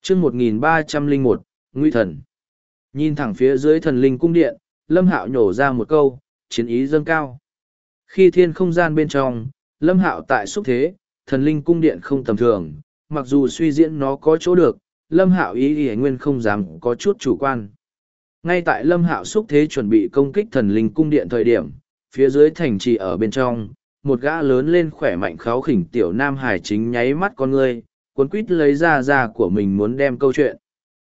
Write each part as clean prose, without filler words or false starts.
chương 1301, Nguy Thần. Nhìn thẳng phía dưới thần linh cung điện, Lâm Hạo nhổ ra một câu, chiến ý dâng cao. Khi thiên không gian bên trong, Lâm Hạo tại xúc thế, thần linh cung điện không tầm thường, mặc dù suy diễn nó có chỗ được, Lâm Hạo ý nguyên không dám có chút chủ quan. Ngay tại Lâm Hạo xúc thế chuẩn bị công kích thần linh cung điện thời điểm, phía dưới thành trì ở bên trong, một gã lớn lên khỏe mạnh kháu khỉnh tiểu nam hải chính nháy mắt con ngươi, cuốn quýt lấy ra của mình muốn đem câu chuyện.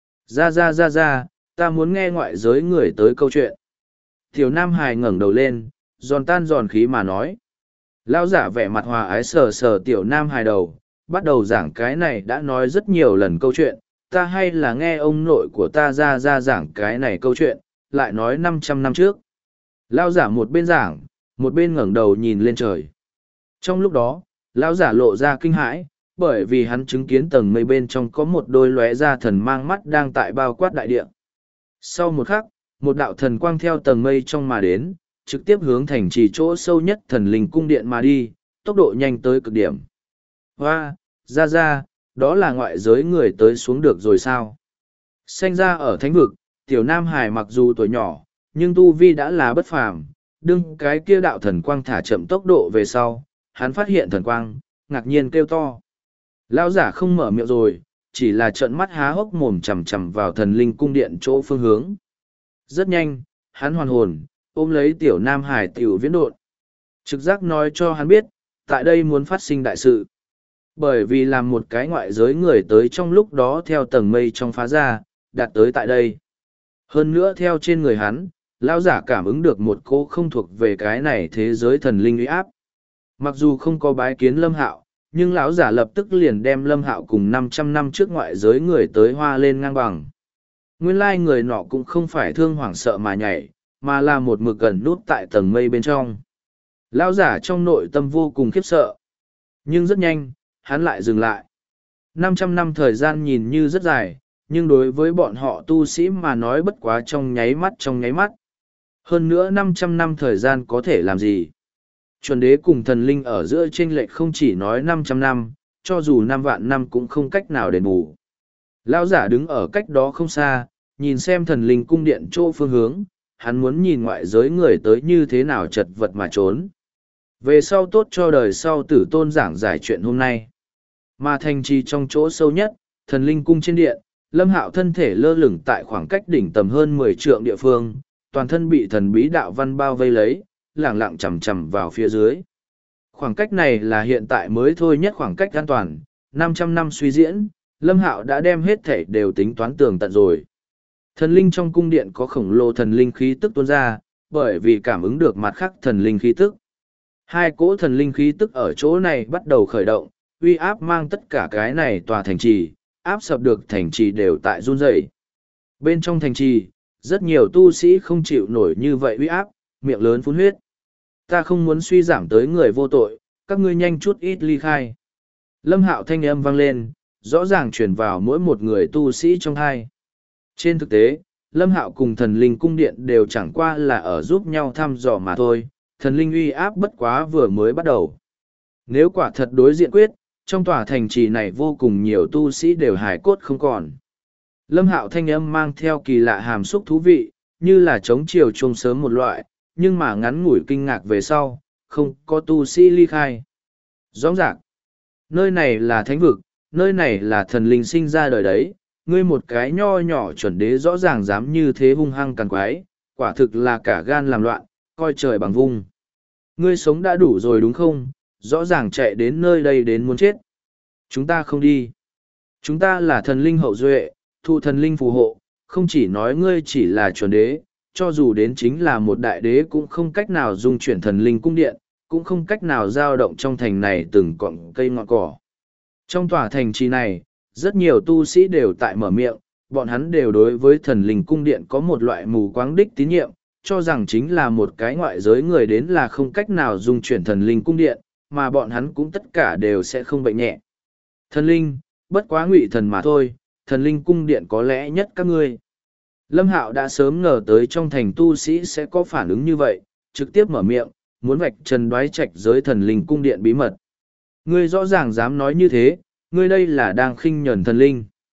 Ra, ta muốn nghe ngoại giới người tới câu chuyện. Tiểu nam hải ngẩng đầu lên, giòn tan giòn khí mà nói. Lão giả vẻ mặt hòa ái sờ sờ tiểu nam hải đầu, bắt đầu giảng cái này đã nói rất nhiều lần câu chuyện, ta hay là nghe ông nội của ta ra giảng cái này câu chuyện, lại nói 500 năm trước. Lão giả một bên giảng, một bên ngẩng đầu nhìn lên trời. Trong lúc đó, lão giả lộ ra kinh hãi, bởi vì hắn chứng kiến tầng mây bên trong có một đôi lóe ra thần mang mắt đang tại bao quát đại địa. Sau một khắc, một đạo thần quang theo tầng mây trong mà đến, trực tiếp hướng thành trì chỗ sâu nhất thần linh cung điện mà đi, tốc độ nhanh tới cực điểm. Hoa, ra, đó là ngoại giới người tới xuống được rồi sao? Sinh ra ở thánh vực, tiểu nam hải mặc dù tuổi nhỏ, nhưng tu vi đã là bất phàm, đương cái kia đạo thần quang thả chậm tốc độ về sau, hắn phát hiện thần quang, ngạc nhiên kêu to. Lão giả không mở miệng rồi, chỉ là trợn mắt há hốc mồm chằm chằm vào thần linh cung điện chỗ phương hướng. Rất nhanh, hắn hoàn hồn, ôm lấy tiểu nam hải tiểu viễn độn. Trực giác nói cho hắn biết, tại đây muốn phát sinh đại sự. Bởi vì làm một cái ngoại giới người tới trong lúc đó theo tầng mây trong phá ra, đạt tới tại đây. Hơn nữa theo trên người hắn, lão giả cảm ứng được một cô không thuộc về cái này thế giới thần linh uy áp. Mặc dù không có bái kiến Lâm Hạo, nhưng lão giả lập tức liền đem Lâm Hạo cùng 500 năm trước ngoại giới người tới hoa lên ngang bằng. Nguyên lai người nọ cũng không phải thương hoảng sợ mà nhảy, mà là một mực gần nút tại tầng mây bên trong. Lão giả trong nội tâm vô cùng khiếp sợ. Nhưng rất nhanh, hắn lại dừng lại. 500 năm thời gian nhìn như rất dài, nhưng đối với bọn họ tu sĩ mà nói bất quá trong nháy mắt. Hơn nữa 500 năm thời gian có thể làm gì? Chuẩn đế cùng thần linh ở giữa chênh lệch không chỉ nói 500 năm, cho dù 5 vạn năm cũng không cách nào đền bù. Lão giả đứng ở cách đó không xa, nhìn xem thần linh cung điện chỗ phương hướng, hắn muốn nhìn ngoại giới người tới như thế nào chật vật mà trốn. Về sau tốt cho đời sau tử tôn giảng giải chuyện hôm nay. Mà thành trì trong chỗ sâu nhất, thần linh cung trên điện, Lâm Hạo thân thể lơ lửng tại khoảng cách đỉnh tầm hơn 10 trượng địa phương, toàn thân bị thần bí đạo văn bao vây lấy, lẳng lặng chầm chầm vào phía dưới. Khoảng cách này là hiện tại mới thôi nhất khoảng cách an toàn, 500 năm suy diễn, Lâm Hạo đã đem hết thể đều tính toán tường tận rồi. Thần linh trong cung điện có khổng lồ thần linh khí tức tuôn ra, bởi vì cảm ứng được mặt khác thần linh khí tức. Hai cỗ thần linh khí tức ở chỗ này bắt đầu khởi động, uy áp mang tất cả cái này tòa thành trì, áp sập được thành trì đều tại run rẩy. Bên trong thành trì, rất nhiều tu sĩ không chịu nổi như vậy uy áp, miệng lớn phun huyết. Ta không muốn suy giảm tới người vô tội, các ngươi nhanh chút ít ly khai. Lâm Hạo thanh âm vang lên, rõ ràng truyền vào mỗi một người tu sĩ trong hai. Trên thực tế, Lâm Hạo cùng thần linh cung điện đều chẳng qua là ở giúp nhau thăm dò mà thôi, thần linh uy áp bất quá vừa mới bắt đầu. Nếu quả thật đối diện quyết, trong tòa thành trì này vô cùng nhiều tu sĩ đều hài cốt không còn. Lâm Hạo thanh âm mang theo kỳ lạ hàm xúc thú vị, như là chống chiều trông sớm một loại, nhưng mà ngắn ngủi kinh ngạc về sau, không có tu sĩ ly khai. Rõ ràng, nơi này là thánh vực, nơi này là thần linh sinh ra đời đấy, ngươi một cái nho nhỏ chuẩn đế rõ ràng dám như thế hung hăng càng quái, quả thực là cả gan làm loạn, coi trời bằng vung. Ngươi sống đã đủ rồi đúng không, rõ ràng chạy đến nơi đây đến muốn chết. Chúng ta không đi. Chúng ta là thần linh hậu duệ, thụ thần linh phù hộ, không chỉ nói ngươi chỉ là chuẩn đế, cho dù đến chính là một đại đế cũng không cách nào dung chuyển thần linh cung điện, cũng không cách nào dao động trong thành này từng cọng cây ngọn cỏ. Trong tòa thành trì này, rất nhiều tu sĩ đều tại mở miệng, bọn hắn đều đối với thần linh cung điện có một loại mù quáng đích tín nhiệm, cho rằng chính là một cái ngoại giới người đến là không cách nào dung chuyển thần linh cung điện, mà bọn hắn cũng tất cả đều sẽ không bệnh nhẹ. Thần linh, bất quá ngụy thần mà thôi, thần linh cung điện có lẽ nhất các ngươi. Lâm Hạo đã sớm ngờ tới trong thành tu sĩ sẽ có phản ứng như vậy, trực tiếp mở miệng, muốn vạch trần đoái trạch giới thần linh cung điện bí mật. Ngươi rõ ràng dám nói như thế, ngươi đây là đang khinh nhẫn thần linh.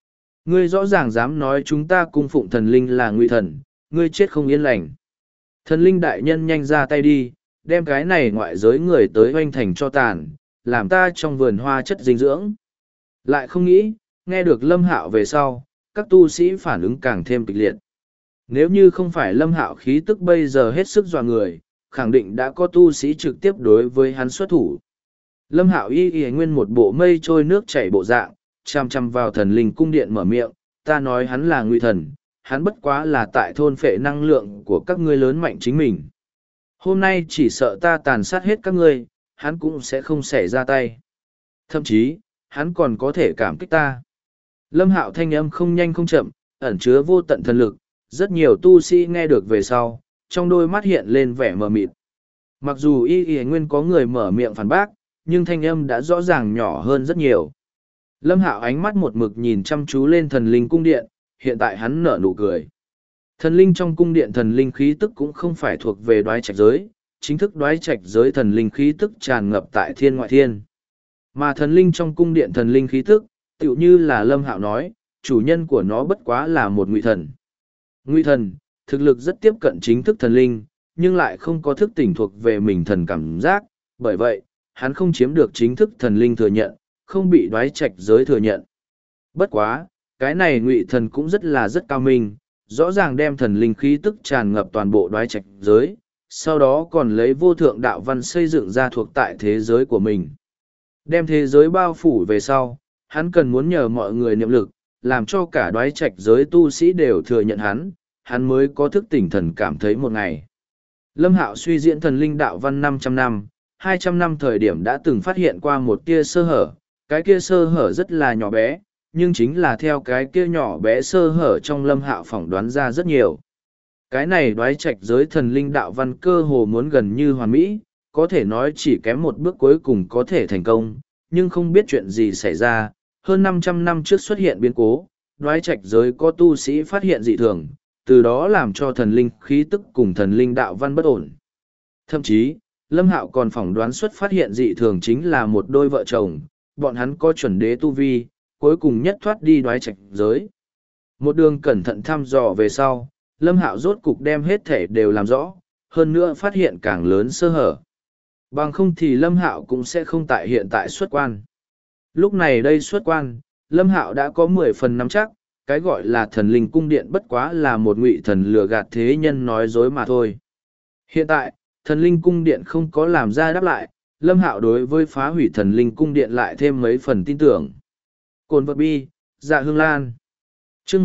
Ngươi rõ ràng dám nói chúng ta cung phụng thần linh là ngụy thần, ngươi chết không yên lành. Thần linh đại nhân nhanh ra tay đi, đem cái này ngoại giới người tới hoanh thành cho tàn, làm ta trong vườn hoa chất dinh dưỡng. Lại không nghĩ, nghe được Lâm Hạo về sau, các tu sĩ phản ứng càng thêm kịch liệt. Nếu như không phải Lâm Hạo khí tức bây giờ hết sức dọa người, khẳng định đã có tu sĩ trực tiếp đối với hắn xuất thủ. Lâm Hạo y nguyên một bộ mây trôi nước chảy bộ dạng, chăm chăm vào thần linh cung điện mở miệng, ta nói hắn là ngụy thần, hắn bất quá là tại thôn phệ năng lượng của các ngươi lớn mạnh chính mình. Hôm nay chỉ sợ ta tàn sát hết các ngươi, hắn cũng sẽ không xảy ra tay. Thậm chí, hắn còn có thể cảm kích ta. Lâm Hạo thanh âm không nhanh không chậm, ẩn chứa vô tận thần lực, rất nhiều tu sĩ nghe được về sau, trong đôi mắt hiện lên vẻ mờ mịt. Mặc dù y nguyên có người mở miệng phản bác, nhưng thanh âm đã rõ ràng nhỏ hơn rất nhiều. Lâm Hạo ánh mắt một mực nhìn chăm chú lên thần linh cung điện, hiện tại hắn nở nụ cười. Thần linh trong cung điện thần linh khí tức cũng không phải thuộc về đoái trạch giới, chính thức đoái trạch giới thần linh khí tức tràn ngập tại thiên ngoại thiên. Mà thần linh trong cung điện thần linh khí tức, tựu như là Lâm Hạo nói, chủ nhân của nó bất quá là một ngụy thần. Ngụy thần, thực lực rất tiếp cận chính thức thần linh, nhưng lại không có thức tỉnh thuộc về mình thần cảm giác, bởi vậy, hắn không chiếm được chính thức thần linh thừa nhận, không bị đoái trạch giới thừa nhận. Bất quá, cái này ngụy thần cũng rất cao minh, rõ ràng đem thần linh khí tức tràn ngập toàn bộ đoái trạch giới, sau đó còn lấy vô thượng đạo văn xây dựng ra thuộc tại thế giới của mình. Đem thế giới bao phủ về sau, hắn cần muốn nhờ mọi người niệm lực, làm cho cả đoái trạch giới tu sĩ đều thừa nhận hắn mới có thức tỉnh thần cảm thấy một ngày. Lâm Hạo suy diễn thần linh đạo văn 500 năm, 200 năm thời điểm đã từng phát hiện qua một tia sơ hở, cái kia sơ hở rất là nhỏ bé, nhưng chính là theo cái kia nhỏ bé sơ hở trong Lâm Hạo phỏng đoán ra rất nhiều. Cái này đoái trạch giới thần linh đạo văn cơ hồ muốn gần như hoàn mỹ, có thể nói chỉ kém một bước cuối cùng có thể thành công, nhưng không biết chuyện gì xảy ra, hơn 500 năm trước xuất hiện biến cố, đoái trạch giới có tu sĩ phát hiện dị thường, từ đó làm cho thần linh khí tức cùng thần linh đạo văn bất ổn. Thậm chí, Lâm Hạo còn phỏng đoán xuất phát hiện dị thường chính là một đôi vợ chồng, bọn hắn có chuẩn đế tu vi, cuối cùng nhất thoát đi đoái trạch giới. Một đường cẩn thận thăm dò về sau, Lâm Hạo rốt cục đem hết thể đều làm rõ, hơn nữa phát hiện càng lớn sơ hở. Bằng không thì Lâm Hạo cũng sẽ không tại hiện tại xuất quan. Lúc này đây xuất quan, Lâm Hạo đã có 10 phần nắm chắc, cái gọi là thần linh cung điện bất quá là một ngụy thần lừa gạt thế nhân nói dối mà thôi. Hiện tại, thần linh cung điện không có làm ra đáp lại, Lâm Hạo đối với phá hủy thần linh cung điện lại thêm mấy phần tin tưởng. Cồn vật bi, dạ hương lan. Chương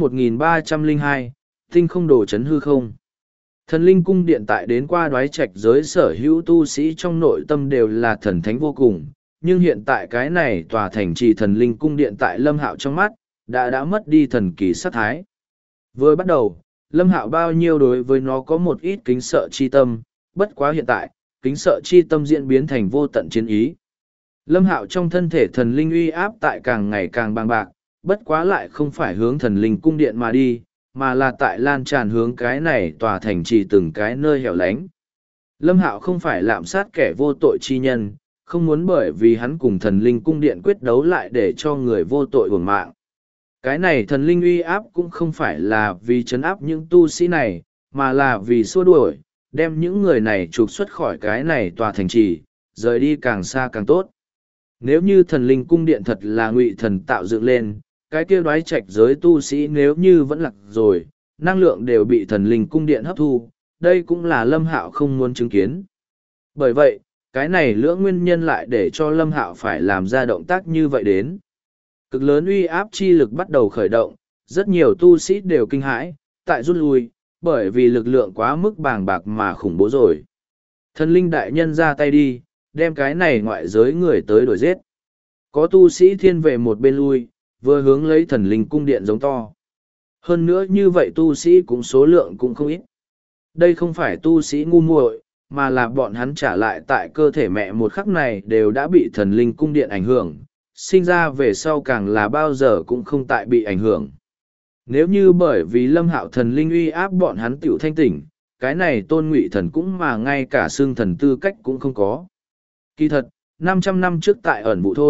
1302, tinh không đổ chấn hư không. Thần linh cung điện tại đến qua đoái trạch giới sở hữu tu sĩ trong nội tâm đều là thần thánh vô cùng, nhưng hiện tại cái này tòa thành trì thần linh cung điện tại Lâm Hạo trong mắt, đã mất đi thần kỳ sát thái. Vừa bắt đầu, Lâm Hạo bao nhiêu đối với nó có một ít kính sợ chi tâm, bất quá hiện tại, kính sợ chi tâm diễn biến thành vô tận chiến ý. Lâm Hạo trong thân thể thần linh uy áp tại càng ngày càng bàng bạc, bất quá lại không phải hướng thần linh cung điện mà đi, mà là tại lan tràn hướng cái này tòa thành trì từng cái nơi hẻo lánh. Lâm Hạo không phải lạm sát kẻ vô tội chi nhân, không muốn bởi vì hắn cùng thần linh cung điện quyết đấu lại để cho người vô tội uổng mạng. Cái này thần linh uy áp cũng không phải là vì trấn áp những tu sĩ này, mà là vì xua đuổi, đem những người này trục xuất khỏi cái này tòa thành trì, rời đi càng xa càng tốt. Nếu như thần linh cung điện thật là ngụy thần tạo dựng lên, cái kia đoái trạch giới tu sĩ nếu như vẫn lạc rồi, năng lượng đều bị thần linh cung điện hấp thu, đây cũng là Lâm Hạo không muốn chứng kiến. Bởi vậy, cái này lưỡng nguyên nhân lại để cho Lâm Hạo phải làm ra động tác như vậy đến. Cực lớn uy áp chi lực bắt đầu khởi động, rất nhiều tu sĩ đều kinh hãi, tại rút lui, bởi vì lực lượng quá mức bàng bạc mà khủng bố rồi. Thần linh đại nhân ra tay đi, đem cái này ngoại giới người tới đuổi giết. Có tu sĩ thiên về một bên lui, vừa hướng lấy thần linh cung điện giống to. Hơn nữa như vậy tu sĩ cũng số lượng cũng không ít. Đây không phải tu sĩ ngu muội, mà là bọn hắn trả lại tại cơ thể mẹ một khắc này đều đã bị thần linh cung điện ảnh hưởng, sinh ra về sau càng là bao giờ cũng không tại bị ảnh hưởng. Nếu như bởi vì Lâm Hạo thần linh uy áp bọn hắn tiểu thanh tỉnh, cái này tôn ngụy thần cũng mà ngay cả xương thần tư cách cũng không có. Kỳ thật, 500 năm trước tại ẩn vụ thôn,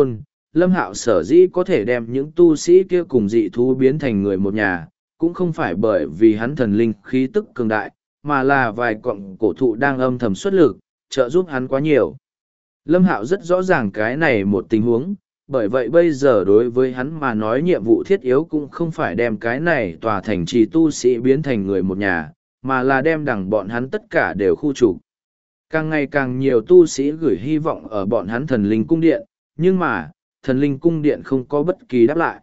Lâm Hạo sở dĩ có thể đem những tu sĩ kia cùng dị thú biến thành người một nhà, cũng không phải bởi vì hắn thần linh khí tức cường đại, mà là vài cọng cổ thụ đang âm thầm xuất lực, trợ giúp hắn quá nhiều. Lâm Hạo rất rõ ràng cái này một tình huống, bởi vậy bây giờ đối với hắn mà nói nhiệm vụ thiết yếu cũng không phải đem cái này tòa thành trì tu sĩ biến thành người một nhà, mà là đem đằng bọn hắn tất cả đều khu trục. Càng ngày càng nhiều tu sĩ gửi hy vọng ở bọn hắn thần linh cung điện, nhưng mà, thần linh cung điện không có bất kỳ đáp lại.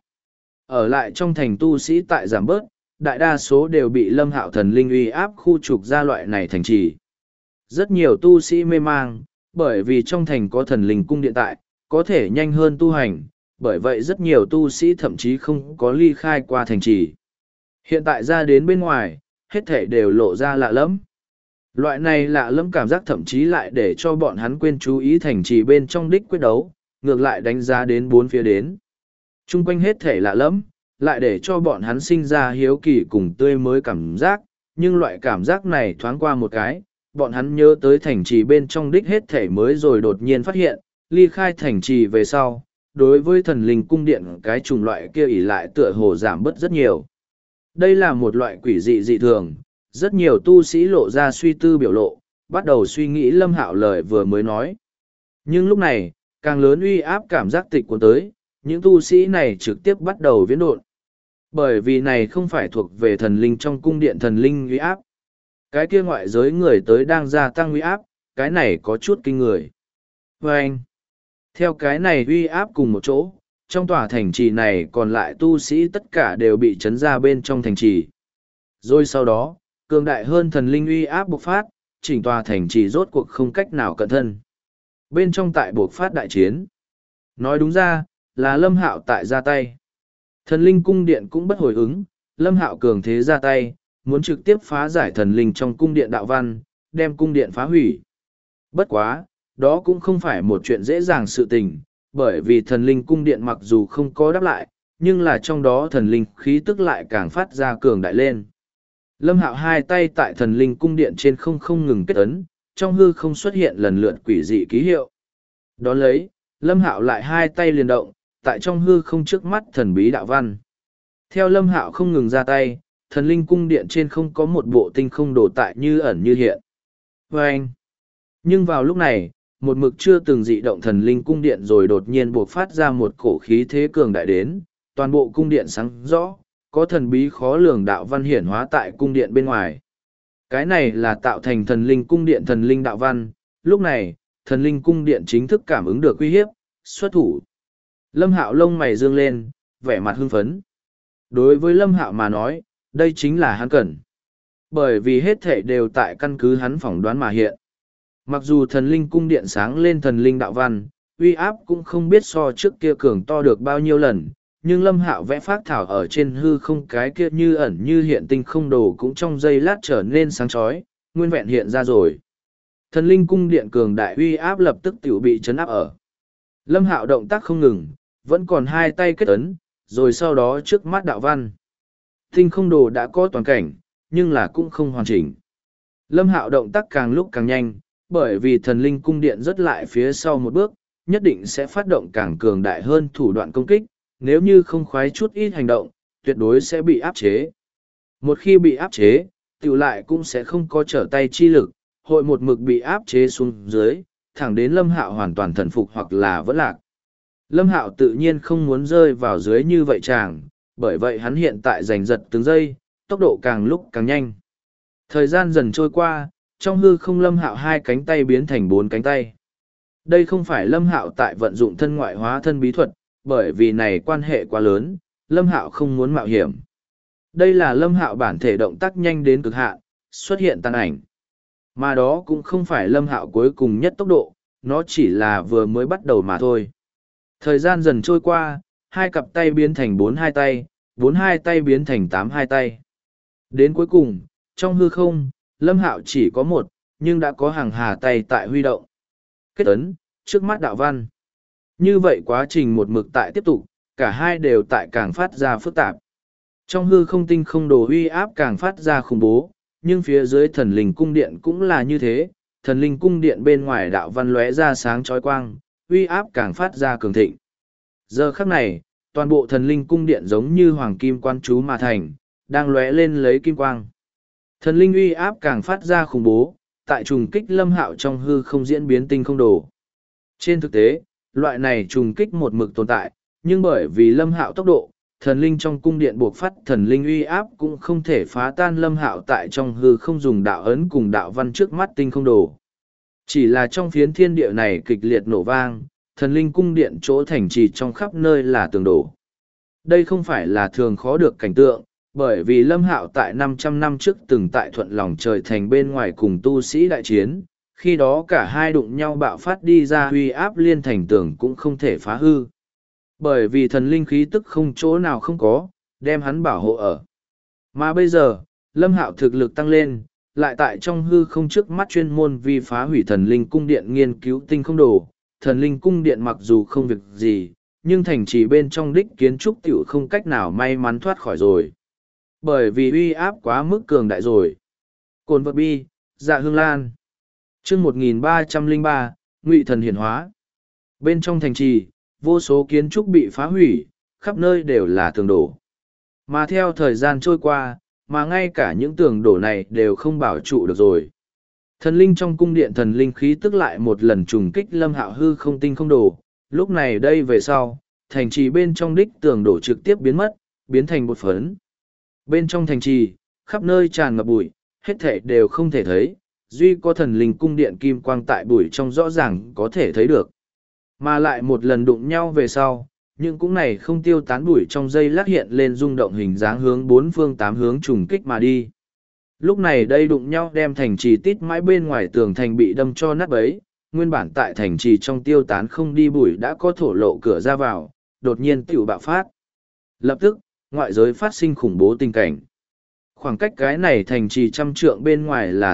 Ở lại trong thành tu sĩ tại giảm bớt, đại đa số đều bị Lâm Hạo thần linh uy áp khu trục ra loại này thành trì. Rất nhiều tu sĩ mê mang, bởi vì trong thành có thần linh cung điện tại, có thể nhanh hơn tu hành, bởi vậy rất nhiều tu sĩ thậm chí không có ly khai qua thành trì. Hiện tại ra đến bên ngoài, hết thể đều lộ ra lạ lẫm. Loại này lạ lẫm cảm giác thậm chí lại để cho bọn hắn quên chú ý thành trì bên trong đích quyết đấu, ngược lại đánh giá đến bốn phía đến. Trung quanh hết thể lạ lẫm, lại để cho bọn hắn sinh ra hiếu kỳ cùng tươi mới cảm giác, nhưng loại cảm giác này thoáng qua một cái, bọn hắn nhớ tới thành trì bên trong đích hết thể mới rồi đột nhiên phát hiện, ly khai thành trì về sau, đối với thần linh cung điện cái chủng loại kia ỉ lại tựa hồ giảm bớt rất nhiều. Đây là một loại quỷ dị dị thường, rất nhiều tu sĩ lộ ra suy tư biểu lộ, bắt đầu suy nghĩ Lâm Hạo lời vừa mới nói. Nhưng lúc này, càng lớn uy áp cảm giác tịch cuốn tới, những tu sĩ này trực tiếp bắt đầu viễn độn. Bởi vì này không phải thuộc về thần linh trong cung điện thần linh uy áp. Cái kia ngoại giới người tới đang gia tăng uy áp, cái này có chút kinh người. Và anh, theo cái này uy áp cùng một chỗ, trong tòa thành trì này còn lại tu sĩ tất cả đều bị chấn ra bên trong thành trì. Rồi sau đó, cường đại hơn thần linh uy áp bộc phát, chỉnh tòa thành trì rốt cuộc không cách nào cẩn thân. Bên trong tại bộc phát đại chiến. Nói đúng ra, là Lâm Hạo tại ra tay. Thần linh cung điện cũng bất hồi ứng, Lâm Hạo cường thế ra tay, muốn trực tiếp phá giải thần linh trong cung điện đạo văn, đem cung điện phá hủy. Bất quá, đó cũng không phải một chuyện dễ dàng sự tình, bởi vì thần linh cung điện mặc dù không có đáp lại, nhưng là trong đó thần linh khí tức lại càng phát ra cường đại lên. Lâm Hạo hai tay tại thần linh cung điện trên không ngừng kết ấn, trong hư không xuất hiện lần lượt quỷ dị ký hiệu. Đón lấy, Lâm Hạo lại hai tay liền động, tại trong hư không trước mắt thần bí đạo văn. Theo Lâm Hạo không ngừng ra tay, thần linh cung điện trên không có một bộ tinh không đồ tại như ẩn như hiện. Và anh, nhưng vào lúc này, một mực chưa từng dị động thần linh cung điện rồi đột nhiên bộc phát ra một cổ khí thế cường đại đến, toàn bộ cung điện sáng rõ, có thần bí khó lường đạo văn hiển hóa tại cung điện bên ngoài. Cái này là tạo thành thần linh cung điện thần linh đạo văn, lúc này, thần linh cung điện chính thức cảm ứng được uy hiếp, xuất thủ. Lâm Hạo lông mày dương lên, vẻ mặt hưng phấn. Đối với Lâm Hạo mà nói, đây chính là hắn cần. Bởi vì hết thảy đều tại căn cứ hắn phỏng đoán mà hiện. Mặc dù thần linh cung điện sáng lên thần linh đạo văn, uy áp cũng không biết so trước kia cường to được bao nhiêu lần, nhưng Lâm Hạo vẽ phác thảo ở trên hư không cái kia như ẩn như hiện tinh không đồ cũng trong giây lát trở nên sáng chói, nguyên vẹn hiện ra rồi. Thần linh cung điện cường đại uy áp lập tức tiểu bị chấn áp ở. Lâm Hạo động tác không ngừng, vẫn còn hai tay kết ấn, rồi sau đó trước mắt đạo văn. Tinh không đồ đã có toàn cảnh, nhưng là cũng không hoàn chỉnh. Lâm Hạo động tác càng lúc càng nhanh, bởi vì thần linh cung điện rất lại phía sau một bước, nhất định sẽ phát động càng cường đại hơn thủ đoạn công kích, nếu như không khoái chút ít hành động, tuyệt đối sẽ bị áp chế. Một khi bị áp chế, tiểu lại cũng sẽ không có trở tay chi lực, hội một mực bị áp chế xuống dưới, thẳng đến Lâm Hạo hoàn toàn thần phục hoặc là vẫn lạc. Lâm Hạo tự nhiên không muốn rơi vào dưới như vậy chàng, bởi vậy hắn hiện tại giành giật từng giây, tốc độ càng lúc càng nhanh. Thời gian dần trôi qua, trong hư không Lâm Hạo hai cánh tay biến thành bốn cánh tay. Đây không phải Lâm Hạo tại vận dụng thân ngoại hóa thân bí thuật, bởi vì này quan hệ quá lớn, Lâm Hạo không muốn mạo hiểm. Đây là Lâm Hạo bản thể động tác nhanh đến cực hạn, xuất hiện tàn ảnh. Mà đó cũng không phải Lâm Hạo cuối cùng nhất tốc độ, nó chỉ là vừa mới bắt đầu mà thôi. Thời gian dần trôi qua, hai cặp tay biến thành bốn hai tay biến thành 8 hai tay. Đến cuối cùng, trong hư không, Lâm Hạo chỉ có một, nhưng đã có hàng hà tay tại huy động. Kết ấn, trước mắt đạo văn. Như vậy quá trình một mực tại tiếp tục, cả hai đều tại càng phát ra phức tạp. Trong hư không tinh không đồ uy áp càng phát ra khủng bố, nhưng phía dưới thần linh cung điện cũng là như thế, thần linh cung điện bên ngoài đạo văn lóe ra sáng chói quang, uy áp càng phát ra cường thịnh. Giờ khắc này, toàn bộ thần linh cung điện giống như hoàng kim quan chú mà thành, đang lóe lên lấy kim quang. Thần linh uy áp càng phát ra khủng bố, tại trùng kích Lâm Hạo trong hư không diễn biến tinh không đồ. Trên thực tế, loại này trùng kích một mực tồn tại, nhưng bởi vì Lâm Hạo tốc độ, thần linh trong cung điện buộc phát thần linh uy áp cũng không thể phá tan Lâm Hạo tại trong hư không dùng đạo ấn cùng đạo văn trước mắt tinh không đồ. Chỉ là trong phiến thiên địa này kịch liệt nổ vang, thần linh cung điện chỗ thành trì trong khắp nơi là tường đổ. Đây không phải là thường khó được cảnh tượng, bởi vì Lâm Hạo tại 500 năm trước từng tại thuận lòng trời thành bên ngoài cùng tu sĩ đại chiến, khi đó cả hai đụng nhau bạo phát đi ra uy áp liên thành tường cũng không thể phá hư. Bởi vì thần linh khí tức không chỗ nào không có, đem hắn bảo hộ ở. Mà bây giờ, Lâm Hạo thực lực tăng lên, lại tại trong hư không trước mắt chuyên môn vi phá hủy thần linh cung điện nghiên cứu tinh không đồ. Thần linh cung điện mặc dù không việc gì, nhưng thành trì bên trong đích kiến trúc tiểu không cách nào may mắn thoát khỏi rồi. Bởi vì uy áp quá mức cường đại rồi. Cồn vật bi, dạ hương lan. chương 1303, Ngụy thần hiển hóa. Bên trong thành trì, vô số kiến trúc bị phá hủy, khắp nơi đều là tường đổ. Mà theo thời gian trôi qua, mà ngay cả những tường đổ này đều không bảo trụ được rồi. Thần linh trong cung điện thần linh khí tức lại một lần trùng kích Lâm Hạo hư không tinh không đổ. Lúc này đây về sau, thành trì bên trong đích tường đổ trực tiếp biến mất, biến thành bột phấn. Bên trong thành trì, khắp nơi tràn ngập bụi, hết thể đều không thể thấy, duy có thần linh cung điện kim quang tại bụi trong rõ ràng có thể thấy được. Mà lại một lần đụng nhau về sau, nhưng cũng này không tiêu tán bụi trong dây lát hiện lên rung động hình dáng hướng bốn phương tám hướng trùng kích mà đi. Lúc này đây đụng nhau đem thành trì tít mãi bên ngoài tường thành bị đâm cho nát bấy, nguyên bản tại thành trì trong tiêu tán không đi bụi đã có thổ lộ cửa ra vào, đột nhiên tiểu bạo phát. Lập tức, ngoại giới phát sinh khủng bố tình cảnh. Khoảng cách cái này thành trì trăm trượng bên ngoài là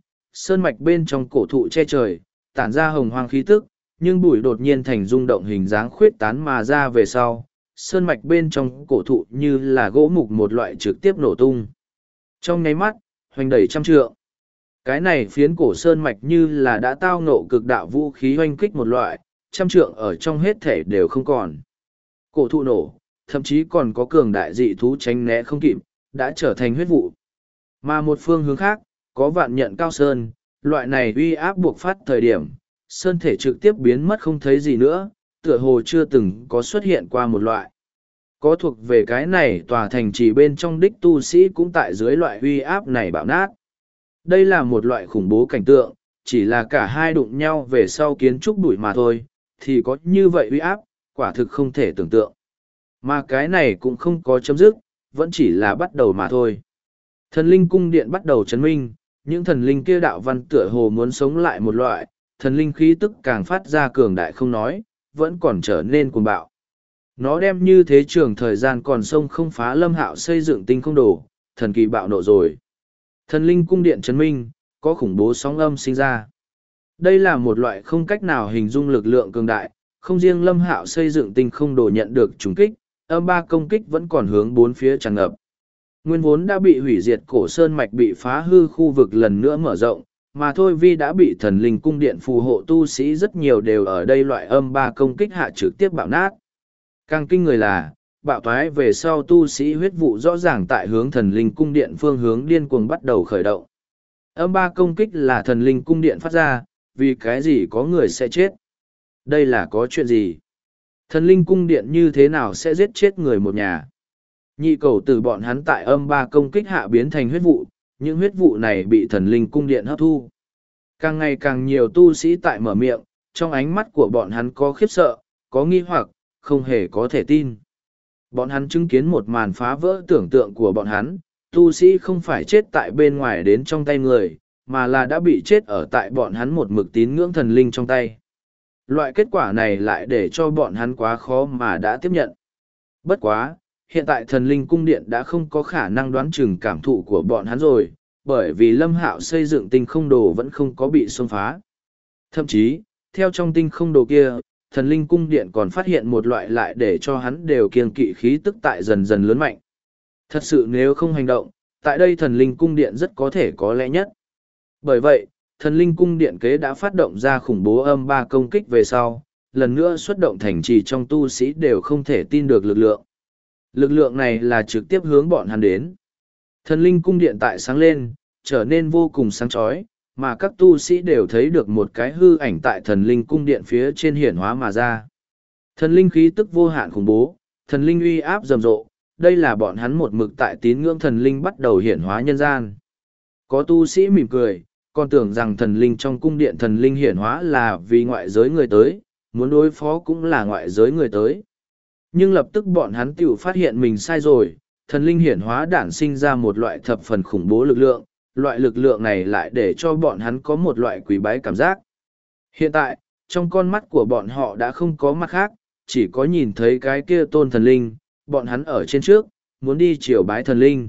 sơn mạch bên trong cổ thụ che trời, tản ra hồng hoang khí tức, nhưng bụi đột nhiên thành rung động hình dáng khuyết tán mà ra về sau, sơn mạch bên trong cổ thụ như là gỗ mục một loại trực tiếp nổ tung. Trong nháy mắt, hoành đẩy trăm trượng. Cái này phiến cổ sơn mạch như là đã tao ngộ cực đạo vũ khí hoành kích một loại, trăm trượng ở trong hết thể đều không còn. Cổ thụ nổ, thậm chí còn có cường đại dị thú tránh né không kịp, đã trở thành huyết vụ. Mà một phương hướng khác, có vạn nhận cao sơn, loại này uy áp buộc phát thời điểm, sơn thể trực tiếp biến mất không thấy gì nữa, tựa hồ chưa từng có xuất hiện qua một loại. Có thuộc về cái này tòa thành trì bên trong đích tu sĩ cũng tại dưới loại uy áp này bạo nát. Đây là một loại khủng bố cảnh tượng, chỉ là cả hai đụng nhau về sau kiến trúc bụi mà thôi, thì có như vậy uy áp, quả thực không thể tưởng tượng. Mà cái này cũng không có chấm dứt, vẫn chỉ là bắt đầu mà thôi. Thần linh cung điện bắt đầu chấn minh, những thần linh kia đạo văn tựa hồ muốn sống lại một loại, thần linh khí tức càng phát ra cường đại không nói, vẫn còn trở nên cuồng bạo. Nó đem như thế trường thời gian còn sông không phá Lâm Hạo xây dựng tinh không đồ, thần kỳ bạo nộ rồi. Thần linh cung điện chấn minh, có khủng bố sóng âm sinh ra. Đây là một loại không cách nào hình dung lực lượng cường đại, không riêng Lâm Hạo xây dựng tinh không đồ nhận được trùng kích, âm ba công kích vẫn còn hướng bốn phía tràn ngập. Nguyên vốn đã bị hủy diệt cổ sơn mạch bị phá hư khu vực lần nữa mở rộng, mà thôi vì đã bị thần linh cung điện phù hộ tu sĩ rất nhiều đều ở đây loại âm ba công kích hạ trực tiếp bạo nát. Càng kinh người là, bạo toái về sau tu sĩ huyết vụ rõ ràng tại hướng thần linh cung điện phương hướng điên cuồng bắt đầu khởi động. Âm ba công kích là thần linh cung điện phát ra, vì cái gì có người sẽ chết. Đây là có chuyện gì? Thần linh cung điện như thế nào sẽ giết chết người một nhà? Nhị cầu từ bọn hắn tại âm ba công kích hạ biến thành huyết vụ, những huyết vụ này bị thần linh cung điện hấp thu. Càng ngày càng nhiều tu sĩ tại mở miệng, trong ánh mắt của bọn hắn có khiếp sợ, có nghi hoặc, không hề có thể tin. Bọn hắn chứng kiến một màn phá vỡ tưởng tượng của bọn hắn, tu sĩ không phải chết tại bên ngoài đến trong tay người, mà là đã bị chết ở tại bọn hắn một mực tín ngưỡng thần linh trong tay. Loại kết quả này lại để cho bọn hắn quá khó mà đã tiếp nhận. Bất quá, hiện tại thần linh cung điện đã không có khả năng đoán chừng cảm thụ của bọn hắn rồi, bởi vì Lâm Hạo xây dựng tinh không đồ vẫn không có bị xông phá. Thậm chí, theo trong tinh không đồ kia, thần linh cung điện còn phát hiện một loại lại để cho hắn đều kiêng kỵ khí tức tại dần dần lớn mạnh. Thật sự nếu không hành động, tại đây thần linh cung điện rất có thể có lẽ nhất. Bởi vậy, thần linh cung điện kế đã phát động ra khủng bố âm ba công kích về sau, lần nữa xuất động thành trì trong tu sĩ đều không thể tin được lực lượng. Lực lượng này là trực tiếp hướng bọn hắn đến. Thần linh cung điện tại sáng lên, trở nên vô cùng sáng chói, mà các tu sĩ đều thấy được một cái hư ảnh tại thần linh cung điện phía trên hiển hóa mà ra. Thần linh khí tức vô hạn khủng bố, thần linh uy áp rầm rộ, đây là bọn hắn một mực tại tín ngưỡng thần linh bắt đầu hiển hóa nhân gian. Có tu sĩ mỉm cười, còn tưởng rằng thần linh trong cung điện thần linh hiển hóa là vì ngoại giới người tới, muốn đối phó cũng là ngoại giới người tới. Nhưng lập tức bọn hắn tự phát hiện mình sai rồi, thần linh hiển hóa đản sinh ra một loại thập phần khủng bố lực lượng, loại lực lượng này lại để cho bọn hắn có một loại quý bái cảm giác. Hiện tại, trong con mắt của bọn họ đã không có mặt khác, chỉ có nhìn thấy cái kia tôn thần linh, bọn hắn ở trên trước, muốn đi triều bái thần linh.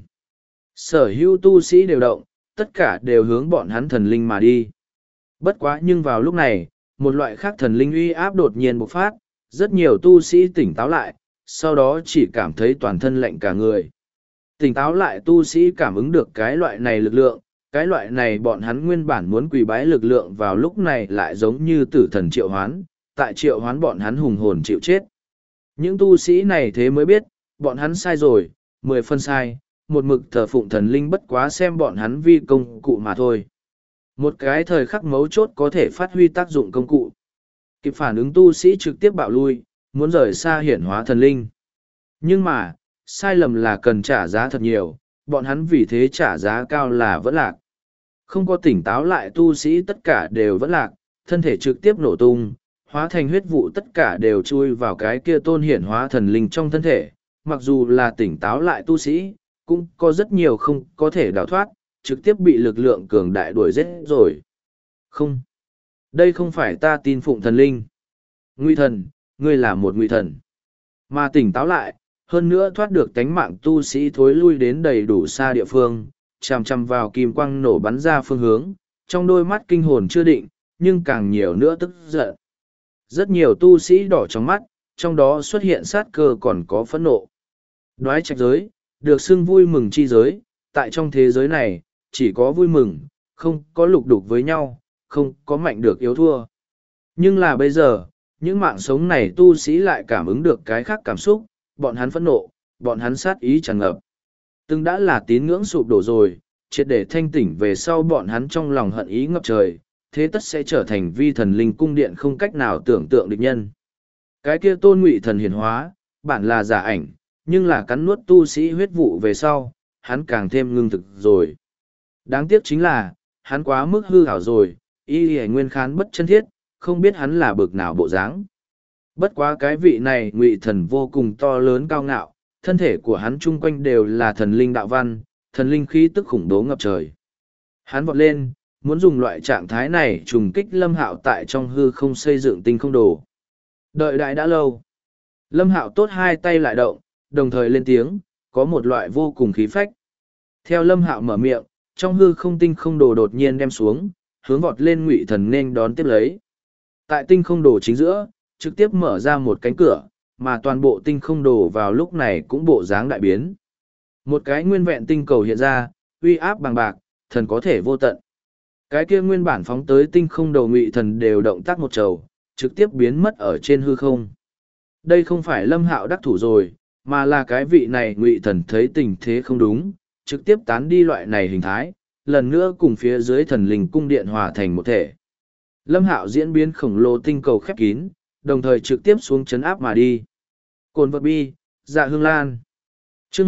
Sở hữu tu sĩ đều động, tất cả đều hướng bọn hắn thần linh mà đi. Bất quá nhưng vào lúc này, một loại khác thần linh uy áp đột nhiên bộc phát, rất nhiều tu sĩ tỉnh táo lại, sau đó chỉ cảm thấy toàn thân lạnh cả người. Tỉnh táo lại tu sĩ cảm ứng được cái loại này lực lượng, cái loại này bọn hắn nguyên bản muốn quỳ bái lực lượng vào lúc này lại giống như tử thần triệu hoán, tại triệu hoán bọn hắn hùng hồn chịu chết. Những tu sĩ này thế mới biết, bọn hắn sai rồi, 10 phân sai, một mực thờ phụng thần linh bất quá xem bọn hắn vi công cụ mà thôi. Một cái thời khắc mấu chốt có thể phát huy tác dụng công cụ. Kịp phản ứng tu sĩ trực tiếp bạo lui, muốn rời xa hiển hóa thần linh. Nhưng mà, sai lầm là cần trả giá thật nhiều, bọn hắn vì thế trả giá cao là vẫn lạc. Không có tỉnh táo lại tu sĩ tất cả đều vẫn lạc, thân thể trực tiếp nổ tung, hóa thành huyết vụ tất cả đều chui vào cái kia tôn hiển hóa thần linh trong thân thể. Mặc dù là tỉnh táo lại tu sĩ, cũng có rất nhiều không có thể đào thoát, trực tiếp bị lực lượng cường đại đuổi giết rồi. Không. Đây không phải ta tin phụng thần linh. Ngụy thần, ngươi là một ngụy thần. Mà tỉnh táo lại, hơn nữa thoát được tánh mạng tu sĩ thối lui đến đầy đủ xa địa phương, chằm chằm vào kim quang nổ bắn ra phương hướng, trong đôi mắt kinh hồn chưa định, nhưng càng nhiều nữa tức giận. Rất nhiều tu sĩ đỏ trong mắt, trong đó xuất hiện sát cơ còn có phẫn nộ. Đoái trạch giới, được xưng vui mừng chi giới, tại trong thế giới này, chỉ có vui mừng, không có lục đục với nhau, không có mạnh được yếu thua. Nhưng là bây giờ, những mạng sống này tu sĩ lại cảm ứng được cái khác cảm xúc, bọn hắn phẫn nộ, bọn hắn sát ý tràn ngập. Từng đã là tín ngưỡng sụp đổ rồi, triệt để thanh tỉnh về sau bọn hắn trong lòng hận ý ngập trời, thế tất sẽ trở thành vi thần linh cung điện không cách nào tưởng tượng địch nhân. Cái kia tôn ngụy thần hiển hóa, bản là giả ảnh, nhưng là cắn nuốt tu sĩ huyết vụ về sau, hắn càng thêm ngưng thực rồi. Đáng tiếc chính là, hắn quá mức hư hảo rồi, y hề nguyên khán bất chân thiết, không biết hắn là bực nào bộ dáng. Bất quá cái vị này ngụy thần vô cùng to lớn cao ngạo, thân thể của hắn chung quanh đều là thần linh đạo văn, thần linh khí tức khủng bố ngập trời. Hắn vọt lên, muốn dùng loại trạng thái này trùng kích Lâm Hạo tại trong hư không xây dựng tinh không đồ. Đợi đại đã lâu. Lâm Hạo tốt hai tay lại động, đồng thời lên tiếng, có một loại vô cùng khí phách. Theo Lâm Hạo mở miệng, trong hư không tinh không đồ đột nhiên đem xuống, hướng vọt lên ngụy thần nên đón tiếp lấy. Tại tinh không đồ chính giữa, trực tiếp mở ra một cánh cửa, mà toàn bộ tinh không đồ vào lúc này cũng bộ dáng đại biến. Một cái nguyên vẹn tinh cầu hiện ra, uy áp bằng bạc, thần có thể vô tận. Cái kia nguyên bản phóng tới tinh không đầu ngụy thần đều động tác một trầu, trực tiếp biến mất ở trên hư không. Đây không phải Lâm Hạo đắc thủ rồi, mà là cái vị này ngụy thần thấy tình thế không đúng, trực tiếp tán đi loại này hình thái, lần nữa cùng phía dưới thần linh cung điện hòa thành một thể. Lâm Hạo diễn biến khổng lồ tinh cầu khép kín, đồng thời trực tiếp xuống chấn áp mà đi. Cồn vật bi, dạ hương lan. Chương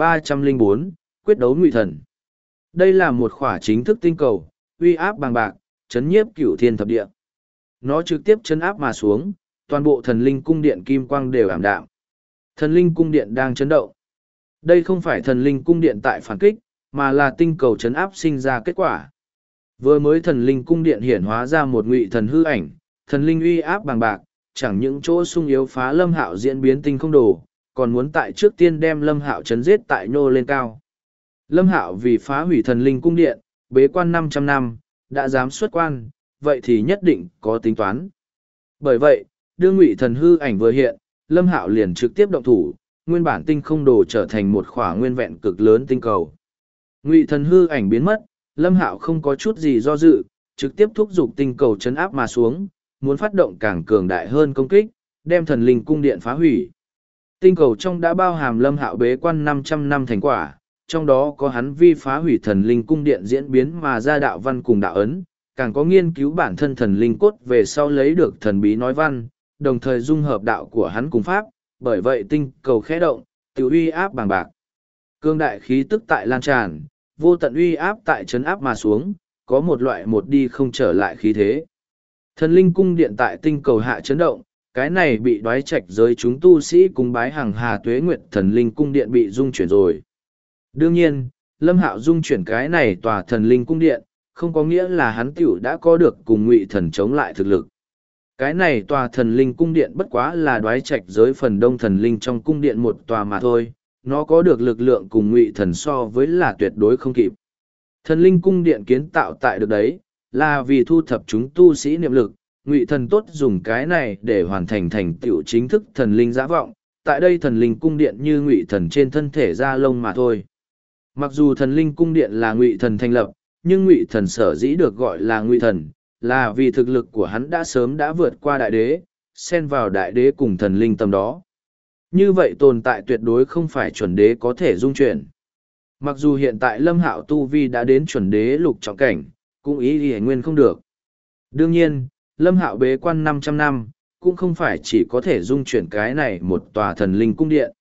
1304, quyết đấu ngụy thần. Đây là một khỏa chính thức tinh cầu, uy áp bằng bạc, chấn nhiếp cửu thiên thập địa. Nó trực tiếp chấn áp mà xuống, toàn bộ thần linh cung điện kim quang đều ảm đạm. Thần linh cung điện đang chấn động. Đây không phải thần linh cung điện tại phản kích, mà là tinh cầu chấn áp sinh ra kết quả. Vừa mới thần linh cung điện hiển hóa ra một ngụy thần hư ảnh, thần linh uy áp bằng bạc, chẳng những chỗ sung yếu phá Lâm Hạo diễn biến tinh không đồ, còn muốn tại trước tiên đem Lâm Hạo chấn giết tại nhô lên cao. Lâm Hạo vì phá hủy thần linh cung điện, bế quan 500 năm, đã dám xuất quan, vậy thì nhất định có tính toán. Bởi vậy, đương ngụy thần hư ảnh vừa hiện, Lâm Hạo liền trực tiếp động thủ, nguyên bản tinh không đồ trở thành một khỏa nguyên vẹn cực lớn tinh cầu. Ngụy thần hư ảnh biến mất, Lâm Hạo không có chút gì do dự, trực tiếp thúc giục tinh cầu chấn áp mà xuống, muốn phát động càng cường đại hơn công kích, đem thần linh cung điện phá hủy. Tinh cầu trong đã bao hàm Lâm Hạo bế quan 500 năm thành quả, trong đó có hắn vi phá hủy thần linh cung điện diễn biến mà ra đạo văn cùng đạo ấn, càng có nghiên cứu bản thân thần linh cốt về sau lấy được thần bí nói văn, đồng thời dung hợp đạo của hắn cùng pháp, bởi vậy tinh cầu khẽ động, tiểu uy áp bàng bạc. Cương đại khí tức tại lan tràn, vô tận uy áp tại trấn áp mà xuống, có một loại một đi không trở lại khí thế. Thần linh cung điện tại tinh cầu hạ chấn động, cái này bị đoái trạch giới chúng tu sĩ cung bái hàng hà tuế nguyệt thần linh cung điện bị dung chuyển rồi. Đương nhiên, Lâm Hạo dung chuyển cái này tòa thần linh cung điện, không có nghĩa là hắn tiểu đã có được cùng Ngụy Thần chống lại thực lực. Cái này tòa thần linh cung điện bất quá là đoái trạch giới phần đông thần linh trong cung điện một tòa mà thôi, nó có được lực lượng cùng Ngụy Thần so với là tuyệt đối không kịp. Thần linh cung điện kiến tạo tại được đấy, là vì thu thập chúng tu sĩ niệm lực, Ngụy Thần tốt dùng cái này để hoàn thành thành tựu chính thức thần linh dã vọng, tại đây thần linh cung điện như Ngụy Thần trên thân thể da lông mà thôi. Mặc dù thần linh cung điện là Ngụy Thần thành lập, nhưng Ngụy Thần sở dĩ được gọi là Ngụy Thần, là vì thực lực của hắn đã sớm đã vượt qua đại đế, xen vào đại đế cùng thần linh tầm đó. Như vậy tồn tại tuyệt đối không phải chuẩn đế có thể dung chuyển. Mặc dù hiện tại Lâm Hạo tu vi đã đến chuẩn đế lục trọng cảnh, cũng ý y nguyên không được. Đương nhiên, Lâm Hạo bế quan 500 năm, cũng không phải chỉ có thể dung chuyển cái này một tòa thần linh cung điện.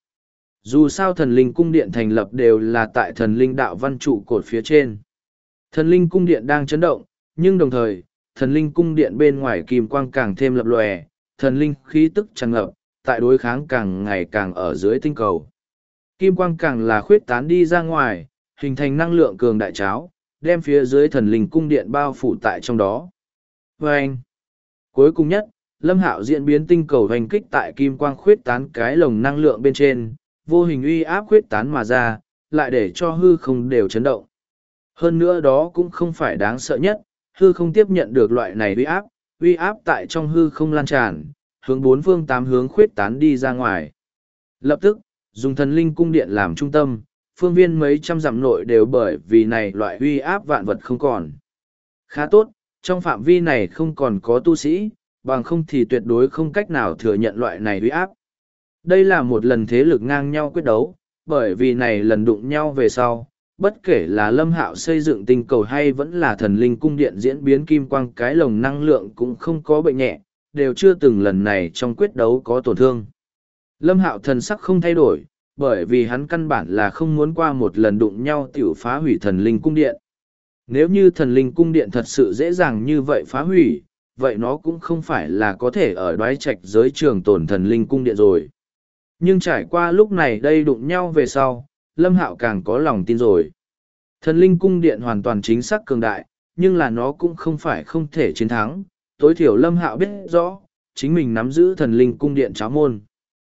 Dù sao thần linh cung điện thành lập đều là tại thần linh đạo văn trụ cột phía trên. Thần linh cung điện đang chấn động, nhưng đồng thời, thần linh cung điện bên ngoài kim quang càng thêm lập lòe, thần linh khí tức tràn ngập, tại đối kháng càng ngày càng ở dưới tinh cầu. Kim quang càng là khuyết tán đi ra ngoài, hình thành năng lượng cường đại cháo, đem phía dưới thần linh cung điện bao phủ tại trong đó. Và anh, cuối cùng nhất, Lâm Hạo diễn biến tinh cầu hoành kích tại kim quang khuyết tán cái lồng năng lượng bên trên, vô hình uy áp khuyết tán mà ra, lại để cho hư không đều chấn động. Hơn nữa đó cũng không phải đáng sợ nhất, hư không tiếp nhận được loại này uy áp tại trong hư không lan tràn, hướng bốn phương tám hướng khuyết tán đi ra ngoài. Lập tức, dùng thần linh cung điện làm trung tâm, phương viên mấy trăm dặm nội đều bởi vì này loại uy áp vạn vật không còn. Khá tốt, trong phạm vi này không còn có tu sĩ, bằng không thì tuyệt đối không cách nào thừa nhận loại này uy áp. Đây là một lần thế lực ngang nhau quyết đấu, bởi vì này lần đụng nhau về sau, bất kể là Lâm Hạo xây dựng tinh cầu hay vẫn là thần linh cung điện diễn biến kim quang cái lồng năng lượng cũng không có bệnh nhẹ, đều chưa từng lần này trong quyết đấu có tổn thương. Lâm Hạo thần sắc không thay đổi, bởi vì hắn căn bản là không muốn qua một lần đụng nhau tiểu phá hủy thần linh cung điện. Nếu như thần linh cung điện thật sự dễ dàng như vậy phá hủy, vậy nó cũng không phải là có thể ở đoái trạch giới trường tồn thần linh cung điện rồi. Nhưng trải qua lúc này đây đụng nhau về sau, Lâm Hạo càng có lòng tin rồi. Thần linh cung điện hoàn toàn chính xác cường đại, nhưng là nó cũng không phải không thể chiến thắng. Tối thiểu Lâm Hạo biết rõ, chính mình nắm giữ thần linh cung điện cháo môn.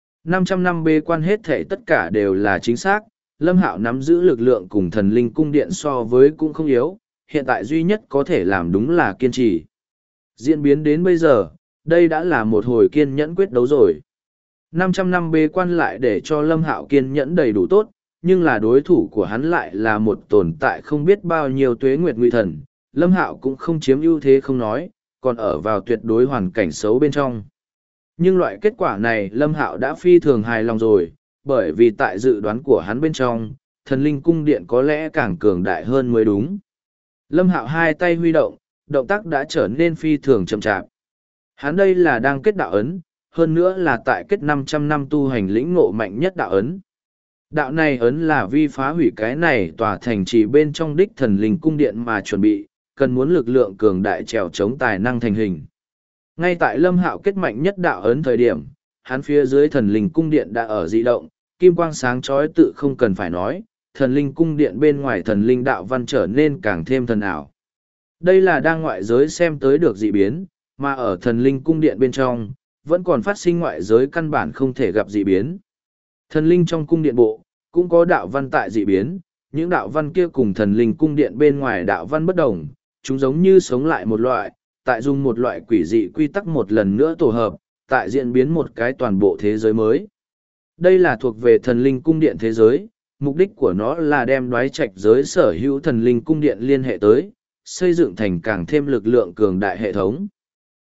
500 năm bế quan hết thể tất cả đều là chính xác, Lâm Hạo nắm giữ lực lượng cùng thần linh cung điện so với cũng không yếu, hiện tại duy nhất có thể làm đúng là kiên trì. Diễn biến đến bây giờ, đây đã là một hồi kiên nhẫn quyết đấu rồi. 500 năm bế quan lại để cho Lâm Hạo kiên nhẫn đầy đủ tốt, nhưng là đối thủ của hắn lại là một tồn tại không biết bao nhiêu tuế nguyệt Ngụy Thần. Lâm Hạo cũng không chiếm ưu thế không nói, còn ở vào tuyệt đối hoàn cảnh xấu bên trong. Nhưng loại kết quả này Lâm Hạo đã phi thường hài lòng rồi, bởi vì tại dự đoán của hắn bên trong, thần linh cung điện có lẽ càng cường đại hơn mới đúng. Lâm Hạo hai tay huy động, động tác đã trở nên phi thường chậm chạp. Hắn đây là đang kết đạo ấn, hơn nữa là tại kết 500 năm tu hành lĩnh ngộ mạnh nhất đạo ấn. Đạo này ấn là vi phá hủy cái này tòa thành trì bên trong đích thần linh cung điện mà chuẩn bị, cần muốn lực lượng cường đại trèo chống tài năng thành hình. Ngay tại Lâm Hạo kết mạnh nhất đạo ấn thời điểm, hắn phía dưới thần linh cung điện đã ở dị động, kim quang sáng chói tự không cần phải nói, thần linh cung điện bên ngoài thần linh đạo văn trở nên càng thêm thần ảo. Đây là đang ngoại giới xem tới được dị biến, mà ở thần linh cung điện bên trong, vẫn còn phát sinh ngoại giới căn bản không thể gặp dị biến. Thần linh trong cung điện bộ, cũng có đạo văn tại dị biến, những đạo văn kia cùng thần linh cung điện bên ngoài đạo văn bất đồng, chúng giống như sống lại một loại, tại dùng một loại quỷ dị quy tắc một lần nữa tổ hợp, tại diễn biến một cái toàn bộ thế giới mới. Đây là thuộc về thần linh cung điện thế giới, mục đích của nó là đem đoái trạch giới sở hữu thần linh cung điện liên hệ tới, xây dựng thành càng thêm lực lượng cường đại hệ thống.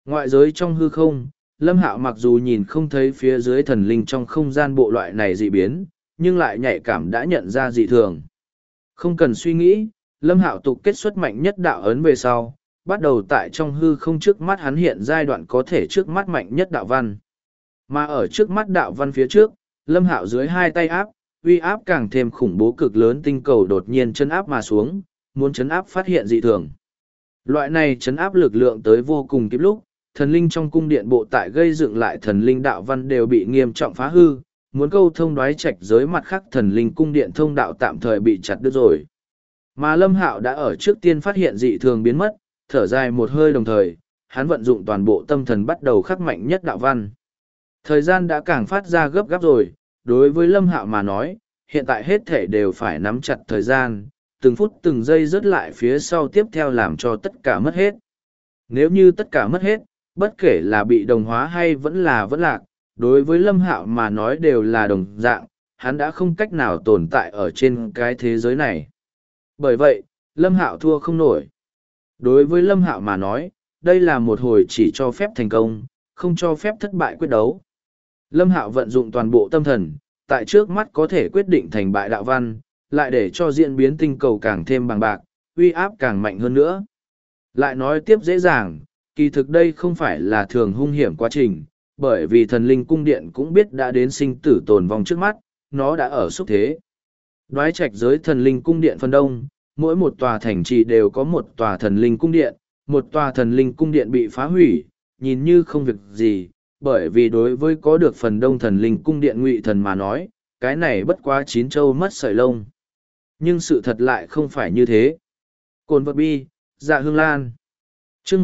Ngoại giới trong hư không, Lâm Hạo mặc dù nhìn không thấy phía dưới thần linh trong không gian bộ loại này dị biến, nhưng lại nhạy cảm đã nhận ra dị thường. Không cần suy nghĩ, Lâm Hạo tục kết xuất mạnh nhất đạo ấn về sau, bắt đầu tại trong hư không trước mắt hắn hiện giai đoạn có thể trước mắt mạnh nhất đạo văn. Mà ở trước mắt đạo văn phía trước, Lâm Hạo dưới hai tay áp, uy áp càng thêm khủng bố cực lớn tinh cầu đột nhiên chấn áp mà xuống, muốn chấn áp phát hiện dị thường. Loại này chấn áp lực lượng tới vô cùng kịp lúc, thần linh trong cung điện bộ tại gây dựng lại thần linh đạo văn đều bị nghiêm trọng phá hư, muốn câu thông đoái trạch giới mặt khác thần linh cung điện thông đạo tạm thời bị chặt đứt rồi. Mà Lâm Hạo đã ở trước tiên phát hiện dị thường biến mất, thở dài một hơi đồng thời, hắn vận dụng toàn bộ tâm thần bắt đầu khắc mạnh nhất đạo văn. Thời gian đã càng phát ra gấp gáp rồi, đối với Lâm Hạo mà nói, hiện tại hết thể đều phải nắm chặt thời gian, từng phút từng giây rớt lại phía sau tiếp theo làm cho tất cả mất hết. Nếu như tất cả mất hết, bất kể là bị đồng hóa hay vẫn lạc, đối với Lâm Hạo mà nói đều là đồng dạng, hắn đã không cách nào tồn tại ở trên cái thế giới này. Bởi vậy, Lâm Hạo thua không nổi. Đối với Lâm Hạo mà nói, đây là một hồi chỉ cho phép thành công, không cho phép thất bại quyết đấu. Lâm Hạo vận dụng toàn bộ tâm thần, tại trước mắt có thể quyết định thành bại đạo văn, lại để cho diễn biến tinh cầu càng thêm bằng bạc, uy áp càng mạnh hơn nữa. Lại nói tiếp dễ dàng, kỳ thực đây không phải là thường hung hiểm quá trình, bởi vì thần linh cung điện cũng biết đã đến sinh tử tồn vong trước mắt, nó đã ở xúc thế. Đoái trạch giới thần linh cung điện phần đông, mỗi một tòa thành trì đều có một tòa thần linh cung điện, một tòa thần linh cung điện bị phá hủy, nhìn như không việc gì, bởi vì đối với có được phần đông thần linh cung điện ngụy thần mà nói, cái này bất quá chín châu mất sợi lông. Nhưng sự thật lại không phải như thế. Cồn vật bi, dạ hương lan. Chương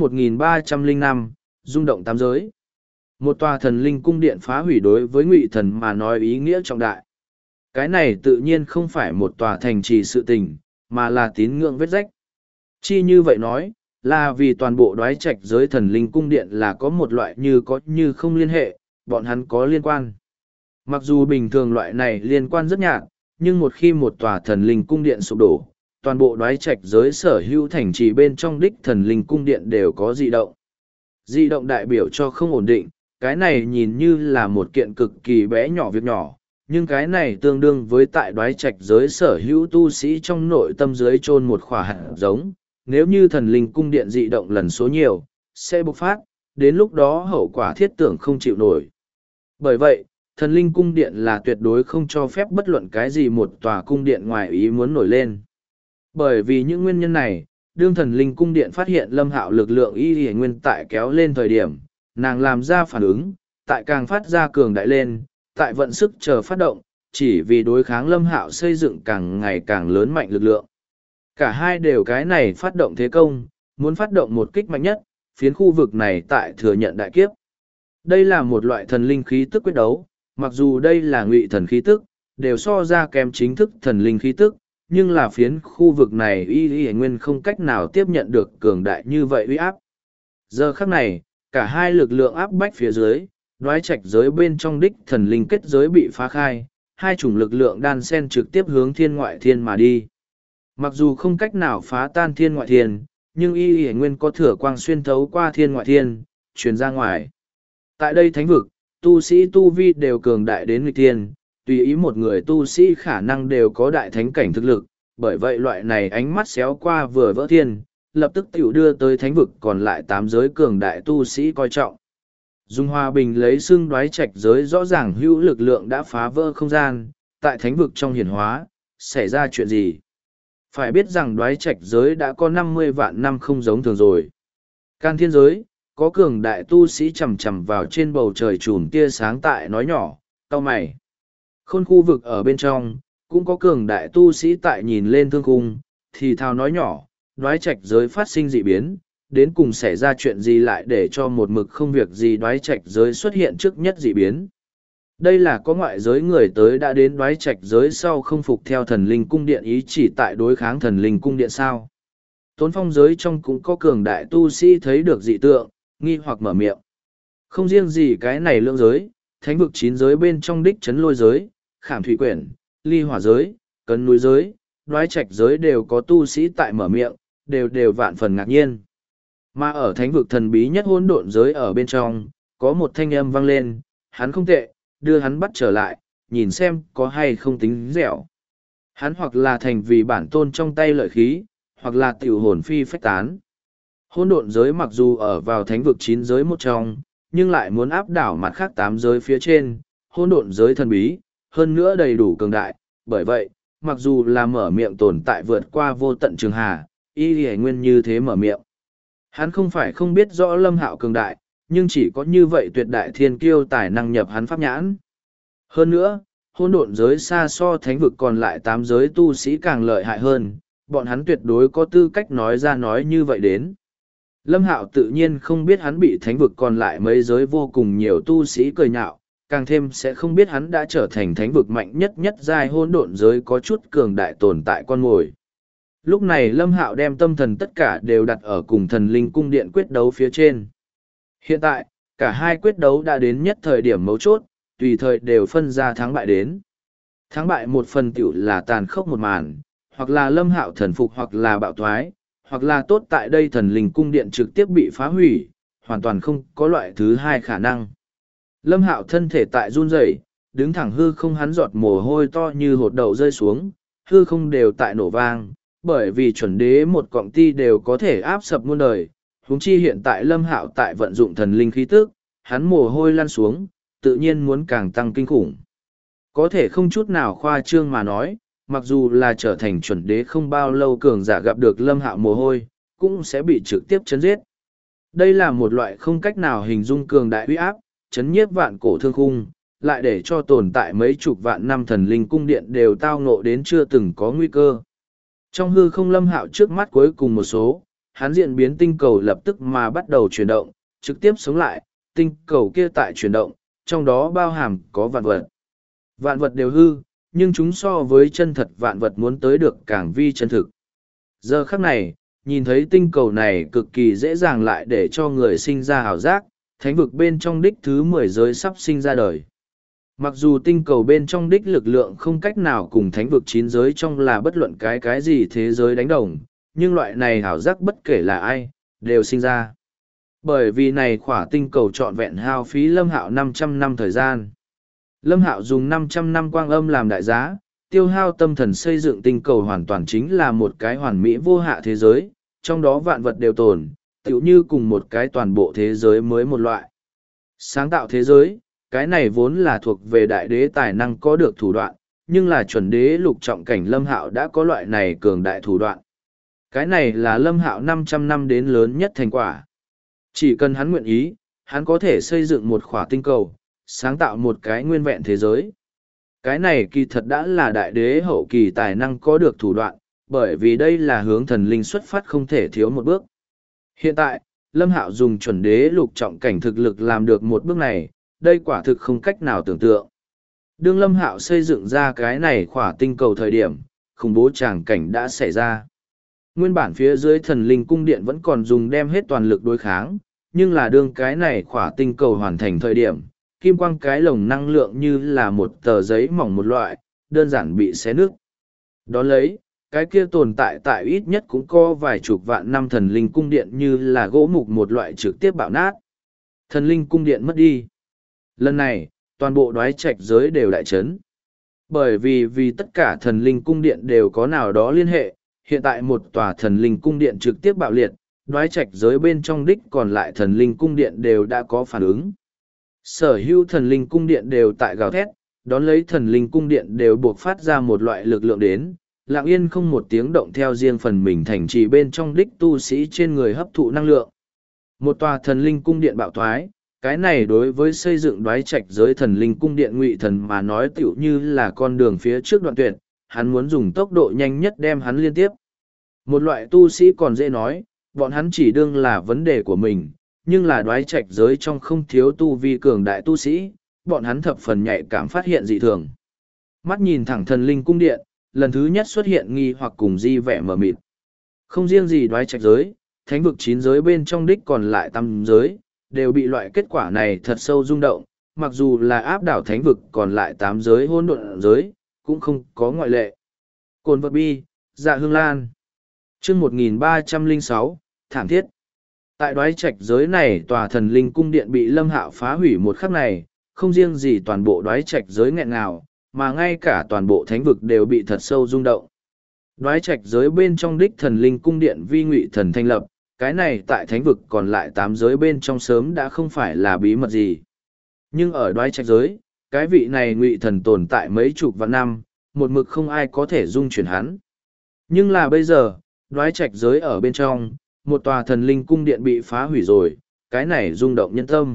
1305, rung động tam giới. Một tòa thần linh cung điện phá hủy đối với ngụy thần mà nói ý nghĩa trọng đại. Cái này tự nhiên không phải một tòa thành trì sự tình, mà là tín ngưỡng vết rách. Chi như vậy nói, là vì toàn bộ đoái trạch giới thần linh cung điện là có một loại như có như không liên hệ, bọn hắn có liên quan. Mặc dù bình thường loại này liên quan rất nhạt, nhưng một khi một tòa thần linh cung điện sụp đổ, toàn bộ đoái trạch giới sở hữu thành trì bên trong đích thần linh cung điện đều có dị động. Dị động đại biểu cho không ổn định, cái này nhìn như là một kiện cực kỳ bé nhỏ việc nhỏ, nhưng cái này tương đương với tại đoái trạch giới sở hữu tu sĩ trong nội tâm giới chôn một khỏa hạt giống. Nếu như thần linh cung điện dị động lần số nhiều, sẽ bộc phát, đến lúc đó hậu quả thiết tưởng không chịu nổi. Bởi vậy, thần linh cung điện là tuyệt đối không cho phép bất luận cái gì một tòa cung điện ngoài ý muốn nổi lên. Bởi vì những nguyên nhân này, đương thần linh cung điện phát hiện Lâm Hạo lực lượng y hề nguyên tại kéo lên thời điểm, nàng làm ra phản ứng, tại càng phát ra cường đại lên, tại vận sức chờ phát động, chỉ vì đối kháng Lâm Hạo xây dựng càng ngày càng lớn mạnh lực lượng. Cả hai đều cái này phát động thế công, muốn phát động một kích mạnh nhất, phiến khu vực này tại thừa nhận đại kiếp. Đây là một loại thần linh khí tức quyết đấu, mặc dù đây là ngụy thần khí tức, đều so ra kém chính thức thần linh khí tức, nhưng là phiến khu vực này y nguyên không cách nào tiếp nhận được cường đại như vậy uy áp. Giờ khắc này, cả hai lực lượng áp bách phía dưới, đoái trạch giới bên trong đích thần linh kết giới bị phá khai, hai chủng lực lượng đan sen trực tiếp hướng thiên ngoại thiên mà đi. Mặc dù không cách nào phá tan thiên ngoại thiên, nhưng y nguyên có thừa quang xuyên thấu qua thiên ngoại thiên, truyền ra ngoài. Tại đây thánh vực, tu sĩ tu vi đều cường đại đến nghịch thiên, tùy ý một người tu sĩ khả năng đều có đại thánh cảnh thực lực, bởi vậy loại này ánh mắt xéo qua vừa vỡ thiên, lập tức tiểu đưa tới thánh vực còn lại 8 giới cường đại tu sĩ coi trọng. Dung Hòa Bình lấy xương đoái trạch giới rõ ràng hữu lực lượng đã phá vỡ không gian, tại thánh vực trong hiển hóa, xảy ra chuyện gì? Phải biết rằng đoái trạch giới đã có 50 vạn năm không giống thường rồi. Can thiên giới, có cường đại tu sĩ chầm chầm vào trên bầu trời chùm tia sáng tại nói nhỏ, cau mày. Khôn khu vực ở bên trong, cũng có cường đại tu sĩ tại nhìn lên thương khung, thì thào nói nhỏ, đoái trạch giới phát sinh dị biến, đến cùng xảy ra chuyện gì lại để cho một mực không việc gì đoái trạch giới xuất hiện trước nhất dị biến. Đây là có ngoại giới người tới đã đến đoái trạch giới sau không phục theo thần linh cung điện ý chỉ tại đối kháng thần linh cung điện sao. Tốn phong giới trong cũng có cường đại tu sĩ thấy được dị tượng, nghi hoặc mở miệng. Không riêng gì cái này lượng giới, thánh vực 9 giới bên trong đích chấn lôi giới, khảm thủy quyển, ly hỏa giới, cấn núi giới, đoái trạch giới đều có tu sĩ tại mở miệng, đều vạn phần ngạc nhiên. Mà ở thánh vực thần bí nhất hỗn độn giới ở bên trong, có một thanh âm vang lên, hắn không tệ, đưa hắn bắt trở lại, nhìn xem có hay không tính dẻo. Hắn hoặc là thành vì bản tôn trong tay lợi khí, hoặc là tiểu hồn phi phách tán. Hỗn độn giới mặc dù ở vào thánh vực 9 giới một trong, nhưng lại muốn áp đảo mặt khác 8 giới phía trên, hỗn độn giới thần bí, hơn nữa đầy đủ cường đại, bởi vậy, mặc dù là mở miệng tồn tại vượt qua vô tận trường hà, y lì nguyên như thế mở miệng. Hắn không phải không biết rõ Lâm Hạo cường đại, nhưng chỉ có như vậy tuyệt đại thiên kiêu tài năng nhập hắn pháp nhãn. Hơn nữa, hỗn độn giới xa so thánh vực còn lại 8 giới tu sĩ càng lợi hại hơn, bọn hắn tuyệt đối có tư cách nói ra nói như vậy đến. Lâm Hạo tự nhiên không biết hắn bị thánh vực còn lại mấy giới vô cùng nhiều tu sĩ cười nhạo, càng thêm sẽ không biết hắn đã trở thành thánh vực mạnh nhất nhất giai hỗn độn giới có chút cường đại tồn tại con mồi. Lúc này Lâm Hạo đem tâm thần tất cả đều đặt ở cùng thần linh cung điện quyết đấu phía trên. Hiện tại, cả hai quyết đấu đã đến nhất thời điểm mấu chốt, tùy thời đều phân ra thắng bại đến. Thắng bại một phần tiểu là tàn khốc một màn, hoặc là Lâm Hạo thần phục hoặc là bạo thoái, hoặc là tốt tại đây thần linh cung điện trực tiếp bị phá hủy, hoàn toàn không có loại thứ hai khả năng. Lâm Hạo thân thể tại run rẩy, đứng thẳng hư không, hắn giọt mồ hôi to như hột đậu rơi xuống, hư không đều tại nổ vang, bởi vì chuẩn đế một cọng ti đều có thể áp sập muôn đời. Huống chi hiện tại Lâm Hạo tại vận dụng thần linh khí tức, hắn mồ hôi lăn xuống, tự nhiên muốn càng tăng kinh khủng. Có thể không chút nào khoa trương mà nói, mặc dù là trở thành chuẩn đế không bao lâu cường giả gặp được Lâm Hạo mồ hôi, cũng sẽ bị trực tiếp chấn giết. Đây là một loại không cách nào hình dung cường đại uy áp, chấn nhiếp vạn cổ thương khung, lại để cho tồn tại mấy chục vạn năm thần linh cung điện đều tao ngộ đến chưa từng có nguy cơ. Trong hư không Lâm Hạo trước mắt cuối cùng một số, hắn diễn biến tinh cầu lập tức mà bắt đầu chuyển động, trực tiếp sống lại, tinh cầu kia tại chuyển động, trong đó bao hàm có vạn vật. Vạn vật đều hư, nhưng chúng so với chân thật vạn vật muốn tới được càng vi chân thực. Giờ khắc này, nhìn thấy tinh cầu này cực kỳ dễ dàng lại để cho người sinh ra ảo giác, thánh vực bên trong đích thứ 10 giới sắp sinh ra đời. Mặc dù tinh cầu bên trong đích lực lượng không cách nào cùng thánh vực 9 giới trong là bất luận cái gì thế giới đánh đồng, nhưng loại này ảo giác bất kể là ai, đều sinh ra. Bởi vì này khỏa tinh cầu trọn vẹn hao phí Lâm Hạo 500 năm thời gian. Lâm Hạo dùng 500 năm quang âm làm đại giá, tiêu hao tâm thần xây dựng tinh cầu hoàn toàn chính là một cái hoàn mỹ vô hạ thế giới, trong đó vạn vật đều tồn, tựu như cùng một cái toàn bộ thế giới mới một loại. Sáng tạo thế giới, cái này vốn là thuộc về đại đế tài năng có được thủ đoạn, nhưng là chuẩn đế lục trọng cảnh Lâm Hạo đã có loại này cường đại thủ đoạn. Cái này là Lâm Hạo 500 năm đến lớn nhất thành quả. Chỉ cần hắn nguyện ý, hắn có thể xây dựng một khỏa tinh cầu, sáng tạo một cái nguyên vẹn thế giới. Cái này kỳ thật đã là đại đế hậu kỳ tài năng có được thủ đoạn, bởi vì đây là hướng thần linh xuất phát không thể thiếu một bước. Hiện tại, Lâm Hạo dùng chuẩn đế lục trọng cảnh thực lực làm được một bước này, đây quả thực không cách nào tưởng tượng. Đương Lâm Hạo xây dựng ra cái này khỏa tinh cầu thời điểm, khủng bố tràng cảnh đã xảy ra. Nguyên bản phía dưới thần linh cung điện vẫn còn dùng đem hết toàn lực đối kháng, nhưng là đương cái này khỏa tinh cầu hoàn thành thời điểm, kim quang cái lồng năng lượng như là một tờ giấy mỏng một loại, đơn giản bị xé nứt. Đón lấy, cái kia tồn tại tại ít nhất cũng có vài chục vạn năm thần linh cung điện như là gỗ mục một loại trực tiếp bạo nát. Thần linh cung điện mất đi. Lần này, toàn bộ đoái trạch giới đều đại chấn. Bởi vì tất cả thần linh cung điện đều có nào đó liên hệ, hiện tại một tòa thần linh cung điện trực tiếp bạo liệt, đoái trạch giới bên trong đích còn lại thần linh cung điện đều đã có phản ứng. Sở hữu thần linh cung điện đều tại gào thét, đón lấy thần linh cung điện đều buộc phát ra một loại lực lượng đến, lặng yên không một tiếng động theo riêng phần mình thành trì bên trong đích tu sĩ trên người hấp thụ năng lượng. Một tòa thần linh cung điện bạo thoái, cái này đối với xây dựng đoái trạch giới thần linh cung điện ngụy thần mà nói tựu như là con đường phía trước đoạn tuyệt, hắn muốn dùng tốc độ nhanh nhất đem hắn liên tiếp. Một loại tu sĩ còn dễ nói, bọn hắn chỉ đương là vấn đề của mình, nhưng là đoái trạch giới trong không thiếu tu vi cường đại tu sĩ, bọn hắn thập phần nhạy cảm phát hiện dị thường. Mắt nhìn thẳng thần linh cung điện, lần thứ nhất xuất hiện nghi hoặc cùng di vẻ mờ mịt. Không riêng gì đoái trạch giới, thánh vực 9 giới bên trong đích còn lại 8 giới, đều bị loại kết quả này thật sâu rung động, mặc dù là áp đảo thánh vực còn lại 8 giới hỗn độn giới, cũng không có ngoại lệ. Cồn vật bi, dạ hương lan. Chương 1306, thảm thiết. Tại đoái trạch giới này, tòa thần linh cung điện bị Lâm Hạo phá hủy một khắc này, không riêng gì toàn bộ đoái trạch giới nghẹn ngào, mà ngay cả toàn bộ thánh vực đều bị thật sâu rung động. Đoái trạch giới bên trong đích thần linh cung điện vi ngụy thần thanh lập, cái này tại thánh vực còn lại 8 giới bên trong sớm đã không phải là bí mật gì. Nhưng ở đoái trạch giới, cái vị này ngụy thần tồn tại mấy chục vạn năm, một mực không ai có thể dung chuyển hắn. Nhưng là bây giờ, đoái trạch giới ở bên trong, một tòa thần linh cung điện bị phá hủy rồi, cái này rung động nhân tâm.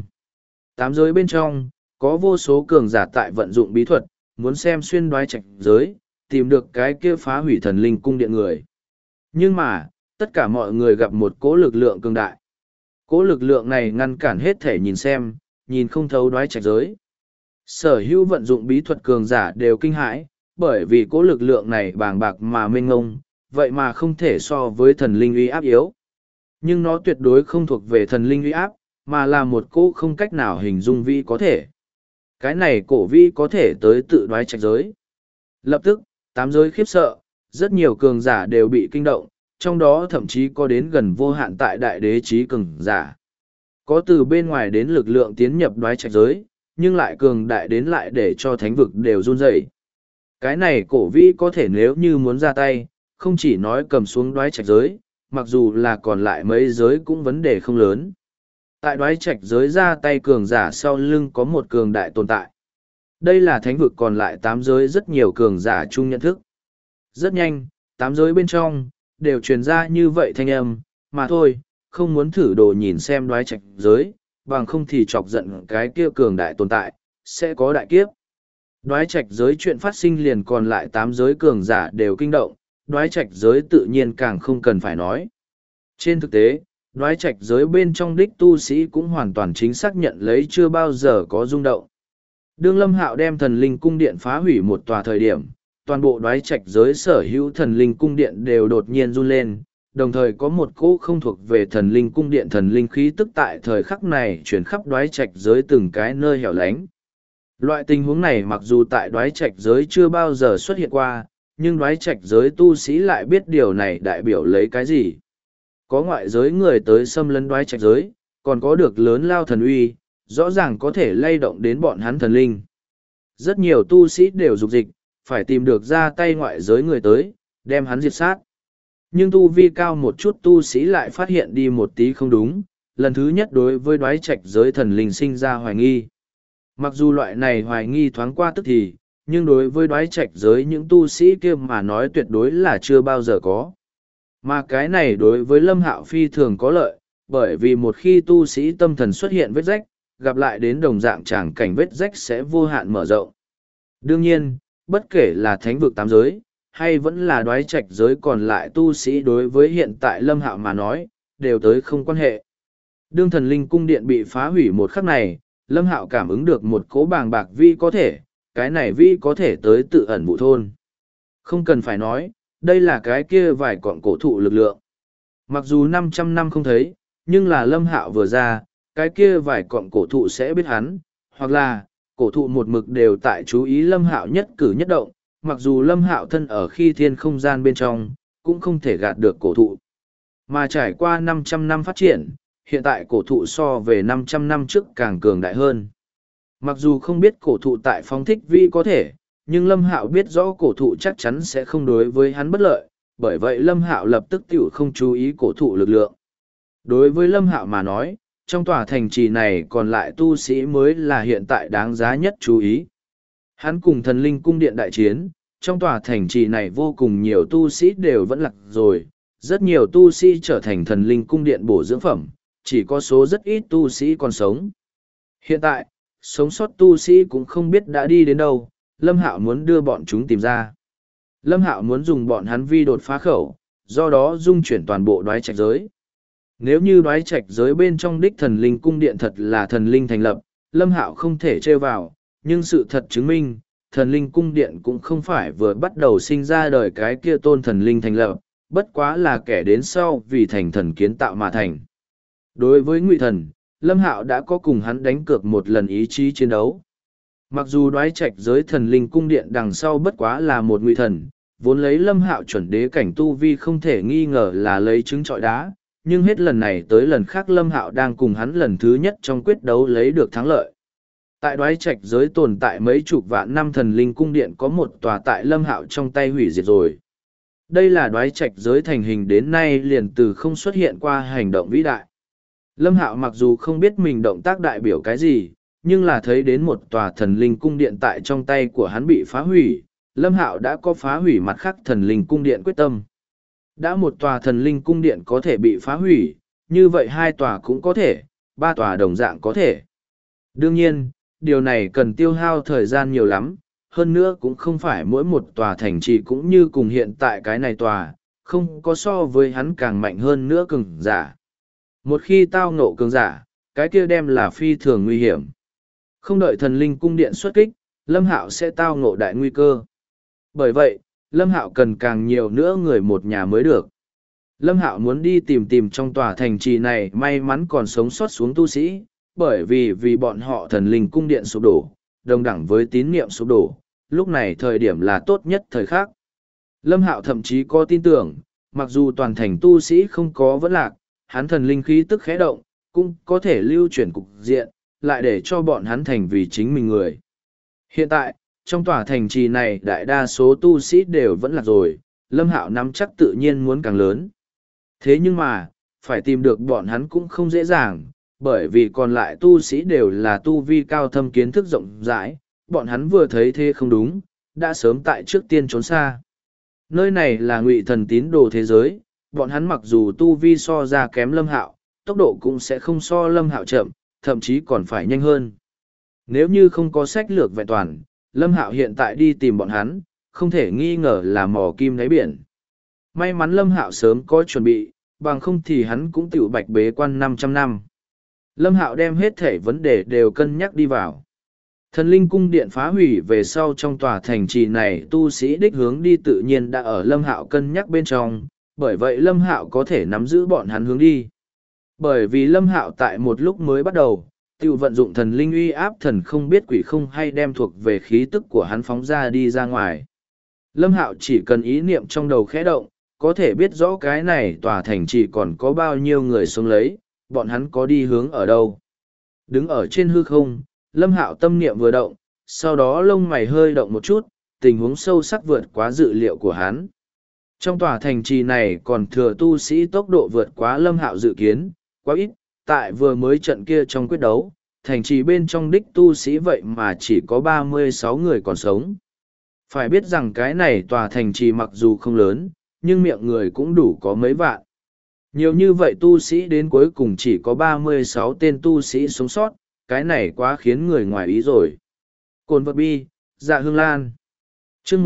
8 giới bên trong, có vô số cường giả tại vận dụng bí thuật, muốn xem xuyên đoái trạch giới, tìm được cái kia phá hủy thần linh cung điện người. Nhưng mà, tất cả mọi người gặp một cỗ lực lượng cường đại. Cỗ lực lượng này ngăn cản hết thể nhìn xem, nhìn không thấu đoái trạch giới. Sở hữu vận dụng bí thuật cường giả đều kinh hãi, bởi vì cỗ lực lượng này bàng bạc mà mênh ngông, vậy mà không thể so với thần linh uy áp yếu. Nhưng nó tuyệt đối không thuộc về thần linh uy áp, mà là một cỗ không cách nào hình dung vi có thể. Cái này cổ vi có thể tới tự đoái trạch giới. Lập tức, 8 giới khiếp sợ, rất nhiều cường giả đều bị kinh động, trong đó thậm chí có đến gần vô hạn tại đại đế trí cường giả. Có từ bên ngoài đến lực lượng tiến nhập đoái trạch giới, nhưng lại cường đại đến lại để cho thánh vực đều run rẩy. Cái này cổ vi có thể nếu như muốn ra tay, không chỉ nói cầm xuống đoái trạch giới, mặc dù là còn lại mấy giới cũng vấn đề không lớn. Tại đoái trạch giới ra tay cường giả sau lưng có một cường đại tồn tại. Đây là thánh vực còn lại 8 giới rất nhiều cường giả chung nhận thức. Rất nhanh, 8 giới bên trong, đều truyền ra như vậy thanh âm, mà thôi, không muốn thử đồ nhìn xem đoái trạch giới, bằng không thì chọc giận cái kia cường đại tồn tại, sẽ có đại kiếp. Đoái trạch giới chuyện phát sinh liền còn lại 8 giới cường giả đều kinh động, đoái trạch giới tự nhiên càng không cần phải nói. Trên thực tế, đoái trạch giới bên trong đích tu sĩ cũng hoàn toàn chính xác nhận lấy chưa bao giờ có rung động. Đương Lâm Hạo đem thần linh cung điện phá hủy một tòa thời điểm, toàn bộ đoái trạch giới sở hữu thần linh cung điện đều đột nhiên run lên, đồng thời có một cỗ không thuộc về thần linh cung điện thần linh khí tức tại thời khắc này chuyển khắp đoái trạch giới từng cái nơi hẻo lánh. Loại tình huống này mặc dù tại đoái trạch giới chưa bao giờ xuất hiện qua, nhưng đoái trạch giới tu sĩ lại biết điều này đại biểu lấy cái gì. Có ngoại giới người tới xâm lấn đoái trạch giới, còn có được lớn lao thần uy, rõ ràng có thể lay động đến bọn hắn thần linh. Rất nhiều tu sĩ đều dục dịch, phải tìm được ra tay ngoại giới người tới, đem hắn diệt sát. Nhưng tu vi cao một chút tu sĩ lại phát hiện đi một tí không đúng, lần thứ nhất đối với đoái trạch giới thần linh sinh ra hoài nghi. Mặc dù loại này hoài nghi thoáng qua tức thì, nhưng đối với đoái trạch giới những tu sĩ kia mà nói tuyệt đối là chưa bao giờ có. Mà cái này đối với Lâm Hạo phi thường có lợi, bởi vì một khi tu sĩ tâm thần xuất hiện vết rách, gặp lại đến đồng dạng tràng cảnh vết rách sẽ vô hạn mở rộng. Đương nhiên, bất kể là thánh vực 8 giới, hay vẫn là đoái trạch giới còn lại tu sĩ đối với hiện tại Lâm Hạo mà nói, đều tới không quan hệ. Đương thần linh cung điện bị phá hủy một khắc này, Lâm Hạo cảm ứng được một cỗ bàng bạc vi có thể, cái này vi có thể tới tự ẩn vụ thôn. Không cần phải nói, đây là cái kia vài cọn cổ thụ lực lượng. Mặc dù 500 năm không thấy, nhưng là Lâm Hạo vừa ra, cái kia vài cọn cổ thụ sẽ biết hắn, hoặc là cổ thụ một mực đều tại chú ý Lâm Hạo nhất cử nhất động, mặc dù Lâm Hạo thân ở khi thiên không gian bên trong, cũng không thể gạt được cổ thụ. Mà trải qua 500 năm phát triển, hiện tại cổ thụ so về 500 năm trước càng cường đại hơn. Mặc dù không biết cổ thụ tại phóng thích vi có thể, nhưng Lâm Hạo biết rõ cổ thụ chắc chắn sẽ không đối với hắn bất lợi, bởi vậy Lâm Hạo lập tức tiểu không chú ý cổ thụ lực lượng. Đối với Lâm Hạo mà nói, trong tòa thành trì này còn lại tu sĩ mới là hiện tại đáng giá nhất chú ý. Hắn cùng thần linh cung điện đại chiến, trong tòa thành trì này vô cùng nhiều tu sĩ đều vẫn lạc rồi, rất nhiều tu sĩ trở thành thần linh cung điện bổ dưỡng phẩm, chỉ có số rất ít tu sĩ còn sống. Hiện tại, sống sót tu sĩ cũng không biết đã đi đến đâu, Lâm Hạo muốn đưa bọn chúng tìm ra. Lâm Hạo muốn dùng bọn hắn vi đột phá khẩu, do đó dung chuyển toàn bộ đoái trạch giới. Nếu như đoái trạch giới bên trong đích thần linh cung điện thật là thần linh thành lập, Lâm Hạo không thể trêu vào, nhưng sự thật chứng minh, thần linh cung điện cũng không phải vừa bắt đầu sinh ra đời cái kia tôn thần linh thành lập, bất quá là kẻ đến sau vì thành thần kiến tạo mà thành. Đối với Ngụy Thần, Lâm Hạo đã có cùng hắn đánh cược một lần ý chí chiến đấu. Mặc dù đoái trạch giới thần linh cung điện đằng sau bất quá là một Ngụy Thần, vốn lấy Lâm Hạo chuẩn đế cảnh tu vi không thể nghi ngờ là lấy trứng trọi đá, nhưng hết lần này tới lần khác Lâm Hạo đang cùng hắn lần thứ nhất trong quyết đấu lấy được thắng lợi. Tại Đoái Trạch giới tồn tại mấy chục vạn năm thần linh cung điện có một tòa tại Lâm Hạo trong tay hủy diệt rồi. Đây là Đoái Trạch giới thành hình đến nay liền từ không xuất hiện qua hành động vĩ đại. Lâm Hạo mặc dù không biết mình động tác đại biểu cái gì, nhưng là thấy đến một tòa thần linh cung điện tại trong tay của hắn bị phá hủy, Lâm Hạo đã có phá hủy mặt khác thần linh cung điện quyết tâm. Đã một tòa thần linh cung điện có thể bị phá hủy, như vậy hai tòa cũng có thể, ba tòa đồng dạng có thể. Đương nhiên, điều này cần tiêu hao thời gian nhiều lắm, hơn nữa cũng không phải mỗi một tòa thành trì cũng như cùng hiện tại cái này tòa, không có so với hắn càng mạnh hơn nữa cường giả. Một khi tao ngộ cường giả, cái kia đem là phi thường nguy hiểm. Không đợi thần linh cung điện xuất kích, Lâm Hạo sẽ tao ngộ đại nguy cơ. Bởi vậy, Lâm Hạo cần càng nhiều nữa người một nhà mới được. Lâm Hạo muốn đi tìm trong tòa thành trì này may mắn còn sống sót xuống tu sĩ, bởi vì bọn họ thần linh cung điện sụp đổ, đồng đẳng với tín niệm sụp đổ, lúc này thời điểm là tốt nhất thời khắc. Lâm Hạo thậm chí có tin tưởng, mặc dù toàn thành tu sĩ không có vẫn lạc, hắn thần linh khí tức khẽ động, cũng có thể lưu chuyển cục diện, lại để cho bọn hắn thành vì chính mình người. Hiện tại, trong tòa thành trì này đại đa số tu sĩ đều vẫn lạc rồi, Lâm Hạo nắm chắc tự nhiên muốn càng lớn. Thế nhưng mà, phải tìm được bọn hắn cũng không dễ dàng, bởi vì còn lại tu sĩ đều là tu vi cao thâm kiến thức rộng rãi, bọn hắn vừa thấy thế không đúng, đã sớm tại trước tiên trốn xa. Nơi này là Ngụy Thần tín đồ thế giới, bọn hắn mặc dù tu vi so ra kém Lâm Hạo, tốc độ cũng sẽ không so Lâm Hạo chậm, thậm chí còn phải nhanh hơn. Nếu như không có sách lược vẹn toàn, Lâm Hạo hiện tại đi tìm bọn hắn, không thể nghi ngờ là mò kim đáy biển. May mắn Lâm Hạo sớm có chuẩn bị, bằng không thì hắn cũng tiểu bạch bế quan 500 năm. Lâm Hạo đem hết thể vấn đề đều cân nhắc đi vào. Thần linh cung điện phá hủy về sau trong tòa thành trì này tu sĩ đích hướng đi tự nhiên đã ở Lâm Hạo cân nhắc bên trong, bởi vậy Lâm Hạo có thể nắm giữ bọn hắn hướng đi. Bởi vì Lâm Hạo tại một lúc mới bắt đầu, tiêu vận dụng thần linh uy áp thần không biết quỷ không hay đem thuộc về khí tức của hắn phóng ra đi ra ngoài. Lâm Hạo chỉ cần ý niệm trong đầu khẽ động, có thể biết rõ cái này tòa thành trì còn có bao nhiêu người sống lấy, bọn hắn có đi hướng ở đâu. Đứng ở trên hư không, Lâm Hạo tâm niệm vừa động, sau đó lông mày hơi động một chút, tình huống sâu sắc vượt quá dự liệu của hắn. Trong tòa thành trì này còn thừa tu sĩ tốc độ vượt quá Lâm Hạo dự kiến, quá ít, tại vừa mới trận kia trong quyết đấu, thành trì bên trong đích tu sĩ vậy mà chỉ có 36 người còn sống. Phải biết rằng cái này tòa thành trì mặc dù không lớn, nhưng miệng người cũng đủ có mấy vạn. Nhiều như vậy tu sĩ đến cuối cùng chỉ có 36 tên tu sĩ sống sót, cái này quá khiến người ngoài ý rồi. Cồn vật bi, dạ hương lan. Chương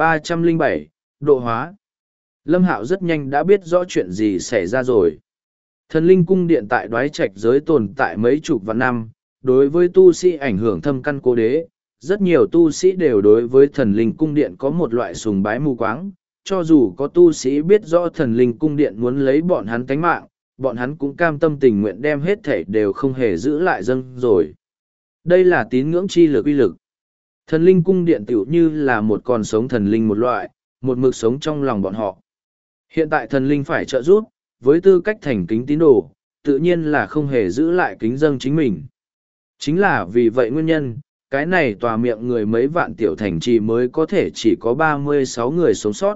1307, độ hóa. Lâm Hạo rất nhanh đã biết rõ chuyện gì xảy ra rồi. Thần linh cung điện tại Đoái Trạch giới tồn tại mấy chục vạn năm, đối với tu sĩ ảnh hưởng thâm căn cố đế. Rất nhiều tu sĩ đều đối với thần linh cung điện có một loại sùng bái mù quáng, cho dù có tu sĩ biết rõ thần linh cung điện muốn lấy bọn hắn tánh mạng, bọn hắn cũng cam tâm tình nguyện đem hết thể đều không hề giữ lại dâng rồi. Đây là tín ngưỡng chi lực uy lực. Thần linh cung điện tiểu như là một con sống thần linh một loại, một mực sống trong lòng bọn họ. Hiện tại thần linh phải trợ giúp, với tư cách thành kính tín đồ, tự nhiên là không hề giữ lại kính dâng chính mình. Chính là vì vậy nguyên nhân, cái này tòa miệng người mấy vạn tiểu thành trì mới có thể chỉ có 36 người sống sót.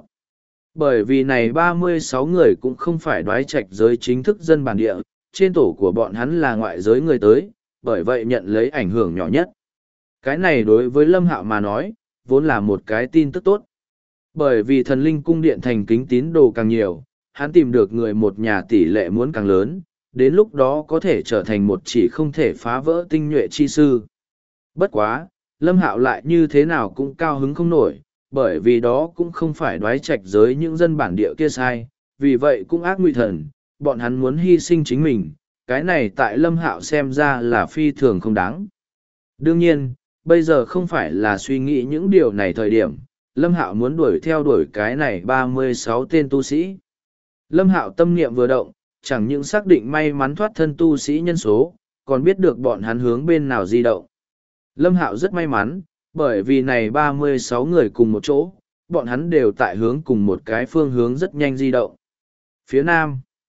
Bởi vì này 36 người cũng không phải Đoái Trạch giới chính thức dân bản địa, trên tổ của bọn hắn là ngoại giới người tới, bởi vậy nhận lấy ảnh hưởng nhỏ nhất. Cái này đối với Lâm Hạo mà nói, vốn là một cái tin tức tốt. Bởi vì thần linh cung điện thành kính tín đồ càng nhiều, hắn tìm được người một nhà tỷ lệ muốn càng lớn, đến lúc đó có thể trở thành một chỉ không thể phá vỡ tinh nhuệ chi sư. Bất quá, Lâm Hạo lại như thế nào cũng cao hứng không nổi, bởi vì đó cũng không phải Đoái Trạch giới những dân bản địa kia sai, vì vậy cũng ác nguy thần, bọn hắn muốn hy sinh chính mình, cái này tại Lâm Hạo xem ra là phi thường không đáng. Đương nhiên, bây giờ không phải là suy nghĩ những điều này thời điểm, Lâm Hạo muốn theo đuổi cái này 36 tên tu sĩ. Lâm Hạo tâm niệm vừa động, chẳng những xác định may mắn thoát thân tu sĩ nhân số, còn biết được bọn hắn hướng bên nào di động. Lâm Hạo rất may mắn, bởi vì này 36 người cùng một chỗ, bọn hắn đều tại hướng cùng một cái phương hướng rất nhanh di động. Phía Nam.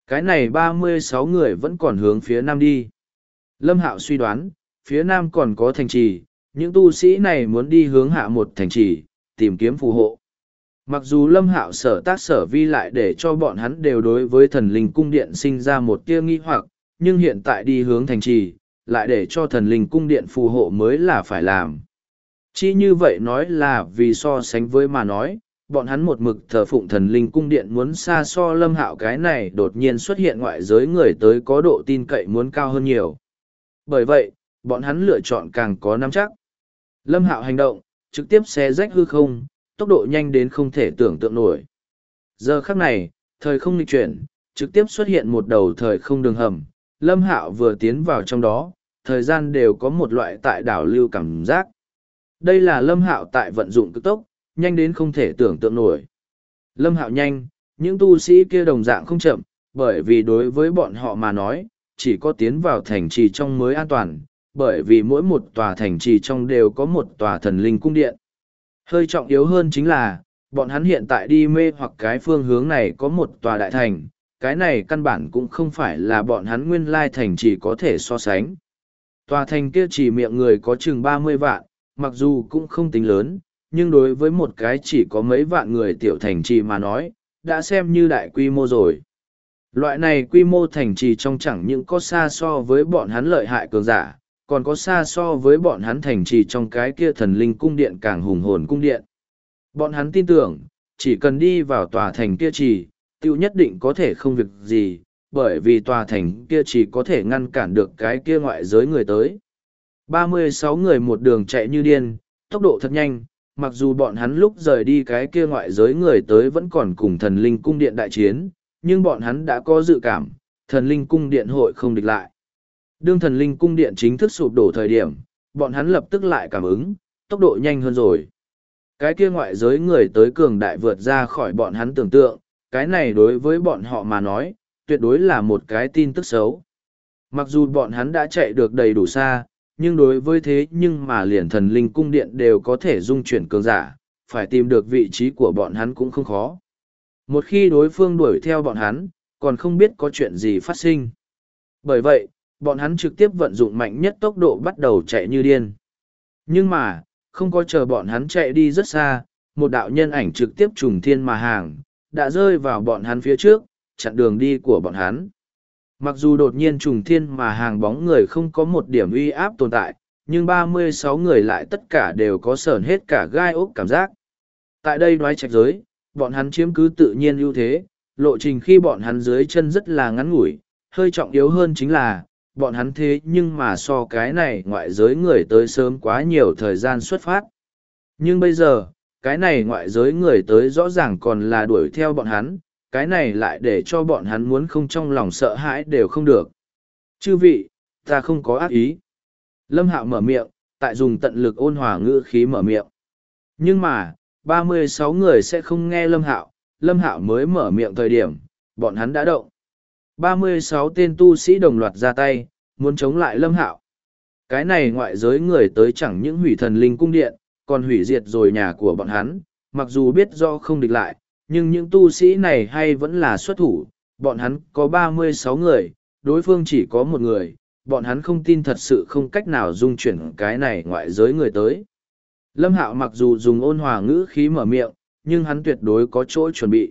Cái này 36 người vẫn còn hướng phía nam đi. Lâm Hạo suy đoán, phía nam còn có thành trì, những tu sĩ này muốn đi hướng hạ một thành trì, tìm kiếm phù hộ. Mặc dù Lâm Hạo sở tác sở vi lại để cho bọn hắn đều đối với thần linh cung điện sinh ra một tia nghi hoặc, nhưng hiện tại đi hướng thành trì, lại để cho thần linh cung điện phù hộ mới là phải làm. Chỉ như vậy nói là vì so sánh với mà nói, bọn hắn một mực thờ phụng thần linh cung điện muốn xa so Lâm Hạo cái này đột nhiên xuất hiện ngoại giới người tới có độ tin cậy muốn cao hơn nhiều. Bởi vậy, bọn hắn lựa chọn càng có nắm chắc. Lâm Hạo hành động, trực tiếp xé rách hư không, tốc độ nhanh đến không thể tưởng tượng nổi. Giờ khắc này, thời không nghịch chuyển, trực tiếp xuất hiện một đầu thời không đường hầm. Lâm Hạo vừa tiến vào trong đó, thời gian đều có một loại tại đảo lưu cảm giác. Đây là Lâm Hạo tại vận dụng cực tốc, nhanh đến không thể tưởng tượng nổi. Lâm Hạo nhanh, những tu sĩ kia đồng dạng không chậm, bởi vì đối với bọn họ mà nói, chỉ có tiến vào thành trì trong mới an toàn, bởi vì mỗi một tòa thành trì trong đều có một tòa thần linh cung điện. Hơi trọng yếu hơn chính là, bọn hắn hiện tại đi mê hoặc cái phương hướng này có một tòa đại thành, cái này căn bản cũng không phải là bọn hắn nguyên lai thành trì có thể so sánh. Tòa thành kia chỉ miệng người có chừng 30 vạn, mặc dù cũng không tính lớn, nhưng đối với một cái chỉ có mấy vạn người tiểu thành trì mà nói, đã xem như đại quy mô rồi. Loại này quy mô thành trì trong chẳng những có xa so với bọn hắn lợi hại cường giả, còn có xa so với bọn hắn thành trì trong cái kia thần linh cung điện càng hùng hồn cung điện. Bọn hắn tin tưởng, chỉ cần đi vào tòa thành kia trì, tiêu nhất định có thể không việc gì, bởi vì tòa thành kia chỉ có thể ngăn cản được cái kia ngoại giới người tới. 36 người một đường chạy như điên, tốc độ thật nhanh, mặc dù bọn hắn lúc rời đi cái kia ngoại giới người tới vẫn còn cùng thần linh cung điện đại chiến, nhưng bọn hắn đã có dự cảm, thần linh cung điện hội không địch lại. Đương thần linh cung điện chính thức sụp đổ thời điểm, bọn hắn lập tức lại cảm ứng, tốc độ nhanh hơn rồi. Cái kia ngoại giới người tới cường đại vượt ra khỏi bọn hắn tưởng tượng, cái này đối với bọn họ mà nói, tuyệt đối là một cái tin tức xấu. Mặc dù bọn hắn đã chạy được đầy đủ xa, nhưng đối với thế nhưng mà liền thần linh cung điện đều có thể dung chuyển cường giả, phải tìm được vị trí của bọn hắn cũng không khó. Một khi đối phương đuổi theo bọn hắn, còn không biết có chuyện gì phát sinh. Bởi vậy, bọn hắn trực tiếp vận dụng mạnh nhất tốc độ bắt đầu chạy như điên. Nhưng mà, không có chờ bọn hắn chạy đi rất xa, một đạo nhân ảnh trực tiếp trùng thiên mà hàng, đã rơi vào bọn hắn phía trước, chặn đường đi của bọn hắn. Mặc dù đột nhiên trùng thiên mà hàng bóng người không có một điểm uy áp tồn tại, nhưng 36 người lại tất cả đều có sởn hết cả gai ốc cảm giác. Tại đây đoái trạch giới, bọn hắn chiếm cứ tự nhiên ưu thế, lộ trình khi bọn hắn dưới chân rất là ngắn ngủi, hơi trọng yếu hơn chính là, bọn hắn thế nhưng mà so cái này ngoại giới người tới sớm quá nhiều thời gian xuất phát. Nhưng bây giờ, cái này ngoại giới người tới rõ ràng còn là đuổi theo bọn hắn, cái này lại để cho bọn hắn muốn không trong lòng sợ hãi đều không được. Chư vị, ta không có ác ý. Lâm Hạo mở miệng, tại dùng tận lực ôn hòa ngữ khí mở miệng. Nhưng mà, 36 người sẽ không nghe Lâm Hạo mới mở miệng thời điểm, bọn hắn đã động. 36 tên tu sĩ đồng loạt ra tay, muốn chống lại Lâm Hạo. Cái này ngoại giới người tới chẳng những hủy thần linh cung điện, còn hủy diệt rồi nhà của bọn hắn, mặc dù biết do không địch lại, nhưng những tu sĩ này hay vẫn là xuất thủ, bọn hắn có 36 người, đối phương chỉ có một người, bọn hắn không tin thật sự không cách nào dung chuyển cái này ngoại giới người tới. Lâm Hạo mặc dù dùng ôn hòa ngữ khí mở miệng, nhưng hắn tuyệt đối có chỗ chuẩn bị.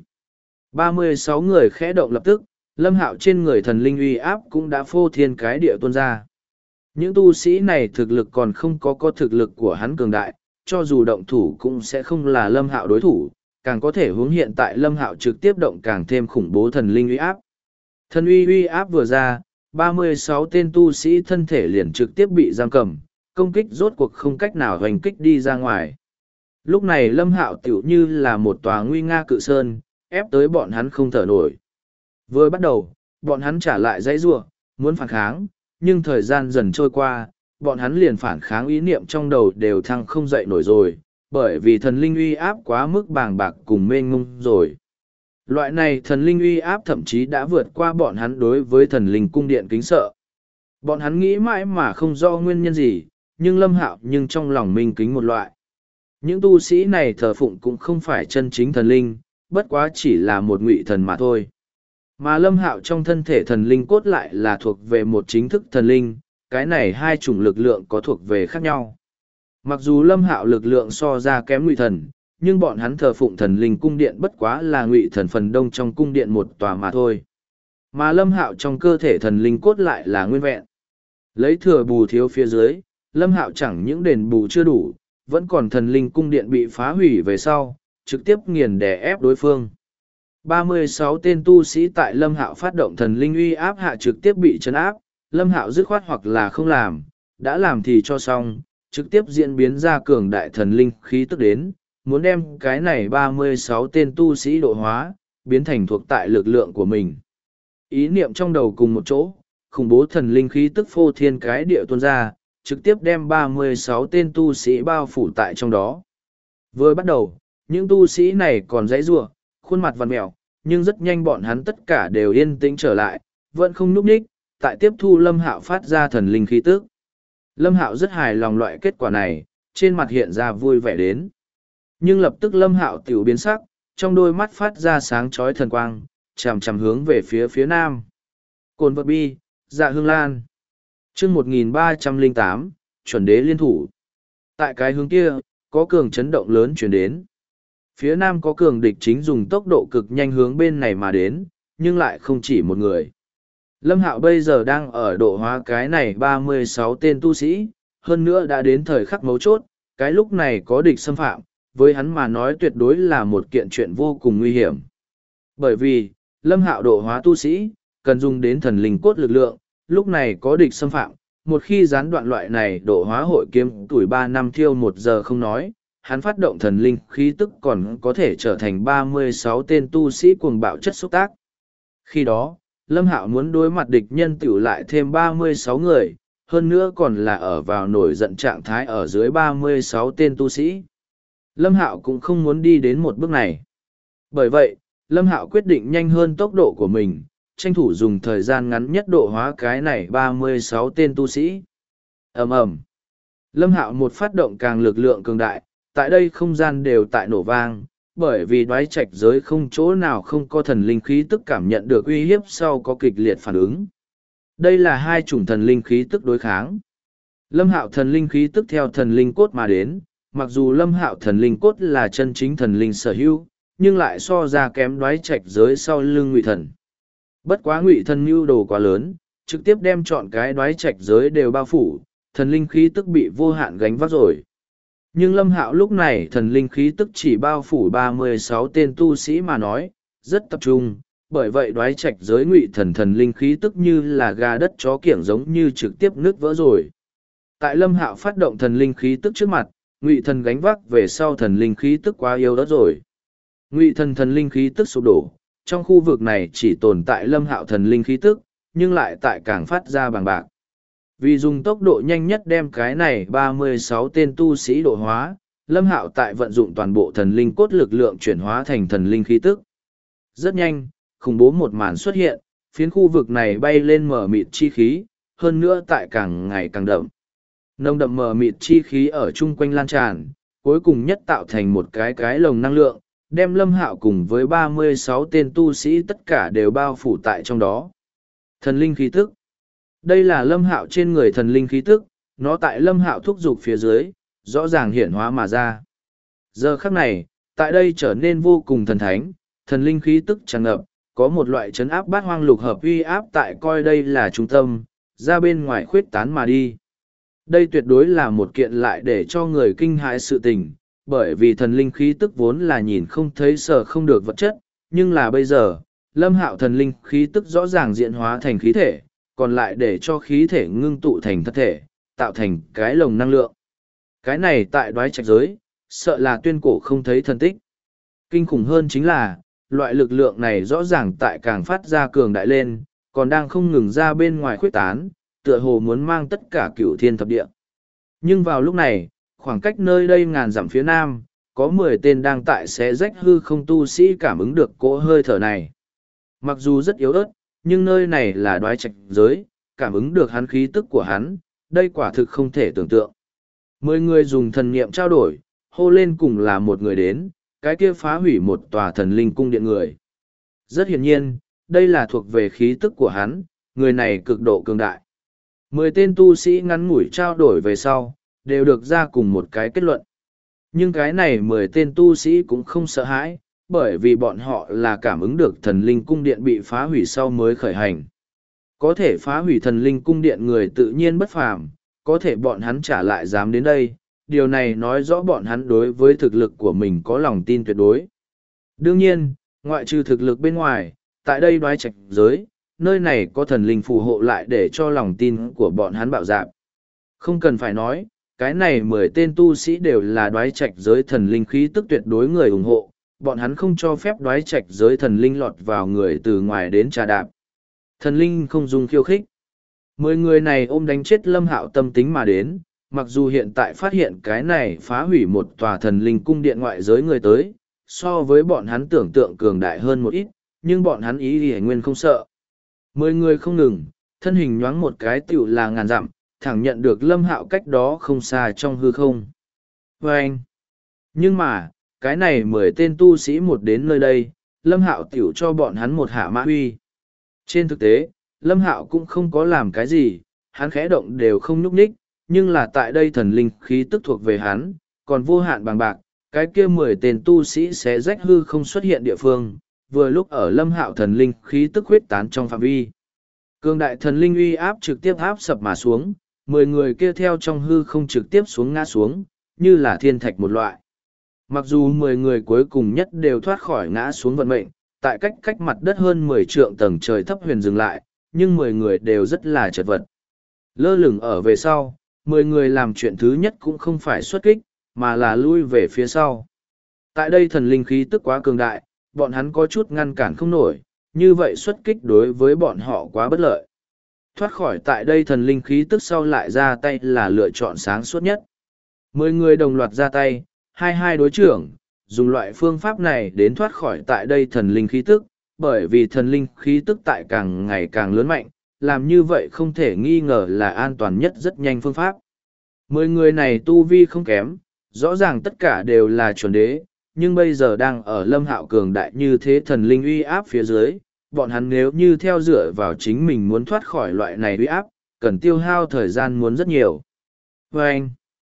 36 người khẽ động lập tức, Lâm Hạo trên người thần linh uy áp cũng đã phô thiên cái địa tuôn ra. Những tu sĩ này thực lực còn không có thực lực của hắn cường đại, cho dù động thủ cũng sẽ không là Lâm Hạo đối thủ, càng có thể hướng hiện tại Lâm Hạo trực tiếp động càng thêm khủng bố thần linh uy áp. Thần uy áp vừa ra, 36 tên tu sĩ thân thể liền trực tiếp bị giam cầm, công kích rốt cuộc không cách nào hoành kích đi ra ngoài. Lúc này Lâm Hạo tựu như là một tòa nguy nga cự sơn, ép tới bọn hắn không thở nổi. Vừa bắt đầu, bọn hắn trả lại dãy giụa, muốn phản kháng, nhưng thời gian dần trôi qua, bọn hắn liền phản kháng ý niệm trong đầu đều thăng không dậy nổi rồi, bởi vì thần linh uy áp quá mức bàng bạc cùng mênh mông rồi. Loại này thần linh uy áp thậm chí đã vượt qua bọn hắn đối với thần linh cung điện kính sợ. Bọn hắn nghĩ mãi mà không do nguyên nhân gì, nhưng Lâm Hạo nhưng trong lòng minh kính một loại. Những tu sĩ này thờ phụng cũng không phải chân chính thần linh, bất quá chỉ là một ngụy thần mà thôi. Mà Lâm Hạo trong thân thể thần linh cốt lại là thuộc về một chính thức thần linh, cái này hai chủng lực lượng có thuộc về khác nhau. Mặc dù Lâm Hạo lực lượng so ra kém Ngụy Thần, nhưng bọn hắn thờ phụng thần linh cung điện bất quá là Ngụy Thần phần đông trong cung điện một tòa mà thôi. Mà Lâm Hạo trong cơ thể thần linh cốt lại là nguyên vẹn. Lấy thừa bù thiếu phía dưới, Lâm Hạo chẳng những đền bù chưa đủ, vẫn còn thần linh cung điện bị phá hủy về sau, trực tiếp nghiền đè ép đối phương. 36 tên tu sĩ tại Lâm Hạo phát động thần linh uy áp hạ trực tiếp bị trấn áp, Lâm Hạo dứt khoát hoặc là không làm, đã làm thì cho xong, trực tiếp diễn biến ra cường đại thần linh khí tức đến, muốn đem cái này 36 tên tu sĩ độ hóa, biến thành thuộc tại lực lượng của mình. Ý niệm trong đầu cùng một chỗ, khủng bố thần linh khí tức phô thiên cái địa tuôn ra, trực tiếp đem 36 tên tu sĩ bao phủ tại trong đó. Vừa bắt đầu, những tu sĩ này còn dãy rủa, khuôn mặt vằn mèo, nhưng rất nhanh bọn hắn tất cả đều yên tĩnh trở lại, vẫn không nhúc nhích, tại tiếp thu Lâm Hạo phát ra thần linh khí tức. Lâm Hạo rất hài lòng loại kết quả này, trên mặt hiện ra vui vẻ đến. Nhưng lập tức Lâm Hạo tiểu biến sắc, trong đôi mắt phát ra sáng chói thần quang, chằm chằm hướng về phía nam. Cồn vật bi, Dạ Hương Lan. Chương 1308, chuẩn đế liên thủ. Tại cái hướng kia, có cường chấn động lớn chuyển đến. Phía nam có cường địch chính dùng tốc độ cực nhanh hướng bên này mà đến, nhưng lại không chỉ một người. Lâm Hạo bây giờ đang ở độ hóa cái này 36 tên tu sĩ, hơn nữa đã đến thời khắc mấu chốt, cái lúc này có địch xâm phạm, với hắn mà nói tuyệt đối là một kiện chuyện vô cùng nguy hiểm. Bởi vì, Lâm Hạo độ hóa tu sĩ, cần dùng đến thần linh cốt lực lượng, lúc này có địch xâm phạm, một khi gián đoạn loại này độ hóa hội kiếm tuổi 3 năm thiêu 1 giờ không nói, hắn phát động thần linh khí tức còn có thể trở thành 36 tên tu sĩ cuồng bạo chất xúc tác. Khi đó, Lâm Hạo muốn đối mặt địch nhân tiểu lại thêm 36 người, hơn nữa còn là ở vào nổi giận trạng thái ở dưới 36 tên tu sĩ. Lâm Hạo cũng không muốn đi đến một bước này. Bởi vậy, Lâm Hạo quyết định nhanh hơn tốc độ của mình, tranh thủ dùng thời gian ngắn nhất độ hóa cái này 36 tên tu sĩ. Ầm ầm. Lâm Hạo một phát động càng lực lượng cường đại, tại đây không gian đều tại nổ vang, bởi vì đoái trạch giới không chỗ nào không có thần linh khí tức cảm nhận được uy hiếp sau có kịch liệt phản ứng. Đây là hai chủng thần linh khí tức đối kháng. Lâm Hạo thần linh khí tức theo thần linh cốt mà đến, mặc dù Lâm Hạo thần linh cốt là chân chính thần linh sở hữu, nhưng lại so ra kém đoái trạch giới sau lưng Ngụy Thần. Bất quá Ngụy Thần mưu đồ quá lớn, trực tiếp đem chọn cái đoái trạch giới đều bao phủ, thần linh khí tức bị vô hạn gánh vác rồi. Nhưng Lâm Hạo lúc này thần linh khí tức chỉ bao phủ 36 tên tu sĩ mà nói, rất tập trung, bởi vậy đoái trạch giới Ngụy Thần thần linh khí tức như là gà đất chó kiểng giống như trực tiếp nứt vỡ rồi. Tại Lâm Hạo phát động thần linh khí tức trước mặt, Ngụy Thần gánh vác về sau thần linh khí tức quá yếu đất rồi. Ngụy Thần thần linh khí tức sụp đổ, trong khu vực này chỉ tồn tại Lâm Hạo thần linh khí tức, nhưng lại tại càng phát ra bằng bạc. Vì dùng tốc độ nhanh nhất đem cái này 36 tên tu sĩ độ hóa, Lâm Hạo tại vận dụng toàn bộ thần linh cốt lực lượng chuyển hóa thành thần linh khí tức. Rất nhanh, khủng bố một màn xuất hiện, phiến khu vực này bay lên mờ mịt chi khí, hơn nữa tại càng ngày càng đậm. Nồng đậm mờ mịt chi khí ở chung quanh lan tràn, cuối cùng nhất tạo thành một cái lồng năng lượng, đem Lâm Hạo cùng với 36 tên tu sĩ tất cả đều bao phủ tại trong đó. Thần linh khí tức. Đây là Lâm Hạo trên người thần linh khí tức, nó tại Lâm Hạo thúc giục phía dưới, rõ ràng hiển hóa mà ra. Giờ khắc này, tại đây trở nên vô cùng thần thánh, thần linh khí tức tràn ngập, có một loại chấn áp bát hoang lục hợp uy áp tại coi đây là trung tâm, ra bên ngoài khuyết tán mà đi. Đây tuyệt đối là một kiện lại để cho người kinh hãi sự tình, bởi vì thần linh khí tức vốn là nhìn không thấy sợ không được vật chất, nhưng là bây giờ, Lâm Hạo thần linh khí tức rõ ràng diễn hóa thành khí thể, còn lại để cho khí thể ngưng tụ thành thật thể, tạo thành cái lồng năng lượng. Cái này tại đoái trạch giới, sợ là tuyên cổ không thấy thần tích. Kinh khủng hơn chính là, loại lực lượng này rõ ràng tại càng phát ra cường đại lên, còn đang không ngừng ra bên ngoài khuyết tán, tựa hồ muốn mang tất cả cửu thiên thập địa. Nhưng vào lúc này, khoảng cách nơi đây ngàn dặm phía nam, có 10 tên đang tại xé rách hư không tu sĩ cảm ứng được cỗ hơi thở này. Mặc dù rất yếu ớt, nhưng nơi này là đoái trạch giới, cảm ứng được hắn khí tức của hắn, đây quả thực không thể tưởng tượng. 10 người dùng thần niệm trao đổi, hô lên cùng là một người đến, cái kia phá hủy một tòa thần linh cung điện người. Rất hiển nhiên, đây là thuộc về khí tức của hắn, người này cực độ cường đại. 10 tên tu sĩ ngắn ngủi trao đổi về sau, đều được ra cùng một cái kết luận. Nhưng cái này 10 tên tu sĩ cũng không sợ hãi, bởi vì bọn họ là cảm ứng được thần linh cung điện bị phá hủy sau mới khởi hành. Có thể phá hủy thần linh cung điện người tự nhiên bất phàm, có thể bọn hắn trả lại dám đến đây, điều này nói rõ bọn hắn đối với thực lực của mình có lòng tin tuyệt đối. Đương nhiên, ngoại trừ thực lực bên ngoài, tại đây đoái trạch giới, nơi này có thần linh phù hộ lại để cho lòng tin của bọn hắn bạo dạn. Không cần phải nói, cái này 10 tên tu sĩ đều là đoái trạch giới thần linh khí tức tuyệt đối người ủng hộ, bọn hắn không cho phép đoái trạch giới thần linh lọt vào người từ ngoài đến trà đạp. Thần linh không dùng khiêu khích. 10 người này ôm đánh chết Lâm Hạo tâm tính mà đến, mặc dù hiện tại phát hiện cái này phá hủy một tòa thần linh cung điện ngoại giới người tới, so với bọn hắn tưởng tượng cường đại hơn một ít, nhưng bọn hắn ý thì nguyên không sợ. 10 người không ngừng, thân hình nhoáng một cái tiểu là ngàn dặm, thẳng nhận được Lâm Hạo cách đó không xa trong hư không. Vâng! Nhưng mà, cái này 10 tên tu sĩ một đến nơi đây, Lâm Hạo tiểu cho bọn hắn một hạ mã huy. Trên thực tế, Lâm Hạo cũng không có làm cái gì, hắn khẽ động đều không nhúc nhích, nhưng là tại đây thần linh khí tức thuộc về hắn, còn vô hạn bằng bạc, cái kia 10 tên tu sĩ sẽ rách hư không xuất hiện địa phương, vừa lúc ở Lâm Hạo thần linh khí tức huyết tán trong phạm vi. Cường đại thần linh uy áp trực tiếp áp sập mà xuống, 10 người kia theo trong hư không trực tiếp xuống ngã xuống, như là thiên thạch một loại. Mặc dù 10 người cuối cùng nhất đều thoát khỏi ngã xuống vận mệnh, tại cách mặt đất hơn 10 trượng tầng trời thấp huyền dừng lại, nhưng 10 người đều rất là chật vật. Lơ lửng ở về sau, 10 người làm chuyện thứ nhất cũng không phải xuất kích, mà là lui về phía sau. Tại đây thần linh khí tức quá cường đại, bọn hắn có chút ngăn cản không nổi, như vậy xuất kích đối với bọn họ quá bất lợi. Thoát khỏi tại đây thần linh khí tức sau lại ra tay là lựa chọn sáng suốt nhất. 10 người đồng loạt ra tay, hai đối trưởng, dùng loại phương pháp này đến thoát khỏi tại đây thần linh khí tức, bởi vì thần linh khí tức tại càng ngày càng lớn mạnh, làm như vậy không thể nghi ngờ là an toàn nhất rất nhanh phương pháp. 10 người này tu vi không kém, rõ ràng tất cả đều là chuẩn đế, nhưng bây giờ đang ở Lâm Hạo cường đại như thế thần linh uy áp phía dưới, bọn hắn nếu như theo dựa vào chính mình muốn thoát khỏi loại này uy áp, cần tiêu hao thời gian muốn rất nhiều. Vâng!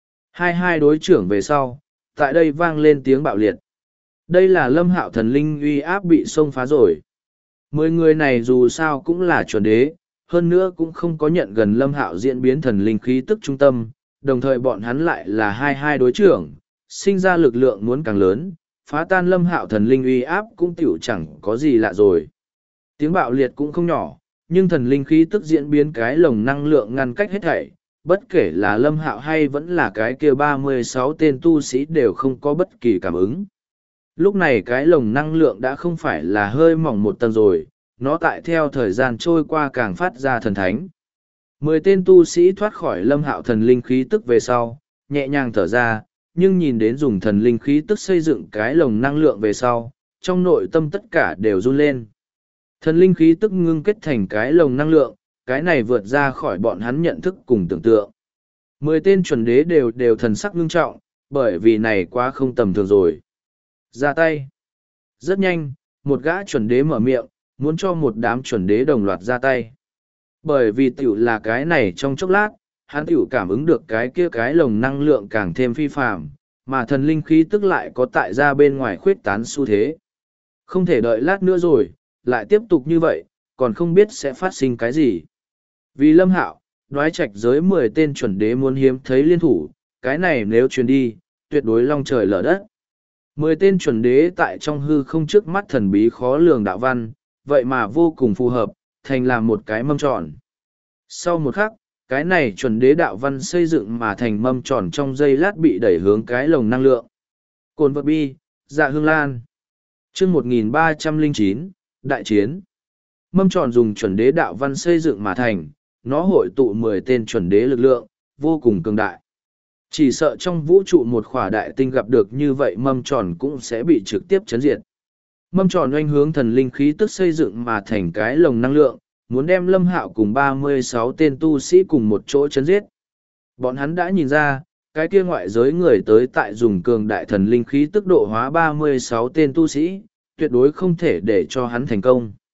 Hai đối trưởng về sau, tại đây vang lên tiếng bạo liệt. Đây là Lâm Hạo thần linh uy áp bị xông phá rồi. 10 người này dù sao cũng là chuẩn đế, hơn nữa cũng không có nhận gần Lâm Hạo diễn biến thần linh khí tức trung tâm, đồng thời bọn hắn lại là hai đối trưởng, sinh ra lực lượng muốn càng lớn, phá tan Lâm Hạo thần linh uy áp cũng tiểu chẳng có gì lạ rồi. Tiếng bạo liệt cũng không nhỏ, nhưng thần linh khí tức diễn biến cái lồng năng lượng ngăn cách hết thảy, bất kể là Lâm Hạo hay vẫn là cái kia 36 tên tu sĩ đều không có bất kỳ cảm ứng. Lúc này cái lồng năng lượng đã không phải là hơi mỏng một tầng rồi, nó tại theo thời gian trôi qua càng phát ra thần thánh. 10 tên tu sĩ thoát khỏi Lâm Hạo thần linh khí tức về sau, nhẹ nhàng thở ra, nhưng nhìn đến dùng thần linh khí tức xây dựng cái lồng năng lượng về sau, trong nội tâm tất cả đều run lên. Thần linh khí tức ngưng kết thành cái lồng năng lượng, cái này vượt ra khỏi bọn hắn nhận thức cùng tưởng tượng. 10 tên chuẩn đế đều thần sắc ngưng trọng, bởi vì này quá không tầm thường rồi. Ra tay. Rất nhanh, một gã chuẩn đế mở miệng, muốn cho một đám chuẩn đế đồng loạt ra tay. Bởi vì tiểu là cái này trong chốc lát, hắn tiểu cảm ứng được cái kia cái lồng năng lượng càng thêm phi phàm, mà thần linh khí tức lại có tại ra bên ngoài khuyết tán xu thế. Không thể đợi lát nữa rồi, lại tiếp tục như vậy, còn không biết sẽ phát sinh cái gì. Vì Lâm Hạo, đoái trạch giới 10 tên chuẩn đế muốn hiếm thấy liên thủ, cái này nếu truyền đi, tuyệt đối long trời lở đất. 10 tên chuẩn đế tại trong hư không trước mắt thần bí khó lường đạo văn, vậy mà vô cùng phù hợp, thành làm một cái mâm tròn. Sau một khắc, cái này chuẩn đế đạo văn xây dựng mà thành mâm tròn trong giây lát bị đẩy hướng cái lồng năng lượng. Cồn vật bi, dạ hương lan. Chương 1309, Đại chiến. Mâm tròn dùng chuẩn đế đạo văn xây dựng mà thành, nó hội tụ 10 tên chuẩn đế lực lượng, vô cùng cường đại. Chỉ sợ trong vũ trụ một khỏa đại tinh gặp được như vậy mâm tròn cũng sẽ bị trực tiếp chấn diệt. Mâm tròn oanh hướng thần linh khí tức xây dựng mà thành cái lồng năng lượng, muốn đem Lâm Hạo cùng 36 tên tu sĩ cùng một chỗ chấn giết. Bọn hắn đã nhìn ra, cái kia ngoại giới người tới tại dùng cường đại thần linh khí tức độ hóa 36 tên tu sĩ, tuyệt đối không thể để cho hắn thành công.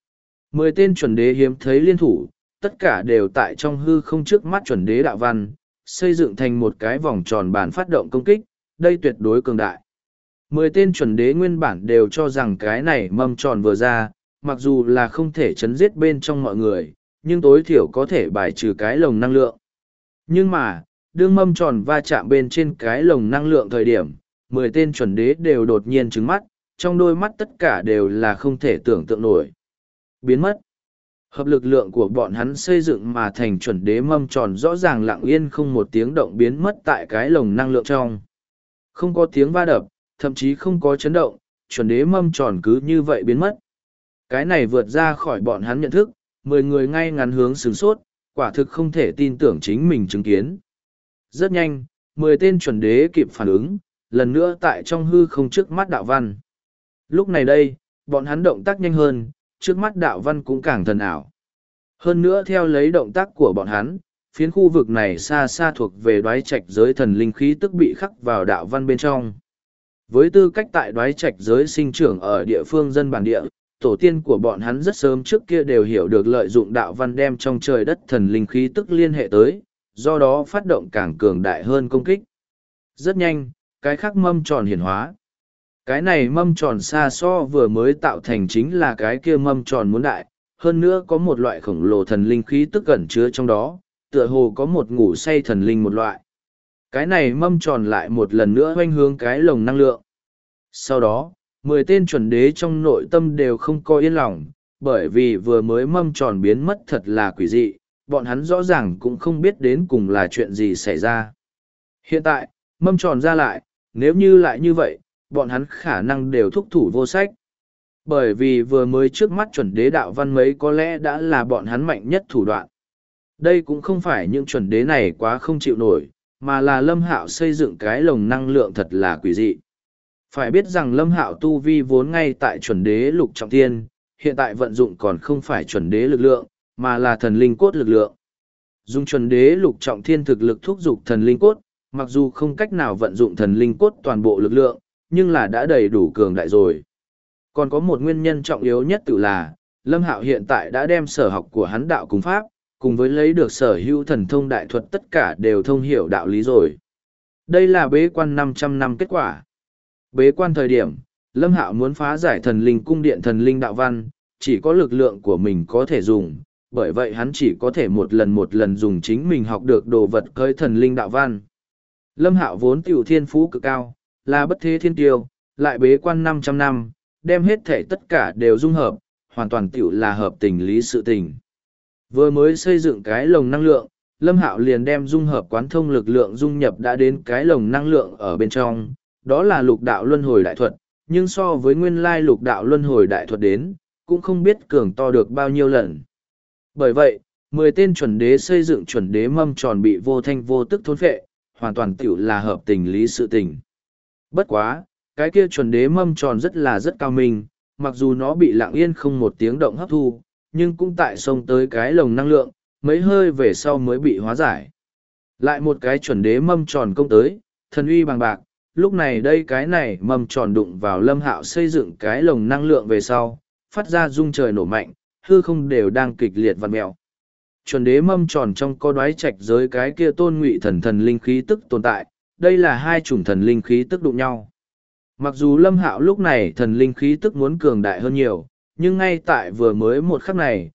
10 tên chuẩn đế hiếm thấy liên thủ, tất cả đều tại trong hư không trước mắt chuẩn đế đạo văn, xây dựng thành một cái vòng tròn bản phát động công kích, đây tuyệt đối cường đại. 10 tên chuẩn đế nguyên bản đều cho rằng cái này mâm tròn vừa ra, mặc dù là không thể chấn giết bên trong mọi người, nhưng tối thiểu có thể bài trừ cái lồng năng lượng. Nhưng mà, đương mâm tròn va chạm bên trên cái lồng năng lượng thời điểm, 10 tên chuẩn đế đều đột nhiên trứng mắt, trong đôi mắt tất cả đều là không thể tưởng tượng nổi. Biến mất. Hợp lực lượng của bọn hắn xây dựng mà thành chuẩn đế mâm tròn rõ ràng lặng yên không một tiếng động biến mất tại cái lồng năng lượng trong. Không có tiếng va đập, thậm chí không có chấn động, chuẩn đế mâm tròn cứ như vậy biến mất. Cái này vượt ra khỏi bọn hắn nhận thức, 10 người ngay ngắn hướng sửng sốt, quả thực không thể tin tưởng chính mình chứng kiến. Rất nhanh, 10 tên chuẩn đế kịp phản ứng, lần nữa tại trong hư không trước mắt đạo văn. Lúc này đây, bọn hắn động tác nhanh hơn, trước mắt đạo văn cũng càng thần ảo. Hơn nữa theo lấy động tác của bọn hắn, phiến khu vực này xa xa thuộc về đoái trạch giới thần linh khí tức bị khắc vào đạo văn bên trong. Với tư cách tại đoái trạch giới sinh trưởng ở địa phương dân bản địa, tổ tiên của bọn hắn rất sớm trước kia đều hiểu được lợi dụng đạo văn đem trong trời đất thần linh khí tức liên hệ tới, do đó phát động càng cường đại hơn công kích. Rất nhanh, cái khác mâm tròn hiển hóa. Cái này mâm tròn xa so vừa mới tạo thành chính là cái kia mâm tròn muốn đại, hơn nữa có một loại khổng lồ thần linh khí tức ẩn chứa trong đó, tựa hồ có một ngủ say thần linh một loại. Cái này mâm tròn lại một lần nữa hoanh hướng cái lồng năng lượng. Sau đó, 10 tên chuẩn đế trong nội tâm đều không có yên lòng, bởi vì vừa mới mâm tròn biến mất thật là quỷ dị, bọn hắn rõ ràng cũng không biết đến cùng là chuyện gì xảy ra. Hiện tại, mâm tròn ra lại, nếu như lại như vậy, bọn hắn khả năng đều thúc thủ vô sách. Bởi vì vừa mới trước mắt chuẩn đế đạo văn mấy có lẽ đã là bọn hắn mạnh nhất thủ đoạn. Đây cũng không phải những chuẩn đế này quá không chịu nổi, mà là Lâm Hạo xây dựng cái lồng năng lượng thật là quỷ dị. Phải biết rằng Lâm Hạo tu vi vốn ngay tại chuẩn đế lục trọng thiên, hiện tại vận dụng còn không phải chuẩn đế lực lượng, mà là thần linh cốt lực lượng. Dùng chuẩn đế lục trọng thiên thực lực thúc giục thần linh cốt, mặc dù không cách nào vận dụng thần linh cốt toàn bộ lực lượng, nhưng là đã đầy đủ cường đại rồi. Còn có một nguyên nhân trọng yếu nhất tự là, Lâm Hạo hiện tại đã đem sở học của hắn đạo cùng pháp, cùng với lấy được sở hữu thần thông đại thuật tất cả đều thông hiểu đạo lý rồi. Đây là bế quan 500 năm kết quả. Bế quan thời điểm, Lâm Hạo muốn phá giải thần linh cung điện thần linh đạo văn, chỉ có lực lượng của mình có thể dùng, bởi vậy hắn chỉ có thể một lần dùng chính mình học được đồ vật cơi thần linh đạo văn. Lâm Hạo vốn tiểu thiên phú cực cao, là bất thế thiên tiêu, lại bế quan 500 năm, đem hết thể tất cả đều dung hợp, hoàn toàn tiểu là hợp tình lý sự tình. Vừa mới xây dựng cái lồng năng lượng, Lâm Hạo liền đem dung hợp quán thông lực lượng dung nhập đã đến cái lồng năng lượng ở bên trong, đó là lục đạo luân hồi đại thuật, nhưng so với nguyên lai lục đạo luân hồi đại thuật đến, cũng không biết cường to được bao nhiêu lần. Bởi vậy, 10 tên chuẩn đế xây dựng chuẩn đế mâm tròn bị vô thanh vô tức thôn phệ, hoàn toàn tiểu là hợp tình lý sự tình. Bất quá, cái kia chuẩn đế mâm tròn rất cao minh, mặc dù nó bị lặng yên không một tiếng động hấp thu, nhưng cũng tại sông tới cái lồng năng lượng, mấy hơi về sau mới bị hóa giải. Lại một cái chuẩn đế mâm tròn công tới, thần uy bằng bạc, lúc này đây cái này mâm tròn đụng vào Lâm Hạo xây dựng cái lồng năng lượng về sau, phát ra rung trời nổ mạnh, hư không đều đang kịch liệt vặn mèo. Chuẩn đế mâm tròn trong có đoái trạch giới cái kia tôn ngụy thần linh khí tức tồn tại, đây là hai chủng thần linh khí tức đụng nhau. Mặc dù Lâm Hạo lúc này thần linh khí tức muốn cường đại hơn nhiều, nhưng ngay tại vừa mới một khắc này,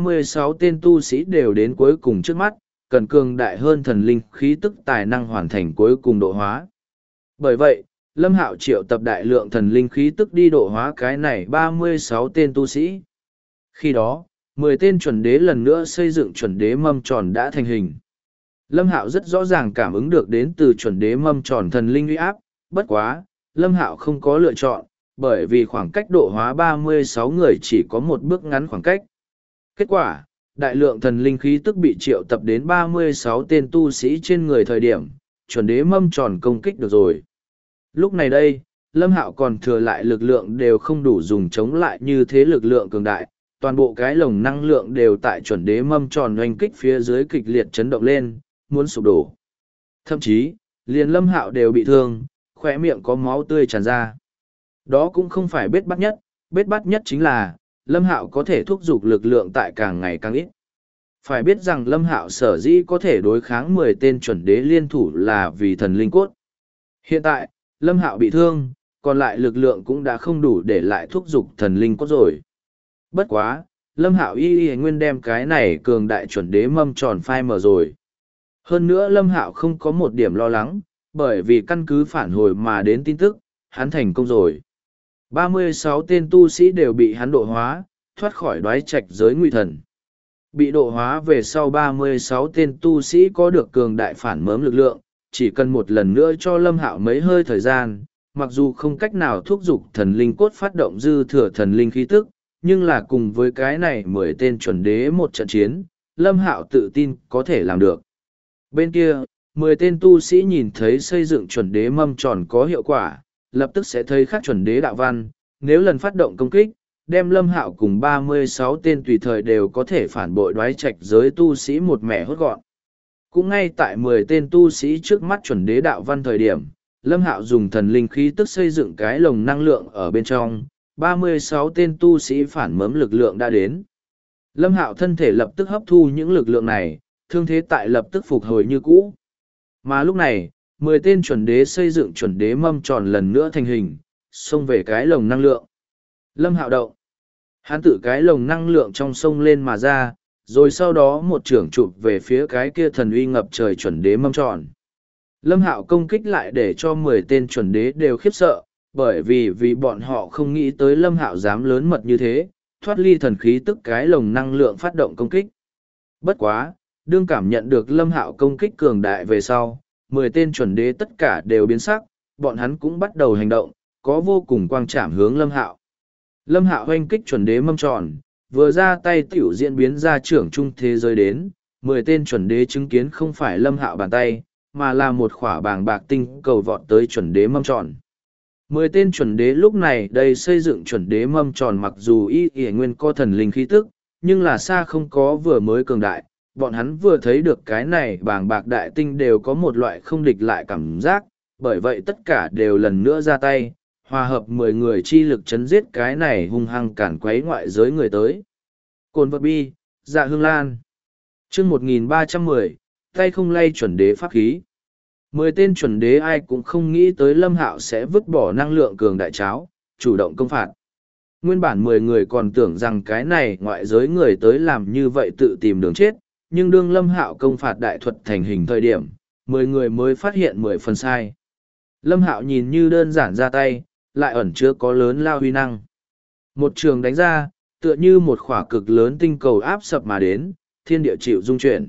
36 tên tu sĩ đều đến cuối cùng trước mắt, cần cường đại hơn thần linh khí tức tài năng hoàn thành cuối cùng độ hóa. Bởi vậy, Lâm Hạo triệu tập đại lượng thần linh khí tức đi độ hóa cái này 36 tên tu sĩ. Khi đó, 10 tên chuẩn đế lần nữa xây dựng chuẩn đế mâm tròn đã thành hình. Lâm Hạo rất rõ ràng cảm ứng được đến từ chuẩn đế mâm tròn thần linh uy áp, bất quá, Lâm Hạo không có lựa chọn, bởi vì khoảng cách độ hóa 36 người chỉ có một bước ngắn khoảng cách. Kết quả, đại lượng thần linh khí tức bị triệu tập đến 36 tên tu sĩ trên người thời điểm, chuẩn đế mâm tròn công kích được rồi. Lúc này đây, Lâm Hạo còn thừa lại lực lượng đều không đủ dùng chống lại như thế lực lượng cường đại, toàn bộ cái lồng năng lượng đều tại chuẩn đế mâm tròn oanh kích phía dưới kịch liệt chấn động lên, muốn sụp đổ. Thậm chí, liền Lâm Hạo đều bị thương, khóe miệng có máu tươi tràn ra. Đó cũng không phải bết bắt nhất chính là, Lâm Hạo có thể thúc giục lực lượng tại càng ngày càng ít. Phải biết rằng Lâm Hạo sở dĩ có thể đối kháng 10 tên chuẩn đế liên thủ là vì thần linh cốt. Hiện tại, Lâm Hạo bị thương, còn lại lực lượng cũng đã không đủ để lại thúc giục thần linh cốt rồi. Bất quá, Lâm Hạo y nguyên đem cái này cường đại chuẩn đế mâm tròn phai mờ rồi. Hơn nữa Lâm Hạo không có một điểm lo lắng, bởi vì căn cứ phản hồi mà đến tin tức, hắn thành công rồi. 36 tên tu sĩ đều bị hắn độ hóa, thoát khỏi đoái trạch giới nguy thần. Bị độ hóa về sau 36 tên tu sĩ có được cường đại phản mớm lực lượng, chỉ cần một lần nữa cho Lâm Hạo mấy hơi thời gian, mặc dù không cách nào thúc giục thần linh cốt phát động dư thừa thần linh khí tức, nhưng là cùng với cái này 10 tên chuẩn đế một trận chiến, Lâm Hạo tự tin có thể làm được. Bên kia, 10 tên tu sĩ nhìn thấy xây dựng chuẩn đế mâm tròn có hiệu quả, lập tức sẽ thấy khác chuẩn đế đạo văn, nếu lần phát động công kích, đem Lâm Hạo cùng 36 tên tùy thời đều có thể phản bội đoái trạch giới tu sĩ một mẻ hốt gọn. Cũng ngay tại 10 tên tu sĩ trước mắt chuẩn đế đạo văn thời điểm, Lâm Hạo dùng thần linh khí tức xây dựng cái lồng năng lượng ở bên trong, 36 tên tu sĩ phản mớm lực lượng đã đến. Lâm Hạo thân thể lập tức hấp thu những lực lượng này, thương thế tại lập tức phục hồi như cũ. Mà lúc này, 10 tên chuẩn đế xây dựng chuẩn đế mâm tròn lần nữa thành hình, xông về cái lồng năng lượng. Lâm Hạo động. Hắn tự cái lồng năng lượng trong sông lên mà ra, rồi sau đó một trưởng chụp về phía cái kia thần uy ngập trời chuẩn đế mâm tròn. Lâm Hạo công kích lại để cho 10 tên chuẩn đế đều khiếp sợ, bởi vì bọn họ không nghĩ tới Lâm Hạo dám lớn mật như thế, thoát ly thần khí tức cái lồng năng lượng phát động công kích. Bất quá, đương cảm nhận được Lâm Hạo công kích cường đại về sau, 10 tên chuẩn đế tất cả đều biến sắc, bọn hắn cũng bắt đầu hành động, có vô cùng quang trảm hướng Lâm Hạo. Lâm Hạo hoanh kích chuẩn đế mâm tròn, vừa ra tay tiểu diễn biến ra trưởng trung thế giới đến, 10 tên chuẩn đế chứng kiến không phải Lâm Hạo bàn tay, mà là một khỏa bàng bạc tinh cầu vọt tới chuẩn đế mâm tròn. 10 tên chuẩn đế lúc này đây xây dựng chuẩn đế mâm tròn mặc dù y nguyên có thần linh khí tức, nhưng là xa không có vừa mới cường đại, bọn hắn vừa thấy được cái này bàng bạc đại tinh đều có một loại không địch lại cảm giác, bởi vậy tất cả đều lần nữa ra tay, hòa hợp 10 người chi lực chấn giết cái này hung hăng cản quấy ngoại giới người tới. Cồn vật bi, dạ hương lan. chương 1310, tay không lay chuẩn đế pháp khí. 10 tên chuẩn đế ai cũng không nghĩ tới Lâm Hạo sẽ vứt bỏ năng lượng cường đại cháo, chủ động công phạt. Nguyên bản 10 người còn tưởng rằng cái này ngoại giới người tới làm như vậy tự tìm đường chết, nhưng đương Lâm Hạo công phạt đại thuật thành hình thời điểm, 10 người mới phát hiện 10 phần sai. Lâm Hạo nhìn như đơn giản ra tay, lại ẩn chứa có lớn lao huy năng. Một trường đánh ra, tựa như một khỏa cực lớn tinh cầu áp sập mà đến, thiên địa chịu rung chuyển.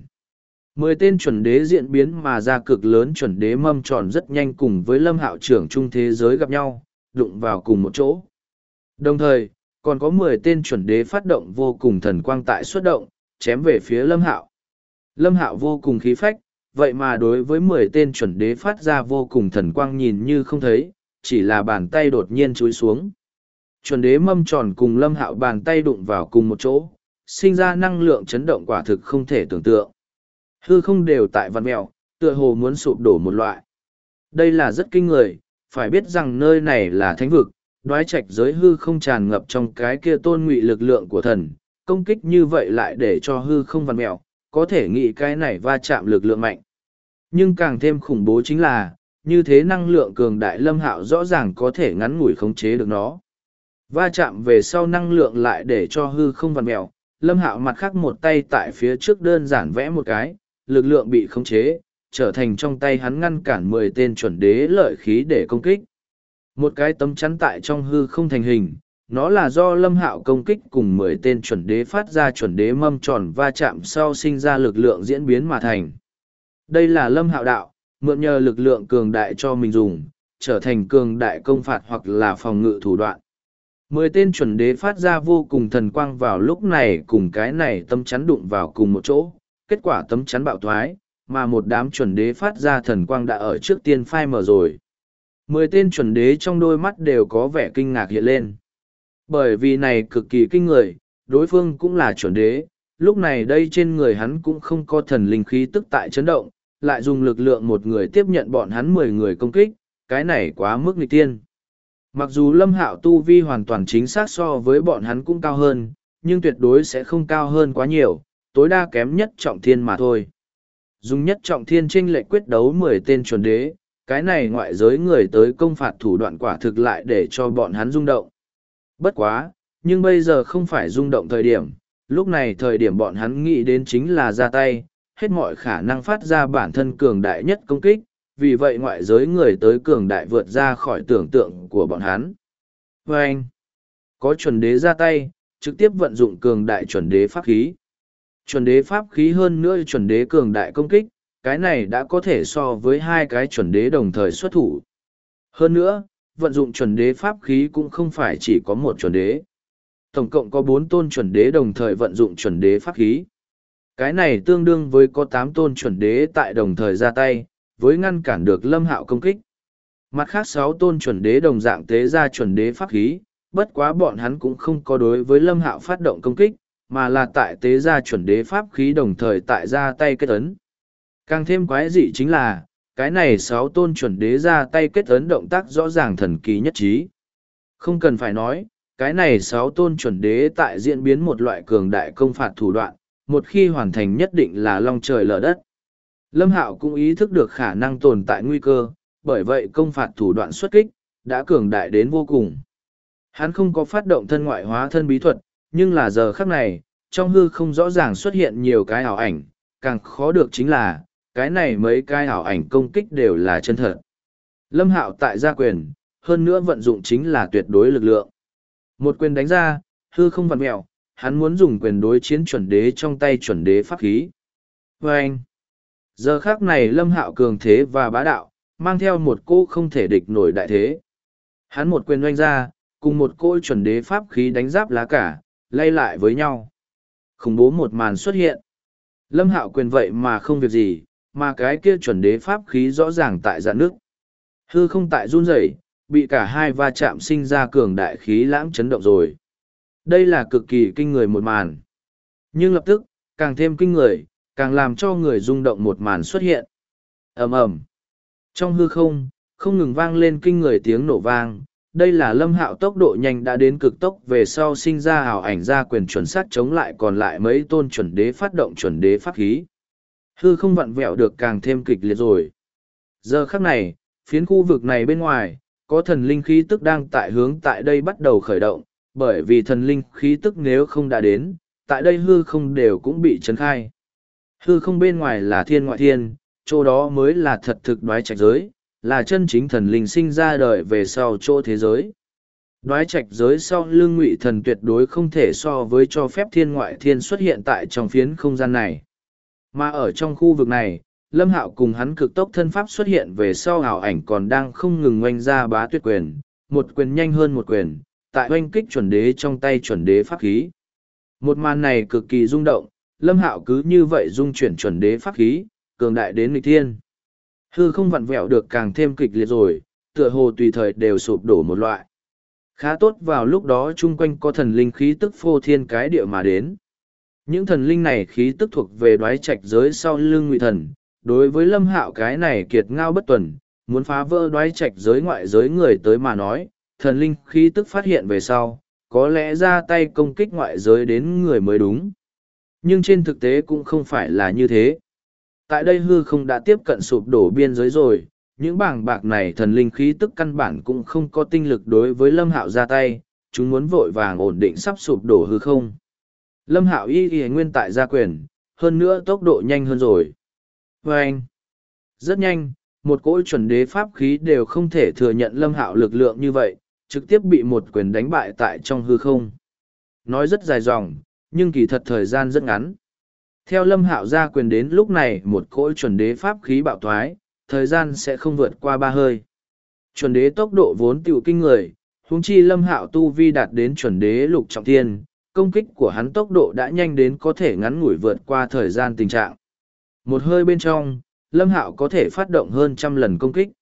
10 tên chuẩn đế diễn biến mà ra cực lớn chuẩn đế mâm tròn rất nhanh cùng với Lâm Hạo trưởng trung thế giới gặp nhau, đụng vào cùng một chỗ. Đồng thời, còn có 10 tên chuẩn đế phát động vô cùng thần quang tại xuất động, chém về phía Lâm Hạo. Lâm Hạo vô cùng khí phách, vậy mà đối với 10 tên chuẩn đế phát ra vô cùng thần quang nhìn như không thấy, chỉ là bàn tay đột nhiên chúi xuống. Chuẩn đế mâm tròn cùng Lâm Hạo bàn tay đụng vào cùng một chỗ, sinh ra năng lượng chấn động quả thực không thể tưởng tượng. Hư không đều tại vặn mẹo, tựa hồ muốn sụp đổ một loại. Đây là rất kinh người, phải biết rằng nơi này là thánh vực, đoái trạch giới hư không tràn ngập trong cái kia tôn ngụy lực lượng của thần, công kích như vậy lại để cho hư không vặn mẹo, có thể nghĩ cái này va chạm lực lượng mạnh. Nhưng càng thêm khủng bố chính là, như thế năng lượng cường đại Lâm Hạo rõ ràng có thể ngắn ngủi khống chế được nó. Va chạm về sau năng lượng lại để cho hư không vặn mẹo, Lâm Hạo mặt khác một tay tại phía trước đơn giản vẽ một cái, lực lượng bị khống chế, trở thành trong tay hắn ngăn cản 10 tên chuẩn đế lợi khí để công kích. Một cái tấm chắn tại trong hư không thành hình, nó là do Lâm Hạo công kích cùng 10 tên chuẩn đế phát ra chuẩn đế mâm tròn va chạm sau sinh ra lực lượng diễn biến mà thành. Đây là Lâm Hạo đạo, mượn nhờ lực lượng cường đại cho mình dùng, trở thành cường đại công phạt hoặc là phòng ngự thủ đoạn. 10 tên chuẩn đế phát ra vô cùng thần quang vào lúc này cùng cái này tấm chắn đụng vào cùng một chỗ, kết quả tấm chắn bạo thoái, mà một đám chuẩn đế phát ra thần quang đã ở trước tiên phai mờ rồi. 10 tên chuẩn đế trong đôi mắt đều có vẻ kinh ngạc hiện lên. Bởi vì này cực kỳ kinh người, đối phương cũng là chuẩn đế, lúc này đây trên người hắn cũng không có thần linh khí tức tại chấn động, lại dùng lực lượng một người tiếp nhận bọn hắn 10 người công kích, cái này quá mức nghịch tiên. Mặc dù Lâm Hạo tu vi hoàn toàn chính xác so với bọn hắn cũng cao hơn, nhưng tuyệt đối sẽ không cao hơn quá nhiều, tối đa kém nhất trọng thiên mà thôi. Dùng nhất trọng thiên chênh lệch quyết đấu 10 tên chuẩn đế, cái này ngoại giới người tới công phạt thủ đoạn quả thực lại để cho bọn hắn rung động. Bất quá, nhưng bây giờ không phải rung động thời điểm, lúc này thời điểm bọn hắn nghĩ đến chính là ra tay, hết mọi khả năng phát ra bản thân cường đại nhất công kích, vì vậy ngoại giới người tới cường đại vượt ra khỏi tưởng tượng của bọn hắn. Và anh, có chuẩn đế ra tay, trực tiếp vận dụng cường đại chuẩn đế pháp khí. Chuẩn đế pháp khí hơn nữa chuẩn đế cường đại công kích, cái này đã có thể so với hai cái chuẩn đế đồng thời xuất thủ. Hơn nữa, vận dụng chuẩn đế pháp khí cũng không phải chỉ có một chuẩn đế. Tổng cộng có 4 tôn chuẩn đế đồng thời vận dụng chuẩn đế pháp khí. Cái này tương đương với có 8 tôn chuẩn đế tại đồng thời ra tay, với ngăn cản được Lâm Hạo công kích. Mặt khác 6 tôn chuẩn đế đồng dạng tế ra chuẩn đế pháp khí, bất quá bọn hắn cũng không có đối với Lâm Hạo phát động công kích, mà là tại tế ra chuẩn đế pháp khí đồng thời tại ra tay kết ấn. Càng thêm quái dị chính là, cái này 6 tôn chuẩn đế ra tay kết ấn động tác rõ ràng thần kỳ nhất trí. Không cần phải nói, cái này 6 tôn chuẩn đế tại diễn biến một loại cường đại công phạt thủ đoạn, một khi hoàn thành nhất định là long trời lở đất. Lâm Hạo cũng ý thức được khả năng tồn tại nguy cơ, bởi vậy công phạt thủ đoạn xuất kích, đã cường đại đến vô cùng. Hắn không có phát động thân ngoại hóa thân bí thuật, nhưng là giờ khắc này, trong hư không rõ ràng xuất hiện nhiều cái ảo ảnh, càng khó được chính là, cái này mấy cái ảo ảnh công kích đều là chân thật. Lâm Hạo tại gia quyền, hơn nữa vận dụng chính là tuyệt đối lực lượng. Một quyền đánh ra, hư không vặn mẹo, hắn muốn dùng quyền đối chiến chuẩn đế trong tay chuẩn đế pháp khí. Và anh, giờ khắc này Lâm Hạo cường thế và bá đạo, mang theo một cỗ không thể địch nổi đại thế. Hắn một quyền oanh ra, cùng một cỗ chuẩn đế pháp khí đánh giáp lá cả, lay lại với nhau. Khủng bố một màn xuất hiện. Lâm Hạo quyền vậy mà không việc gì, mà cái kia chuẩn đế pháp khí rõ ràng tại dạn nước. Hư không tại run rẩy, bị cả hai va chạm sinh ra cường đại khí lãng chấn động rồi. Đây là cực kỳ kinh người một màn. Nhưng lập tức, càng thêm kinh người, càng làm cho người rung động một màn xuất hiện. Ầm ầm. Trong hư không, không ngừng vang lên kinh người tiếng nổ vang. Đây là Lâm Hạo tốc độ nhanh đã đến cực tốc về sau sinh ra ảo ảnh ra quyền chuẩn xác chống lại còn lại mấy tôn chuẩn đế phát động chuẩn đế pháp khí. Hư không vặn vẹo được càng thêm kịch liệt rồi. Giờ khắc này, phiến khu vực này bên ngoài, có thần linh khí tức đang tại hướng tại đây bắt đầu khởi động, bởi vì thần linh khí tức nếu không đã đến, tại đây hư không đều cũng bị chấn khai. Hư không bên ngoài là thiên ngoại thiên, chỗ đó mới là thật thực đoái trạch giới, là chân chính thần linh sinh ra đời về sau chỗ thế giới. Đoái trạch giới sau lưng ngụy thần tuyệt đối không thể so với cho phép thiên ngoại thiên xuất hiện tại trong phiến không gian này. Mà ở trong khu vực này, Lâm Hạo cùng hắn cực tốc thân pháp xuất hiện về sau ảo ảnh còn đang không ngừng oanh ra bá tuyệt quyền, một quyền nhanh hơn một quyền, tại oanh kích chuẩn đế trong tay chuẩn đế pháp khí. Một màn này cực kỳ rung động, Lâm Hạo cứ như vậy dung chuyển chuẩn đế pháp khí, cường đại đến nghịch thiên. Hư không vặn vẹo được càng thêm kịch liệt rồi, tựa hồ tùy thời đều sụp đổ một loại. Khá tốt vào lúc đó chung quanh có thần linh khí tức phô thiên cái địa mà đến. Những thần linh này khí tức thuộc về đoái trạch giới sau lưng ngụy thần, đối với Lâm Hạo cái này kiệt ngao bất tuần, muốn phá vỡ đoái trạch giới ngoại giới người tới mà nói, thần linh khí tức phát hiện về sau, có lẽ ra tay công kích ngoại giới đến người mới đúng. Nhưng trên thực tế cũng không phải là như thế. Tại đây hư không đã tiếp cận sụp đổ biên giới rồi, những bảng bạc này thần linh khí tức căn bản cũng không có tinh lực đối với Lâm Hạo ra tay, chúng muốn vội vàng ổn định sắp sụp đổ hư không. Lâm Hạo y nguyên tại gia quyền, hơn nữa tốc độ nhanh hơn rồi. Và anh, rất nhanh, một cỗ chuẩn đế pháp khí đều không thể thừa nhận Lâm Hạo lực lượng như vậy, trực tiếp bị một quyền đánh bại tại trong hư không. Nói rất dài dòng, nhưng kỳ thật thời gian rất ngắn. Theo Lâm Hạo ra quyền đến lúc này một cỗ chuẩn đế pháp khí bạo thoái, thời gian sẽ không vượt qua 3 hơi. Chuẩn đế tốc độ vốn tiểu kinh người, huống chi Lâm Hạo tu vi đạt đến chuẩn đế lục trọng thiên, công kích của hắn tốc độ đã nhanh đến có thể ngắn ngủi vượt qua thời gian tình trạng. Một hơi bên trong, Lâm Hạo có thể phát động hơn 100 lần công kích.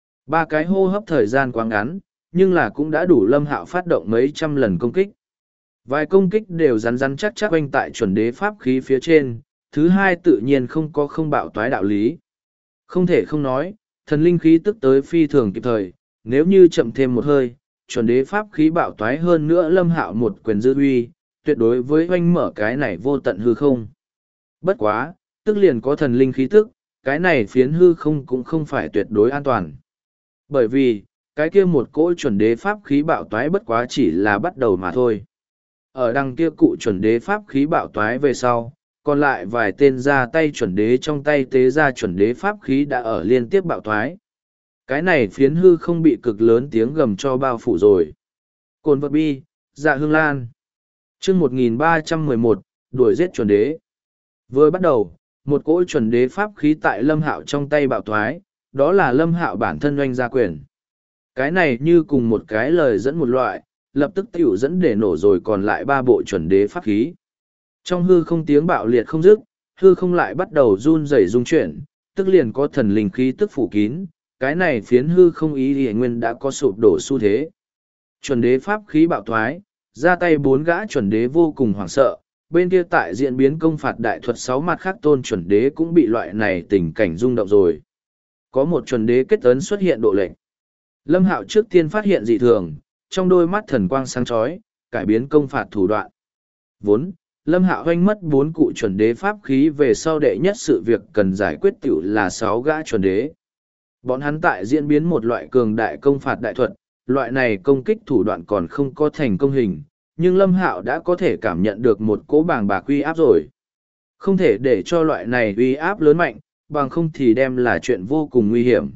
3 cái hô hấp thời gian quá ngắn, nhưng là cũng đã đủ Lâm Hạo phát động mấy trăm lần công kích. Vài công kích đều rắn rắn chắc chắc quanh tại chuẩn đế pháp khí phía trên, thứ hai tự nhiên không có không bạo toái đạo lý. Không thể không nói, thần linh khí tức tới phi thường kịp thời, nếu như chậm thêm một hơi, chuẩn đế pháp khí bạo toái hơn nữa Lâm Hạo một quyền dư uy, tuyệt đối với oanh mở cái này vô tận hư không. Bất quá, tức liền có thần linh khí tức, cái này phiến hư không cũng không phải tuyệt đối an toàn. Bởi vì, cái kia một cỗ chuẩn đế pháp khí bạo toái bất quá chỉ là bắt đầu mà thôi. Ở đằng kia cụ chuẩn đế pháp khí bạo toái về sau, còn lại vài tên ra tay chuẩn đế trong tay tế ra chuẩn đế pháp khí đã ở liên tiếp bạo toái. Cái này phiến hư không bị cực lớn tiếng gầm cho bao phủ rồi. Cồn vật bi, dạ hương lan. chương 1311, đuổi giết chuẩn đế. Vừa bắt đầu, một cỗ chuẩn đế pháp khí tại Lâm Hạo trong tay bạo thoái, đó là Lâm Hạo bản thân oanh gia quyền. Cái này như cùng một cái lời dẫn một loại, lập tức tiểu dẫn để nổ rồi còn lại ba bộ chuẩn đế pháp khí. Trong hư không tiếng bạo liệt không dứt, hư không lại bắt đầu run rẩy rung chuyển, tức liền có thần linh khí tức phủ kín, cái này phiến hư không ý thì nguyên đã có sụp đổ xu thế. Chuẩn đế pháp khí bạo thoái, ra tay bốn gã chuẩn đế vô cùng hoảng sợ, bên kia tại diễn biến công phạt đại thuật sáu mặt khác tôn chuẩn đế cũng bị loại này tình cảnh rung động rồi. Có một chuẩn đế kết ấn xuất hiện độ lệnh. Lâm Hạo trước tiên phát hiện dị thường, trong đôi mắt thần quang sáng chói, cải biến công phạt thủ đoạn. Vốn, Lâm Hạo hoanh mất bốn cụ chuẩn đế pháp khí về sau đệ nhất sự việc cần giải quyết tiểu là sáu gã chuẩn đế. Bọn hắn tại diễn biến một loại cường đại công phạt đại thuật, loại này công kích thủ đoạn còn không có thành công hình, nhưng Lâm Hạo đã có thể cảm nhận được một cỗ bàng bạc uy áp rồi. Không thể để cho loại này uy áp lớn mạnh, bằng không thì đem là chuyện vô cùng nguy hiểm.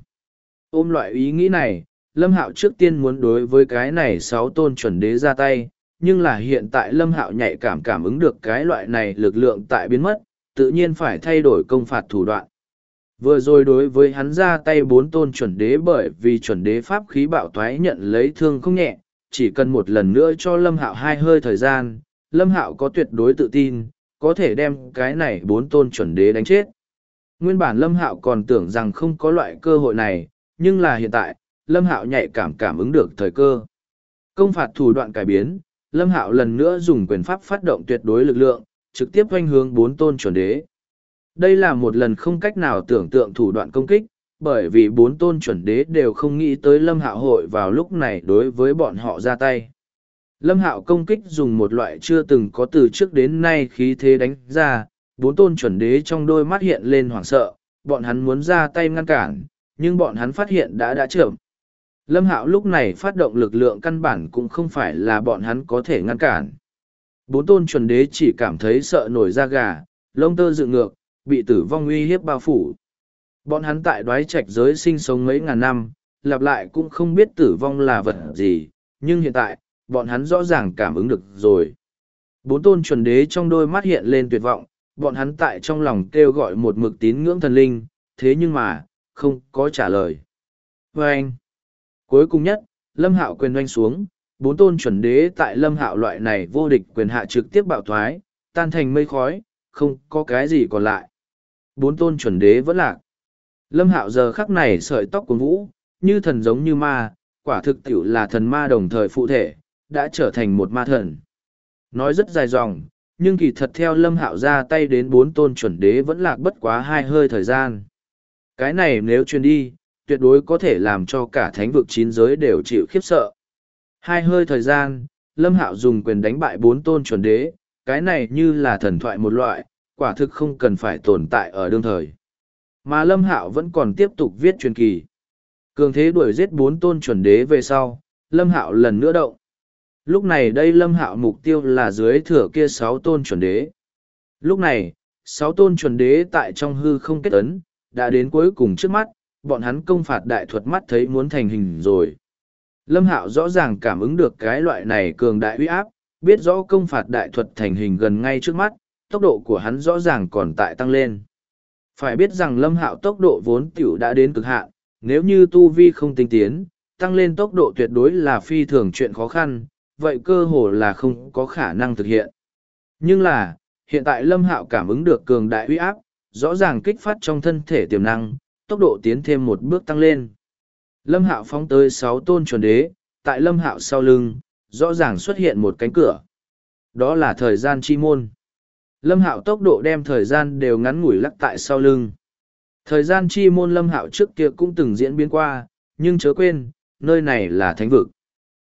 Ôm loại ý nghĩ này, Lâm Hạo trước tiên muốn đối với cái này sáu tôn chuẩn đế ra tay, nhưng là hiện tại Lâm Hạo nhạy cảm ứng được cái loại này lực lượng tại biến mất, tự nhiên phải thay đổi công phạt thủ đoạn. Vừa rồi đối với hắn ra tay bốn tôn chuẩn đế bởi vì chuẩn đế pháp khí bạo toái nhận lấy thương không nhẹ, chỉ cần một lần nữa cho Lâm Hạo hai hơi thời gian, Lâm Hạo có tuyệt đối tự tin, có thể đem cái này bốn tôn chuẩn đế đánh chết. Nguyên bản Lâm Hạo còn tưởng rằng không có loại cơ hội này, nhưng là hiện tại, Lâm Hạo nhạy cảm ứng được thời cơ. Công phạt thủ đoạn cải biến, Lâm Hạo lần nữa dùng quyền pháp phát động tuyệt đối lực lượng, trực tiếp hoanh hướng bốn tôn chuẩn đế. Đây là một lần không cách nào tưởng tượng thủ đoạn công kích, bởi vì bốn tôn chuẩn đế đều không nghĩ tới Lâm Hạo hội vào lúc này đối với bọn họ ra tay. Lâm Hạo công kích dùng một loại chưa từng có từ trước đến nay khí thế đánh ra, bốn tôn chuẩn đế trong đôi mắt hiện lên hoảng sợ, bọn hắn muốn ra tay ngăn cản, nhưng bọn hắn phát hiện đã chậm. Lâm Hạo lúc này phát động lực lượng căn bản cũng không phải là bọn hắn có thể ngăn cản. Bốn tôn chuẩn đế chỉ cảm thấy sợ nổi da gà, lông tơ dựng ngược, bị tử vong uy hiếp bao phủ. Bọn hắn tại Đoái Trạch giới sinh sống mấy ngàn năm, lặp lại cũng không biết tử vong là vật gì, nhưng hiện tại, bọn hắn rõ ràng cảm ứng được rồi. Bốn tôn chuẩn đế trong đôi mắt hiện lên tuyệt vọng, bọn hắn tại trong lòng kêu gọi một mực tín ngưỡng thần linh, thế nhưng mà, không có trả lời. Vâng! Cuối cùng nhất, Lâm Hạo quyền oanh xuống, bốn tôn chuẩn đế tại Lâm Hạo loại này vô địch quyền hạ trực tiếp bạo thoái, tan thành mây khói, không có cái gì còn lại. Bốn tôn chuẩn đế vẫn lạc. Lâm Hạo giờ khắc này sợi tóc cuốn vũ, như thần giống như ma, quả thực tiểu là thần ma đồng thời phụ thể, đã trở thành một ma thần. Nói rất dài dòng, nhưng kỳ thật theo Lâm Hạo ra tay đến bốn tôn chuẩn đế vẫn lạc bất quá hai hơi thời gian. Cái này nếu truyền đi, tuyệt đối có thể làm cho cả thánh vực chín giới đều chịu khiếp sợ. Hai hơi thời gian, Lâm Hạo dùng quyền đánh bại bốn tôn chuẩn đế, cái này như là thần thoại một loại, quả thực không cần phải tồn tại ở đương thời. Mà Lâm Hạo vẫn còn tiếp tục viết truyền kỳ. Cường thế đuổi giết bốn tôn chuẩn đế về sau, Lâm Hạo lần nữa động. Lúc này đây Lâm Hạo mục tiêu là dưới thừa kia sáu tôn chuẩn đế. Lúc này, sáu tôn chuẩn đế tại trong hư không kết ấn, đã đến cuối cùng trước mắt, bọn hắn công phạt đại thuật mắt thấy muốn thành hình rồi. Lâm Hạo rõ ràng cảm ứng được cái loại này cường đại uy áp, biết rõ công phạt đại thuật thành hình gần ngay trước mắt, tốc độ của hắn rõ ràng còn tại tăng lên. Phải biết rằng Lâm Hạo tốc độ vốn tiểu đã đến cực hạn, nếu như tu vi không tinh tiến, tăng lên tốc độ tuyệt đối là phi thường chuyện khó khăn, vậy cơ hồ là không có khả năng thực hiện. Nhưng là, hiện tại Lâm Hạo cảm ứng được cường đại uy áp, rõ ràng kích phát trong thân thể tiềm năng, tốc độ tiến thêm một bước tăng lên. Lâm Hạo phóng tới sáu tôn chuẩn đế, tại Lâm Hạo sau lưng, rõ ràng xuất hiện một cánh cửa. Đó là thời gian chi môn. Lâm Hạo tốc độ đem thời gian đều ngắn ngủi lắc tại sau lưng. Thời gian chi môn Lâm Hạo trước kia cũng từng diễn biến qua, nhưng chớ quên, nơi này là thánh vực.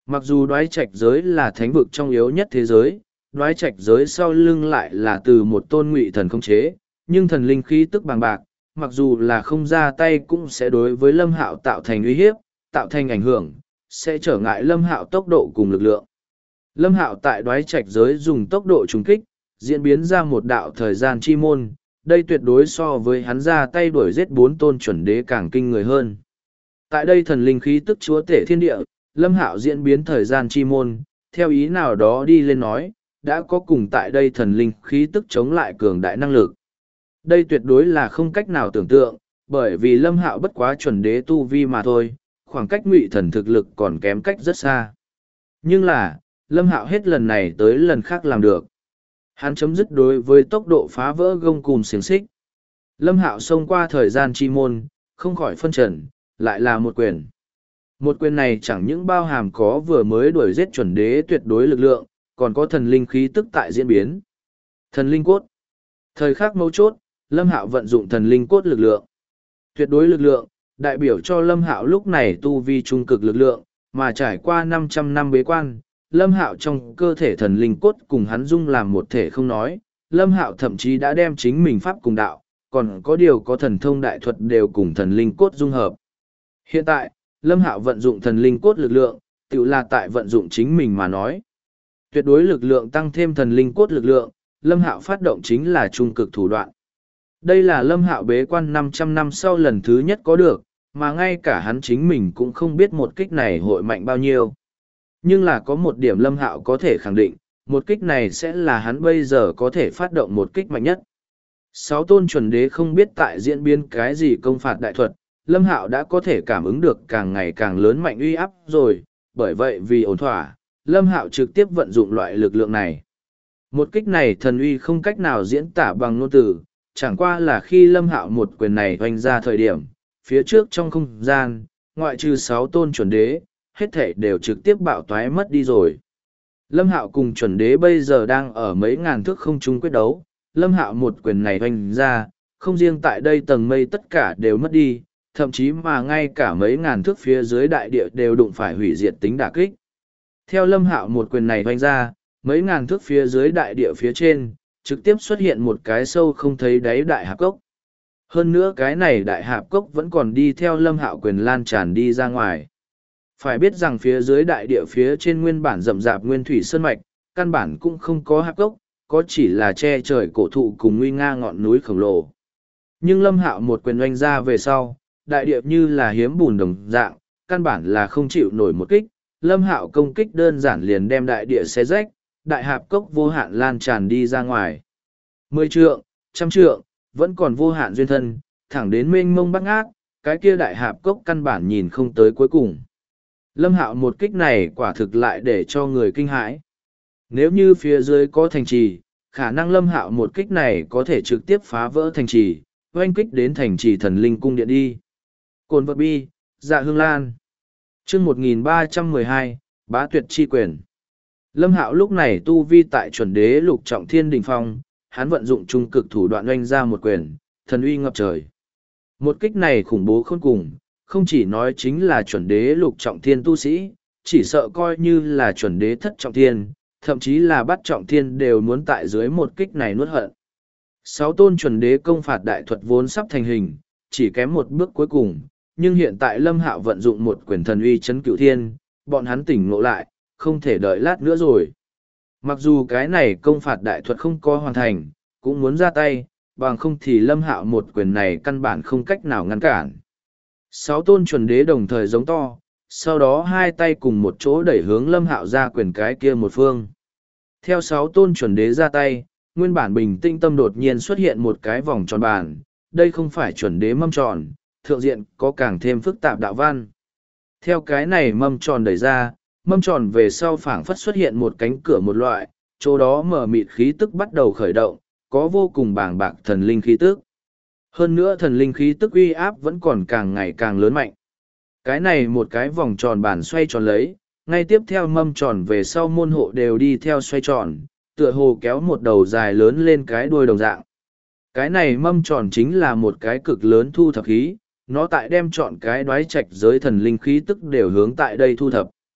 Mặc dù đoái trạch giới là thánh vực trong yếu nhất thế giới, đoái trạch giới sau lưng lại là từ một tôn ngụy thần khống chế, nhưng thần linh khí tức bằng bạc, mặc dù là không ra tay cũng sẽ đối với Lâm Hạo tạo thành uy hiếp, tạo thành ảnh hưởng, sẽ trở ngại Lâm Hạo tốc độ cùng lực lượng. Lâm Hạo tại đoái trạch giới dùng tốc độ trùng kích, diễn biến ra một đạo thời gian chi môn, đây tuyệt đối so với hắn ra tay đuổi giết 4 tôn chuẩn đế càng kinh người hơn. Tại đây thần linh khí tức chúa tể thiên địa, Lâm Hạo diễn biến thời gian chi môn, theo ý nào đó đi lên nói, đã có cùng tại đây thần linh khí tức chống lại cường đại năng lực. Đây tuyệt đối là không cách nào tưởng tượng, bởi vì Lâm Hạo bất quá chuẩn đế tu vi mà thôi, khoảng cách ngụy thần thực lực còn kém cách rất xa. Nhưng là, Lâm Hạo hết lần này tới lần khác làm được. Hắn chấm dứt đối với tốc độ phá vỡ gông cùm xiềng xích. Lâm Hạo xông qua thời gian chi môn, không khỏi phân trần, lại là một quyền. Một quyền này chẳng những bao hàm có vừa mới đuổi giết chuẩn đế tuyệt đối lực lượng, còn có thần linh khí tức tại diễn biến. Thần linh cốt. Thời khắc mấu chốt, Lâm Hạo vận dụng thần linh cốt lực lượng. Tuyệt đối lực lượng, đại biểu cho Lâm Hạo lúc này tu vi trung cực lực lượng, mà trải qua 500 năm bế quan, Lâm Hạo trong cơ thể thần linh cốt cùng hắn dung làm một thể không nói, Lâm Hạo thậm chí đã đem chính mình pháp cùng đạo, còn có điều có thần thông đại thuật đều cùng thần linh cốt dung hợp. Hiện tại, Lâm Hạo vận dụng thần linh cốt lực lượng, tự là tại vận dụng chính mình mà nói. Tuyệt đối lực lượng tăng thêm thần linh cốt lực lượng, Lâm Hạo phát động chính là trung cực thủ đoạn. Đây là Lâm Hạo bế quan 500 năm sau lần thứ nhất có được, mà ngay cả hắn chính mình cũng không biết một kích này hội mạnh bao nhiêu. Nhưng là có một điểm Lâm Hạo có thể khẳng định, một kích này sẽ là hắn bây giờ có thể phát động một kích mạnh nhất. 6 tôn chuẩn đế không biết tại diễn biến cái gì công phạt đại thuật, Lâm Hạo đã có thể cảm ứng được càng ngày càng lớn mạnh uy áp rồi, bởi vậy vì ổn thỏa, Lâm Hạo trực tiếp vận dụng loại lực lượng này. Một kích này thần uy không cách nào diễn tả bằng ngôn từ, chẳng qua là khi Lâm Hạo một quyền này hoành ra thời điểm, phía trước trong không gian, ngoại trừ 6 tôn chuẩn đế, hết thể đều trực tiếp bạo toái mất đi rồi. Lâm Hạo cùng chuẩn đế bây giờ đang ở mấy ngàn thước không trung quyết đấu, Lâm Hạo một quyền này hoành ra, không riêng tại đây tầng mây tất cả đều mất đi, thậm chí mà ngay cả mấy ngàn thước phía dưới đại địa đều đụng phải hủy diệt tính đả kích. Theo Lâm Hạo một quyền này hoành ra, mấy ngàn thước phía dưới đại địa phía trên, trực tiếp xuất hiện một cái sâu không thấy đáy đại hạp cốc. Hơn nữa cái này đại hạp cốc vẫn còn đi theo Lâm Hạo quyền lan tràn đi ra ngoài. Phải biết rằng phía dưới đại địa phía trên nguyên bản rậm rạp nguyên thủy sơn mạch, căn bản cũng không có hạp cốc, có chỉ là che trời cổ thụ cùng nguy nga ngọn núi khổng lồ. Nhưng Lâm Hạo một quyền oanh ra về sau, đại địa như là hiếm bùn đồng dạng, căn bản là không chịu nổi một kích. Lâm Hạo công kích đơn giản liền đem đại địa xé rách, đại hạp cốc vô hạn lan tràn đi ra ngoài. 10 trượng, 100 trượng, vẫn còn vô hạn duyên thân, thẳng đến mênh mông bát ngát, cái kia đại hạp cốc căn bản nhìn không tới cuối cùng. Lâm Hạo một kích này quả thực lại để cho người kinh hãi. Nếu như phía dưới có thành trì, khả năng Lâm Hạo một kích này có thể trực tiếp phá vỡ thành trì, oanh kích đến thành trì thần linh cung điện đi. Cồn vật bi, dạ hương lan. Chương 1312, bá tuyệt chi quyền. Lâm Hạo lúc này tu vi tại chuẩn đế lục trọng thiên đỉnh phong, hắn vận dụng trung cực thủ đoạn oanh ra một quyền, thần uy ngập trời. Một kích này khủng bố khôn cùng, không chỉ nói chính là chuẩn đế lục trọng thiên tu sĩ, chỉ sợ coi như là chuẩn đế thất trọng thiên, thậm chí là bát trọng thiên đều muốn tại dưới một kích này nuốt hận. 6 tôn chuẩn đế công phạt đại thuật vốn sắp thành hình, chỉ kém một bước cuối cùng, nhưng hiện tại Lâm Hạo vận dụng một quyền thần uy chấn cửu thiên, bọn hắn tỉnh ngộ lại, không thể đợi lát nữa rồi. Mặc dù cái này công phạt đại thuật không có hoàn thành, cũng muốn ra tay, bằng không thì Lâm Hạo một quyền này căn bản không cách nào ngăn cản. 6 tôn chuẩn đế đồng thời giống to, sau đó hai tay cùng một chỗ đẩy hướng Lâm Hạo ra quyền cái kia một phương. Theo 6 tôn chuẩn đế ra tay, nguyên bản bình tĩnh tâm đột nhiên xuất hiện một cái vòng tròn bàn, đây không phải chuẩn đế mâm tròn, thượng diện có càng thêm phức tạp đạo văn. Theo cái này mâm tròn đẩy ra, mâm tròn về sau phảng phất xuất hiện một cánh cửa một loại, chỗ đó mở mịt khí tức bắt đầu khởi động, có vô cùng bàng bạc thần linh khí tức. Hơn nữa thần linh khí tức uy áp vẫn còn càng ngày càng lớn mạnh. Cái này một cái vòng tròn bàn xoay tròn lấy, ngay tiếp theo mâm tròn về sau môn hộ đều đi theo xoay tròn, tựa hồ kéo một đầu dài lớn lên cái đuôi đồng dạng. Cái này mâm tròn chính là một cái cực lớn thu thập khí, nó tại đem chọn cái đoái trạch giới thần linh khí tức đều hướng tại đây thu thập.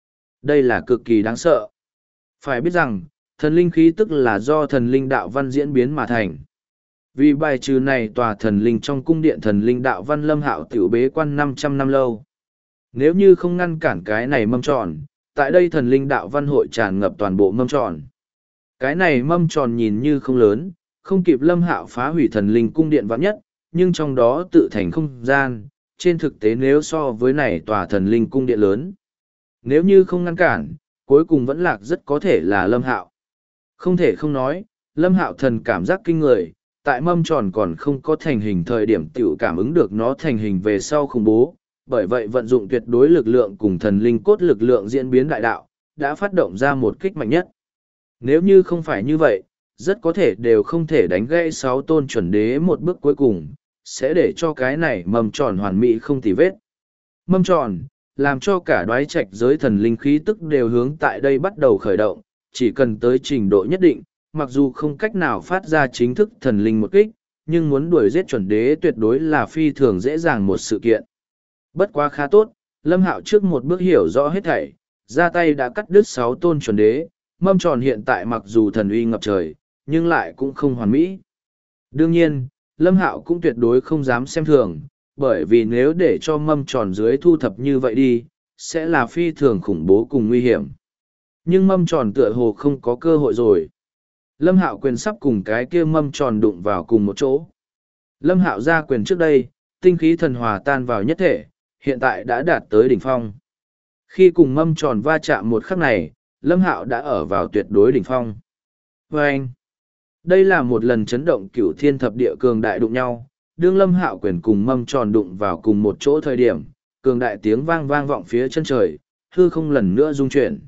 Đây là cực kỳ đáng sợ. Phải biết rằng, thần linh khí tức là do thần linh đạo văn diễn biến mà thành. Vì bài trừ này tòa thần linh trong cung điện thần linh đạo văn Lâm Hạo tiểu bế quan 500 năm lâu. Nếu như không ngăn cản cái này mâm tròn, tại đây thần linh đạo văn hội tràn ngập toàn bộ mâm tròn. Cái này mâm tròn nhìn như không lớn, không kịp Lâm Hạo phá hủy thần linh cung điện vạn nhất, nhưng trong đó tự thành không gian, trên thực tế nếu so với này tòa thần linh cung điện lớn. Nếu như không ngăn cản, cuối cùng vẫn lạc rất có thể là Lâm Hạo. Không thể không nói, Lâm Hạo thần cảm giác kinh người, tại mâm tròn còn không có thành hình thời điểm tiểu cảm ứng được nó thành hình về sau khủng bố, bởi vậy vận dụng tuyệt đối lực lượng cùng thần linh cốt lực lượng diễn biến đại đạo, đã phát động ra một kích mạnh nhất. Nếu như không phải như vậy, rất có thể đều không thể đánh gãy 6 tôn chuẩn đế một bước cuối cùng, sẽ để cho cái này mâm tròn hoàn mỹ không tì vết. Mâm tròn, làm cho cả đoái trạch giới thần linh khí tức đều hướng tại đây bắt đầu khởi động, chỉ cần tới trình độ nhất định, mặc dù không cách nào phát ra chính thức thần linh một kích, nhưng muốn đuổi giết chuẩn đế tuyệt đối là phi thường dễ dàng một sự kiện. Bất quá khá tốt, Lâm Hạo trước một bước hiểu rõ hết thảy, ra tay đã cắt đứt 6 tôn chuẩn đế, mâm tròn hiện tại mặc dù thần uy ngập trời, nhưng lại cũng không hoàn mỹ. Đương nhiên, Lâm Hạo cũng tuyệt đối không dám xem thường, bởi vì nếu để cho mâm tròn dưới thu thập như vậy đi, sẽ là phi thường khủng bố cùng nguy hiểm. Nhưng mâm tròn tựa hồ không có cơ hội rồi. Lâm Hạo quyền sắp cùng cái kia mâm tròn đụng vào cùng một chỗ. Lâm Hạo ra quyền trước đây, tinh khí thần hòa tan vào nhất thể, hiện tại đã đạt tới đỉnh phong. Khi cùng mâm tròn va chạm một khắc này, Lâm Hạo đã ở vào tuyệt đối đỉnh phong. Và anh, đây là một lần chấn động cửu thiên thập địa cường đại đụng nhau, đương Lâm Hạo quyền cùng mâm tròn đụng vào cùng một chỗ thời điểm, cường đại tiếng vang vang vọng phía chân trời, hư không lần nữa rung chuyển.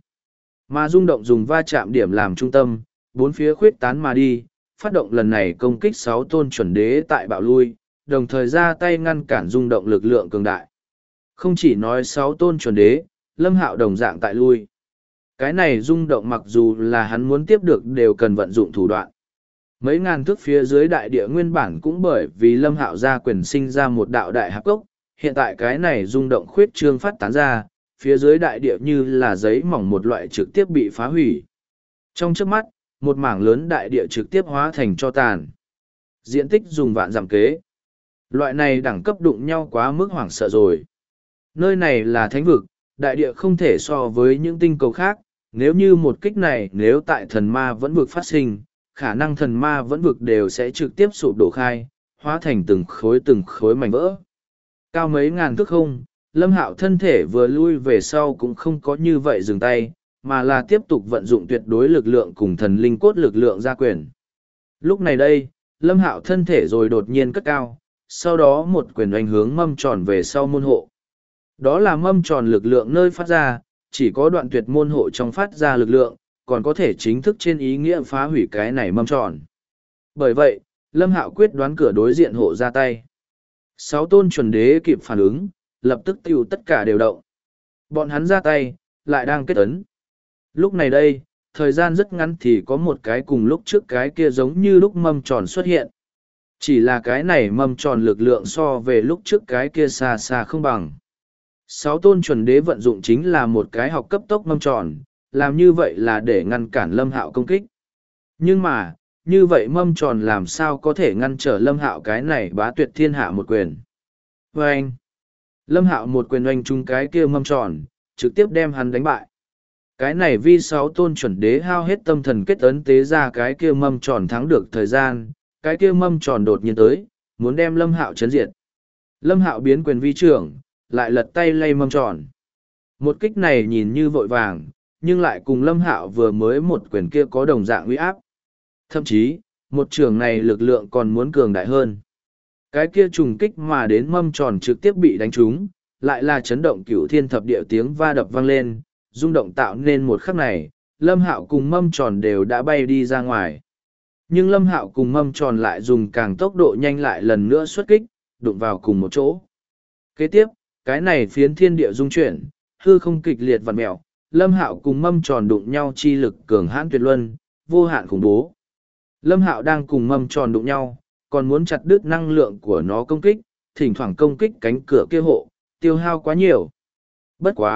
Mà rung động dùng va chạm điểm làm trung tâm, bốn phía khuyết tán mà đi, phát động lần này công kích 6 tôn chuẩn đế tại bạo lui, đồng thời ra tay ngăn cản rung động lực lượng cường đại. Không chỉ nói 6 tôn chuẩn đế, Lâm Hạo đồng dạng tại lui. Cái này rung động mặc dù là hắn muốn tiếp được đều cần vận dụng thủ đoạn. Mấy ngàn thước phía dưới đại địa nguyên bản cũng bởi vì Lâm Hạo ra quyền sinh ra một đạo đại hạp cốc, hiện tại cái này rung động khuyết trương phát tán ra, phía dưới đại địa như là giấy mỏng một loại trực tiếp bị phá hủy. Trong chớp mắt, một mảng lớn đại địa trực tiếp hóa thành tro tàn. Diện tích dùng vạn giảm kế. Loại này đẳng cấp đụng nhau quá mức hoảng sợ rồi. Nơi này là thánh vực, đại địa không thể so với những tinh cầu khác, nếu như một kích này nếu tại thần ma vẫn vực phát sinh, khả năng thần ma vẫn vực đều sẽ trực tiếp sụp đổ khai, hóa thành từng khối mảnh vỡ. Cao mấy ngàn thước không, Lâm Hạo thân thể vừa lui về sau cũng không có như vậy dừng tay, mà là tiếp tục vận dụng tuyệt đối lực lượng cùng thần linh cốt lực lượng ra quyền. Lúc này đây, Lâm Hạo thân thể rồi đột nhiên cất cao, sau đó một quyền đánh hướng mâm tròn về sau môn hộ. Đó là mâm tròn lực lượng nơi phát ra, chỉ có đoạn tuyệt môn hộ trong phát ra lực lượng, còn có thể chính thức trên ý nghĩa phá hủy cái này mâm tròn. Bởi vậy, Lâm Hạo quyết đoán cửa đối diện hộ ra tay. 6 tôn chuẩn đế kịp phản ứng, lập tức tiêu tất cả đều động. Bọn hắn ra tay, lại đang kết ấn. Lúc này đây, thời gian rất ngắn thì có một cái cùng lúc trước cái kia giống như lúc mâm tròn xuất hiện. Chỉ là cái này mâm tròn lực lượng so về lúc trước cái kia xa xa không bằng. 6 tôn chuẩn đế vận dụng chính là một cái học cấp tốc mâm tròn, làm như vậy là để ngăn cản Lâm Hạo công kích. Nhưng mà, như vậy mâm tròn làm sao có thể ngăn trở Lâm Hạo cái này bá tuyệt thiên hạ một quyền. Và anh, Lâm Hạo một quyền oanh trúng cái kia mâm tròn, trực tiếp đem hắn đánh bại. Cái này vi 6 tôn chuẩn đế hao hết tâm thần kết ấn tế ra cái kia mâm tròn thắng được thời gian, cái kia mâm tròn đột nhiên tới, muốn đem Lâm Hạo chấn diệt. Lâm Hạo biến quyền vi trưởng, lại lật tay lay mâm tròn. Một kích này nhìn như vội vàng, nhưng lại cùng Lâm Hạo vừa mới một quyền kia có đồng dạng uy áp. Thậm chí, một trường này lực lượng còn muốn cường đại hơn. Cái kia trùng kích mà đến mâm tròn trực tiếp bị đánh trúng, lại là chấn động cửu thiên thập địa tiếng va đập vang lên, rung động tạo nên một khắc này, Lâm Hạo cùng mâm tròn đều đã bay đi ra ngoài. Nhưng Lâm Hạo cùng mâm tròn lại dùng càng tốc độ nhanh lại lần nữa xuất kích, đụng vào cùng một chỗ. Kế tiếp, cái này phiến thiên địa rung chuyển, hư không kịch liệt vặn mèo, Lâm Hạo cùng mâm tròn đụng nhau chi lực cường hãn tuyệt luân, vô hạn khủng bố. Lâm Hạo đang cùng mâm tròn đụng nhau, còn muốn chặt đứt năng lượng của nó công kích, thỉnh thoảng công kích cánh cửa kia hộ, tiêu hao quá nhiều. Bất quá,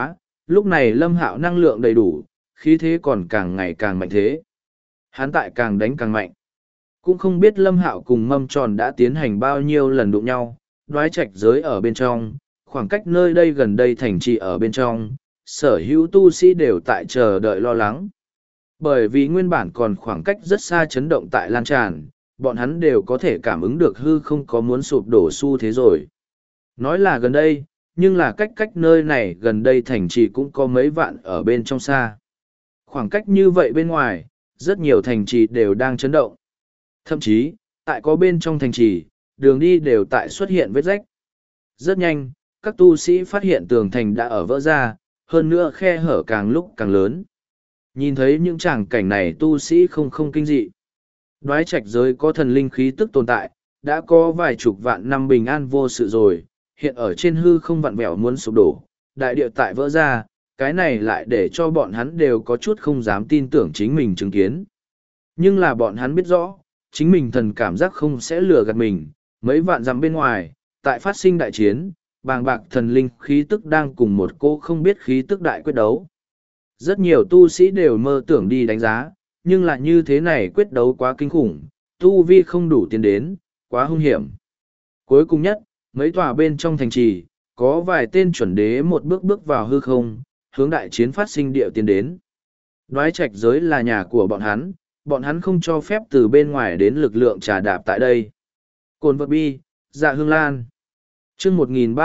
lúc này Lâm Hạo năng lượng đầy đủ, khí thế còn càng ngày càng mạnh thế. Hắn tại càng đánh càng mạnh. Cũng không biết Lâm Hạo cùng Mâm Tròn đã tiến hành bao nhiêu lần đụng nhau, đoái trạch giới ở bên trong, khoảng cách nơi đây gần đây thành trì ở bên trong, sở hữu tu sĩ đều tại chờ đợi lo lắng. Bởi vì nguyên bản còn khoảng cách rất xa chấn động tại lan tràn, bọn hắn đều có thể cảm ứng được hư không có muốn sụp đổ xu thế rồi. Nói là gần đây, nhưng là cách nơi này gần đây thành trì cũng có mấy vạn ở bên trong xa. Khoảng cách như vậy bên ngoài, rất nhiều thành trì đều đang chấn động. Thậm chí, tại có bên trong thành trì, đường đi đều tại xuất hiện vết rách. Rất nhanh, các tu sĩ phát hiện tường thành đã ở vỡ ra, hơn nữa khe hở càng lúc càng lớn. Nhìn thấy những tràng cảnh này tu sĩ không kinh dị. Đoái trạch giới có thần linh khí tức tồn tại, đã có vài chục vạn năm bình an vô sự rồi, hiện ở trên hư không vặn vẹo muốn sụp đổ, đại địa tại vỡ ra, cái này lại để cho bọn hắn đều có chút không dám tin tưởng chính mình chứng kiến. Nhưng là bọn hắn biết rõ, chính mình thần cảm giác không sẽ lừa gạt mình, mấy vạn dặm bên ngoài, tại phát sinh đại chiến, bàng bạc thần linh khí tức đang cùng một cô không biết khí tức đại quyết đấu. Rất nhiều tu sĩ đều mơ tưởng đi đánh giá, nhưng lại như thế này quyết đấu quá kinh khủng, tu vi không đủ tiến đến, quá hung hiểm. Cuối cùng nhất, mấy tòa bên trong thành trì, có vài tên chuẩn đế một bước bước vào hư không, hướng đại chiến phát sinh địa tiến đến. Đoái trạch giới là nhà của bọn hắn không cho phép từ bên ngoài đến lực lượng trà đạp tại đây. Cồn vật bi, dạ hương lan. chương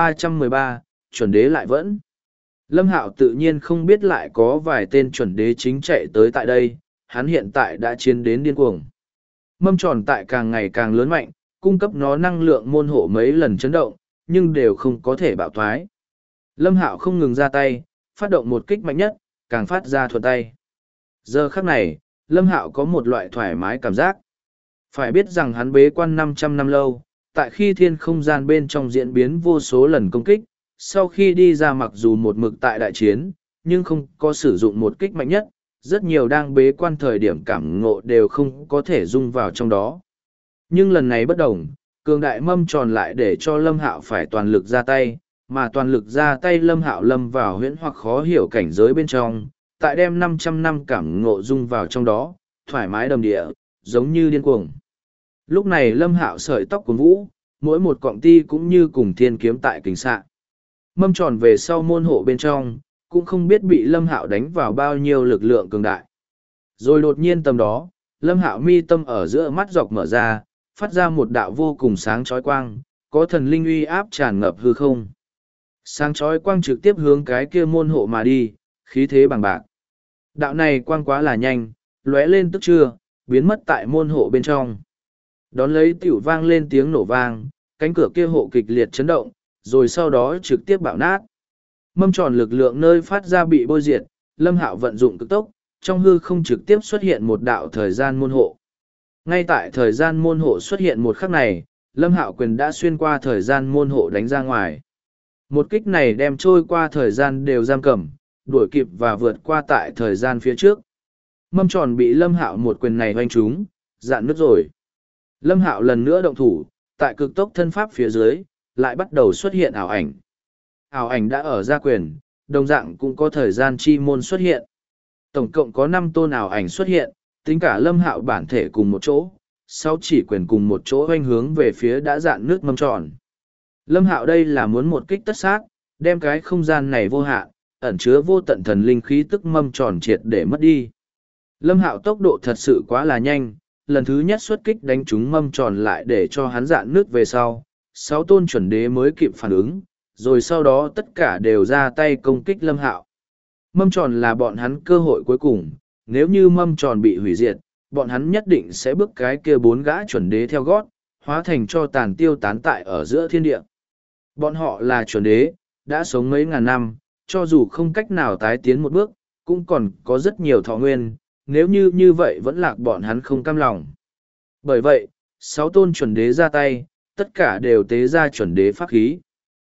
1313, chuẩn đế lại vẫn. Lâm Hạo tự nhiên không biết lại có vài tên chuẩn đế chính chạy tới tại đây, hắn hiện tại đã chiến đến điên cuồng. Mâm tròn tại càng ngày càng lớn mạnh, cung cấp nó năng lượng môn hộ mấy lần chấn động, nhưng đều không có thể bạo thoái. Lâm Hạo không ngừng ra tay, phát động một kích mạnh nhất, càng phát ra thuận tay. Giờ khắc này, Lâm Hạo có một loại thoải mái cảm giác. Phải biết rằng hắn bế quan 500 năm lâu, tại khi thiên không gian bên trong diễn biến vô số lần công kích, sau khi đi ra mặc dù một mực tại đại chiến, nhưng không có sử dụng một kích mạnh nhất, rất nhiều đang bế quan thời điểm cảm ngộ đều không có thể dung vào trong đó. Nhưng lần này bất đồng, cường đại mâm tròn lại để cho Lâm Hạo phải toàn lực ra tay, mà toàn lực ra tay Lâm Hạo lâm vào huyễn hoặc khó hiểu cảnh giới bên trong, tại đem 500 năm cảm ngộ dung vào trong đó, thoải mái đầm địa, giống như điên cuồng. Lúc này Lâm Hạo sợi tóc cuốn vũ, mỗi một cọng ti cũng như cùng thiên kiếm tại kình xạ. Mâm tròn về sau môn hộ bên trong, cũng không biết bị Lâm Hạo đánh vào bao nhiêu lực lượng cường đại. Rồi đột nhiên tầm đó, Lâm Hạo mi tâm ở giữa mắt dọc mở ra, phát ra một đạo vô cùng sáng chói quang, có thần linh uy áp tràn ngập hư không. Sáng chói quang trực tiếp hướng cái kia môn hộ mà đi, khí thế bằng bạc. Đạo này quang quá là nhanh, lóe lên tức trưa, biến mất tại môn hộ bên trong. Đón lấy tiểu vang lên tiếng nổ vang, cánh cửa kia hộ kịch liệt chấn động, rồi sau đó trực tiếp bạo nát. Mâm tròn lực lượng nơi phát ra bị bôi diệt, Lâm Hạo vận dụng cực tốc, trong hư không trực tiếp xuất hiện một đạo thời gian môn hộ. Ngay tại thời gian môn hộ xuất hiện một khắc này, Lâm Hạo quyền đã xuyên qua thời gian môn hộ đánh ra ngoài. Một kích này đem trôi qua thời gian đều giam cầm, đuổi kịp và vượt qua tại thời gian phía trước. Mâm tròn bị Lâm Hạo một quyền này hoanh trúng, dạn nứt rồi. Lâm Hạo lần nữa động thủ, tại cực tốc thân pháp phía dưới, lại bắt đầu xuất hiện ảo ảnh. Ảo ảnh đã ở ra quyền, đồng dạng cũng có thời gian chi môn xuất hiện. Tổng cộng có 5 tôn ảo ảnh xuất hiện, tính cả Lâm Hạo bản thể cùng một chỗ, 6 chỉ quyền cùng một chỗ hoanh hướng về phía đã dạn nước mâm tròn. Lâm Hạo đây là muốn một kích tất sát, đem cái không gian này vô hạn, ẩn chứa vô tận thần linh khí tức mâm tròn triệt để mất đi. Lâm Hạo tốc độ thật sự quá là nhanh, lần thứ nhất xuất kích đánh trúng mâm tròn lại để cho hắn dạn nước về sau, 6 tôn chuẩn đế mới kịp phản ứng, rồi sau đó tất cả đều ra tay công kích Lâm Hạo. Mâm tròn là bọn hắn cơ hội cuối cùng, nếu như mâm tròn bị hủy diệt, bọn hắn nhất định sẽ bước cái kia 4 gã chuẩn đế theo gót, hóa thành cho tàn tiêu tán tại ở giữa thiên địa. Bọn họ là chuẩn đế, đã sống mấy ngàn năm, cho dù không cách nào tái tiến một bước, cũng còn có rất nhiều thọ nguyên, nếu như vậy vẫn lạc bọn hắn không cam lòng. Bởi vậy, 6 tôn chuẩn đế ra tay, tất cả đều tế ra chuẩn đế pháp khí.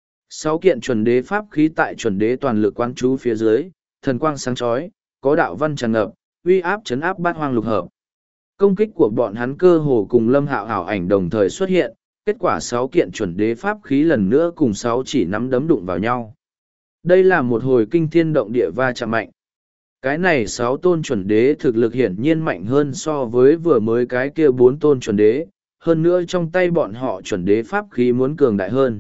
6 kiện chuẩn đế pháp khí tại chuẩn đế toàn lực quang chú phía dưới, thần quang sáng chói, có đạo văn tràn ngập, uy áp chấn áp bát hoang lục hợp. Công kích của bọn hắn cơ hồ cùng Lâm Hạo ảo ảnh đồng thời xuất hiện, kết quả 6 kiện chuẩn đế pháp khí lần nữa cùng 6 chỉ nắm đấm đụng vào nhau. Đây là một hồi kinh thiên động địa va chạm mạnh. Cái này 6 tôn chuẩn đế thực lực hiển nhiên mạnh hơn so với vừa mới cái kia 4 tôn chuẩn đế, hơn nữa trong tay bọn họ chuẩn đế pháp khí muốn cường đại hơn.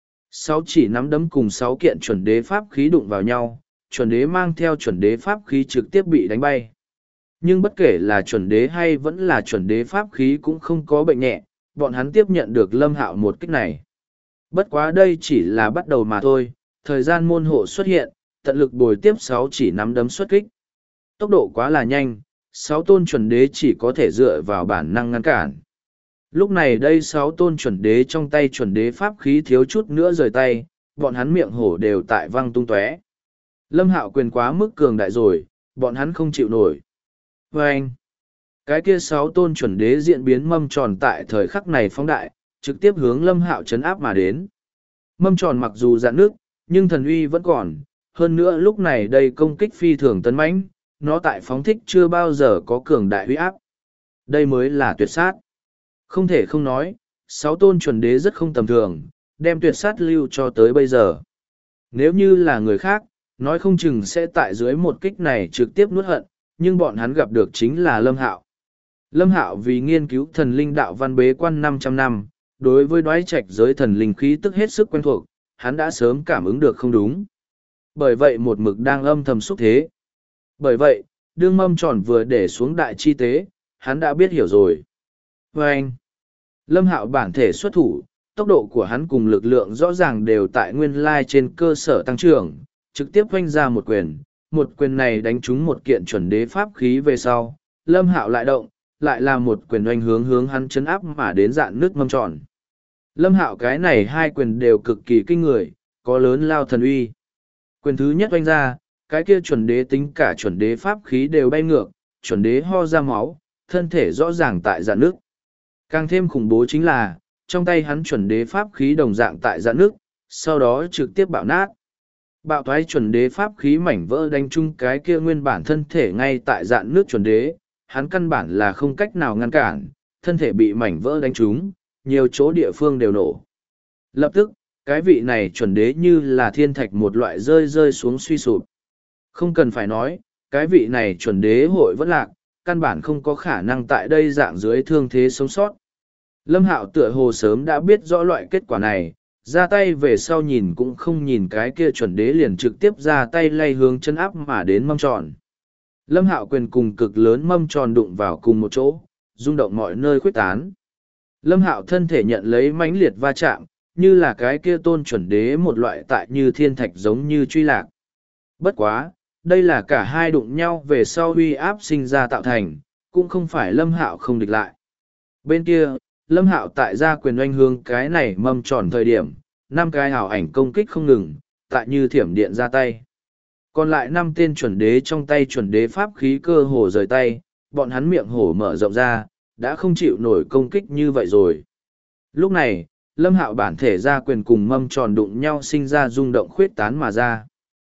6 chỉ nắm đấm cùng 6 kiện chuẩn đế pháp khí đụng vào nhau, chuẩn đế mang theo chuẩn đế pháp khí trực tiếp bị đánh bay. Nhưng bất kể là chuẩn đế hay vẫn là chuẩn đế pháp khí cũng không có bệnh nhẹ, bọn hắn tiếp nhận được Lâm Hạo một kích này. Bất quá đây chỉ là bắt đầu mà thôi, thời gian môn hộ xuất hiện, tận lực bồi tiếp 6 chỉ nắm đấm xuất kích. Tốc độ quá là nhanh, 6 tôn chuẩn đế chỉ có thể dựa vào bản năng ngăn cản. Lúc này đây 6 tôn chuẩn đế trong tay chuẩn đế pháp khí thiếu chút nữa rời tay, bọn hắn miệng hổ đều tại văng tung tóe. Lâm Hạo quyền quá mức cường đại rồi, bọn hắn không chịu nổi. Và anh, cái kia 6 tôn chuẩn đế diễn biến mâm tròn tại thời khắc này phóng đại, trực tiếp hướng Lâm Hạo chấn áp mà đến. Mâm tròn mặc dù dạn nước, nhưng thần uy vẫn còn, hơn nữa lúc này đây công kích phi thường tấn mãnh, nó tại phóng thích chưa bao giờ có cường đại uy áp. Đây mới là tuyệt sát. Không thể không nói, 6 tôn chuẩn đế rất không tầm thường, đem tuyệt sát lưu cho tới bây giờ. Nếu như là người khác, nói không chừng sẽ tại dưới một kích này trực tiếp nuốt hận, nhưng bọn hắn gặp được chính là Lâm Hạo. Lâm Hạo vì nghiên cứu thần linh đạo văn bế quan 500 năm, đối với đoái trạch giới thần linh khí tức hết sức quen thuộc, hắn đã sớm cảm ứng được không đúng. Bởi vậy một mực đang âm thầm xúc thế. Bởi vậy, đương mâm tròn vừa để xuống đại chi tế, hắn đã biết hiểu rồi. Và anh, Lâm Hạo bản thể xuất thủ, tốc độ của hắn cùng lực lượng rõ ràng đều tại nguyên lai trên cơ sở tăng trưởng, trực tiếp vanh ra một quyền này đánh trúng một kiện chuẩn đế pháp khí về sau, Lâm Hạo lại động, lại là một quyền oanh hướng hắn chấn áp mà đến dạn nước mâm tròn. Lâm Hạo cái này hai quyền đều cực kỳ kinh người, có lớn lao thần uy. Quyền thứ nhất oanh ra, cái kia chuẩn đế tính cả chuẩn đế pháp khí đều bay ngược, chuẩn đế ho ra máu, thân thể rõ ràng tại dạn nước. Càng thêm khủng bố chính là, trong tay hắn chuẩn đế pháp khí đồng dạng tại dạn nước, sau đó trực tiếp bạo nát. Bạo thoái chuẩn đế pháp khí mảnh vỡ đánh chung cái kia nguyên bản thân thể ngay tại dạn nước chuẩn đế, hắn căn bản là không cách nào ngăn cản, thân thể bị mảnh vỡ đánh trúng, nhiều chỗ địa phương đều nổ. Lập tức, cái vị này chuẩn đế như là thiên thạch một loại rơi xuống suy sụp. Không cần phải nói, cái vị này chuẩn đế hội vẫn lạc, căn bản không có khả năng tại đây dạng dưới thương thế sống sót. Lâm Hạo tựa hồ sớm đã biết rõ loại kết quả này, ra tay về sau nhìn cũng không nhìn cái kia chuẩn đế liền trực tiếp ra tay lay hướng chân áp mà đến mâm tròn. Lâm Hạo quyền cùng cực lớn mâm tròn đụng vào cùng một chỗ, rung động mọi nơi khuếch tán. Lâm Hạo thân thể nhận lấy mãnh liệt va chạm, như là cái kia tôn chuẩn đế một loại tại như thiên thạch giống như truy lạc. Bất quá, đây là cả hai đụng nhau về sau uy áp sinh ra tạo thành, cũng không phải Lâm Hạo không địch lại. Bên kia, Lâm Hạo tại gia quyền oanh hướng cái này mâm tròn thời điểm, 5 cái ảo ảnh công kích không ngừng, tại như thiểm điện ra tay. Còn lại 5 tên chuẩn đế trong tay chuẩn đế pháp khí cơ hồ rời tay, bọn hắn miệng hổ mở rộng ra, đã không chịu nổi công kích như vậy rồi. Lúc này, Lâm Hạo bản thể gia quyền cùng mâm tròn đụng nhau sinh ra rung động khuyết tán mà ra.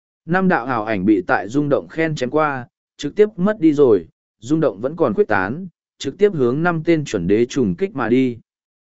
5 đạo ảo ảnh bị tại rung động khen chém qua, trực tiếp mất đi rồi, rung động vẫn còn khuyết tán, trực tiếp hướng 5 tên chuẩn đế trùng kích mà đi.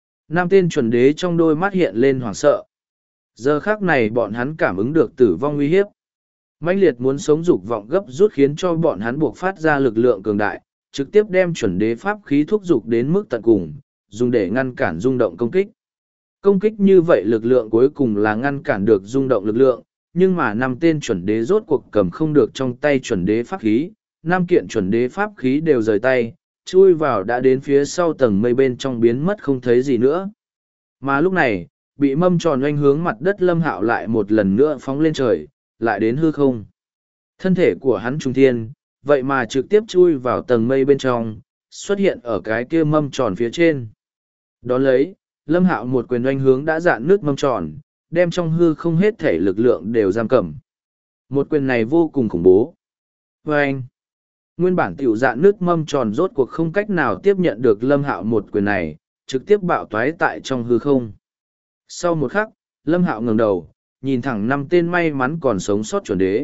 5 tên chuẩn đế trong đôi mắt hiện lên hoảng sợ. Giờ khác này bọn hắn cảm ứng được tử vong uy hiếp. Mãnh liệt muốn sống dục vọng gấp rút khiến cho bọn hắn buộc phát ra lực lượng cường đại, trực tiếp đem chuẩn đế pháp khí thúc dục đến mức tận cùng, dùng để ngăn cản rung động công kích. Công kích như vậy lực lượng cuối cùng là ngăn cản được rung động lực lượng, nhưng mà 5 tên chuẩn đế rốt cuộc cầm không được trong tay chuẩn đế pháp khí, 5 kiện chuẩn đế pháp khí đều rời tay, chui vào đã đến phía sau tầng mây bên trong biến mất không thấy gì nữa. Mà lúc này, bị mâm tròn oanh hướng mặt đất Lâm Hạo lại một lần nữa phóng lên trời, lại đến hư không. Thân thể của hắn trung thiên, vậy mà trực tiếp chui vào tầng mây bên trong, xuất hiện ở cái kia mâm tròn phía trên. Đón lấy, Lâm Hạo một quyền oanh hướng đã dạn nước mâm tròn, đem trong hư không hết thể lực lượng đều giam cầm. Một quyền này vô cùng khủng bố. Và anh, nguyên bản tiểu dạn nước mâm tròn rốt cuộc không cách nào tiếp nhận được Lâm Hạo một quyền này, trực tiếp bạo toái tại trong hư không. Sau một khắc, Lâm Hạo ngẩng đầu, nhìn thẳng 5 tên may mắn còn sống sót chuẩn đế.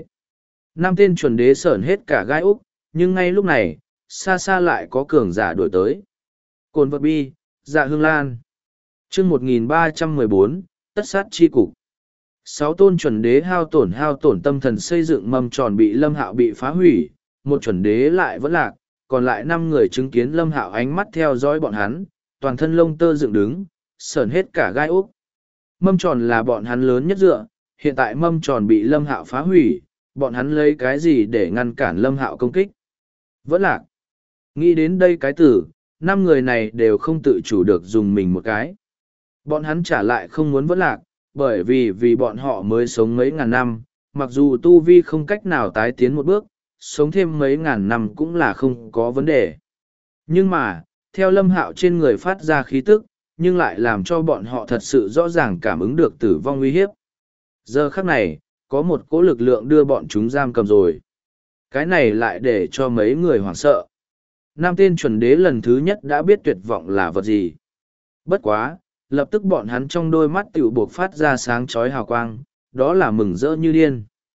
5 tên chuẩn đế sởn hết cả gai úc, nhưng ngay lúc này, xa xa lại có cường giả đuổi tới. Cồn vật bi, Dạ Hương Lan. Chương 1314, tất sát chi cục. Sáu tôn chuẩn đế hao tổn tâm thần xây dựng mâm tròn bị Lâm Hạo bị phá hủy, một chuẩn đế lại vẫn lạc, còn lại 5 người chứng kiến Lâm Hạo ánh mắt theo dõi bọn hắn, toàn thân lông tơ dựng đứng, sởn hết cả gai ốc. Mâm tròn là bọn hắn lớn nhất dựa, hiện tại mâm tròn bị Lâm Hạo phá hủy, bọn hắn lấy cái gì để ngăn cản Lâm Hạo công kích? Vẫn lạc. Nghĩ đến đây cái tử, 5 người này đều không tự chủ được dùng mình một cái. Bọn hắn trả lại không muốn vẫn lạc, bởi vì bọn họ mới sống mấy ngàn năm, mặc dù tu vi không cách nào tái tiến một bước, sống thêm mấy ngàn năm cũng là không có vấn đề. Nhưng mà, theo Lâm Hạo trên người phát ra khí tức, nhưng lại làm cho bọn họ thật sự rõ ràng cảm ứng được tử vong uy hiếp. Giờ khắc này, có một cỗ lực lượng đưa bọn chúng giam cầm rồi. Cái này lại để cho mấy người hoảng sợ. 5 tên chuẩn đế lần thứ nhất đã biết tuyệt vọng là vật gì. Bất quá, lập tức bọn hắn trong đôi mắt tiểu buộc phát ra sáng chói hào quang, đó là mừng rỡ như điên.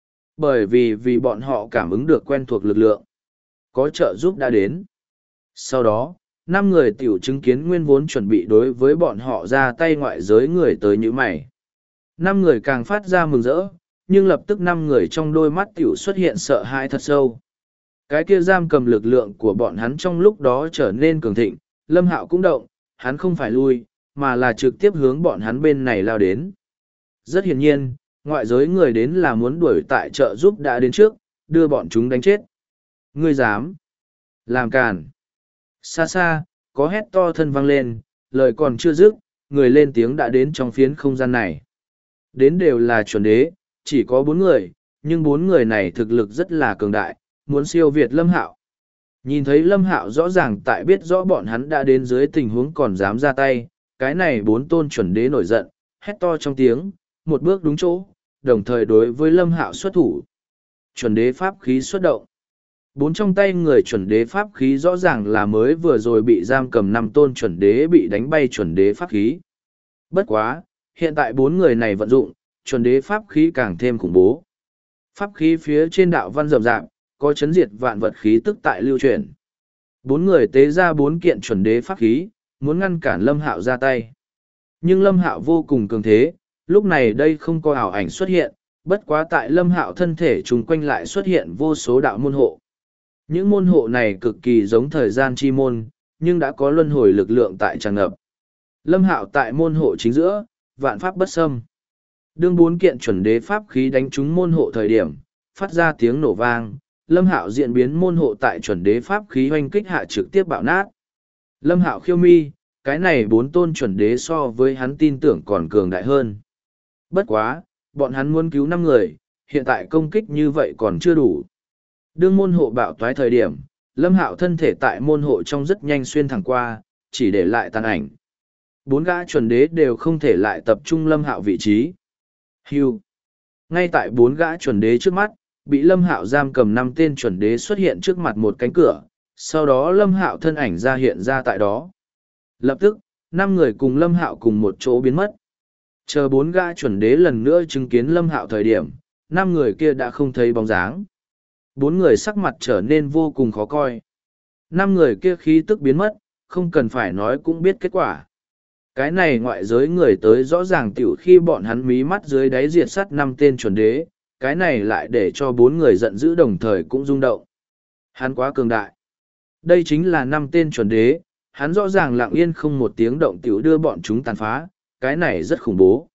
Bởi vì bọn họ cảm ứng được quen thuộc lực lượng. Có trợ giúp đã đến. Sau đó, 5 người tiểu chứng kiến nguyên vốn chuẩn bị đối với bọn họ ra tay ngoại giới người tới như mày. 5 người càng phát ra mừng rỡ, nhưng lập tức 5 người trong đôi mắt tiểu xuất hiện sợ hãi thật sâu. Cái kia giam cầm lực lượng của bọn hắn trong lúc đó trở nên cường thịnh, Lâm Hạo cũng động, hắn không phải lui, mà là trực tiếp hướng bọn hắn bên này lao đến. Rất hiển nhiên, ngoại giới người đến là muốn đuổi tại trợ giúp đã đến trước, đưa bọn chúng đánh chết. Ngươi dám làm càn. Xa xa, có hét to thân vang lên, lời còn chưa dứt, người lên tiếng đã đến trong phiến không gian này. Đến đều là chuẩn đế, chỉ có 4 người, nhưng 4 người này thực lực rất là cường đại, muốn siêu việt Lâm Hạo. Nhìn thấy Lâm Hạo rõ ràng tại biết rõ bọn hắn đã đến dưới tình huống còn dám ra tay, cái này 4 tôn chuẩn đế nổi giận, hét to trong tiếng, một bước đúng chỗ, đồng thời đối với Lâm Hạo xuất thủ. Chuẩn đế pháp khí xuất động. 4 trong tay người chuẩn đế pháp khí rõ ràng là mới vừa rồi bị giam cầm 5 tôn chuẩn đế bị đánh bay chuẩn đế pháp khí. Bất quá, hiện tại 4 người này vận dụng, chuẩn đế pháp khí càng thêm khủng bố. Pháp khí phía trên đạo văn rậm rạp, có chấn diệt vạn vật khí tức tại lưu truyền. 4 người tế ra 4 kiện chuẩn đế pháp khí, muốn ngăn cản Lâm Hạo ra tay. Nhưng Lâm Hạo vô cùng cường thế, lúc này đây không có ảo ảnh xuất hiện, bất quá tại Lâm Hạo thân thể chung quanh lại xuất hiện vô số đạo môn hộ. Những môn hộ này cực kỳ giống thời gian chi môn, nhưng đã có luân hồi lực lượng tại tràn ngập. Lâm Hạo tại môn hộ chính giữa, vạn pháp bất xâm. Đương 4 kiện chuẩn đế pháp khí đánh trúng môn hộ thời điểm, phát ra tiếng nổ vang, Lâm Hạo diễn biến môn hộ tại chuẩn đế pháp khí hoanh kích hạ trực tiếp bạo nát. Lâm Hạo khiêu mi, cái này 4 tôn chuẩn đế so với hắn tin tưởng còn cường đại hơn. Bất quá, bọn hắn muốn cứu 5 người, hiện tại công kích như vậy còn chưa đủ. Đương môn hộ bạo toái thời điểm, Lâm Hạo thân thể tại môn hộ trong rất nhanh xuyên thẳng qua, chỉ để lại tàn ảnh. 4 gã chuẩn đế đều không thể lại tập trung Lâm Hạo vị trí. Hưu. Ngay tại 4 gã chuẩn đế trước mắt, bị Lâm Hạo giam cầm 5 tên chuẩn đế xuất hiện trước mặt một cánh cửa, sau đó Lâm Hạo thân ảnh ra hiện ra tại đó. Lập tức, 5 người cùng Lâm Hạo cùng một chỗ biến mất. Chờ 4 gã chuẩn đế lần nữa chứng kiến Lâm Hạo thời điểm, 5 người kia đã không thấy bóng dáng. 4 người sắc mặt trở nên vô cùng khó coi. 5 người kia khí tức biến mất, không cần phải nói cũng biết kết quả. Cái này ngoại giới người tới rõ ràng tiểu khi bọn hắn mí mắt dưới đáy diệt sát 5 tên chuẩn đế, cái này lại để cho 4 người giận dữ đồng thời cũng rung động. Hắn quá cường đại. Đây chính là 5 tên chuẩn đế, hắn rõ ràng lặng yên không một tiếng động tiểu đưa bọn chúng tàn phá, cái này rất khủng bố.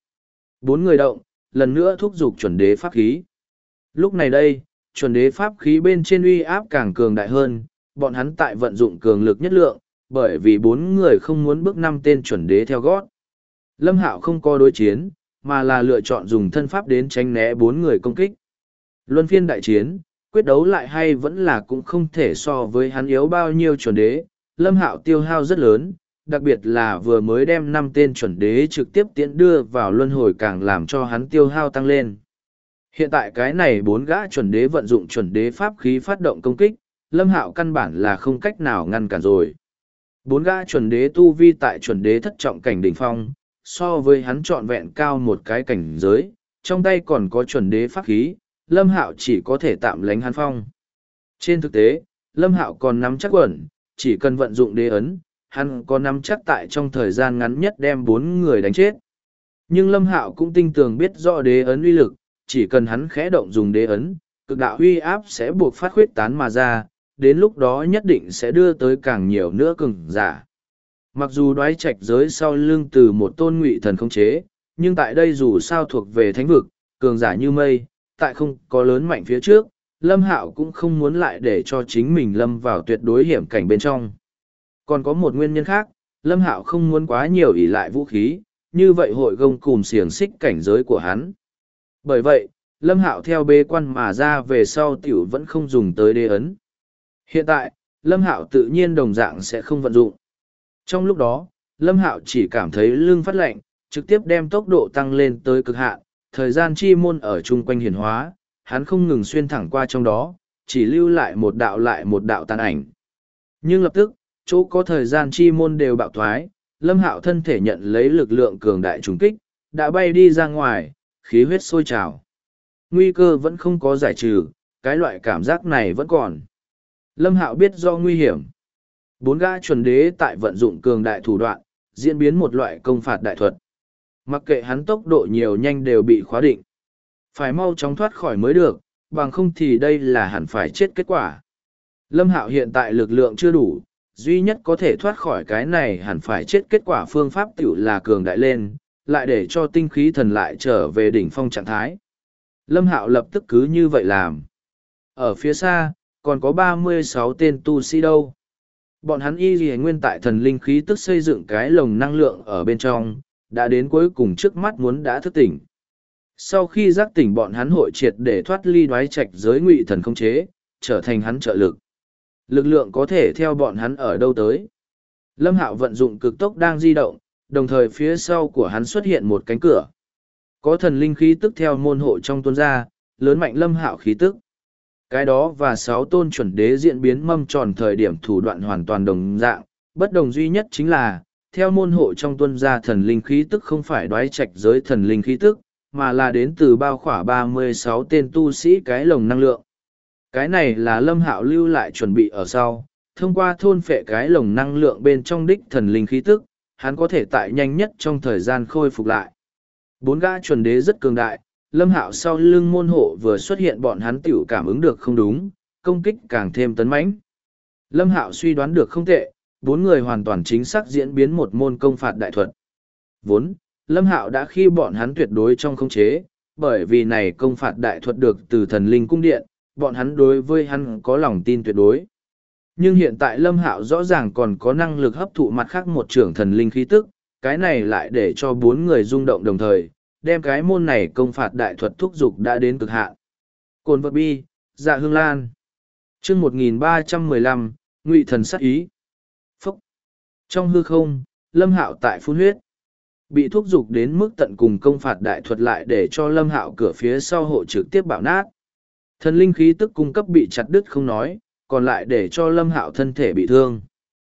4 người động, lần nữa thúc giục chuẩn đế pháp khí. Lúc này đây, chuẩn đế pháp khí bên trên uy áp càng cường đại hơn, bọn hắn tại vận dụng cường lực nhất lượng, bởi vì 4 người không muốn bước 5 tên chuẩn đế theo gót. Lâm Hạo không có đối chiến, mà là lựa chọn dùng thân pháp đến tránh né 4 người công kích. Luân phiên đại chiến, quyết đấu lại hay vẫn là cũng không thể so với hắn yếu bao nhiêu chuẩn đế, Lâm Hạo tiêu hao rất lớn, đặc biệt là vừa mới đem 5 tên chuẩn đế trực tiếp tiễn đưa vào luân hồi càng làm cho hắn tiêu hao tăng lên. Hiện tại cái này 4 gã chuẩn đế vận dụng chuẩn đế pháp khí phát động công kích, Lâm Hạo căn bản là không cách nào ngăn cản rồi. 4 gã chuẩn đế tu vi tại chuẩn đế thất trọng cảnh đỉnh phong, so với hắn trọn vẹn cao một cái cảnh giới, trong tay còn có chuẩn đế pháp khí, Lâm Hạo chỉ có thể tạm lánh hắn phong. Trên thực tế, Lâm Hạo còn nắm chắc quẩn, chỉ cần vận dụng đế ấn, hắn có nắm chắc tại trong thời gian ngắn nhất đem 4 người đánh chết. Nhưng Lâm Hạo cũng tinh tường biết rõ đế ấn uy lực, chỉ cần hắn khẽ động dùng đế ấn, cực đạo uy áp sẽ buộc phát khuyết tán mà ra, đến lúc đó nhất định sẽ đưa tới càng nhiều nữa cường giả. Mặc dù đoái trạch giới sau lưng từ một tôn ngụy thần khống chế, nhưng tại đây dù sao thuộc về thánh vực, cường giả như mây, tại không có lớn mạnh phía trước, Lâm Hạo cũng không muốn lại để cho chính mình lâm vào tuyệt đối hiểm cảnh bên trong. Còn có một nguyên nhân khác, Lâm Hạo không muốn quá nhiều ỷ lại vũ khí, như vậy hội gông cùm xiềng xích cảnh giới của hắn. Bởi vậy, Lâm Hạo theo bế quan mà ra về sau tiểu vẫn không dùng tới đế ấn. Hiện tại, Lâm Hạo tự nhiên đồng dạng sẽ không vận dụng. Trong lúc đó, Lâm Hạo chỉ cảm thấy lưng phát lạnh, trực tiếp đem tốc độ tăng lên tới cực hạn, thời gian chi môn ở chung quanh hiển hóa, hắn không ngừng xuyên thẳng qua trong đó, chỉ lưu lại một đạo tàn ảnh. Nhưng lập tức, chỗ có thời gian chi môn đều bạo thoái, Lâm Hạo thân thể nhận lấy lực lượng cường đại trùng kích, đã bay đi ra ngoài, khí huyết sôi trào. Nguy cơ vẫn không có giải trừ, cái loại cảm giác này vẫn còn. Lâm Hạo biết do nguy hiểm. 4 gã chuẩn đế tại vận dụng cường đại thủ đoạn, diễn biến một loại công phạt đại thuật. Mặc kệ hắn tốc độ nhiều nhanh đều bị khóa định. Phải mau chóng thoát khỏi mới được, bằng không thì đây là hẳn phải chết kết quả. Lâm Hạo hiện tại lực lượng chưa đủ, duy nhất có thể thoát khỏi cái này hẳn phải chết kết quả phương pháp tiểu là cường đại lên, lại để cho tinh khí thần lại trở về đỉnh phong trạng thái. Lâm Hạo lập tức cứ như vậy làm. Ở phía xa, còn có 36 tên tu sĩ đâu. Bọn hắn y lìa nguyên tại thần linh khí tức xây dựng cái lồng năng lượng ở bên trong, đã đến cuối cùng trước mắt muốn đã thức tỉnh. Sau khi giác tỉnh bọn hắn hội triệt để thoát ly đoái trạch giới ngụy thần không chế, trở thành hắn trợ lực. Lực lượng có thể theo bọn hắn ở đâu tới. Lâm Hạo vận dụng cực tốc đang di động, đồng thời phía sau của hắn xuất hiện một cánh cửa. Có thần linh khí tức theo môn hộ trong tuôn ra, lớn mạnh Lâm Hạo khí tức. Cái đó và 6 tôn chuẩn đế diễn biến mâm tròn thời điểm thủ đoạn hoàn toàn đồng dạng, bất đồng duy nhất chính là, theo môn hộ trong tuân ra thần linh khí tức không phải đoái trạch giới thần linh khí tức, mà là đến từ bao khỏa 36 tên tu sĩ cái lồng năng lượng. Cái này là Lâm Hạo lưu lại chuẩn bị ở sau, thông qua thôn phệ cái lồng năng lượng bên trong đích thần linh khí tức, hắn có thể tại nhanh nhất trong thời gian khôi phục lại. 4 gã chuẩn đế rất cường đại, Lâm Hạo sau lưng môn hộ vừa xuất hiện bọn hắn tiểu cảm ứng được không đúng, công kích càng thêm tấn mãnh. Lâm Hạo suy đoán được không tệ, 4 người hoàn toàn chính xác diễn biến một môn công phạt đại thuật. Vốn, Lâm Hạo đã khi bọn hắn tuyệt đối trong khống chế, bởi vì này công phạt đại thuật được từ thần linh cung điện, bọn hắn đối với hắn có lòng tin tuyệt đối. Nhưng hiện tại Lâm Hạo rõ ràng còn có năng lực hấp thụ mặt khác một trưởng thần linh khí tức, cái này lại để cho 4 người rung động đồng thời, đem cái môn này công phạt đại thuật thúc dục đã đến cực hạn. Cồn vật bi, dạ hương lan. Chương 1315, Ngụy thần sát ý. Phúc. Trong hư không, Lâm Hạo tại phun huyết. Bị thúc dục đến mức tận cùng công phạt đại thuật lại để cho Lâm Hạo cửa phía sau hộ trực tiếp bạo nát. Thần linh khí tức cung cấp bị chặt đứt không nói, còn lại để cho Lâm Hạo thân thể bị thương.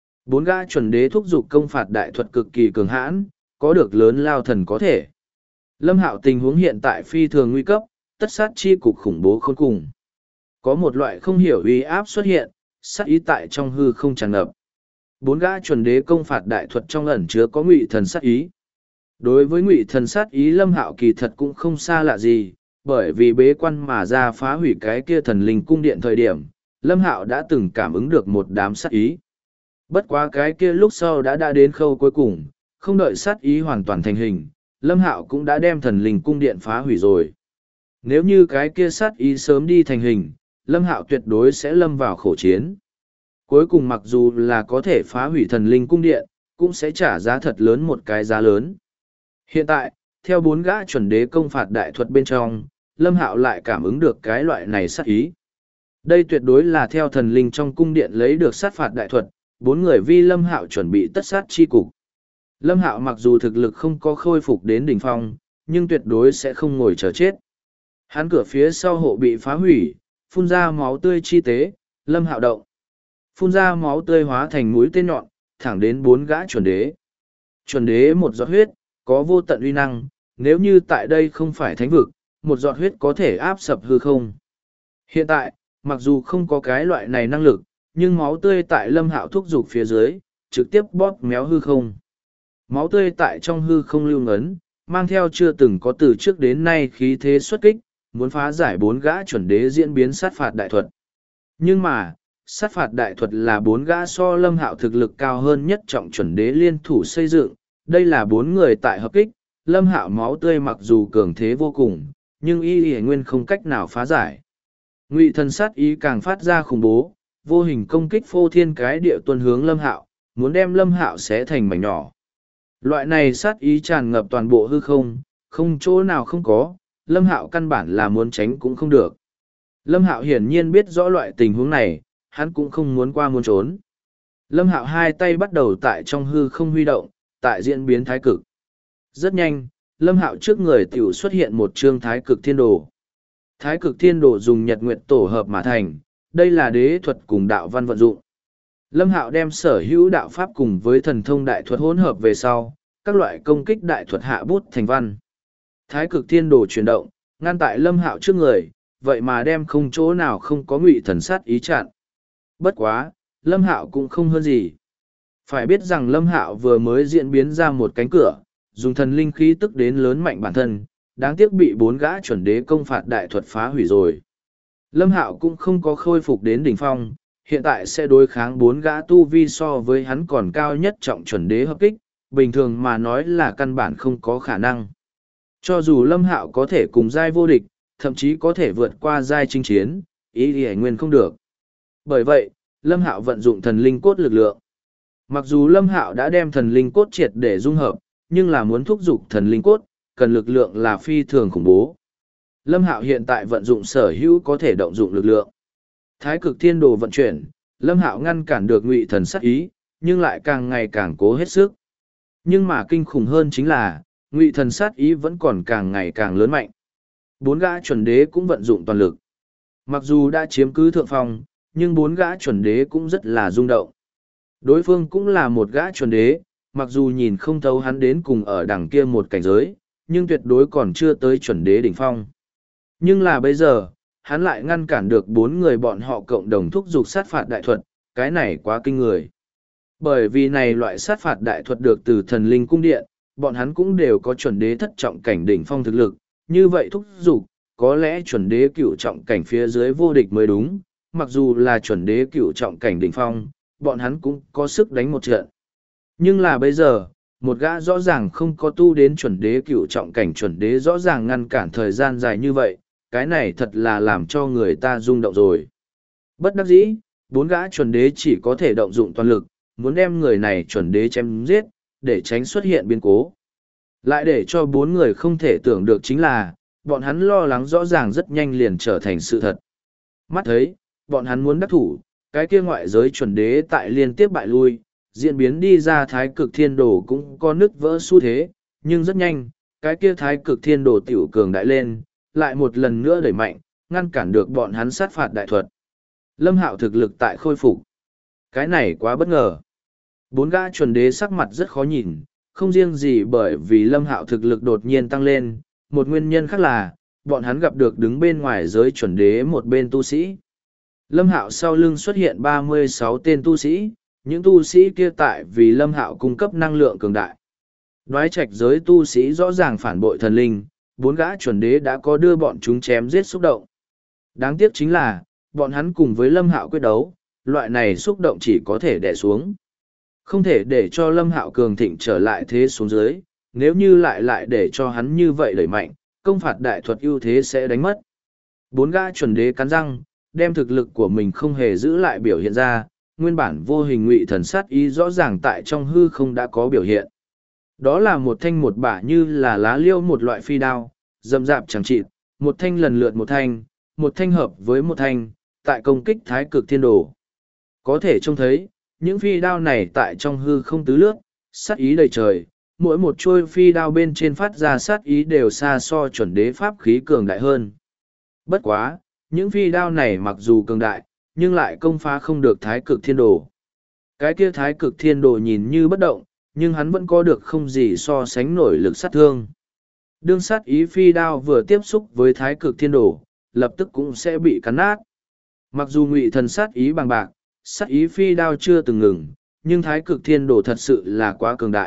4 gã chuẩn đế thúc dục công phạt đại thuật cực kỳ cường hãn, có được lớn lao thần có thể. Lâm Hạo tình huống hiện tại phi thường nguy cấp, tất sát chi cục khủng bố khôn cùng. Có một loại không hiểu uy áp xuất hiện, sát ý tại trong hư không tràn ngập. 4 gã chuẩn đế công phạt đại thuật trong ẩn chứa có ngụy thần sát ý. Đối với ngụy thần sát ý Lâm Hạo kỳ thật cũng không xa lạ gì, bởi vì bế quan mà ra phá hủy cái kia thần linh cung điện thời điểm, Lâm Hạo đã từng cảm ứng được một đám sát ý. Bất quá cái kia lúc sau đã đến khâu cuối cùng, không đợi sát ý hoàn toàn thành hình, Lâm Hạo cũng đã đem thần linh cung điện phá hủy rồi. Nếu như cái kia sát ý sớm đi thành hình, Lâm Hạo tuyệt đối sẽ lâm vào khổ chiến. Cuối cùng mặc dù là có thể phá hủy thần linh cung điện, cũng sẽ trả giá thật lớn một cái giá lớn. Hiện tại, theo 4 gã chuẩn đế công phạt đại thuật bên trong, Lâm Hạo lại cảm ứng được cái loại này sát ý. Đây tuyệt đối là theo thần linh trong cung điện lấy được sát phạt đại thuật, 4 người vi Lâm Hạo chuẩn bị tất sát chi cục. Lâm Hạo mặc dù thực lực không có khôi phục đến đỉnh phong, nhưng tuyệt đối sẽ không ngồi chờ chết. Hắn cửa phía sau hộ bị phá hủy, phun ra máu tươi chi tế, Lâm Hạo động. Phun ra máu tươi hóa thành mũi tên nhọn, thẳng đến 4 gã chuẩn đế. Chuẩn đế một giọt huyết, có vô tận uy năng, nếu như tại đây không phải thánh vực, một giọt huyết có thể áp sập hư không. Hiện tại, mặc dù không có cái loại này năng lực, nhưng máu tươi tại Lâm Hạo thúc dục phía dưới, trực tiếp bóp méo hư không. Máu tươi tại trong hư không lưu ngấn, mang theo chưa từng có từ trước đến nay khí thế xuất kích, muốn phá giải 4 gã chuẩn đế diễn biến sát phạt đại thuật. Nhưng mà, sát phạt đại thuật là 4 gã so Lâm Hạo thực lực cao hơn nhất trọng chuẩn đế liên thủ xây dựng, đây là 4 người tại hợp kích, Lâm Hạo máu tươi mặc dù cường thế vô cùng, nhưng y nguyên không cách nào phá giải. Ngụy thần sát ý càng phát ra khủng bố, vô hình công kích phô thiên cái địa tuân hướng Lâm Hạo, muốn đem Lâm Hạo xé thành mảnh nhỏ. Loại này sát ý tràn ngập toàn bộ hư không, không chỗ nào không có, Lâm Hạo căn bản là muốn tránh cũng không được. Lâm Hạo hiển nhiên biết rõ loại tình huống này, hắn cũng không muốn qua muốn trốn. Lâm Hạo hai tay bắt đầu tại trong hư không huy động, tại diễn biến thái cực. Rất nhanh, Lâm Hạo trước người tiểu xuất hiện một chương thái cực thiên đồ. Thái cực thiên đồ dùng nhật nguyệt tổ hợp mà thành, đây là đế thuật cùng đạo văn vận dụng. Lâm Hạo đem sở hữu đạo pháp cùng với thần thông đại thuật hỗn hợp về sau, các loại công kích đại thuật hạ bút thành văn. Thái cực thiên đồ chuyển động, ngăn tại Lâm Hạo trước người, vậy mà đem không chỗ nào không có Ngụy thần sát ý chặn. Bất quá, Lâm Hạo cũng không hơn gì. Phải biết rằng Lâm Hạo vừa mới diễn biến ra một cánh cửa, dùng thần linh khí tức đến lớn mạnh bản thân, đáng tiếc bị 4 gã chuẩn đế công phạt đại thuật phá hủy rồi. Lâm Hạo cũng không có khôi phục đến đỉnh phong, hiện tại sẽ đối kháng 4 gã tu vi so với hắn còn cao nhất trọng chuẩn đế hợp kích, bình thường mà nói là căn bản không có khả năng. Cho dù Lâm Hạo có thể cùng giai vô địch, thậm chí có thể vượt qua giai chinh chiến, ý thì nguyên không được. Bởi vậy, Lâm Hạo vận dụng thần linh cốt lực lượng. Mặc dù Lâm Hạo đã đem thần linh cốt triệt để dung hợp, nhưng là muốn thúc giục thần linh cốt, cần lực lượng là phi thường khủng bố. Lâm Hạo hiện tại vận dụng sở hữu có thể động dụng lực lượng. Thái cực thiên đồ vận chuyển, Lâm Hạo ngăn cản được Ngụy thần sát ý, nhưng lại càng ngày càng cố hết sức. Nhưng mà kinh khủng hơn chính là, Ngụy thần sát ý vẫn còn càng ngày càng lớn mạnh. 4 gã chuẩn đế cũng vận dụng toàn lực. Mặc dù đã chiếm cứ thượng phong, nhưng 4 gã chuẩn đế cũng rất là rung động. Đối phương cũng là một gã chuẩn đế, mặc dù nhìn không thấu hắn đến cùng ở đằng kia một cảnh giới, nhưng tuyệt đối còn chưa tới chuẩn đế đỉnh phong. Nhưng là bây giờ, hắn lại ngăn cản được 4 người bọn họ cộng đồng thúc giục sát phạt đại thuật, cái này quá kinh người. Bởi vì này loại sát phạt đại thuật được từ thần linh cung điện, bọn hắn cũng đều có chuẩn đế thất trọng cảnh đỉnh phong thực lực, như vậy thúc giục, có lẽ chuẩn đế cửu trọng cảnh phía dưới vô địch mới đúng, mặc dù là chuẩn đế cửu trọng cảnh đỉnh phong, bọn hắn cũng có sức đánh một trận. Nhưng là bây giờ, một gã rõ ràng không có tu đến chuẩn đế cửu trọng cảnh chuẩn đế rõ ràng ngăn cản thời gian dài như vậy, cái này thật là làm cho người ta rung động rồi. Bất đắc dĩ, 4 gã chuẩn đế chỉ có thể động dụng toàn lực, muốn đem người này chuẩn đế chém giết, để tránh xuất hiện biến cố. Lại để cho 4 người không thể tưởng được chính là, bọn hắn lo lắng rõ ràng rất nhanh liền trở thành sự thật. Mắt thấy, bọn hắn muốn đắc thủ, cái kia ngoại giới chuẩn đế tại liên tiếp bại lui, diễn biến đi ra thái cực thiên đồ cũng có nứt vỡ xu thế, nhưng rất nhanh, cái kia thái cực thiên đồ tiểu cường đại lên, lại một lần nữa đẩy mạnh, ngăn cản được bọn hắn sát phạt đại thuật. Lâm Hạo thực lực tại khôi phục. Cái này quá bất ngờ. 4 gã chuẩn đế sắc mặt rất khó nhìn, không riêng gì bởi vì Lâm Hạo thực lực đột nhiên tăng lên, một nguyên nhân khác là, bọn hắn gặp được đứng bên ngoài giới chuẩn đế một bên tu sĩ. Lâm Hạo sau lưng xuất hiện 36 tên tu sĩ, những tu sĩ kia tại vì Lâm Hạo cung cấp năng lượng cường đại. Đoái trạch giới tu sĩ rõ ràng phản bội thần linh, 4 gã chuẩn đế đã có đưa bọn chúng chém giết xúc động. Đáng tiếc chính là, bọn hắn cùng với Lâm Hạo quyết đấu, loại này xúc động chỉ có thể đè xuống. Không thể để cho Lâm Hạo cường thịnh trở lại thế xuống dưới, nếu như lại để cho hắn như vậy đẩy mạnh, công phạt đại thuật ưu thế sẽ đánh mất. 4 gã chuẩn đế cắn răng, đem thực lực của mình không hề giữ lại biểu hiện ra, nguyên bản vô hình Ngụy thần sát ý rõ ràng tại trong hư không đã có biểu hiện. Đó là một thanh một bả như là lá liêu một loại phi đao, rậm rạp chẳng chịt, một thanh lần lượt một thanh hợp với một thanh, tại công kích thái cực thiên đồ. Có thể trông thấy, những phi đao này tại trong hư không tứ lướt, sát ý đầy trời, mỗi một chuôi phi đao bên trên phát ra sát ý đều xa so chuẩn đế pháp khí cường đại hơn. Bất quá, những phi đao này mặc dù cường đại, nhưng lại công phá không được thái cực thiên đồ. Cái kia thái cực thiên đồ nhìn như bất động, nhưng hắn vẫn có được không gì so sánh nổi lực sát thương. Đương sát ý phi đao vừa tiếp xúc với thái cực thiên đồ, lập tức cũng sẽ bị cắn nát. Mặc dù Ngụy thần sát ý bằng bạc, sát ý phi đao chưa từng ngừng, nhưng thái cực thiên đồ thật sự là quá cường đại,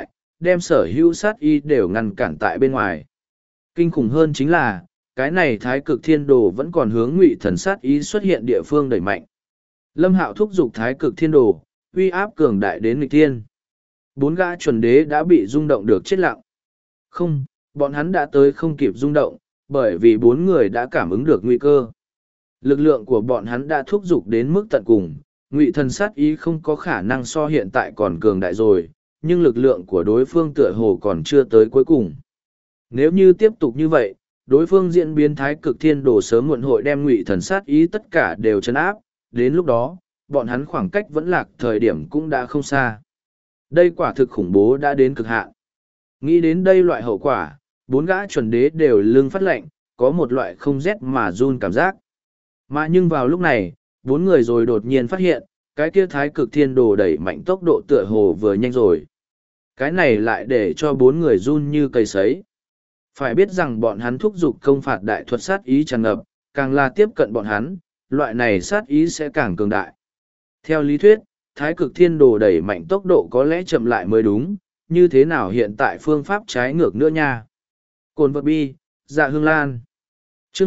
đem sở hữu sát ý đều ngăn cản tại bên ngoài. Kinh khủng hơn chính là, cái này thái cực thiên đồ vẫn còn hướng ngụy thần sát ý xuất hiện địa phương đẩy mạnh. Lâm Hạo thúc giục thái cực thiên đồ, uy áp cường đại đến nghịch thiên. Bốn gã chuẩn đế đã bị rung động được chết lặng. Không, bọn hắn đã tới không kịp rung động, bởi vì bốn người đã cảm ứng được nguy cơ. Lực lượng của bọn hắn đã thúc giục đến mức tận cùng, ngụy thần sát ý không có khả năng so hiện tại còn cường đại rồi, nhưng lực lượng của đối phương tựa hồ còn chưa tới cuối cùng. Nếu như tiếp tục như vậy, đối phương diễn biến thái cực thiên đồ sớm muộn hội đem ngụy thần sát ý tất cả đều chấn áp, đến lúc đó, bọn hắn khoảng cách vẫn lạc thời điểm cũng đã không xa. Đây quả thực khủng bố đã đến cực hạn. Nghĩ đến đây loại hậu quả, bốn gã chuẩn đế đều lưng phát lạnh, có một loại không rét mà run cảm giác. Mà nhưng vào lúc này, bốn người rồi đột nhiên phát hiện, cái kia thái cực thiên đồ đẩy mạnh tốc độ tựa hồ vừa nhanh rồi. Cái này lại để cho bốn người run như cây sấy. Phải biết rằng bọn hắn thúc giục công phạt đại thuật sát ý tràn ngập, càng là tiếp cận bọn hắn, loại này sát ý sẽ càng cường đại. Theo lý thuyết, thái cực thiên đồ đẩy mạnh tốc độ có lẽ chậm lại mới đúng, như thế nào hiện tại phương pháp trái ngược nữa nha. Cồn vật bi, dạ hương lan. chương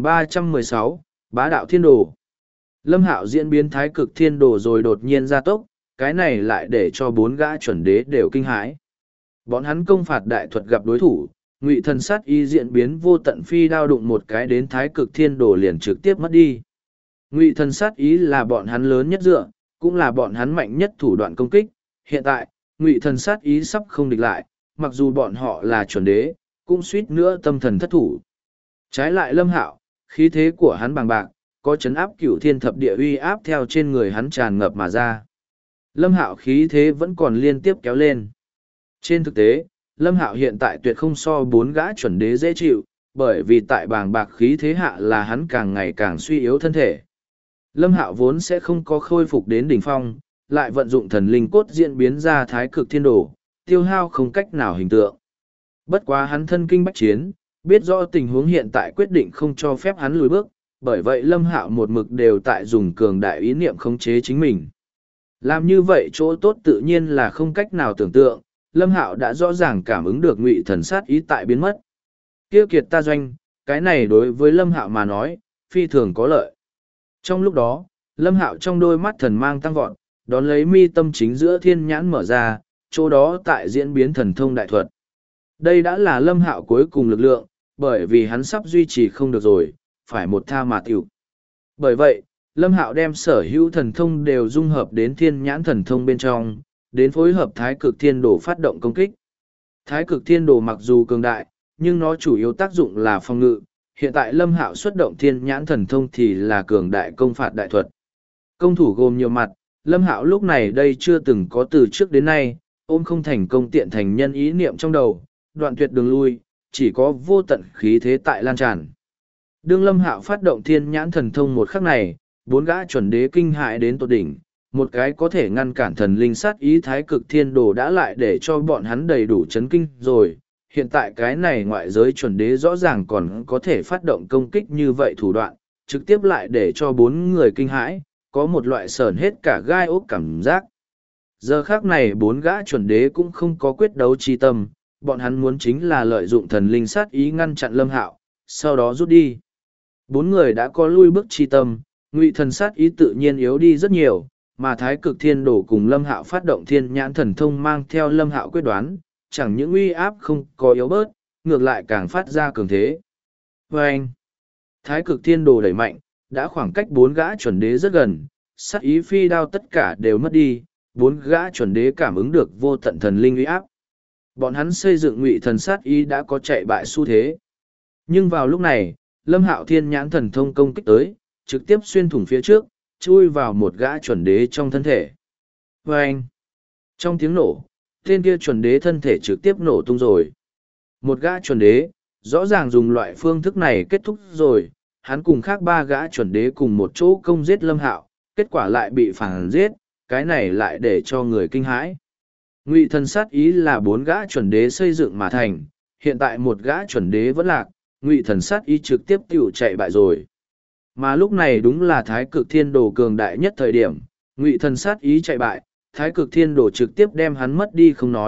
1316, bá đạo thiên đồ. Lâm Hạo diễn biến thái cực thiên đồ rồi đột nhiên ra tốc, cái này lại để cho bốn gã chuẩn đế đều kinh hãi. Bọn hắn công phạt đại thuật gặp đối thủ, ngụy thần sát y diễn biến vô tận phi đao đụng một cái đến thái cực thiên đồ liền trực tiếp mất đi. Ngụy thần sát ý là bọn hắn lớn nhất dựa, cũng là bọn hắn mạnh nhất thủ đoạn công kích. Hiện tại, ngụy thần sát ý sắp không địch lại, mặc dù bọn họ là chuẩn đế, cũng suýt nữa tâm thần thất thủ. Trái lại Lâm Hạo, khí thế của hắn bằng bạc, có chấn áp cửu thiên thập địa uy áp theo trên người hắn tràn ngập mà ra. Lâm Hạo khí thế vẫn còn liên tiếp kéo lên. Trên thực tế, Lâm Hạo hiện tại tuyệt không so bốn gã chuẩn đế dễ chịu, bởi vì tại bàng bạc khí thế hạ là hắn càng ngày càng suy yếu thân thể. Lâm Hạo vốn sẽ không có khôi phục đến đỉnh phong, lại vận dụng thần linh cốt diễn biến ra thái cực thiên đồ, tiêu hao không cách nào hình tượng. Bất quá hắn thân kinh bách chiến, biết rõ tình huống hiện tại quyết định không cho phép hắn lùi bước, bởi vậy Lâm Hạo một mực đều tại dùng cường đại ý niệm khống chế chính mình. Làm như vậy chỗ tốt tự nhiên là không cách nào tưởng tượng, Lâm Hạo đã rõ ràng cảm ứng được ngụy thần sát ý tại biến mất. Kiêu kiệt ta doanh, cái này đối với Lâm Hạo mà nói, phi thường có lợi. Trong lúc đó, Lâm Hạo trong đôi mắt thần mang tăng vọt, đón lấy mi tâm chính giữa thiên nhãn mở ra, chỗ đó tại diễn biến thần thông đại thuật. Đây đã là Lâm Hạo cuối cùng lực lượng, bởi vì hắn sắp duy trì không được rồi, phải một tha mà tiểu. Bởi vậy, Lâm Hạo đem sở hữu thần thông đều dung hợp đến thiên nhãn thần thông bên trong, đến phối hợp thái cực thiên đồ phát động công kích. Thái cực thiên đồ mặc dù cường đại, nhưng nó chủ yếu tác dụng là phòng ngự. Hiện tại Lâm Hạo xuất động thiên nhãn thần thông thì là cường đại công phạt đại thuật. Công thủ gồm nhiều mặt, Lâm Hạo lúc này đây chưa từng có từ trước đến nay, ôm không thành công tiện thành nhân ý niệm trong đầu, đoạn tuyệt đường lui, chỉ có vô tận khí thế tại lan tràn. Đương Lâm Hạo phát động thiên nhãn thần thông một khắc này, bốn gã chuẩn đế kinh hại đến tột đỉnh, một cái có thể ngăn cản thần linh sát ý thái cực thiên đồ đã lại để cho bọn hắn đầy đủ chấn kinh rồi. Hiện tại cái này ngoại giới chuẩn đế rõ ràng còn có thể phát động công kích như vậy thủ đoạn, trực tiếp lại để cho bốn người kinh hãi, có một loại sờn hết cả gai ốc cảm giác. Giờ khác này bốn gã chuẩn đế cũng không có quyết đấu chi tâm, bọn hắn muốn chính là lợi dụng thần linh sát ý ngăn chặn Lâm Hạo, sau đó rút đi. Bốn người đã có lui bước chi tâm, ngụy thần sát ý tự nhiên yếu đi rất nhiều, mà thái cực thiên đồ cùng Lâm Hạo phát động thiên nhãn thần thông mang theo Lâm Hạo quyết đoán, chẳng những uy áp không có yếu bớt, ngược lại càng phát ra cường thế. Và anh, thái cực thiên đồ đẩy mạnh, đã khoảng cách bốn gã chuẩn đế rất gần, sát ý phi đao tất cả đều mất đi, bốn gã chuẩn đế cảm ứng được vô tận thần linh uy áp. Bọn hắn xây dựng ngụy thần sát ý đã có chạy bại xu thế. Nhưng vào lúc này, Lâm Hạo thiên nhãn thần thông công kích tới, trực tiếp xuyên thủng phía trước, chui vào một gã chuẩn đế trong thân thể. Và anh, trong tiếng nổ, tên kia chuẩn đế thân thể trực tiếp nổ tung rồi. Một gã chuẩn đế, rõ ràng dùng loại phương thức này kết thúc rồi, hắn cùng khác ba gã chuẩn đế cùng một chỗ công giết Lâm Hạo, kết quả lại bị phản giết, cái này lại để cho người kinh hãi. Ngụy thần sát ý là bốn gã chuẩn đế xây dựng mà thành, hiện tại một gã chuẩn đế vẫn lạc, ngụy thần sát ý trực tiếp tiểu chạy bại rồi. Mà lúc này đúng là thái cực thiên đồ cường đại nhất thời điểm, ngụy thần sát ý chạy bại, thái cực thiên đồ trực tiếp đem hắn mất đi không nói,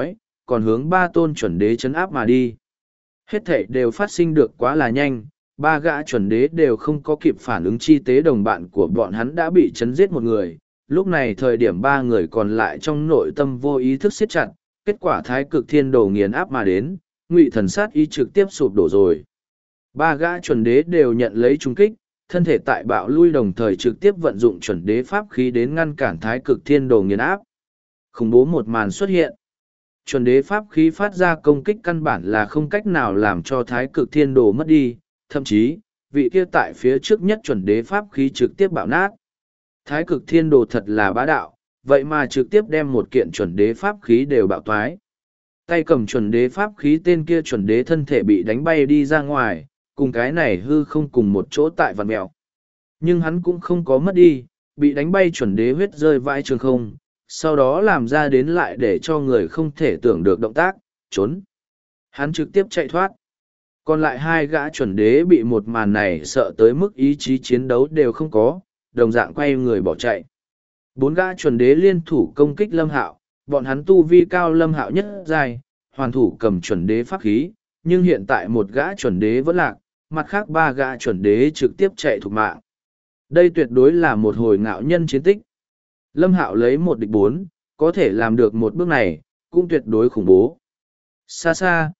còn hướng ba tôn chuẩn đế chấn áp mà đi. Hết thảy đều phát sinh được quá là nhanh, ba gã chuẩn đế đều không có kịp phản ứng chi tế, đồng bạn của bọn hắn đã bị chấn giết một người. Lúc này thời điểm ba người còn lại trong nội tâm vô ý thức siết chặt, kết quả thái cực thiên đồ nghiền áp mà đến, Ngụy Thần sát ý trực tiếp sụp đổ rồi. Ba gã chuẩn đế đều nhận lấy trung kích, thân thể tại bạo lui, đồng thời trực tiếp vận dụng chuẩn đế pháp khí đến ngăn cản thái cực thiên đồ nghiền áp. Khủng bố một màn xuất hiện. Chuẩn đế pháp khí phát ra công kích căn bản là không cách nào làm cho thái cực thiên đồ mất đi, thậm chí, vị kia tại phía trước nhất chuẩn đế pháp khí trực tiếp bạo nát. Thái cực thiên đồ thật là bá đạo, vậy mà trực tiếp đem một kiện chuẩn đế pháp khí đều bạo toái. Tay cầm chuẩn đế pháp khí tên kia chuẩn đế thân thể bị đánh bay đi ra ngoài, cùng cái này hư không cùng một chỗ tại vạn mèo. Nhưng hắn cũng không có mất đi, bị đánh bay chuẩn đế huyết rơi vãi trường không, sau đó làm ra đến lại để cho người không thể tưởng được động tác, trốn. Hắn trực tiếp chạy thoát. Còn lại hai gã chuẩn đế bị một màn này sợ tới mức ý chí chiến đấu đều không có, đồng dạng quay người bỏ chạy. Bốn gã chuẩn đế liên thủ công kích Lâm Hạo, bọn hắn tu vi cao Lâm Hạo nhất giai, hoàn thủ cầm chuẩn đế pháp khí, nhưng hiện tại một gã chuẩn đế vẫn lạc, mặt khác ba gã chuẩn đế trực tiếp chạy thục mạng. Đây tuyệt đối là một hồi ngạo nhân chiến tích. Lâm Hạo lấy một địch bốn, có thể làm được một bước này, cũng tuyệt đối khủng bố. Xa xa,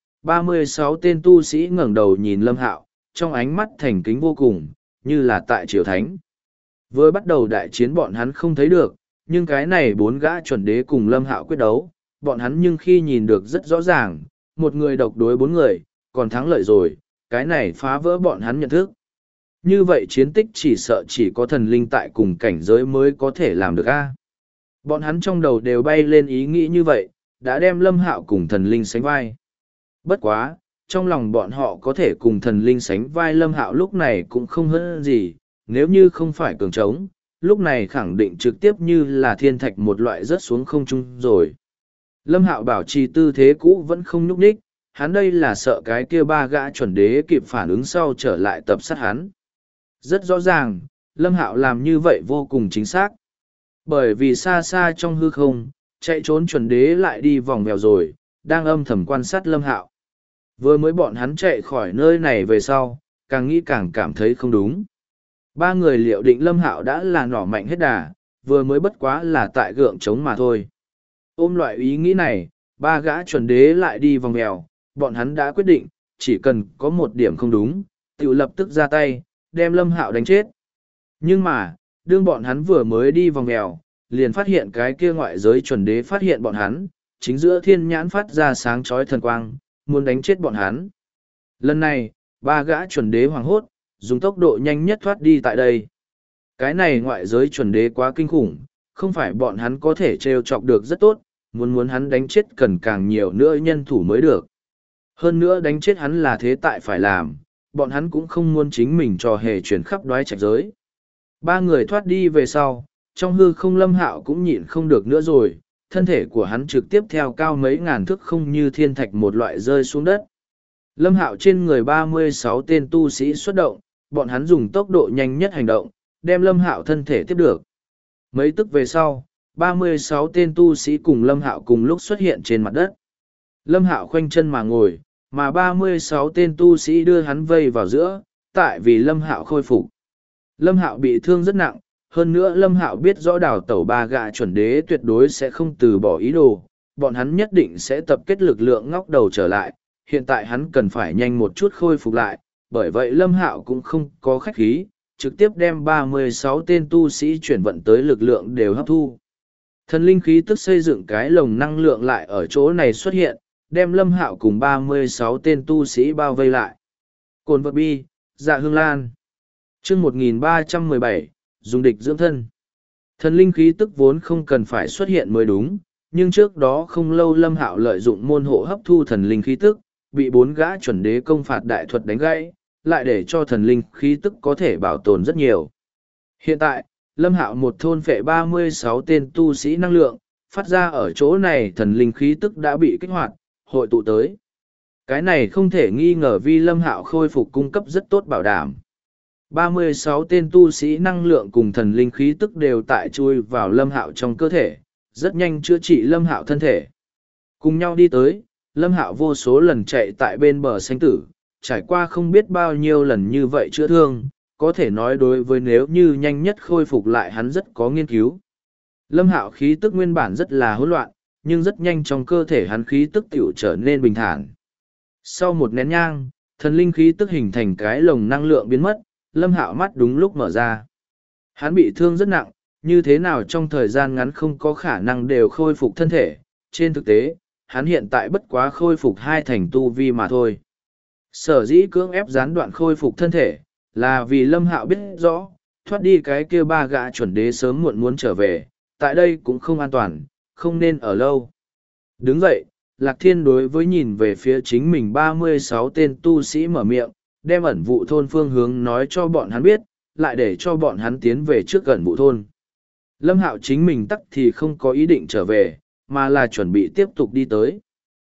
36 tên tu sĩ ngẩng đầu nhìn Lâm Hạo, trong ánh mắt thành kính vô cùng, như là tại triều thánh. Vừa bắt đầu đại chiến bọn hắn không thấy được, nhưng cái này bốn gã chuẩn đế cùng Lâm Hạo quyết đấu, bọn hắn nhưng khi nhìn được rất rõ ràng, một người độc đối bốn người, còn thắng lợi rồi, cái này phá vỡ bọn hắn nhận thức. Như vậy chiến tích chỉ sợ chỉ có thần linh tại cùng cảnh giới mới có thể làm được a. Bọn hắn trong đầu đều bay lên ý nghĩ như vậy, đã đem Lâm Hạo cùng thần linh sánh vai. Bất quá, trong lòng bọn họ có thể cùng thần linh sánh vai Lâm Hạo lúc này cũng không hơn gì, nếu như không phải cường trống, lúc này khẳng định trực tiếp như là thiên thạch một loại rớt xuống không trung rồi. Lâm Hạo bảo trì tư thế cũ vẫn không nhúc nhích, hắn đây là sợ cái kia ba gã chuẩn đế kịp phản ứng sau trở lại tập sát hắn. Rất rõ ràng, Lâm Hạo làm như vậy vô cùng chính xác. Bởi vì xa xa trong hư không, chạy trốn chuẩn đế lại đi vòng vèo rồi, đang âm thầm quan sát Lâm Hạo. Vừa mới bọn hắn chạy khỏi nơi này về sau, càng nghĩ càng cảm thấy không đúng. Ba người liệu định Lâm Hạo đã là nỏ mạnh hết đà, vừa mới bất quá là tại gượng trống mà thôi. Ôm loại ý nghĩ này, ba gã chuẩn đế lại đi vòng vèo, bọn hắn đã quyết định, chỉ cần có một điểm không đúng, tự lập tức ra tay, đem Lâm Hạo đánh chết. Nhưng mà, đương bọn hắn vừa mới đi vòng vèo, liền phát hiện cái kia ngoại giới chuẩn đế phát hiện bọn hắn, chính giữa thiên nhãn phát ra sáng chói thần quang, muốn đánh chết bọn hắn. Lần này, ba gã chuẩn đế hoảng hốt, dùng tốc độ nhanh nhất thoát đi tại đây. Cái này ngoại giới chuẩn đế quá kinh khủng, không phải bọn hắn có thể trêu chọc được rất tốt, muốn hắn đánh chết cần càng nhiều nữa nhân thủ mới được. Hơn nữa đánh chết hắn là thế tại phải làm, bọn hắn cũng không muốn chính mình trò hề chuyển khắp đoái trạch giới. Ba người thoát đi về sau, trong hư không Lâm Hạo cũng nhịn không được nữa rồi, thân thể của hắn trực tiếp theo cao mấy ngàn thước không như thiên thạch một loại rơi xuống đất. Lâm Hạo trên người 36 tên tu sĩ xuất động, bọn hắn dùng tốc độ nhanh nhất hành động, đem Lâm Hạo thân thể tiếp được. Mấy tức về sau, 36 tên tu sĩ cùng Lâm Hạo cùng lúc xuất hiện trên mặt đất. Lâm Hạo khoanh chân mà ngồi, mà 36 tên tu sĩ đưa hắn vây vào giữa, tại vì Lâm Hạo khôi phục. Lâm Hạo bị thương rất nặng, hơn nữa Lâm Hạo biết rõ đào tẩu ba gã chuẩn đế tuyệt đối sẽ không từ bỏ ý đồ, bọn hắn nhất định sẽ tập kết lực lượng ngóc đầu trở lại, hiện tại hắn cần phải nhanh một chút khôi phục lại, bởi vậy Lâm Hạo cũng không có khách khí, trực tiếp đem 36 tên tu sĩ chuyển vận tới lực lượng đều hấp thu. Thần linh khí tức xây dựng cái lồng năng lượng lại ở chỗ này xuất hiện, đem Lâm Hạo cùng 36 tên tu sĩ bao vây lại. Cồn vật bi, dạ hương lan. Chương 1317, dùng địch dưỡng thân. Thần linh khí tức vốn không cần phải xuất hiện mới đúng, nhưng trước đó không lâu Lâm Hạo lợi dụng môn hộ hấp thu thần linh khí tức, bị bốn gã chuẩn đế công phạt đại thuật đánh gãy, lại để cho thần linh khí tức có thể bảo tồn rất nhiều. Hiện tại, Lâm Hạo một thôn phệ 36 tên tu sĩ năng lượng, phát ra ở chỗ này thần linh khí tức đã bị kích hoạt, hội tụ tới. Cái này không thể nghi ngờ vì Lâm Hạo khôi phục cung cấp rất tốt bảo đảm. 36 tên tu sĩ năng lượng cùng thần linh khí tức đều tại chui vào Lâm Hạo trong cơ thể, rất nhanh chữa trị Lâm Hạo thân thể. Cùng nhau đi tới, Lâm Hạo vô số lần chạy tại bên bờ sanh tử, trải qua không biết bao nhiêu lần như vậy chữa thương, có thể nói đối với nếu như nhanh nhất khôi phục lại hắn rất có nghiên cứu. Lâm Hạo khí tức nguyên bản rất là hỗn loạn, nhưng rất nhanh trong cơ thể hắn khí tức tiểu trở nên bình thản. Sau một nén nhang, thần linh khí tức hình thành cái lồng năng lượng biến mất, Lâm Hạo mắt đúng lúc mở ra. Hắn bị thương rất nặng, như thế nào trong thời gian ngắn không có khả năng đều khôi phục thân thể. Trên thực tế, hắn hiện tại bất quá khôi phục 2 thành tu vi mà thôi. Sở dĩ cưỡng ép gián đoạn khôi phục thân thể, là vì Lâm Hạo biết rõ, thoát đi cái kia 3 gã chuẩn đế sớm muộn muốn trở về, tại đây cũng không an toàn, không nên ở lâu. Đứng dậy, Lạc Thiên đối với nhìn về phía chính mình 36 tên tu sĩ mở miệng, đem ẩn vụ thôn phương hướng nói cho bọn hắn biết, lại để cho bọn hắn tiến về trước ẩn vụ thôn. Lâm Hạo chính mình tắc thì không có ý định trở về, mà là chuẩn bị tiếp tục đi tới.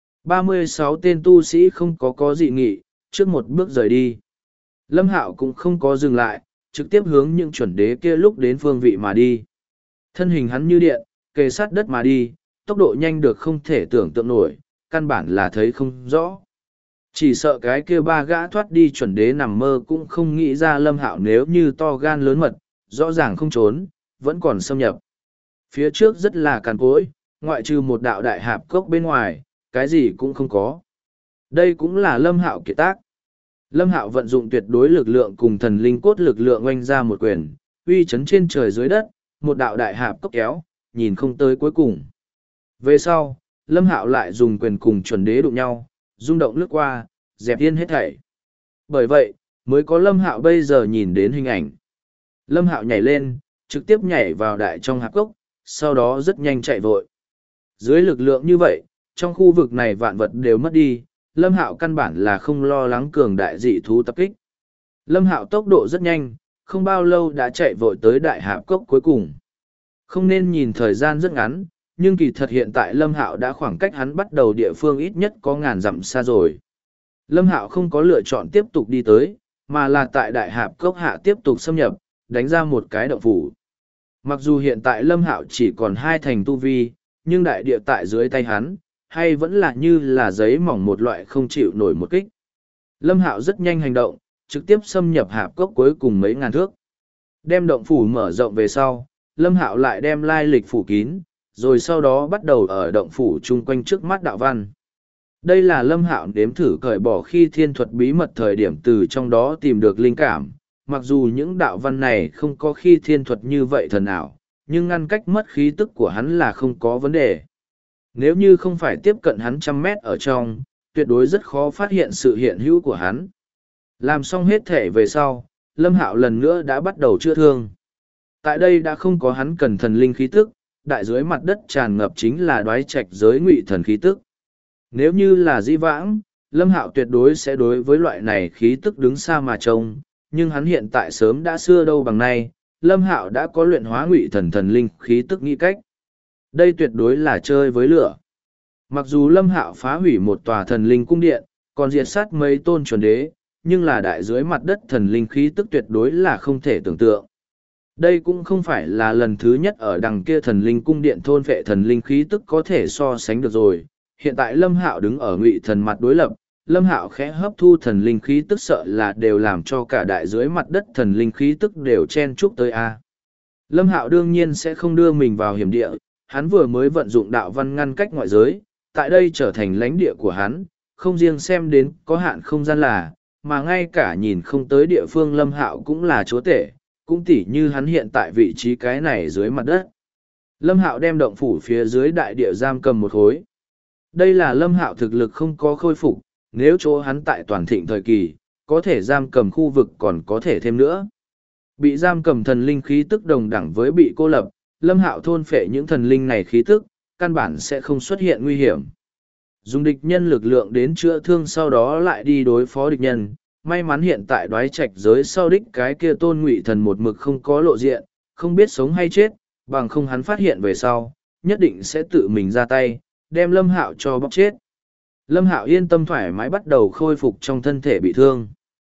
36 tên tu sĩ không có dị nghị, trước một bước rời đi. Lâm Hạo cũng không có dừng lại, trực tiếp hướng những chuẩn đế kia lúc đến phương vị mà đi. Thân hình hắn như điện, kề sát đất mà đi, tốc độ nhanh được không thể tưởng tượng nổi, căn bản là thấy không rõ. Chỉ sợ cái kia 3 gã thoát đi chuẩn đế nằm mơ cũng không nghĩ ra Lâm Hạo nếu như to gan lớn mật, rõ ràng không trốn, vẫn còn xâm nhập. Phía trước rất là cằn cỗi, ngoại trừ một đạo đại hạp cốc bên ngoài, cái gì cũng không có. Đây cũng là Lâm Hạo kiệt tác. Lâm Hạo vận dụng tuyệt đối lực lượng cùng thần linh cốt lực lượng oanh ra một quyền, uy chấn trên trời dưới đất, một đạo đại hạp cốc kéo, nhìn không tới cuối cùng. Về sau, Lâm Hạo lại dùng quyền cùng chuẩn đế đụng nhau, rung động lướt qua, dẹp yên hết thảy. Bởi vậy, mới có Lâm Hạo bây giờ nhìn đến hình ảnh. Lâm Hạo nhảy lên, trực tiếp nhảy vào đại trong hạp cốc, sau đó rất nhanh chạy vội. Dưới lực lượng như vậy, trong khu vực này vạn vật đều mất đi, Lâm Hạo căn bản là không lo lắng cường đại dị thú tập kích. Lâm Hạo tốc độ rất nhanh, không bao lâu đã chạy vội tới đại hạp cốc cuối cùng. Không nên nhìn thời gian rất ngắn, nhưng kỳ thật hiện tại Lâm Hạo đã khoảng cách hắn bắt đầu địa phương ít nhất có ngàn dặm xa rồi. Lâm Hạo không có lựa chọn tiếp tục đi tới, mà là tại đại hạp cốc hạ tiếp tục xâm nhập, đánh ra một cái động phủ. Mặc dù hiện tại Lâm Hạo chỉ còn 2 thành tu vi, nhưng đại địa tại dưới tay hắn, hay vẫn là như là giấy mỏng một loại không chịu nổi một kích. Lâm Hạo rất nhanh hành động, trực tiếp xâm nhập hạp cốc cuối cùng mấy ngàn thước. Đem động phủ mở rộng về sau, Lâm Hạo lại đem lai lịch phủ kín, rồi sau đó bắt đầu ở động phủ chung quanh trước mắt đạo văn. Đây là Lâm Hạo đếm thử cởi bỏ khi thiên thuật bí mật thời điểm từ trong đó tìm được linh cảm, mặc dù những đạo văn này không có khi thiên thuật như vậy thần ảo, nhưng ngăn cách mất khí tức của hắn là không có vấn đề. Nếu như không phải tiếp cận hắn 100 mét ở trong, tuyệt đối rất khó phát hiện sự hiện hữu của hắn. Làm xong hết thể về sau, Lâm Hạo lần nữa đã bắt đầu chữa thương. Tại đây đã không có hắn cần thần linh khí tức, đại dưới mặt đất tràn ngập chính là đoái trạch giới ngụy thần khí tức. Nếu như là dĩ vãng, Lâm Hạo tuyệt đối sẽ đối với loại này khí tức đứng xa mà trông, nhưng hắn hiện tại sớm đã xưa đâu bằng nay, Lâm Hạo đã có luyện hóa ngụy thần thần linh khí tức nghĩ cách. Đây tuyệt đối là chơi với lửa. Mặc dù Lâm Hạo phá hủy một tòa thần linh cung điện, còn diệt sát mấy tôn chuẩn đế, nhưng là đại dưới mặt đất thần linh khí tức tuyệt đối là không thể tưởng tượng. Đây cũng không phải là lần thứ nhất ở đằng kia thần linh cung điện thôn phệ thần linh khí tức có thể so sánh được rồi. Hiện tại Lâm Hạo đứng ở ngụy thần mặt đối lập, Lâm Hạo khẽ hấp thu thần linh khí tức sợ là đều làm cho cả đại dưới mặt đất thần linh khí tức đều chen chúc tới a. Lâm Hạo đương nhiên sẽ không đưa mình vào hiểm địa, hắn vừa mới vận dụng đạo văn ngăn cách ngoại giới, tại đây trở thành lãnh địa của hắn, không riêng xem đến có hạn không gian là, mà ngay cả nhìn không tới địa phương Lâm Hạo cũng là chúa tể, cũng tỉ như hắn hiện tại vị trí cái này dưới mặt đất. Lâm Hạo đem động phủ phía dưới đại địa giam cầm một khối. Đây là Lâm Hạo thực lực không có khôi phục, nếu chỗ hắn tại toàn thịnh thời kỳ, có thể giam cầm khu vực còn có thể thêm nữa. Bị giam cầm thần linh khí tức đồng đẳng với bị cô lập, Lâm Hạo thôn phệ những thần linh này khí tức, căn bản sẽ không xuất hiện nguy hiểm. Dùng địch nhân lực lượng đến chữa thương sau đó lại đi đối phó địch nhân. May mắn hiện tại đoái trạch giới sau đích cái kia tôn ngụy thần một mực không có lộ diện, không biết sống hay chết, bằng không hắn phát hiện về sau, nhất định sẽ tự mình ra tay, đem Lâm Hạo cho bóc chết. Lâm Hạo yên tâm thoải mái bắt đầu khôi phục trong thân thể bị thương.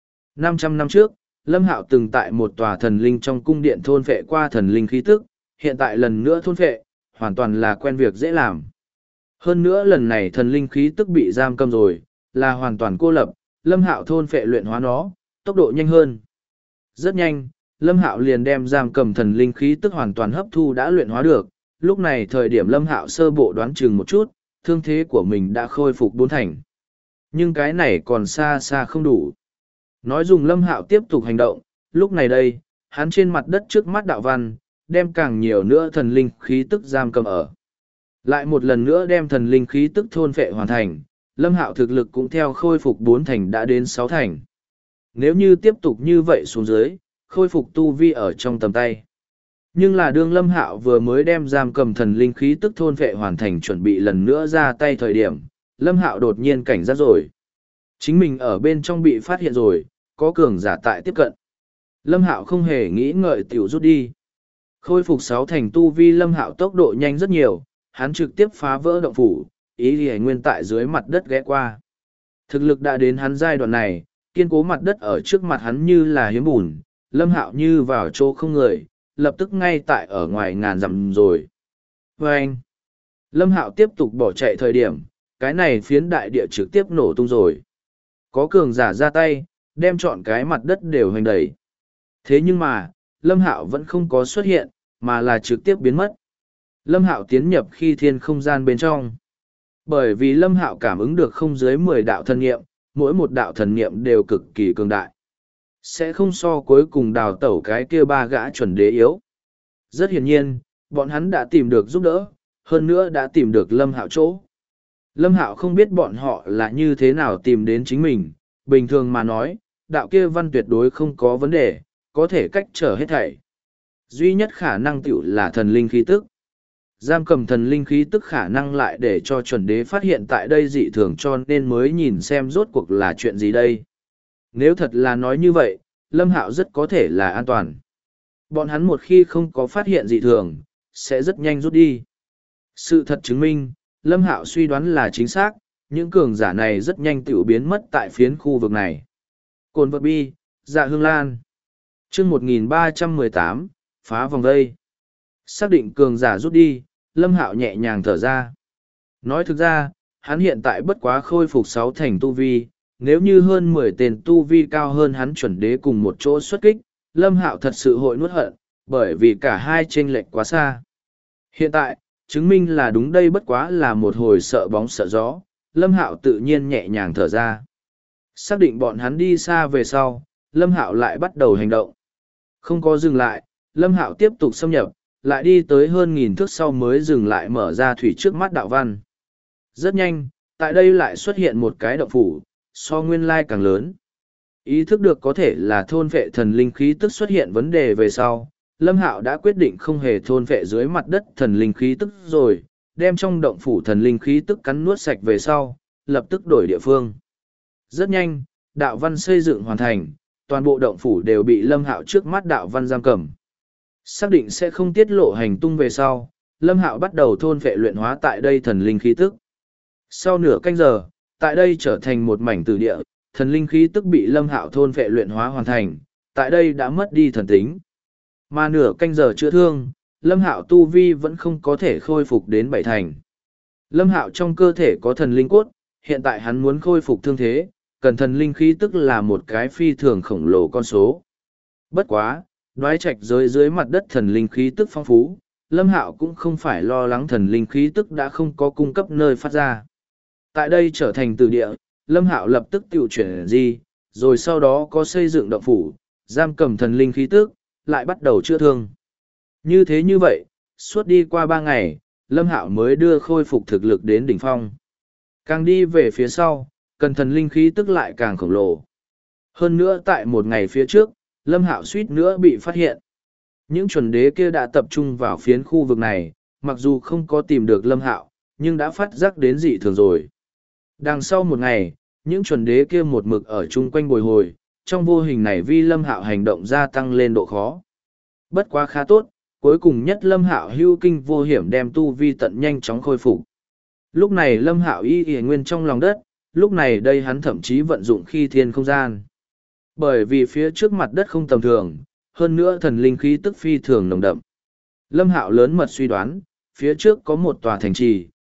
500 năm trước, Lâm Hạo từng tại một tòa thần linh trong cung điện thôn phệ qua thần linh khí tức, hiện tại lần nữa thôn phệ, hoàn toàn là quen việc dễ làm. Hơn nữa lần này thần linh khí tức bị giam cầm rồi, là hoàn toàn cô lập, Lâm Hạo thôn phệ luyện hóa nó, tốc độ nhanh hơn. Rất nhanh, Lâm Hạo liền đem giam cầm thần linh khí tức hoàn toàn hấp thu đã luyện hóa được, lúc này thời điểm Lâm Hạo sơ bộ đoán chừng một chút, thương thế của mình đã khôi phục 4 thành. Nhưng cái này còn xa xa không đủ. Nói dùng Lâm Hạo tiếp tục hành động, lúc này đây, hắn trên mặt đất trước mắt đạo văn, đem càng nhiều nữa thần linh khí tức giam cầm ở. Lại một lần nữa đem thần linh khí tức thôn phệ hoàn thành, Lâm Hạo thực lực cũng theo khôi phục 4 thành đã đến 6 thành. Nếu như tiếp tục như vậy xuống dưới, khôi phục tu vi ở trong tầm tay. Nhưng là đương Lâm Hạo vừa mới đem giam cầm thần linh khí tức thôn phệ hoàn thành chuẩn bị lần nữa ra tay thời điểm, Lâm Hạo đột nhiên cảnh giác rồi. Chính mình ở bên trong bị phát hiện rồi, có cường giả tại tiếp cận. Lâm Hạo không hề nghĩ ngợi tiểu rút đi. Khôi phục 6 thành tu vi Lâm Hạo tốc độ nhanh rất nhiều, hắn trực tiếp phá vỡ động phủ, ý Lì Nguyên tại dưới mặt đất ghé qua. Thực lực đã đến hắn giai đoạn này, kiên cố mặt đất ở trước mặt hắn như là hiếm bùn, Lâm Hạo như vào chỗ không người, lập tức ngay tại ở ngoài ngàn dặm rồi. Và anh, Lâm Hạo tiếp tục bỏ chạy thời điểm, cái này phiến đại địa trực tiếp nổ tung rồi. Có cường giả ra tay, đem trọn cái mặt đất đều hoành đẩy. Thế nhưng mà, Lâm Hạo vẫn không có xuất hiện, mà là trực tiếp biến mất. Lâm Hạo tiến nhập khi thiên không gian bên trong. Bởi vì Lâm Hạo cảm ứng được không dưới 10 đạo thần niệm, mỗi một đạo thần niệm đều cực kỳ cường đại. Sẽ không so cuối cùng đào tẩu cái kia 3 gã chuẩn đế yếu. Rất hiển nhiên, bọn hắn đã tìm được giúp đỡ, hơn nữa đã tìm được Lâm Hạo chỗ. Lâm Hạo không biết bọn họ là như thế nào tìm đến chính mình, bình thường mà nói, đạo kia văn tuyệt đối không có vấn đề, có thể cách trở hết thảy. Duy nhất khả năng tiểu là thần linh khí tức. Giam cầm thần linh khí tức khả năng lại để cho chuẩn đế phát hiện tại đây dị thường cho nên mới nhìn xem rốt cuộc là chuyện gì đây. Nếu thật là nói như vậy, Lâm Hạo rất có thể là an toàn. Bọn hắn một khi không có phát hiện dị thường, sẽ rất nhanh rút đi. Sự thật chứng minh, Lâm Hạo suy đoán là chính xác, những cường giả này rất nhanh tiểu biến mất tại phiến khu vực này. Cồn vật bi, dạ hương lan. chương 1318, phá vòng vây. Xác định cường giả rút đi, Lâm Hạo nhẹ nhàng thở ra. Nói thực ra, hắn hiện tại bất quá khôi phục 6 thành tu vi, nếu như hơn 10 tên tu vi cao hơn hắn chuẩn đế cùng một chỗ xuất kích, Lâm Hạo thật sự hội nuốt hận, bởi vì cả hai chênh lệch quá xa. Hiện tại, chứng minh là đúng đây bất quá là một hồi sợ bóng sợ gió, Lâm Hạo tự nhiên nhẹ nhàng thở ra. Xác định bọn hắn đi xa về sau, Lâm Hạo lại bắt đầu hành động. Không có dừng lại, Lâm Hạo tiếp tục xâm nhập, lại đi tới hơn 1000 thước sau mới dừng lại mở ra thủy trước mắt đạo văn. Rất nhanh, tại đây lại xuất hiện một cái động phủ, so nguyên lai càng lớn. Ý thức được có thể là thôn vệ thần linh khí tức xuất hiện vấn đề về sau, Lâm Hạo đã quyết định không hề thôn vệ dưới mặt đất thần linh khí tức rồi, đem trong động phủ thần linh khí tức cắn nuốt sạch về sau, lập tức đổi địa phương. Rất nhanh, đạo văn xây dựng hoàn thành, toàn bộ động phủ đều bị Lâm Hạo trước mắt đạo văn giam cầm. Xác định sẽ không tiết lộ hành tung về sau, Lâm Hạo bắt đầu thôn vệ luyện hóa tại đây thần linh khí tức. Sau nửa canh giờ, tại đây trở thành một mảnh tử địa, thần linh khí tức bị Lâm Hạo thôn vệ luyện hóa hoàn thành, tại đây đã mất đi thần tính. Mà nửa canh giờ chữa thương, Lâm Hạo tu vi vẫn không có thể khôi phục đến 7 thành. Lâm Hạo trong cơ thể có thần linh cốt, hiện tại hắn muốn khôi phục thương thế, cần thần linh khí tức là một cái phi thường khổng lồ con số. Bất quá, đoái trạch giới dưới mặt đất thần linh khí tức phong phú, Lâm Hạo cũng không phải lo lắng thần linh khí tức đã không có cung cấp nơi phát ra. Tại đây trở thành từ địa, Lâm Hạo lập tức tiêu chuyển di, rồi sau đó có xây dựng động phủ, giam cầm thần linh khí tức, lại bắt đầu chữa thương. Như thế như vậy, suốt đi qua 3 ngày, Lâm Hạo mới đưa khôi phục thực lực đến đỉnh phong. Càng đi về phía sau, cần thần linh khí tức lại càng khổng lồ. Hơn nữa tại một ngày phía trước, Lâm Hạo suýt nữa bị phát hiện. Những chuẩn đế kia đã tập trung vào phiến khu vực này, mặc dù không có tìm được Lâm Hạo, nhưng đã phát giác đến dị thường rồi. Đằng sau một ngày, những chuẩn đế kia một mực ở chung quanh bồi hồi, trong vô hình này vi Lâm Hạo hành động gia tăng lên độ khó. Bất quá khá tốt, cuối cùng nhất Lâm Hạo hưu kinh vô hiểm đem tu vi tận nhanh chóng khôi phục. Lúc này Lâm Hạo y nguyên trong lòng đất, lúc này đây hắn thậm chí vận dụng khi thiên không gian. Bởi vì phía trước mặt đất không tầm thường, hơn nữa thần linh khí tức phi thường nồng đậm. Lâm Hạo lớn mật suy đoán, phía trước có một tòa thành trì,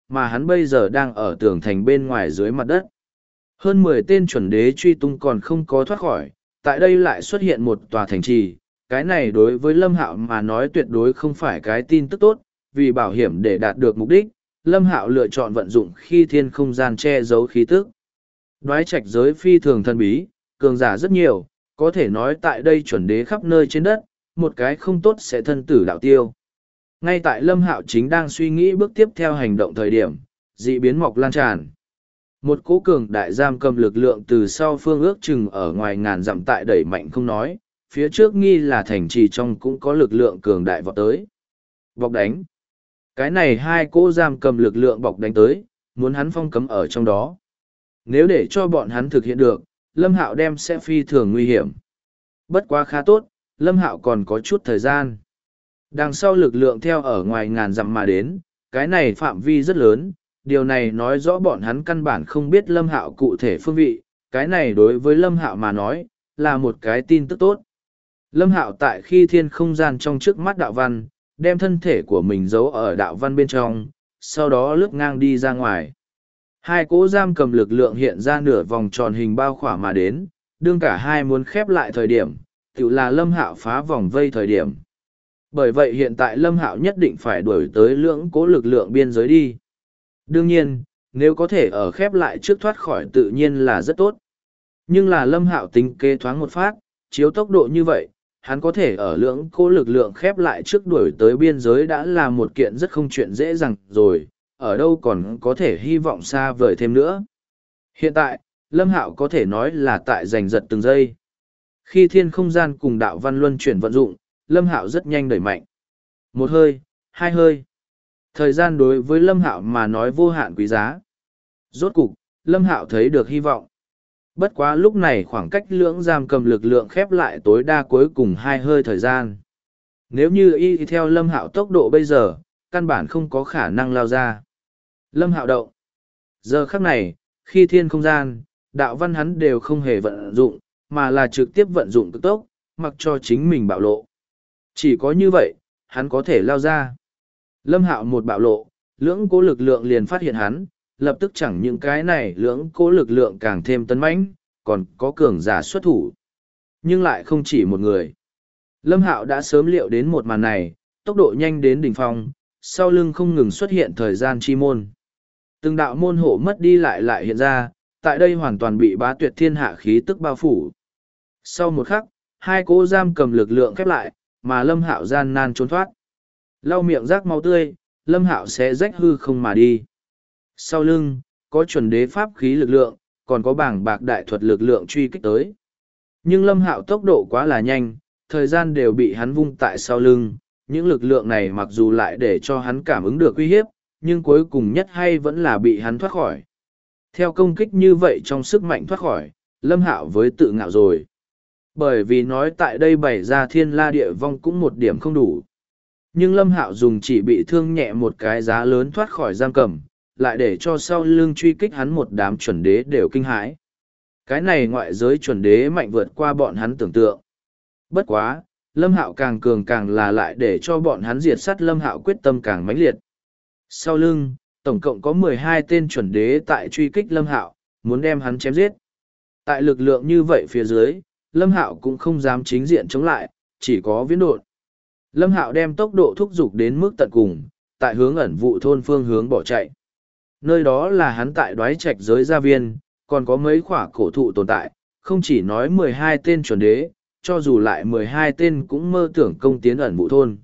mà hắn bây giờ đang ở tường thành bên ngoài dưới mặt đất. Hơn 10 tên chuẩn đế truy tung còn không có thoát khỏi, tại đây lại xuất hiện một tòa thành trì. Cái này đối với Lâm Hạo mà nói tuyệt đối không phải cái tin tức tốt, vì bảo hiểm để đạt được mục đích, Lâm Hạo lựa chọn vận dụng khi thiên không gian che giấu khí tức. Đoái trạch giới phi thường thần bí, cường giả rất nhiều, có thể nói tại đây chuẩn đế khắp nơi trên đất, một cái không tốt sẽ thân tử đạo tiêu. Ngay tại Lâm Hạo chính đang suy nghĩ bước tiếp theo hành động thời điểm, dị biến mọc lan tràn. Một cỗ cường đại giam cầm lực lượng từ sau phương ước chừng ở ngoài ngàn dặm tại đẩy mạnh không nói, phía trước nghi là thành trì trong cũng có lực lượng cường đại vọt tới. Bọc đánh. Cái này hai cỗ giam cầm lực lượng bọc đánh tới, muốn hắn phong cấm ở trong đó. Nếu để cho bọn hắn thực hiện được, Lâm Hạo đem sẽ phi thường nguy hiểm. Bất quá khá tốt, Lâm Hạo còn có chút thời gian. Đằng sau lực lượng theo ở ngoài ngàn dặm mà đến, cái này phạm vi rất lớn, điều này nói rõ bọn hắn căn bản không biết Lâm Hạo cụ thể phương vị, cái này đối với Lâm Hạo mà nói, là một cái tin tức tốt. Lâm Hạo tại khi thiên không gian trong trước mắt đạo văn, đem thân thể của mình giấu ở đạo văn bên trong, sau đó lướt ngang đi ra ngoài. Hai cỗ giam cầm lực lượng hiện ra nửa vòng tròn hình bao khỏa mà đến, đương cả hai muốn khép lại thời điểm, tự là Lâm Hạo phá vòng vây thời điểm. Bởi vậy hiện tại Lâm Hạo nhất định phải đuổi tới lưỡng cỗ lực lượng biên giới đi. Đương nhiên, nếu có thể ở khép lại trước thoát khỏi tự nhiên là rất tốt. Nhưng là Lâm Hạo tính kế thoáng một phát, chiếu tốc độ như vậy, hắn có thể ở lưỡng cỗ lực lượng khép lại trước đuổi tới biên giới đã là một kiện rất không chuyện dễ dàng rồi, ở đâu còn có thể hy vọng xa vời thêm nữa. Hiện tại, Lâm Hạo có thể nói là tại giành giật từng giây. Khi thiên không gian cùng đạo văn luân chuyển vận dụng, Lâm Hạo rất nhanh đẩy mạnh. Một hơi, hai hơi. Thời gian đối với Lâm Hạo mà nói vô hạn quý giá. Rốt cục, Lâm Hạo thấy được hy vọng. Bất quá lúc này khoảng cách lưỡng giam cầm lực lượng khép lại tối đa cuối cùng hai hơi thời gian. Nếu như y theo Lâm Hạo tốc độ bây giờ, căn bản không có khả năng lao ra. Lâm Hạo động. Giờ khắc này, khi thiên không gian, đạo văn hắn đều không hề vận dụng, mà là trực tiếp vận dụng cực tốc, mặc cho chính mình bạo lộ. Chỉ có như vậy, hắn có thể lao ra. Lâm Hạo một bạo lộ, lưỡng cố lực lượng liền phát hiện hắn, lập tức chẳng những cái này lưỡng cố lực lượng càng thêm tấn mãnh, còn có cường giả xuất thủ. Nhưng lại không chỉ một người. Lâm Hạo đã sớm liệu đến một màn này, tốc độ nhanh đến đỉnh phong, sau lưng không ngừng xuất hiện thời gian chi môn. Từng đạo môn hộ mất đi lại hiện ra, tại đây hoàn toàn bị bá tuyệt thiên hạ khí tức bao phủ. Sau một khắc, hai cỗ giam cầm lực lượng khép lại, mà Lâm Hạo gian nan trốn thoát. Lau miệng rác máu tươi, Lâm Hạo sẽ rách hư không mà đi. Sau lưng, có chuẩn đế pháp khí lực lượng, còn có bảng bạc đại thuật lực lượng truy kích tới. Nhưng Lâm Hạo tốc độ quá là nhanh, thời gian đều bị hắn vung tại sau lưng. Những lực lượng này mặc dù lại để cho hắn cảm ứng được uy hiếp, nhưng cuối cùng nhất hay vẫn là bị hắn thoát khỏi. Theo công kích như vậy trong sức mạnh thoát khỏi, Lâm Hạo với tự ngạo rồi. Bởi vì nói tại đây bày ra thiên la địa vong cũng một điểm không đủ. Nhưng Lâm Hạo dùng chỉ bị thương nhẹ một cái giá lớn thoát khỏi giam cầm, lại để cho sau lưng truy kích hắn một đám chuẩn đế đều kinh hãi. Cái này ngoại giới chuẩn đế mạnh vượt qua bọn hắn tưởng tượng. Bất quá, Lâm Hạo càng cường càng là lại để cho bọn hắn diệt sát Lâm Hạo quyết tâm càng mãnh liệt. Sau lưng, tổng cộng có 12 tên chuẩn đế tại truy kích Lâm Hạo, muốn đem hắn chém giết. Tại lực lượng như vậy phía dưới, Lâm Hạo cũng không dám chính diện chống lại, chỉ có viễn độn. Lâm Hạo đem tốc độ thúc giục đến mức tận cùng, tại hướng ẩn vụ thôn phương hướng bỏ chạy. Nơi đó là hắn tại đoái trạch giới gia viên, còn có mấy khỏa cổ thụ tồn tại, không chỉ nói 12 tên chuẩn đế, cho dù lại 12 tên cũng mơ tưởng công tiến ẩn vụ thôn.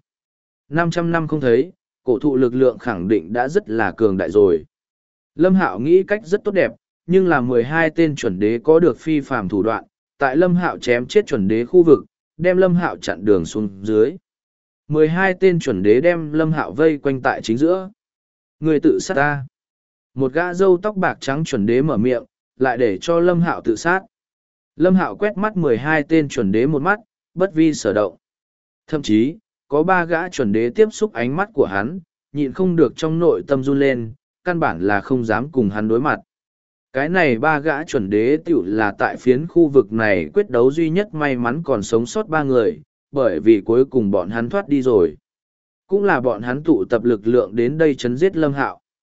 500 năm không thấy, cổ thụ lực lượng khẳng định đã rất là cường đại rồi. Lâm Hạo nghĩ cách rất tốt đẹp, nhưng là 12 tên chuẩn đế có được phi phàm thủ đoạn, tại Lâm Hạo chém chết chuẩn đế khu vực, đem Lâm Hạo chặn đường xuống dưới. 12 tên chuẩn đế đem Lâm Hạo vây quanh tại chính giữa. Người tự sát ta. Một gã râu tóc bạc trắng chuẩn đế mở miệng, lại để cho Lâm Hạo tự sát. Lâm Hạo quét mắt 12 tên chuẩn đế một mắt, bất vi sở động. Thậm chí, có 3 gã chuẩn đế tiếp xúc ánh mắt của hắn, nhịn không được trong nội tâm run lên, căn bản là không dám cùng hắn đối mặt. Cái này 3 gã chuẩn đế tiểu là tại phiến khu vực này quyết đấu duy nhất may mắn còn sống sót 3 người, bởi vì cuối cùng bọn hắn thoát đi rồi. Cũng là bọn hắn tụ tập lực lượng đến đây chấn giết Lâm Hạo.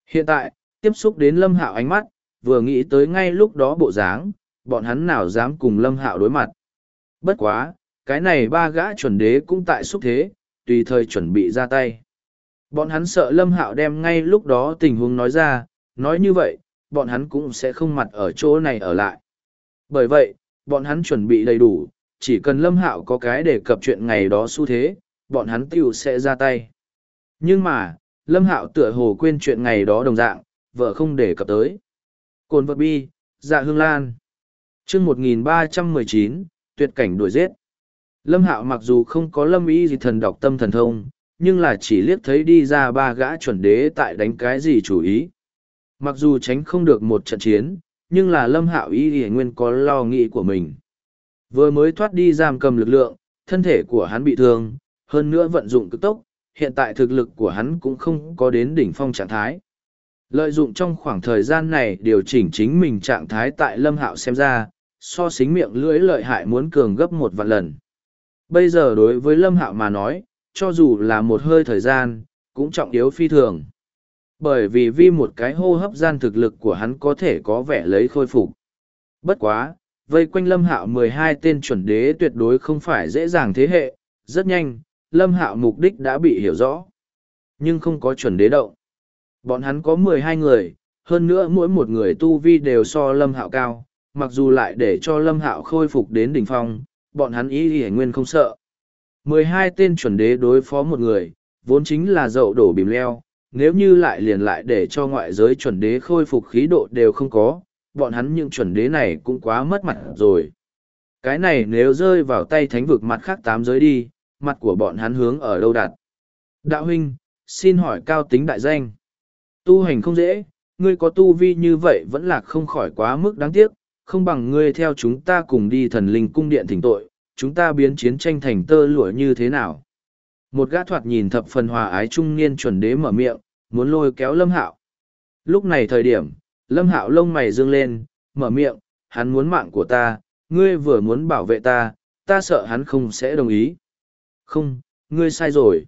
Hiện tại, tiếp xúc đến Lâm Hạo ánh mắt, vừa nghĩ tới ngay lúc đó bộ dáng, bọn hắn nào dám cùng Lâm Hạo đối mặt. Bất quá, cái này ba gã chuẩn đế cũng tại xúc thế, tùy thời chuẩn bị ra tay. Bọn hắn sợ Lâm Hạo đem ngay lúc đó tình huống nói ra, nói như vậy, bọn hắn cũng sẽ không mặt ở chỗ này ở lại. Bởi vậy, bọn hắn chuẩn bị đầy đủ, chỉ cần Lâm Hạo có cái đề cập chuyện ngày đó xu thế, bọn hắn tiêu sẽ ra tay. Nhưng mà, Lâm Hạo tựa hồ quên chuyện ngày đó đồng dạng, vợ không đề cập tới. Cồn vật bi, dạ hương lan. Chương 1319, tuyệt cảnh đuổi giết. Lâm Hạo mặc dù không có lâm ý gì thần đọc tâm thần thông, nhưng là chỉ liếc thấy đi ra ba gã chuẩn đế tại đánh cái gì chủ ý. Mặc dù tránh không được một trận chiến, nhưng là Lâm Hạo ý thì nguyên có lo nghĩ của mình. Vừa mới thoát đi giam cầm lực lượng, thân thể của hắn bị thương, hơn nữa vận dụng cực tốc, hiện tại thực lực của hắn cũng không có đến đỉnh phong trạng thái. Lợi dụng trong khoảng thời gian này điều chỉnh chính mình trạng thái tại Lâm Hạo xem ra, so sánh miệng lưỡi lợi hại muốn cường gấp 1 vạn lần. Bây giờ đối với Lâm Hạo mà nói, cho dù là một hơi thời gian, cũng trọng yếu phi thường. Bởi vì một cái hô hấp gian thực lực của hắn có thể có vẻ lấy khôi phục. Bất quá, vây quanh Lâm Hạo 12 tên chuẩn đế tuyệt đối không phải dễ dàng thế hệ, rất nhanh, Lâm Hạo mục đích đã bị hiểu rõ. Nhưng không có chuẩn đế động. Bọn hắn có 12 người, hơn nữa mỗi một người tu vi đều so Lâm Hạo cao, mặc dù lại để cho Lâm Hạo khôi phục đến đỉnh phong, bọn hắn ý hề nguyên không sợ. 12 tên chuẩn đế đối phó một người, vốn chính là dậu đổ bìm leo, nếu như lại để cho ngoại giới chuẩn đế khôi phục khí độ đều không có, bọn hắn những chuẩn đế này cũng quá mất mặt rồi. Cái này nếu rơi vào tay thánh vực mặt khác 8 giới đi, mặt của bọn hắn hướng ở đâu đặt? Đạo huynh, xin hỏi cao tính đại danh. Tu hành không dễ, ngươi có tu vi như vậy vẫn là không khỏi quá mức đáng tiếc, không bằng ngươi theo chúng ta cùng đi thần linh cung điện thỉnh tội, chúng ta biến chiến tranh thành tơ lụa như thế nào? Một gã thoạt nhìn thập phần hòa ái trung niên chuẩn đế mở miệng, muốn lôi kéo Lâm Hạo. Lúc này thời điểm, Lâm Hạo lông mày dương lên, mở miệng, hắn muốn mạng của ta, ngươi vừa muốn bảo vệ ta, ta sợ hắn không sẽ đồng ý. Không, ngươi sai rồi.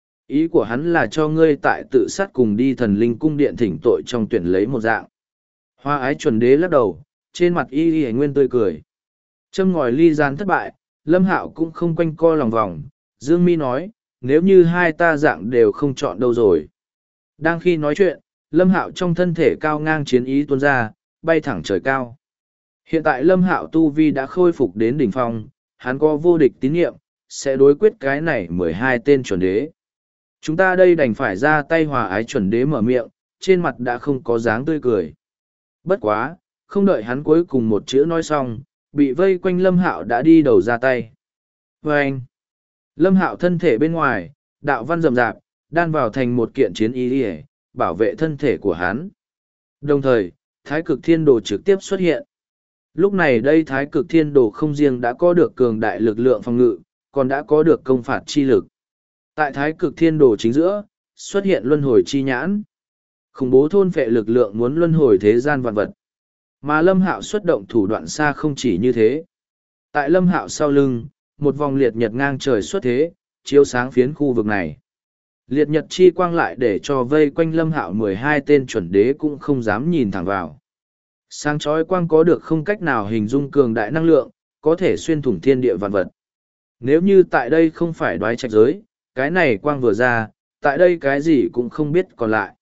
Ý của hắn là cho ngươi tại tự sát cùng đi thần linh cung điện thỉnh tội trong tuyển lấy một dạng. Hoa ái chuẩn đế lắc đầu, trên mặt y y nguyên tươi cười. Châm ngòi ly gian thất bại, Lâm Hạo cũng không quanh co lòng vòng. Dương Mi nói, nếu như hai ta dạng đều không chọn đâu rồi. Đang khi nói chuyện, Lâm Hạo trong thân thể cao ngang chiến ý tuôn ra, bay thẳng trời cao. Hiện tại Lâm Hạo tu vi đã khôi phục đến đỉnh phong, hắn có vô địch tín nhiệm, sẽ đối quyết cái này 12 tên chuẩn đế. Chúng ta đây đành phải ra tay hòa ái chuẩn đế mở miệng, trên mặt đã không có dáng tươi cười. Bất quá, không đợi hắn cuối cùng một chữ nói xong, bị vây quanh Lâm Hạo đã đi đầu ra tay. Và anh, Lâm Hạo thân thể bên ngoài, đạo văn rầm rạp, đan vào thành một kiện chiến y bảo vệ thân thể của hắn. Đồng thời, Thái Cực Thiên Đồ trực tiếp xuất hiện. Lúc này đây Thái Cực Thiên Đồ không riêng đã có được cường đại lực lượng phòng ngự, còn đã có được công phạt chi lực. Tại Thái Cực Thiên Đồ chính giữa, xuất hiện luân hồi chi nhãn. Khủng bố thôn phệ lực lượng muốn luân hồi thế gian vạn vật. Mà Lâm Hạo xuất động thủ đoạn xa không chỉ như thế. Tại Lâm Hạo sau lưng, một vòng liệt nhật ngang trời xuất thế, chiếu sáng phiến khu vực này. Liệt nhật chi quang lại để cho vây quanh Lâm Hạo 12 tên chuẩn đế cũng không dám nhìn thẳng vào. Sáng chói quang có được không cách nào hình dung cường đại năng lượng, có thể xuyên thủng thiên địa vạn vật. Nếu như tại đây không phải đoái trạch giới, cái này quang vừa ra, tại đây cái gì cũng không biết còn lại.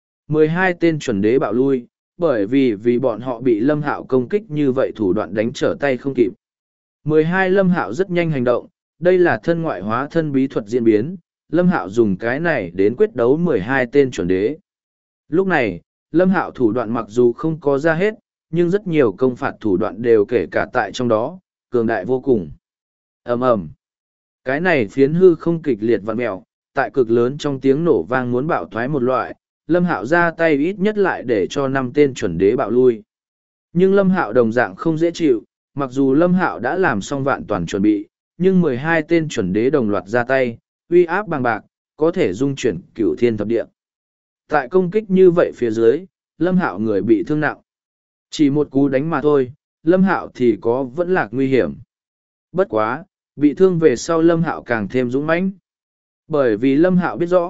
12 tên chuẩn đế bạo lui, bởi vì bọn họ bị Lâm Hạo công kích như vậy thủ đoạn đánh trở tay không kịp. 12 Lâm Hạo rất nhanh hành động, đây là thân ngoại hóa thân bí thuật diễn biến, Lâm Hạo dùng cái này đến quyết đấu 12 tên chuẩn đế. Lúc này, Lâm Hạo thủ đoạn mặc dù không có ra hết, nhưng rất nhiều công phạt thủ đoạn đều kể cả tại trong đó, cường đại vô cùng. Ầm ầm. Cái này phiến hư không kịch liệt vặn mèo, tại cực lớn trong tiếng nổ vang muốn bạo thoái một loại, Lâm Hạo ra tay ít nhất lại để cho 5 tên chuẩn đế bạo lui. Nhưng Lâm Hạo đồng dạng không dễ chịu, mặc dù Lâm Hạo đã làm xong vạn toàn chuẩn bị, nhưng 12 tên chuẩn đế đồng loạt ra tay, uy áp bằng bạc, có thể dung chuyển cửu thiên thập địa. Tại công kích như vậy phía dưới, Lâm Hạo người bị thương nặng. Chỉ một cú đánh mà thôi, Lâm Hạo thì có vẫn lạc nguy hiểm. Bất quá, bị thương về sau Lâm Hạo càng thêm dũng mãnh. Bởi vì Lâm Hạo biết rõ,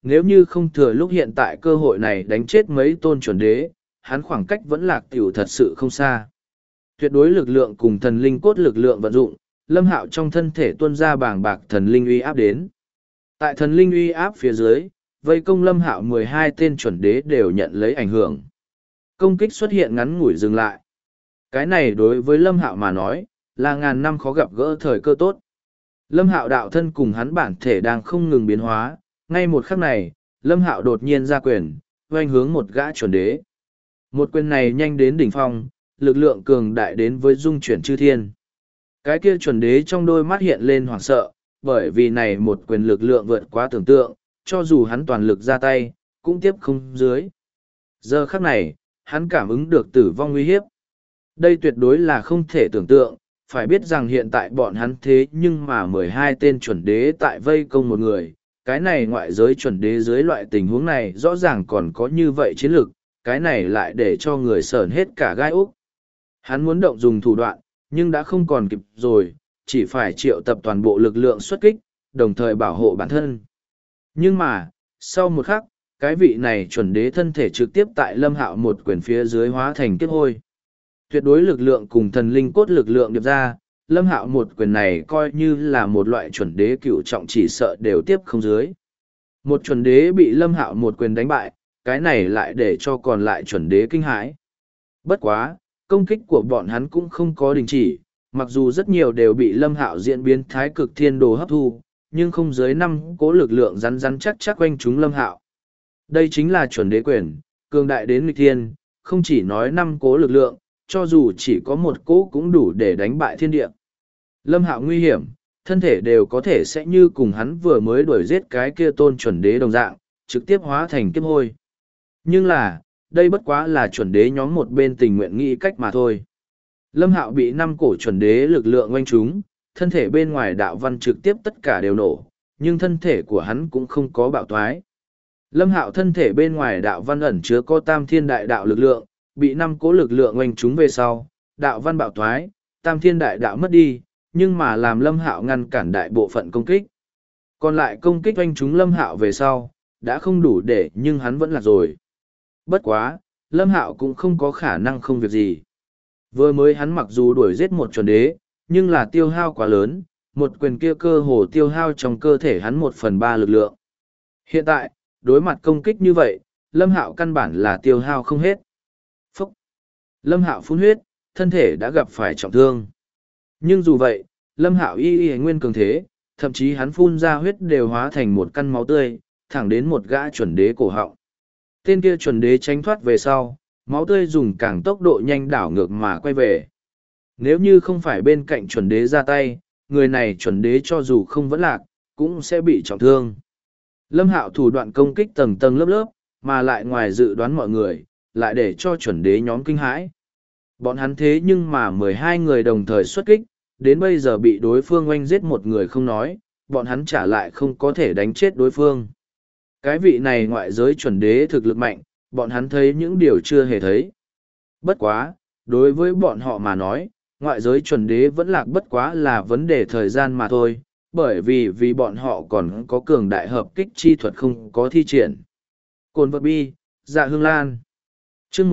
nếu như không thừa lúc hiện tại cơ hội này đánh chết mấy tôn chuẩn đế, hắn khoảng cách vẫn lạc tiểu thật sự không xa. Tuyệt đối lực lượng cùng thần linh cốt lực lượng vận dụng, Lâm Hạo trong thân thể tuôn ra bàng bạc thần linh uy áp đến. Tại thần linh uy áp phía dưới, vây công Lâm Hạo 12 tên chuẩn đế đều nhận lấy ảnh hưởng. Công kích xuất hiện ngắn ngủi dừng lại. Cái này đối với Lâm Hạo mà nói, là ngàn năm khó gặp gỡ thời cơ tốt. Lâm Hạo đạo thân cùng hắn bản thể đang không ngừng biến hóa, ngay một khắc này, Lâm Hạo đột nhiên ra quyền, oanh hướng một gã chuẩn đế. Một quyền này nhanh đến đỉnh phong, lực lượng cường đại đến với dung chuyển chư thiên. Cái kia chuẩn đế trong đôi mắt hiện lên hoảng sợ, bởi vì này một quyền lực lượng vượt quá tưởng tượng, cho dù hắn toàn lực ra tay, cũng tiếp không dưới. Giờ khắc này, hắn cảm ứng được tử vong nguy hiếp. Đây tuyệt đối là không thể tưởng tượng, phải biết rằng hiện tại bọn hắn thế nhưng mà 12 tên chuẩn đế tại vây công một người. Cái này ngoại giới chuẩn đế dưới loại tình huống này rõ ràng còn có như vậy chiến lược, cái này lại để cho người sởn hết cả gai úc. Hắn muốn động dùng thủ đoạn, nhưng đã không còn kịp rồi, chỉ phải triệu tập toàn bộ lực lượng xuất kích, đồng thời bảo hộ bản thân. Nhưng mà, sau một khắc, cái vị này chuẩn đế thân thể trực tiếp tại Lâm Hạo một quyền phía dưới hóa thành kiếp hôi. Tuyệt đối lực lượng cùng thần linh cốt lực lượng điệp ra, Lâm Hạo một quyền này coi như là một loại chuẩn đế cựu trọng chỉ sợ đều tiếp không dưới. Một chuẩn đế bị Lâm Hạo một quyền đánh bại, cái này lại để cho còn lại chuẩn đế kinh hãi. Bất quá, công kích của bọn hắn cũng không có đình chỉ, mặc dù rất nhiều đều bị Lâm Hạo diễn biến thái cực thiên đồ hấp thu, nhưng không dưới 5 cố lực lượng rắn rắn chắc chắc quanh chúng Lâm Hạo. Đây chính là chuẩn đế quyền, cường đại đến nghịch thiên, không chỉ nói 5 cố lực lượng, cho dù chỉ có một cố cũng đủ để đánh bại thiên địa. Lâm Hạo nguy hiểm, thân thể đều có thể sẽ như cùng hắn vừa mới đuổi giết cái kia tôn chuẩn đế đồng dạng, trực tiếp hóa thành kiếp hôi. Nhưng là, đây bất quá là chuẩn đế nhóm một bên tình nguyện nghĩ cách mà thôi. Lâm Hạo bị 5 cổ chuẩn đế lực lượng oanh trúng, thân thể bên ngoài đạo văn trực tiếp tất cả đều nổ, nhưng thân thể của hắn cũng không có bạo thoái. Lâm Hạo thân thể bên ngoài đạo văn ẩn chứa có tam thiên đại đạo lực lượng, bị 5 cố lực lượng oanh trúng về sau, đạo văn bạo thoái, tam thiên đại đạo mất đi, nhưng mà làm Lâm Hạo ngăn cản đại bộ phận công kích. Còn lại công kích oanh trúng Lâm Hạo về sau, đã không đủ để nhưng hắn vẫn là rồi. Bất quá, Lâm Hạo cũng không có khả năng không việc gì. Vừa mới hắn mặc dù đuổi giết một chuẩn đế, nhưng là tiêu hao quá lớn, một quyền kia cơ hồ tiêu hao trong cơ thể hắn 1/3 lực lượng. Hiện tại, đối mặt công kích như vậy, Lâm Hạo căn bản là tiêu hao không hết. Phúc! Lâm Hạo phun huyết, thân thể đã gặp phải trọng thương. Nhưng dù vậy, Lâm Hạo y nguyên cường thế, thậm chí hắn phun ra huyết đều hóa thành một căn máu tươi, thẳng đến một gã chuẩn đế cổ họng. Tên kia chuẩn đế tránh thoát về sau, máu tươi dùng càng tốc độ nhanh đảo ngược mà quay về. Nếu như không phải bên cạnh chuẩn đế ra tay, người này chuẩn đế cho dù không vẫn lạc, cũng sẽ bị trọng thương. Lâm Hạo thủ đoạn công kích tầng tầng lớp lớp, mà lại ngoài dự đoán mọi người, lại để cho chuẩn đế nhóm kinh hãi. Bọn hắn thế nhưng mà 12 người đồng thời xuất kích, đến bây giờ bị đối phương oanh giết một người không nói, bọn hắn trả lại không có thể đánh chết đối phương. Cái vị này ngoại giới chuẩn đế thực lực mạnh, bọn hắn thấy những điều chưa hề thấy. Bất quá, đối với bọn họ mà nói, ngoại giới chuẩn đế vẫn lạc bất quá là vấn đề thời gian mà thôi, bởi vì bọn họ còn có cường đại hợp kích chi thuật không có thi triển. Cồn vật bi, dạ hương lan. chương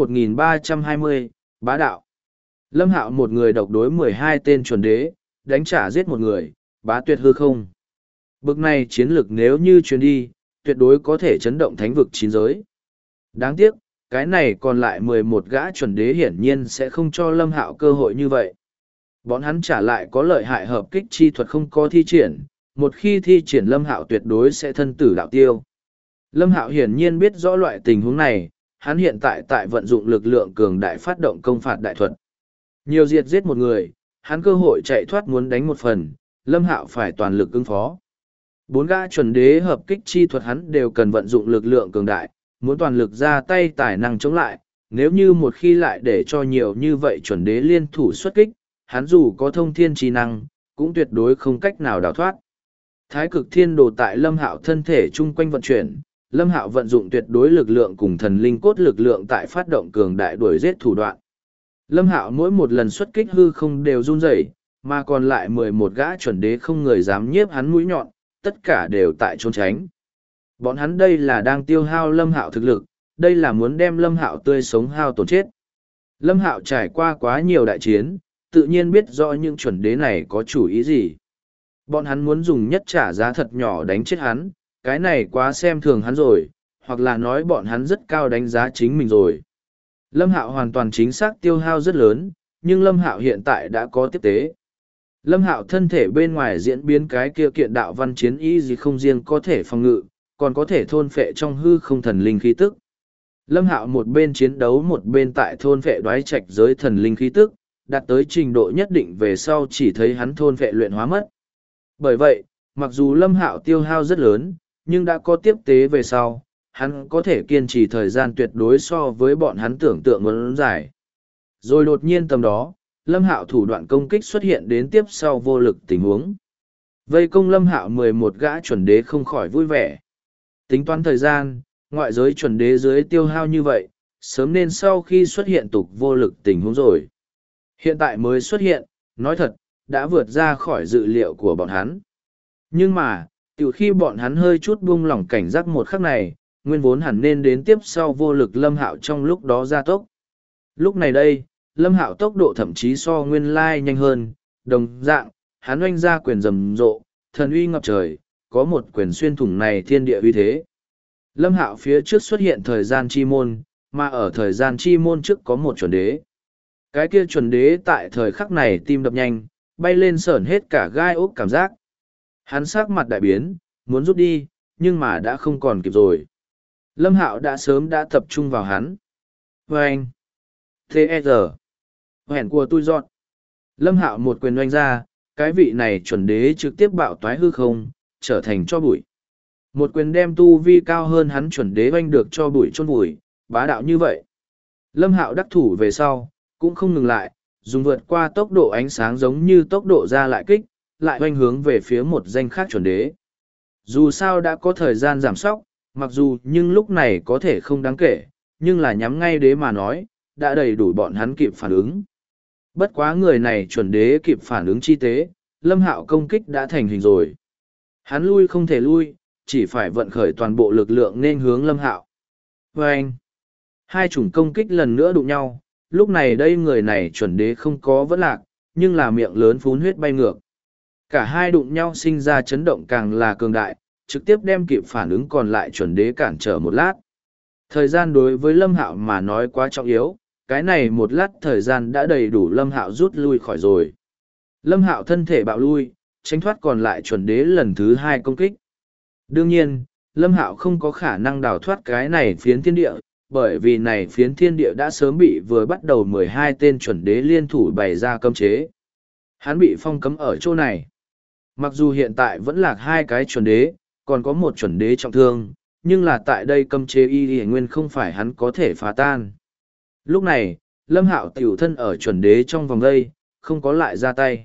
1320, bá đạo. Lâm Hạo một người độc đối 12 tên chuẩn đế, đánh trả giết một người, bá tuyệt hư không. Bực này chiến lược nếu như truyền đi, tuyệt đối có thể chấn động thánh vực 9 giới. Đáng tiếc, cái này còn lại 11 gã chuẩn đế hiển nhiên sẽ không cho Lâm Hạo cơ hội như vậy. Bọn hắn trả lại có lợi hại hợp kích chi thuật không có thi triển, một khi thi triển Lâm Hạo tuyệt đối sẽ thân tử đạo tiêu. Lâm Hạo hiển nhiên biết rõ loại tình huống này, hắn hiện tại vận dụng lực lượng cường đại phát động công phạt đại thuật. Nhiều diệt giết một người, hắn cơ hội chạy thoát muốn đánh một phần, Lâm Hạo phải toàn lực ứng phó. 4 gã chuẩn đế hợp kích chi thuật hắn đều cần vận dụng lực lượng cường đại, muốn toàn lực ra tay tài năng chống lại, nếu như một khi lại để cho nhiều như vậy chuẩn đế liên thủ xuất kích, hắn dù có thông thiên trí năng, cũng tuyệt đối không cách nào đào thoát. Thái cực thiên đồ tại Lâm Hạo thân thể chung quanh vận chuyển, Lâm Hạo vận dụng tuyệt đối lực lượng cùng thần linh cốt lực lượng tại phát động cường đại đuổi giết thủ đoạn. Lâm Hạo mỗi một lần xuất kích hư không đều run rẩy, mà còn lại 11 gã chuẩn đế không người dám nhiếp hắn mũi nhọn, tất cả đều tại trốn tránh. Bọn hắn đây là đang tiêu hao Lâm Hạo thực lực, đây là muốn đem Lâm Hạo tươi sống hao tổn chết. Lâm Hạo trải qua quá nhiều đại chiến, tự nhiên biết rõ những chuẩn đế này có chủ ý gì. Bọn hắn muốn dùng nhất trả giá thật nhỏ đánh chết hắn, cái này quá xem thường hắn rồi, hoặc là nói bọn hắn rất cao đánh giá chính mình rồi. Lâm Hạo hoàn toàn chính xác tiêu hao rất lớn, nhưng Lâm Hạo hiện tại đã có tiếp tế. Lâm Hạo thân thể bên ngoài diễn biến cái kia kiện đạo văn chiến ý gì không riêng có thể phòng ngự, còn có thể thôn phệ trong hư không thần linh khí tức. Lâm Hạo một bên chiến đấu một bên tại thôn phệ đoái trạch giới thần linh khí tức, đạt tới trình độ nhất định về sau chỉ thấy hắn thôn phệ luyện hóa mất. Bởi vậy, mặc dù Lâm Hạo tiêu hao rất lớn, nhưng đã có tiếp tế về sau, hắn có thể kiên trì thời gian tuyệt đối so với bọn hắn tưởng tượng muốn dài. Rồi đột nhiên tầm đó, Lâm Hạo thủ đoạn công kích xuất hiện đến tiếp sau vô lực tình huống. Vây công Lâm Hạo 11 gã chuẩn đế không khỏi vui vẻ. Tính toán thời gian, ngoại giới chuẩn đế dưới tiêu hao như vậy, sớm nên sau khi xuất hiện tục vô lực tình huống rồi. Hiện tại mới xuất hiện, nói thật, đã vượt ra khỏi dự liệu của bọn hắn. Nhưng mà, từ khi bọn hắn hơi chút buông lỏng cảnh giác một khắc này, nguyên vốn hẳn nên đến tiếp sau vô lực Lâm Hạo trong lúc đó gia tốc. Lúc này đây, Lâm Hạo tốc độ thậm chí so nguyên lai nhanh hơn, đồng dạng, hắn oanh ra quyền rầm rộ, thần uy ngập trời, có một quyền xuyên thủng này thiên địa uy thế. Lâm Hạo phía trước xuất hiện thời gian chi môn, mà ở thời gian chi môn trước có một chuẩn đế. Cái kia chuẩn đế tại thời khắc này tim đập nhanh, bay lên sởn hết cả gai ốc cảm giác. Hắn sắc mặt đại biến, muốn rút đi, nhưng mà đã không còn kịp rồi. Lâm Hạo đã sớm đã tập trung vào hắn. Vâng! T.E.R. Hẹn của tôi dọn. Lâm Hạo một quyền oanh ra, cái vị này chuẩn đế trực tiếp bạo toái hư không, trở thành cho bụi. Một quyền đem tu vi cao hơn hắn chuẩn đế oanh được cho bụi chôn bụi, bá đạo như vậy. Lâm Hạo đắc thủ về sau, cũng không ngừng lại, dùng vượt qua tốc độ ánh sáng giống như tốc độ ra lại kích, lại oanh hướng về phía một danh khác chuẩn đế. Dù sao đã có thời gian giảm sóc, mặc dù nhưng lúc này có thể không đáng kể, nhưng là nhắm ngay đế mà nói, đã đầy đủ bọn hắn kịp phản ứng. Bất quá người này chuẩn đế kịp phản ứng chi tế, Lâm Hạo công kích đã thành hình rồi. Hắn lui không thể lui, chỉ phải vận khởi toàn bộ lực lượng nên hướng Lâm Hạo. Và anh, hai chủng công kích lần nữa đụng nhau, lúc này đây người này chuẩn đế không có vẫn lạc, nhưng là miệng lớn phun huyết bay ngược. Cả hai đụng nhau sinh ra chấn động càng là cường đại, trực tiếp đem kịp phản ứng còn lại chuẩn đế cản trở một lát. Thời gian đối với Lâm Hạo mà nói quá trọng yếu, cái này một lát thời gian đã đầy đủ Lâm Hạo rút lui khỏi rồi. Lâm Hạo thân thể bạo lui, tránh thoát còn lại chuẩn đế lần thứ hai công kích. Đương nhiên, Lâm Hạo không có khả năng đào thoát cái này phiến thiên địa, bởi vì này phiến thiên địa đã sớm bị vừa bắt đầu 12 tên chuẩn đế liên thủ bày ra cấm chế. Hắn bị phong cấm ở chỗ này. Mặc dù hiện tại vẫn là hai cái chuẩn đế, còn có một chuẩn đế trọng thương, nhưng là tại đây cấm chế y nguyên không phải hắn có thể phá tan. Lúc này, Lâm Hạo tiểu thân ở chuẩn đế trong vòng đây, không có lại ra tay.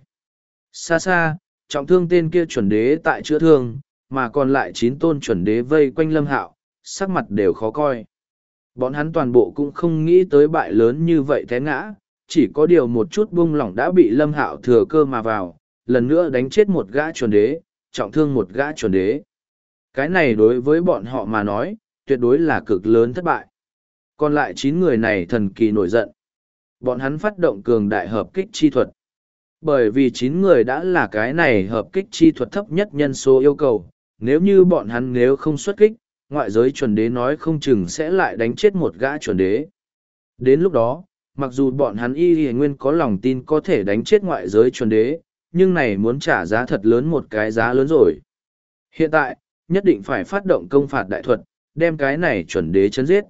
Xa xa, trọng thương tên kia chuẩn đế tại chữa thương, mà còn lại 9 tôn chuẩn đế vây quanh Lâm Hạo, sắc mặt đều khó coi. Bọn hắn toàn bộ cũng không nghĩ tới bại lớn như vậy té ngã, chỉ có điều một chút buông lỏng đã bị Lâm Hạo thừa cơ mà vào, lần nữa đánh chết một gã chuẩn đế, trọng thương một gã chuẩn đế. Cái này đối với bọn họ mà nói, tuyệt đối là cực lớn thất bại. Còn lại 9 người này thần kỳ nổi giận. Bọn hắn phát động cường đại hợp kích chi thuật. Bởi vì 9 người đã là cái này hợp kích chi thuật thấp nhất nhân số yêu cầu, nếu như bọn hắn nếu không xuất kích, ngoại giới chuẩn đế nói không chừng sẽ lại đánh chết một gã chuẩn đế. Đến lúc đó, mặc dù bọn hắn y nguyên có lòng tin có thể đánh chết ngoại giới chuẩn đế, nhưng này muốn trả giá thật lớn một cái giá lớn rồi. Hiện tại, nhất định phải phát động công phạt đại thuật, đem cái này chuẩn đế chấn giết.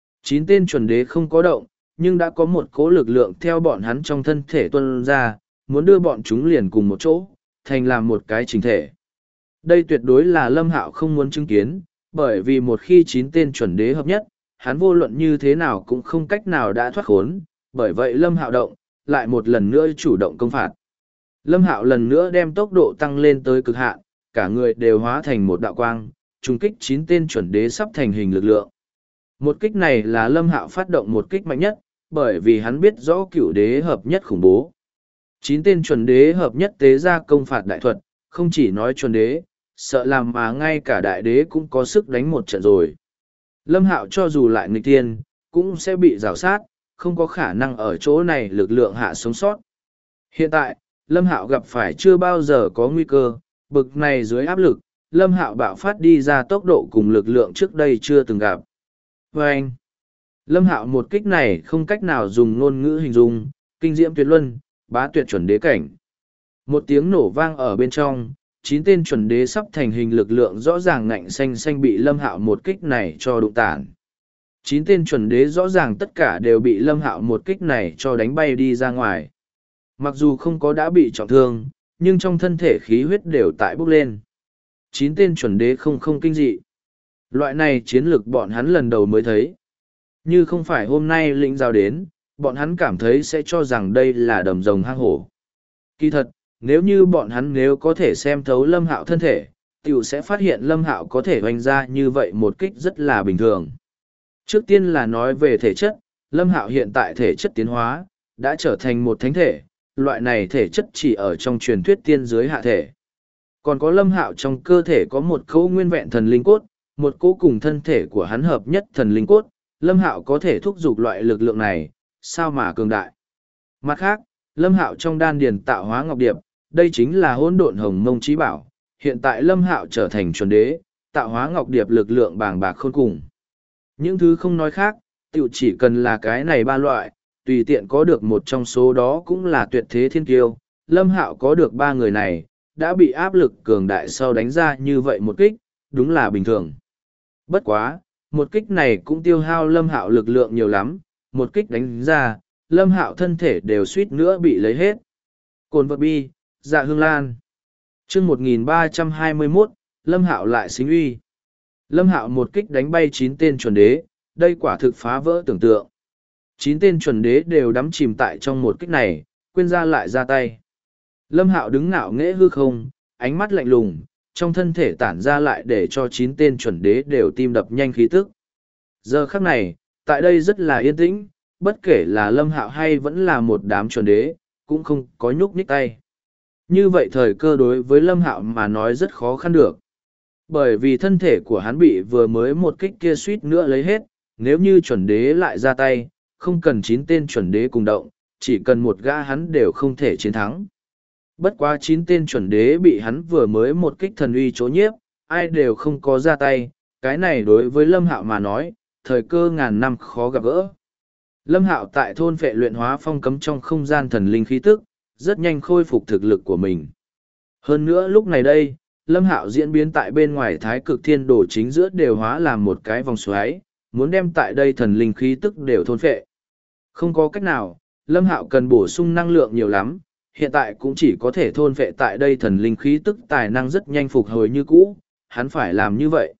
9 tên chuẩn đế không có động, nhưng đã có một cỗ lực lượng theo bọn hắn trong thân thể tuân ra, muốn đưa bọn chúng liền cùng một chỗ, thành làm một cái chính thể. Đây tuyệt đối là Lâm Hạo không muốn chứng kiến, bởi vì một khi 9 tên chuẩn đế hợp nhất, hắn vô luận như thế nào cũng không cách nào đã thoát khốn, bởi vậy Lâm Hạo động, lại một lần nữa chủ động công phạt. Lâm Hạo lần nữa đem tốc độ tăng lên tới cực hạn, cả người đều hóa thành một đạo quang, trùng kích 9 tên chuẩn đế sắp thành hình lực lượng. Một kích này là Lâm Hạo phát động một kích mạnh nhất, bởi vì hắn biết rõ cửu đế hợp nhất khủng bố. 9 tên chuẩn đế hợp nhất tế ra công phạt đại thuật, không chỉ nói chuẩn đế, sợ làm mà ngay cả đại đế cũng có sức đánh một trận rồi. Lâm Hạo cho dù lại nghịch tiên, cũng sẽ bị rào sát, không có khả năng ở chỗ này lực lượng hạ sống sót. Hiện tại, Lâm Hạo gặp phải chưa bao giờ có nguy cơ, bực này dưới áp lực, Lâm Hạo bạo phát đi ra tốc độ cùng lực lượng trước đây chưa từng gặp. Và anh, Lâm Hạo một kích này không cách nào dùng ngôn ngữ hình dung, kinh diễm tuyệt luân, bá tuyệt chuẩn đế cảnh. Một tiếng nổ vang ở bên trong, 9 tên chuẩn đế sắp thành hình lực lượng rõ ràng ngạnh xanh xanh bị Lâm Hạo một kích này cho đụng tản. 9 tên chuẩn đế rõ ràng tất cả đều bị Lâm Hạo một kích này cho đánh bay đi ra ngoài. Mặc dù không có đã bị trọng thương, nhưng trong thân thể khí huyết đều tại bốc lên. 9 tên chuẩn đế không kinh dị. Loại này chiến lược bọn hắn lần đầu mới thấy. Như không phải hôm nay lĩnh giao đến, bọn hắn cảm thấy sẽ cho rằng đây là đầm rồng hang hổ. Kỳ thật, nếu như bọn hắn nếu có thể xem thấu Lâm Hạo thân thể, tiểu sẽ phát hiện Lâm Hạo có thể hoành ra như vậy một kích rất là bình thường. Trước tiên là nói về thể chất, Lâm Hạo hiện tại thể chất tiến hóa, đã trở thành một thánh thể, loại này thể chất chỉ ở trong truyền thuyết tiên giới hạ thể. Còn có Lâm Hạo trong cơ thể có một cỗ nguyên vẹn thần linh cốt, một cỗ cùng thân thể của hắn hợp nhất thần linh cốt, Lâm Hạo có thể thúc giục loại lực lượng này, sao mà cường đại. Mặt khác, Lâm Hạo trong đan điền tạo hóa ngọc điệp, đây chính là hỗn độn hồng mông chí bảo, hiện tại Lâm Hạo trở thành chuẩn đế, tạo hóa ngọc điệp lực lượng bàng bạc khôn cùng. Những thứ không nói khác, tiểu chỉ cần là cái này ba loại, tùy tiện có được một trong số đó cũng là tuyệt thế thiên kiêu. Lâm Hạo có được ba người này, đã bị áp lực cường đại sau đánh ra như vậy một kích, đúng là bình thường. Bất quá, một kích này cũng tiêu hao Lâm Hạo lực lượng nhiều lắm, một kích đánh ra, Lâm Hạo thân thể đều suýt nữa bị lấy hết. Cồn vật bi, dạ hương lan. Chương 1321, Lâm Hạo lại xính uy. Lâm Hạo một kích đánh bay 9 tên chuẩn đế, đây quả thực phá vỡ tưởng tượng. 9 tên chuẩn đế đều đắm chìm tại trong một kích này, quên ra lại ra tay. Lâm Hạo đứng ngạo nghễ hư không, ánh mắt lạnh lùng, trong thân thể tản ra lại để cho 9 tên chuẩn đế đều tim đập nhanh khí tức. Giờ khắc này, tại đây rất là yên tĩnh, bất kể là Lâm Hạo hay vẫn là một đám chuẩn đế, cũng không có nhúc nhích tay. Như vậy thời cơ đối với Lâm Hạo mà nói rất khó khăn được. Bởi vì thân thể của hắn bị vừa mới một kích kia suýt nữa lấy hết, nếu như chuẩn đế lại ra tay, không cần 9 tên chuẩn đế cùng động, chỉ cần một gã hắn đều không thể chiến thắng. Bất quá 9 tên chuẩn đế bị hắn vừa mới một kích thần uy chố nhiếp, ai đều không có ra tay, cái này đối với Lâm Hạo mà nói, thời cơ ngàn năm khó gặp gỡ. Lâm Hạo tại thôn phệ luyện hóa phong cấm trong không gian thần linh khí tức, rất nhanh khôi phục thực lực của mình. Hơn nữa lúc này đây, Lâm Hạo diễn biến tại bên ngoài thái cực thiên đồ chính giữa đều hóa làm một cái vòng xoáy, muốn đem tại đây thần linh khí tức đều thôn phệ. Không có cách nào, Lâm Hạo cần bổ sung năng lượng nhiều lắm, hiện tại cũng chỉ có thể thôn phệ tại đây thần linh khí tức tài năng rất nhanh phục hồi như cũ, hắn phải làm như vậy.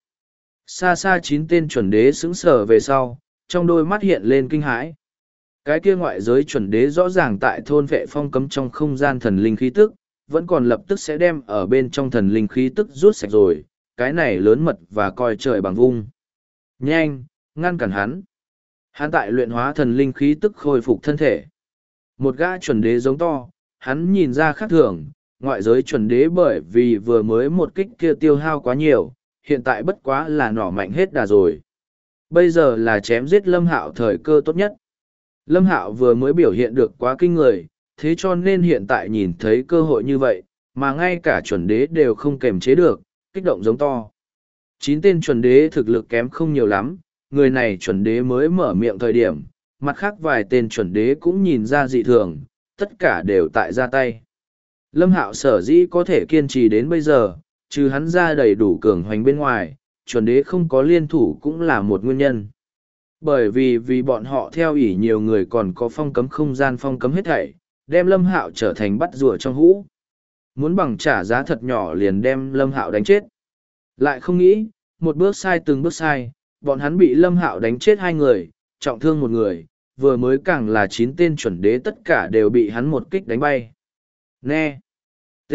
Xa xa 9 tên chuẩn đế sững sờ về sau, trong đôi mắt hiện lên kinh hãi. Cái kia ngoại giới chuẩn đế rõ ràng tại thôn vệ phong cấm trong không gian thần linh khí tức, vẫn còn lập tức sẽ đem ở bên trong thần linh khí tức rút sạch rồi, cái này lớn mật và coi trời bằng vung. Nhanh, ngăn cản hắn. Hắn tại luyện hóa thần linh khí tức khôi phục thân thể. Một gã chuẩn đế giống to, hắn nhìn ra khác thường, ngoại giới chuẩn đế bởi vì vừa mới một kích kia tiêu hao quá nhiều, hiện tại bất quá là nỏ mạnh hết đà rồi. Bây giờ là chém giết Lâm Hạo thời cơ tốt nhất. Lâm Hạo vừa mới biểu hiện được quá kinh người, thế cho nên hiện tại nhìn thấy cơ hội như vậy, mà ngay cả chuẩn đế đều không kềm chế được, kích động giống to. 9 tên chuẩn đế thực lực kém không nhiều lắm, người này chuẩn đế mới mở miệng thời điểm, mặt khác vài tên chuẩn đế cũng nhìn ra dị thường, tất cả đều tại ra tay. Lâm Hạo sở dĩ có thể kiên trì đến bây giờ, trừ hắn ra đầy đủ cường hoành bên ngoài, chuẩn đế không có liên thủ cũng là một nguyên nhân. Bởi vì bọn họ theo ỷ nhiều người còn có phong cấm không gian phong cấm hết thảy, đem Lâm Hạo trở thành bắt rùa trong hũ. Muốn bằng trả giá thật nhỏ liền đem Lâm Hạo đánh chết. Lại không nghĩ, một bước sai từng bước sai, bọn hắn bị Lâm Hạo đánh chết 2 người, trọng thương 1 người, vừa mới càng là 9 tên chuẩn đế tất cả đều bị hắn một kích đánh bay. Nè! T!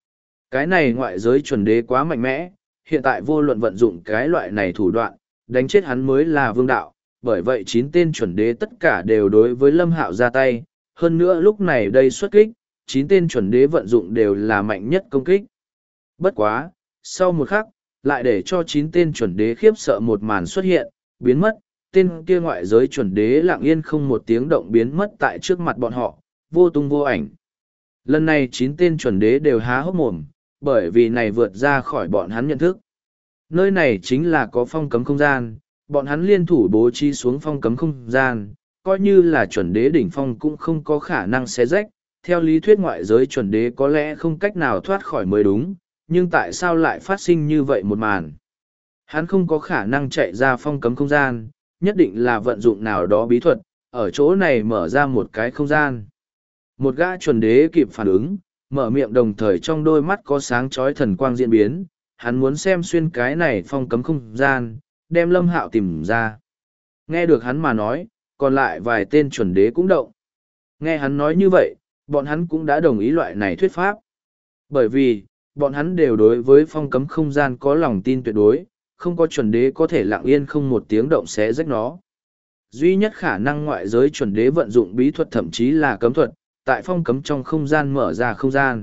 Cái này ngoại giới chuẩn đế quá mạnh mẽ, hiện tại vô luận vận dụng cái loại này thủ đoạn, đánh chết hắn mới là vương đạo, bởi vậy 9 tên chuẩn đế tất cả đều đối với Lâm Hạo ra tay, hơn nữa lúc này đây xuất kích, 9 tên chuẩn đế vận dụng đều là mạnh nhất công kích. Bất quá, Sau một khắc, lại để cho 9 tên chuẩn đế khiếp sợ một màn xuất hiện, biến mất, tên kia ngoại giới chuẩn đế lặng yên không một tiếng động biến mất tại trước mặt bọn họ, vô tung vô ảnh. Lần này 9 tên chuẩn đế đều há hốc mồm, bởi vì này vượt ra khỏi bọn hắn nhận thức. Nơi này chính là có phong cấm không gian, bọn hắn liên thủ bố trí xuống phong cấm không gian, coi như là chuẩn đế đỉnh phong cũng không có khả năng xé rách. Theo lý thuyết ngoại giới chuẩn đế có lẽ không cách nào thoát khỏi mới đúng, nhưng tại sao lại phát sinh như vậy một màn? Hắn không có khả năng chạy ra phong cấm không gian, nhất định là vận dụng nào đó bí thuật, ở chỗ này mở ra một cái không gian. Một gã chuẩn đế kịp phản ứng, mở miệng đồng thời trong đôi mắt có sáng chói thần quang diễn biến, hắn muốn xem xuyên cái này phong cấm không gian, đem Lâm Hạo tìm ra. Nghe được hắn mà nói, còn lại vài tên chuẩn đế cũng động. Nghe hắn nói như vậy, bọn hắn cũng đã đồng ý loại này thuyết pháp. Bởi vì, bọn hắn đều đối với phong cấm không gian có lòng tin tuyệt đối, không có chuẩn đế có thể lặng yên không một tiếng động xé rách nó. Duy nhất khả năng ngoại giới chuẩn đế vận dụng bí thuật thậm chí là cấm thuật, tại phong cấm trong không gian mở ra không gian.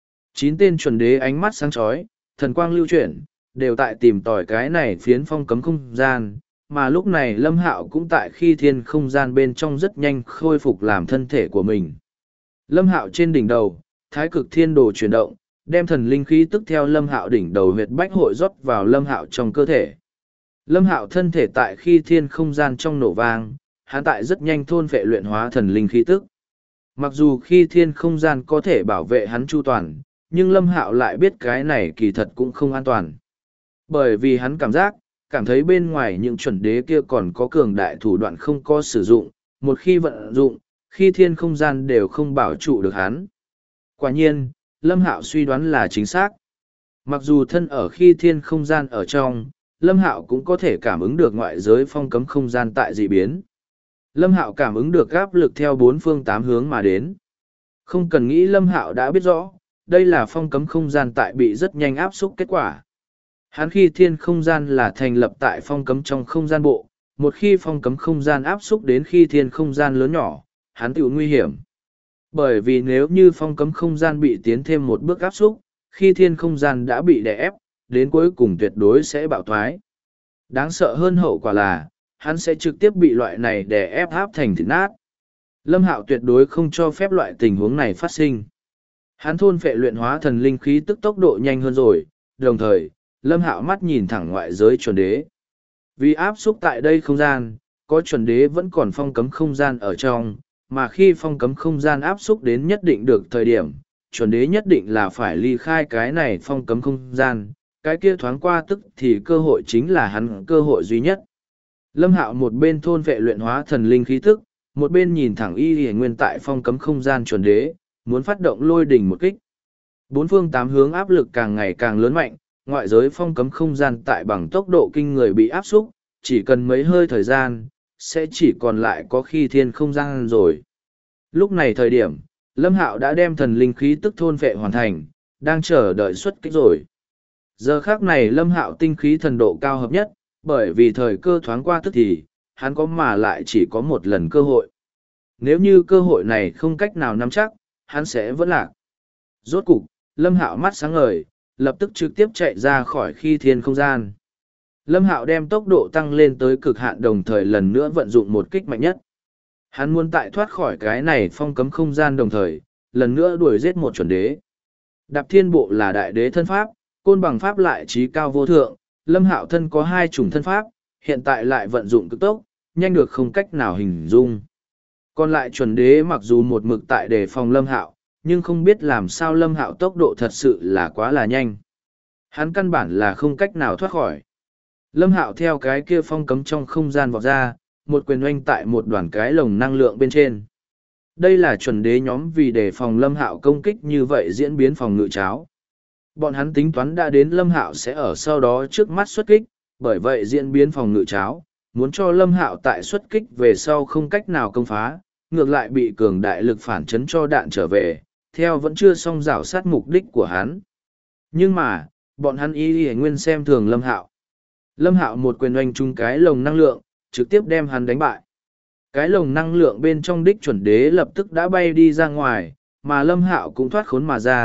9 tên chuẩn đế ánh mắt sáng chói, thần quang lưu chuyển, đều tại tìm tòi cái này phiến phong cấm không gian, mà lúc này Lâm Hạo cũng tại khi thiên không gian bên trong rất nhanh khôi phục làm thân thể của mình. Lâm Hạo trên đỉnh đầu, thái cực thiên đồ chuyển động, đem thần linh khí tức theo Lâm Hạo đỉnh đầu huyệt bách hội rót vào Lâm Hạo trong cơ thể. Lâm Hạo thân thể tại khi thiên không gian trong nổ vang, hắn tại rất nhanh thôn phệ luyện hóa thần linh khí tức. Mặc dù khi thiên không gian có thể bảo vệ hắn chu toàn, nhưng Lâm Hạo lại biết cái này kỳ thật cũng không an toàn. Bởi vì hắn cảm thấy bên ngoài những chuẩn đế kia còn có cường đại thủ đoạn không có sử dụng, một khi vận dụng, khi thiên không gian đều không bảo trụ được hắn. Quả nhiên, Lâm Hạo suy đoán là chính xác. Mặc dù thân ở khi thiên không gian ở trong, Lâm Hạo cũng có thể cảm ứng được ngoại giới phong cấm không gian tại dị biến. Lâm Hạo cảm ứng được áp lực theo 4 phương 8 hướng mà đến. Không cần nghĩ Lâm Hạo đã biết rõ, đây là phong cấm không gian tại bị rất nhanh áp xúc kết quả. Hắn khi thiên không gian là thành lập tại phong cấm trong không gian bộ, một khi phong cấm không gian áp xúc đến khi thiên không gian lớn nhỏ, hắn tự nguy hiểm. Bởi vì nếu như phong cấm không gian bị tiến thêm một bước áp xúc, khi thiên không gian đã bị đè ép, đến cuối cùng tuyệt đối sẽ bạo thoái. Đáng sợ hơn hậu quả là, hắn sẽ trực tiếp bị loại này đè ép áp thành thịt nát. Lâm Hạo tuyệt đối không cho phép loại tình huống này phát sinh. Hắn thôn phệ luyện hóa thần linh khí tức tốc độ nhanh hơn rồi, đồng thời, Lâm Hạo mắt nhìn thẳng ngoại giới chuẩn đế. Vì áp xúc tại đây không gian, có chuẩn đế vẫn còn phong cấm không gian ở trong, mà khi phong cấm không gian áp xúc đến nhất định được thời điểm, chuẩn đế nhất định là phải ly khai cái này phong cấm không gian, cái kia thoáng qua tức thì cơ hội chính là hắn cơ hội duy nhất. Lâm Hạo một bên thôn vệ luyện hóa thần linh khí tức, một bên nhìn thẳng y hề nguyên tại phong cấm không gian chuẩn đế, muốn phát động lôi đỉnh một kích. 4 phương 8 hướng áp lực càng ngày càng lớn mạnh, ngoại giới phong cấm không gian tại bằng tốc độ kinh người bị áp xúc, chỉ cần mấy hơi thời gian, sẽ chỉ còn lại có khi thiên không gian rồi. Lúc này thời điểm, Lâm Hạo đã đem thần linh khí tức thôn vệ hoàn thành, đang chờ đợi xuất kích rồi. Giờ khác này Lâm Hạo tinh khí thần độ cao hợp nhất, bởi vì thời cơ thoáng qua tức thì, hắn có mà lại chỉ có một lần cơ hội. Nếu như cơ hội này không cách nào nắm chắc, hắn sẽ vẫn lạc. Rốt cục, Lâm Hạo mắt sáng ngời, lập tức trực tiếp chạy ra khỏi khi thiên không gian. Lâm Hạo đem tốc độ tăng lên tới cực hạn đồng thời lần nữa vận dụng một kích mạnh nhất. Hắn muốn tại thoát khỏi cái này phong cấm không gian đồng thời, lần nữa đuổi giết một chuẩn đế. Đạp thiên bộ là đại đế thân pháp, côn bằng pháp lại trí cao vô thượng, Lâm Hạo thân có 2 chủng thân pháp, hiện tại lại vận dụng cực tốc, nhanh được không cách nào hình dung. Còn lại chuẩn đế mặc dù một mực tại đề phòng Lâm Hạo, nhưng không biết làm sao Lâm Hạo tốc độ thật sự là quá là nhanh. Hắn căn bản là không cách nào thoát khỏi. Lâm Hạo theo cái kia phong cấm trong không gian vọt ra, một quyền oanh tại một đoàn cái lồng năng lượng bên trên. Đây là chuẩn đế nhóm vì đề phòng Lâm Hạo công kích như vậy diễn biến phòng ngự cháo. Bọn hắn tính toán đã đến Lâm Hạo sẽ ở sau đó trước mắt xuất kích, bởi vậy diễn biến phòng ngự cháo, muốn cho Lâm Hạo tại xuất kích về sau không cách nào công phá, ngược lại bị cường đại lực phản chấn cho đạn trở về, theo vẫn chưa xong rảo sát mục đích của hắn. Nhưng mà, bọn hắn y nguyên xem thường Lâm Hạo. Lâm Hạo một quyền oanh trúng cái lồng năng lượng, trực tiếp đem hắn đánh bại. Cái lồng năng lượng bên trong đích chuẩn đế lập tức đã bay đi ra ngoài, mà Lâm Hạo cũng thoát khốn mà ra,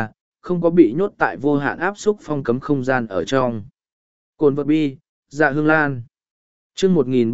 không có bị nhốt tại vô hạn áp xúc phong cấm không gian ở trong. Cồn vật bi, dạ hương lan. Chương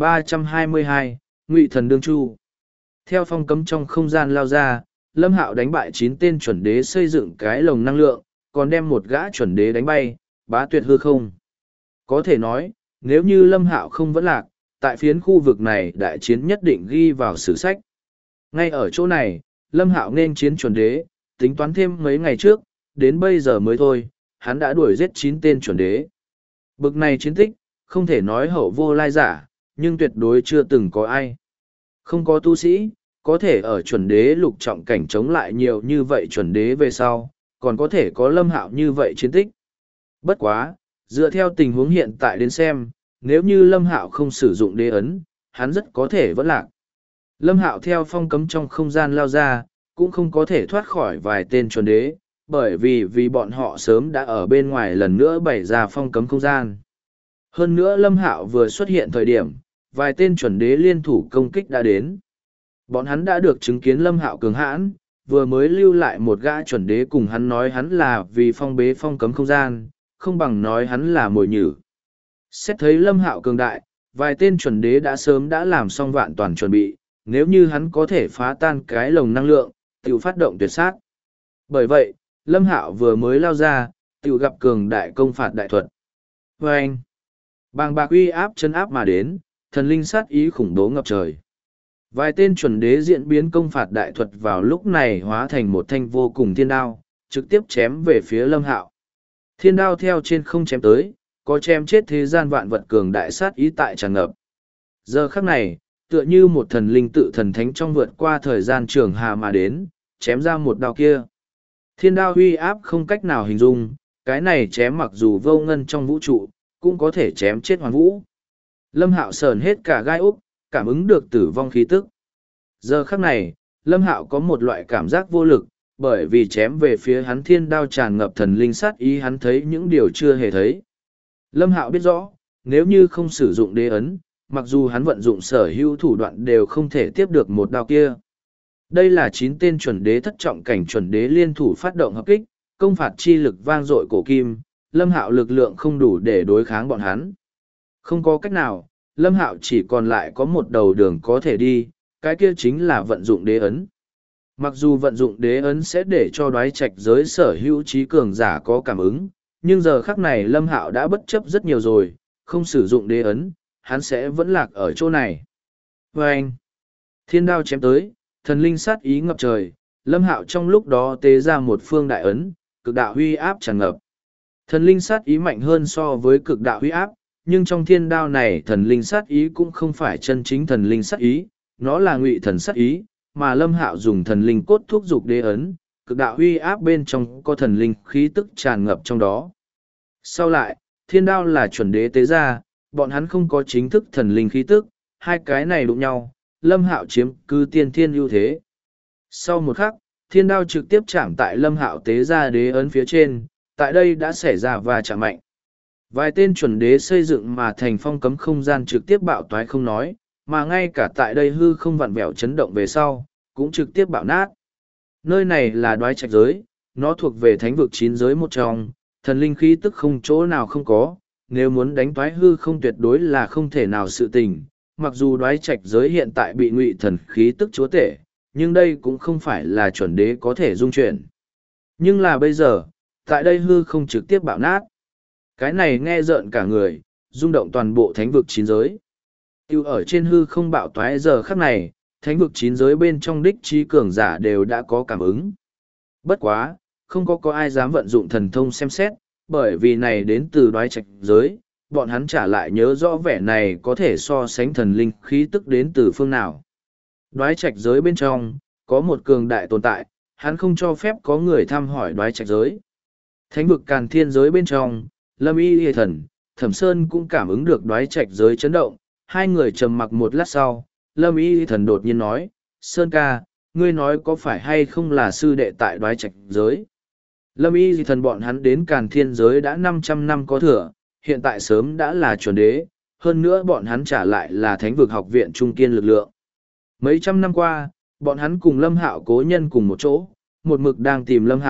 1322, Ngụy Thần Đương Chu. Theo phong cấm trong không gian lao ra, Lâm Hạo đánh bại 9 tên chuẩn đế xây dựng cái lồng năng lượng, còn đem một gã chuẩn đế đánh bay, bá tuyệt hư không. Có thể nói, nếu như Lâm Hạo không vẫn lạc, tại phiến khu vực này đại chiến nhất định ghi vào sử sách. Ngay ở chỗ này, Lâm Hạo nên chiến chuẩn đế, tính toán thêm mấy ngày trước, đến bây giờ mới thôi, hắn đã đuổi giết 9 tên chuẩn đế. Bực này chiến tích, không thể nói hậu vô lai giả, nhưng tuyệt đối chưa từng có ai. Không có tu sĩ, có thể ở chuẩn đế lục trọng cảnh chống lại nhiều như vậy chuẩn đế về sau, còn có thể có Lâm Hạo như vậy chiến tích. Bất quá, dựa theo tình huống hiện tại đến xem, nếu như Lâm Hạo không sử dụng đế ấn, hắn rất có thể vẫn lạc. Lâm Hạo theo phong cấm trong không gian lao ra, cũng không có thể thoát khỏi vài tên chuẩn đế, bởi vì bọn họ sớm đã ở bên ngoài lần nữa bày ra phong cấm không gian. Hơn nữa Lâm Hạo vừa xuất hiện thời điểm, vài tên chuẩn đế liên thủ công kích đã đến. Bọn hắn đã được chứng kiến Lâm Hạo cường hãn, vừa mới lưu lại một gã chuẩn đế cùng hắn nói hắn là vì phong bế phong cấm không gian, không bằng nói hắn là mồi nhử. Xét thấy Lâm Hạo cường đại, vài tên chuẩn đế đã sớm đã làm xong vạn toàn chuẩn bị, nếu như hắn có thể phá tan cái lồng năng lượng, tự phát động tuyệt sát. Bởi vậy, Lâm Hạo vừa mới lao ra, tự gặp cường đại công phạt đại thuật. Và anh, bàng bạc uy áp chân áp mà đến, thần linh sát ý khủng bố ngập trời. Vài tên chuẩn đế diễn biến công phạt đại thuật vào lúc này hóa thành một thanh vô cùng thiên đao, trực tiếp chém về phía Lâm Hạo. Thiên đao theo trên không chém tới, có chém chết thế gian vạn vật cường đại sát ý tại tràn ngập. Giờ khắc này, tựa như một thần linh tự thần thánh trong vượt qua thời gian trường hà mà đến, chém ra một đao kia. Thiên đao huy áp không cách nào hình dung, cái này chém mặc dù vô ngân trong vũ trụ, cũng có thể chém chết hoàn vũ. Lâm Hạo sờn hết cả gai úc, cảm ứng được tử vong khí tức. Giờ khắc này, Lâm Hạo có một loại cảm giác vô lực, bởi vì chém về phía hắn thiên đao tràn ngập thần linh sát ý hắn thấy những điều chưa hề thấy. Lâm Hạo biết rõ, nếu như không sử dụng đế ấn, mặc dù hắn vận dụng sở hữu thủ đoạn đều không thể tiếp được một đao kia. Đây là 9 tên chuẩn đế thất trọng cảnh chuẩn đế liên thủ phát động hợp kích, công phạt chi lực vang dội cổ kim, Lâm Hạo lực lượng không đủ để đối kháng bọn hắn. Không có cách nào, Lâm Hạo chỉ còn lại có một đầu đường có thể đi, cái kia chính là vận dụng đế ấn. Mặc dù vận dụng đế ấn sẽ để cho đoái trạch giới sở hữu trí cường giả có cảm ứng, nhưng giờ khắc này Lâm Hạo đã bất chấp rất nhiều rồi, không sử dụng đế ấn, hắn sẽ vẫn lạc ở chỗ này. Và anh, thiên đao chém tới, thần linh sát ý ngập trời, Lâm Hạo trong lúc đó tế ra một phương đại ấn, cực đạo huy áp tràn ngập. Thần linh sát ý mạnh hơn so với cực đạo huy áp, nhưng trong thiên đao này thần linh sát ý cũng không phải chân chính thần linh sát ý, nó là ngụy thần sát ý, mà Lâm Hạo dùng thần linh cốt thúc dục đế ấn, cực đạo huy áp bên trong có thần linh khí tức tràn ngập trong đó. Sau lại, thiên đao là chuẩn đế tế ra, bọn hắn không có chính thức thần linh khí tức, hai cái này đụng nhau, Lâm Hạo chiếm cứ tiên thiên ưu thế. Sau một khắc, thiên đao trực tiếp chạm tại Lâm Hạo tế ra đế ấn phía trên, tại đây đã xảy ra va chạm mạnh. Vài tên chuẩn đế xây dựng mà thành phong cấm không gian trực tiếp bạo toái không nói, mà ngay cả tại đây hư không vặn vẹo chấn động về sau, cũng trực tiếp bạo nát. Nơi này là đoái trạch giới, nó thuộc về thánh vực 9 giới một trong, thần linh khí tức không chỗ nào không có, nếu muốn đánh toái hư không tuyệt đối là không thể nào sự tình. Mặc dù đoái trạch giới hiện tại bị ngụy thần khí tức chúa tể, nhưng đây cũng không phải là chuẩn đế có thể dung chuyển. Nhưng là bây giờ, tại đây hư không trực tiếp bạo nát. Cái này nghe rợn cả người, rung động toàn bộ thánh vực 9 giới. Tiêu ở trên hư không bạo toái giờ khắc này, thánh vực 9 giới bên trong đích trí cường giả đều đã có cảm ứng. Bất quá, không có ai dám vận dụng thần thông xem xét, bởi vì này đến từ đoái trạch giới, bọn hắn trả lại nhớ rõ vẻ này có thể so sánh thần linh khí tức đến từ phương nào. Đoái trạch giới bên trong, có một cường đại tồn tại, hắn không cho phép có người thăm hỏi đoái trạch giới. Thánh vực càn thiên giới bên trong, Lâm Y Hề Thần, Thẩm Sơn cũng cảm ứng được đoái trạch giới chấn động, hai người trầm mặc một lát sau, Lâm Y Hề Thần đột nhiên nói, Sơn ca, ngươi nói có phải hay không là sư đệ tại đoái trạch giới? Lâm Y Hề Thần bọn hắn đến càn thiên giới đã 500 năm có thừa, hiện tại sớm đã là chuẩn đế, hơn nữa bọn hắn trả lại là thánh vực học viện trung kiên lực lượng. Mấy trăm năm qua, bọn hắn cùng Lâm Hạo cố nhân cùng một chỗ, một mực đang tìm Lâm Hạo,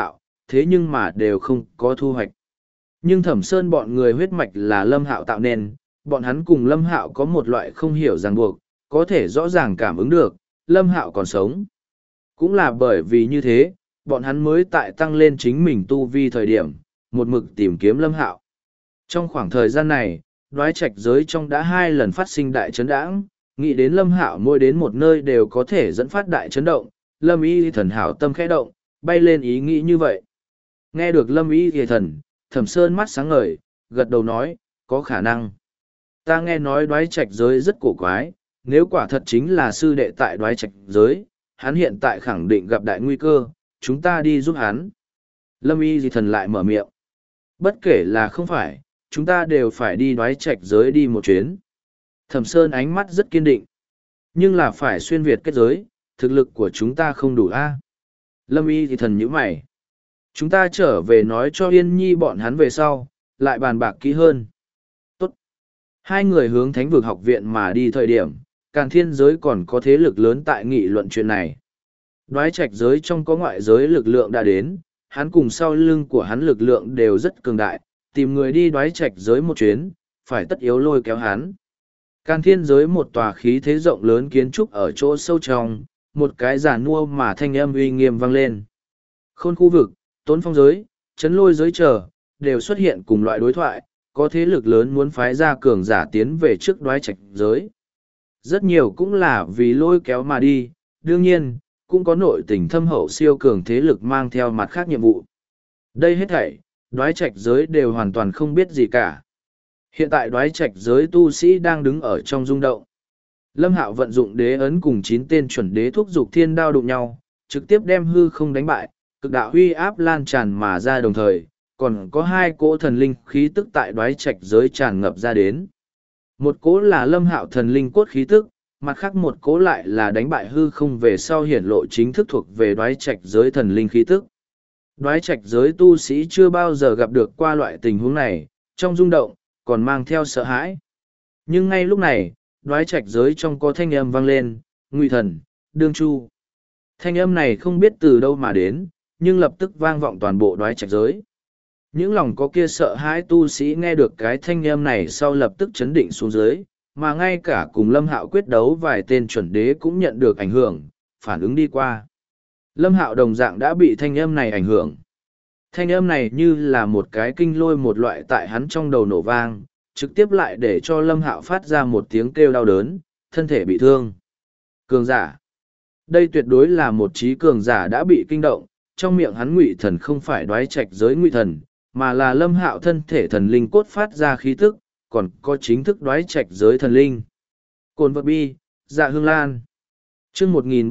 thế nhưng mà đều không có thu hoạch. Nhưng Thẩm Sơn bọn người huyết mạch là Lâm Hạo tạo nên, bọn hắn cùng Lâm Hạo có một loại không hiểu ràng buộc, có thể rõ ràng cảm ứng được, Lâm Hạo còn sống. Cũng là bởi vì như thế, bọn hắn mới tại tăng lên chính mình tu vi thời điểm, một mực tìm kiếm Lâm Hạo. Trong khoảng thời gian này, đoái trạch giới trong đã 2 lần phát sinh đại chấn đãng, nghĩ đến Lâm Hạo mỗi đến một nơi đều có thể dẫn phát đại chấn động, Lâm Y Thần hảo tâm khẽ động, bay lên ý nghĩ như vậy. Nghe được Lâm Y Thần, Thẩm Sơn mắt sáng ngời, gật đầu nói, có khả năng. Ta nghe nói đoái trạch giới rất cổ quái, nếu quả thật chính là sư đệ tại đoái trạch giới, hắn hiện tại khẳng định gặp đại nguy cơ, chúng ta đi giúp hắn. Lâm Y Thần lại mở miệng. Bất kể là không phải, chúng ta đều phải đi đoái trạch giới đi một chuyến. Thẩm Sơn ánh mắt rất kiên định. Nhưng là phải xuyên Việt kết giới, thực lực của chúng ta không đủ a. Lâm Y Thần nhíu mày. Chúng ta trở về nói cho Yên Nhi bọn hắn về sau, lại bàn bạc kỹ hơn. Tốt. Hai người hướng Thánh vực học viện mà đi thời điểm, Càn Thiên giới còn có thế lực lớn tại nghị luận chuyện này. Đoái trạch giới trong có ngoại giới lực lượng đã đến, hắn cùng sau lưng của hắn lực lượng đều rất cường đại, tìm người đi đoái trạch giới một chuyến, phải tất yếu lôi kéo hắn. Càn Thiên giới một tòa khí thế rộng lớn kiến trúc ở chỗ sâu trong, một cái giả nua mà thanh âm uy nghiêm vang lên. Khôn khu vực, Tốn Phong giới, Chấn Lôi giới chờ, đều xuất hiện cùng loại đối thoại, có thế lực lớn muốn phái ra cường giả tiến về trước đoái trạch giới. Rất nhiều cũng là vì lôi kéo mà đi, đương nhiên, cũng có nội tình thâm hậu siêu cường thế lực mang theo mặt khác nhiệm vụ. Đây hết thảy, đoái trạch giới đều hoàn toàn không biết gì cả. Hiện tại đoái trạch giới tu sĩ đang đứng ở trong rung động. Lâm Hạo vận dụng đế ấn cùng 9 tên chuẩn đế thúc dục thiên đao đụng nhau, trực tiếp đem hư không đánh bại, cực đạo huy áp lan tràn mà ra đồng thời, còn có 2 cỗ thần linh khí tức tại đoái trạch giới tràn ngập ra đến. Một cỗ là Lâm Hạo thần linh cốt khí tức, mặt khác một cỗ lại là đánh bại hư không về sau hiển lộ chính thức thuộc về đoái trạch giới thần linh khí tức. Đoái trạch giới tu sĩ chưa bao giờ gặp được qua loại tình huống này, trong rung động, còn mang theo sợ hãi. Nhưng ngay lúc này, đoái trạch giới trong có thanh âm vang lên, Ngụy Thần, Đương Chu. Thanh âm này không biết từ đâu mà đến, nhưng lập tức vang vọng toàn bộ đoái trạch giới. Những lòng có kia sợ hãi tu sĩ nghe được cái thanh âm này sau lập tức chấn định xuống dưới, mà ngay cả cùng Lâm Hạo quyết đấu vài tên chuẩn đế cũng nhận được ảnh hưởng, phản ứng đi qua. Lâm Hạo đồng dạng đã bị thanh âm này ảnh hưởng. Thanh âm này như là một cái kinh lôi một loại tại hắn trong đầu nổ vang, trực tiếp lại để cho Lâm Hạo phát ra một tiếng kêu đau đớn, thân thể bị thương. Cường giả. Đây tuyệt đối là một trí cường giả đã bị kinh động, trong miệng hắn Ngụy Thần không phải đoái trạch giới Ngụy Thần, mà là Lâm Hạo thân thể thần linh cốt phát ra khí tức, còn có chính thức đoái trạch giới thần linh. Cồn vật bi, Dạ Hương Lan. Chương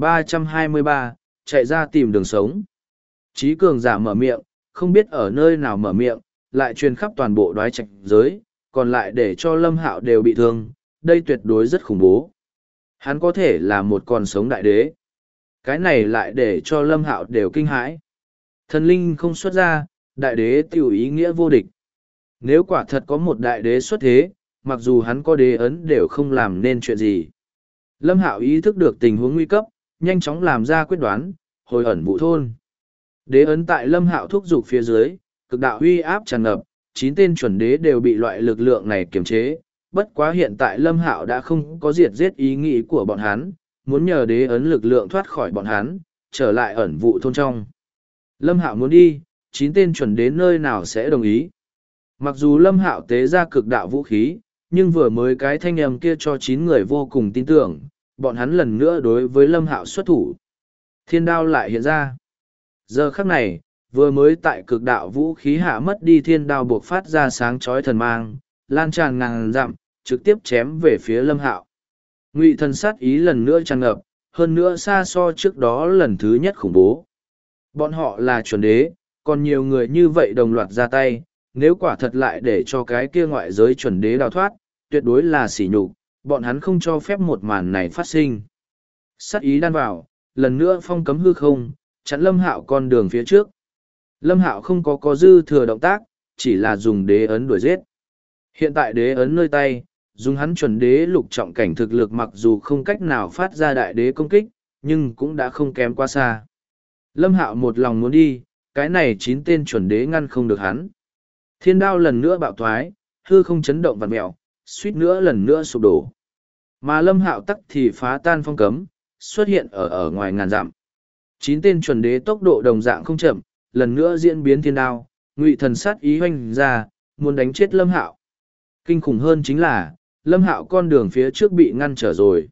1323, chạy ra tìm đường sống. Trí cường giả mở miệng, không biết ở nơi nào mở miệng, lại truyền khắp toàn bộ đoái trạch giới, còn lại để cho Lâm Hạo đều bị thương, đây tuyệt đối rất khủng bố. Hắn có thể là một con sống đại đế. Cái này lại để cho Lâm Hạo đều kinh hãi. Thần linh không xuất ra, đại đế tiểu ý nghĩa vô địch. Nếu quả thật có một đại đế xuất thế, mặc dù hắn có đế ấn đều không làm nên chuyện gì. Lâm Hạo ý thức được tình huống nguy cấp, nhanh chóng làm ra quyết đoán, hồi ẩn vụ thôn. Đế ấn tại Lâm Hạo thúc giục phía dưới, cực đạo uy áp tràn ngập, 9 tên chuẩn đế đều bị loại lực lượng này kiềm chế. Bất quá hiện tại Lâm Hạo đã không có diệt giết ý nghĩ của bọn hắn, muốn nhờ đế ấn lực lượng thoát khỏi bọn hắn, trở lại ẩn vụ thôn trong. Lâm Hạo muốn đi, 9 tên chuẩn đế nơi nào sẽ đồng ý. Mặc dù Lâm Hạo tế ra cực đạo vũ khí, nhưng vừa mới cái thanh âm kia cho 9 người vô cùng tin tưởng, bọn hắn lần nữa đối với Lâm Hạo xuất thủ. Thiên đao lại hiện ra. Giờ khắc này, vừa mới tại cực đạo vũ khí hạ mất đi thiên đao buộc phát ra sáng chói thần mang, lan tràn ngàn dặm, trực tiếp chém về phía Lâm Hạo. Ngụy Thần sát ý lần nữa tràn ngập, hơn nữa xa so trước đó lần thứ nhất khủng bố. Bọn họ là chuẩn đế, còn nhiều người như vậy đồng loạt ra tay, nếu quả thật lại để cho cái kia ngoại giới chuẩn đế đào thoát, tuyệt đối là sỉ nhục, bọn hắn không cho phép một màn này phát sinh. Sát ý đan vào, lần nữa phong cấm hư không, chặn Lâm Hạo con đường phía trước. Lâm Hạo không có dư thừa động tác, chỉ là dùng đế ấn đuổi giết. Hiện tại đế ấn nơi tay, dùng hắn chuẩn đế lục trọng cảnh thực lực mặc dù không cách nào phát ra đại đế công kích, nhưng cũng đã không kém quá xa. Lâm Hạo một lòng muốn đi, cái này 9 tên chuẩn đế ngăn không được hắn. Thiên đao lần nữa bạo thoái, hư không chấn động vặn mẹo, suýt nữa lần nữa sụp đổ. Mà Lâm Hạo tắc thì phá tan phong cấm, xuất hiện ở ngoài ngàn dặm. 9 tên chuẩn đế tốc độ đồng dạng không chậm, lần nữa diễn biến thiên đao, ngụy thần sát ý hoành ra, muốn đánh chết Lâm Hạo. Kinh khủng hơn chính là, Lâm Hạo con đường phía trước bị ngăn trở rồi.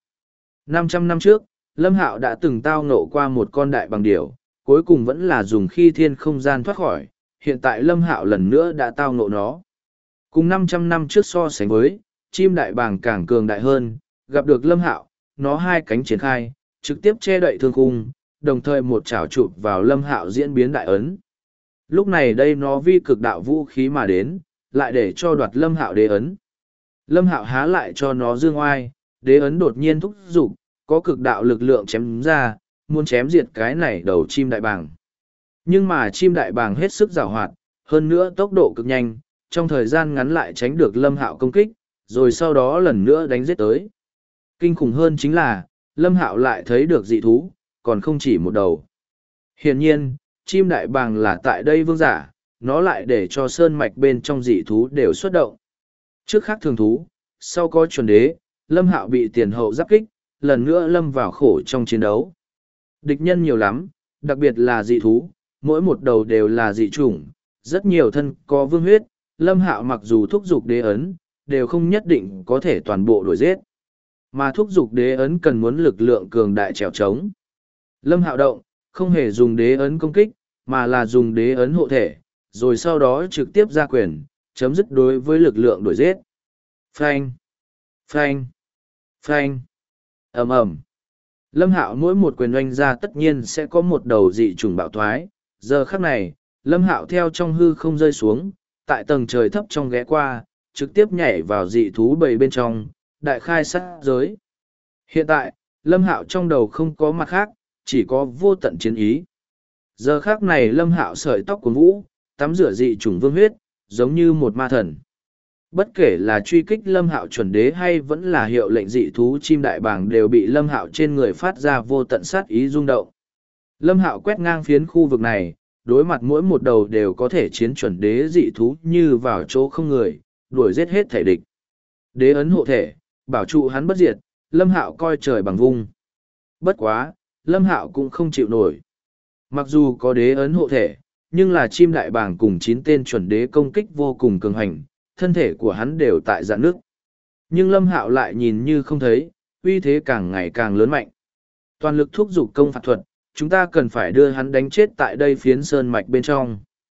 500 năm trước, Lâm Hạo đã từng tao ngộ qua một con đại bằng điểu, cuối cùng vẫn là dùng khi thiên không gian thoát khỏi, hiện tại Lâm Hạo lần nữa đã tao ngộ nó. Cùng 500 năm trước so sánh với, chim đại bàng càng cường đại hơn, gặp được Lâm Hạo, nó hai cánh triển khai, trực tiếp che đậy thương khung, đồng thời một chảo chụp vào Lâm Hạo diễn biến đại ấn. Lúc này đây nó vi cực đạo vũ khí mà đến, lại để cho đoạt Lâm Hạo đế ấn. Lâm Hạo há lại cho nó dương oai, đế ấn đột nhiên thúc giục, có cực đạo lực lượng chém ra, muốn chém diệt cái này đầu chim đại bàng. Nhưng mà chim đại bàng hết sức giàu hoạt, hơn nữa tốc độ cực nhanh, trong thời gian ngắn lại tránh được Lâm Hạo công kích, rồi sau đó lần nữa đánh giết tới. Kinh khủng hơn chính là, Lâm Hạo lại thấy được dị thú, còn không chỉ một đầu. Hiển nhiên, chim đại bàng là tại đây vương giả, nó lại để cho sơn mạch bên trong dị thú đều xuất động. Trước khác thường thú, sau có chuẩn đế, Lâm Hạo bị tiền hậu giáp kích, lần nữa lâm vào khổ trong chiến đấu. Địch nhân nhiều lắm, đặc biệt là dị thú, mỗi một đầu đều là dị chủng, rất nhiều thân có vương huyết, Lâm Hạo mặc dù thúc giục đế ấn, đều không nhất định có thể toàn bộ đuổi giết. Mà thúc giục đế ấn cần muốn lực lượng cường đại trèo trống. Lâm Hạo động, không hề dùng đế ấn công kích, mà là dùng đế ấn hộ thể, rồi sau đó trực tiếp ra quyền, chấm dứt đối với lực lượng đuổi giết. Phanh! Phanh! Phanh! Ầm ầm! Lâm Hạo mỗi một quyền oanh ra tất nhiên sẽ có một đầu dị trùng bạo thoái. Giờ khắc này, Lâm Hạo theo trong hư không rơi xuống, tại tầng trời thấp trong ghé qua, trực tiếp nhảy vào dị thú bầy bên trong, đại khai sát giới. Hiện tại, Lâm Hạo trong đầu không có mặt khác, chỉ có vô tận chiến ý. Giờ khắc này Lâm Hạo sợi tóc của vũ, tắm rửa dị trùng vương huyết, giống như một ma thần. Bất kể là truy kích Lâm Hạo chuẩn đế hay vẫn là hiệu lệnh dị thú chim đại bàng đều bị Lâm Hạo trên người phát ra vô tận sát ý rung động. Lâm Hạo quét ngang phiến khu vực này, đối mặt mỗi một đầu đều có thể chiến chuẩn đế dị thú như vào chỗ không người, đuổi giết hết thể địch. Đế ấn hộ thể, bảo trụ hắn bất diệt, Lâm Hạo coi trời bằng vung. Bất quá, Lâm Hạo cũng không chịu nổi. Mặc dù có đế ấn hộ thể, nhưng là chim đại bàng cùng 9 tên chuẩn đế công kích vô cùng cường hành, thân thể của hắn đều tại dạn nước. Nhưng Lâm Hạo lại nhìn như không thấy, uy thế càng ngày càng lớn mạnh. Toàn lực thúc giục công phạt thuật, chúng ta cần phải đưa hắn đánh chết tại đây phiến sơn mạch bên trong.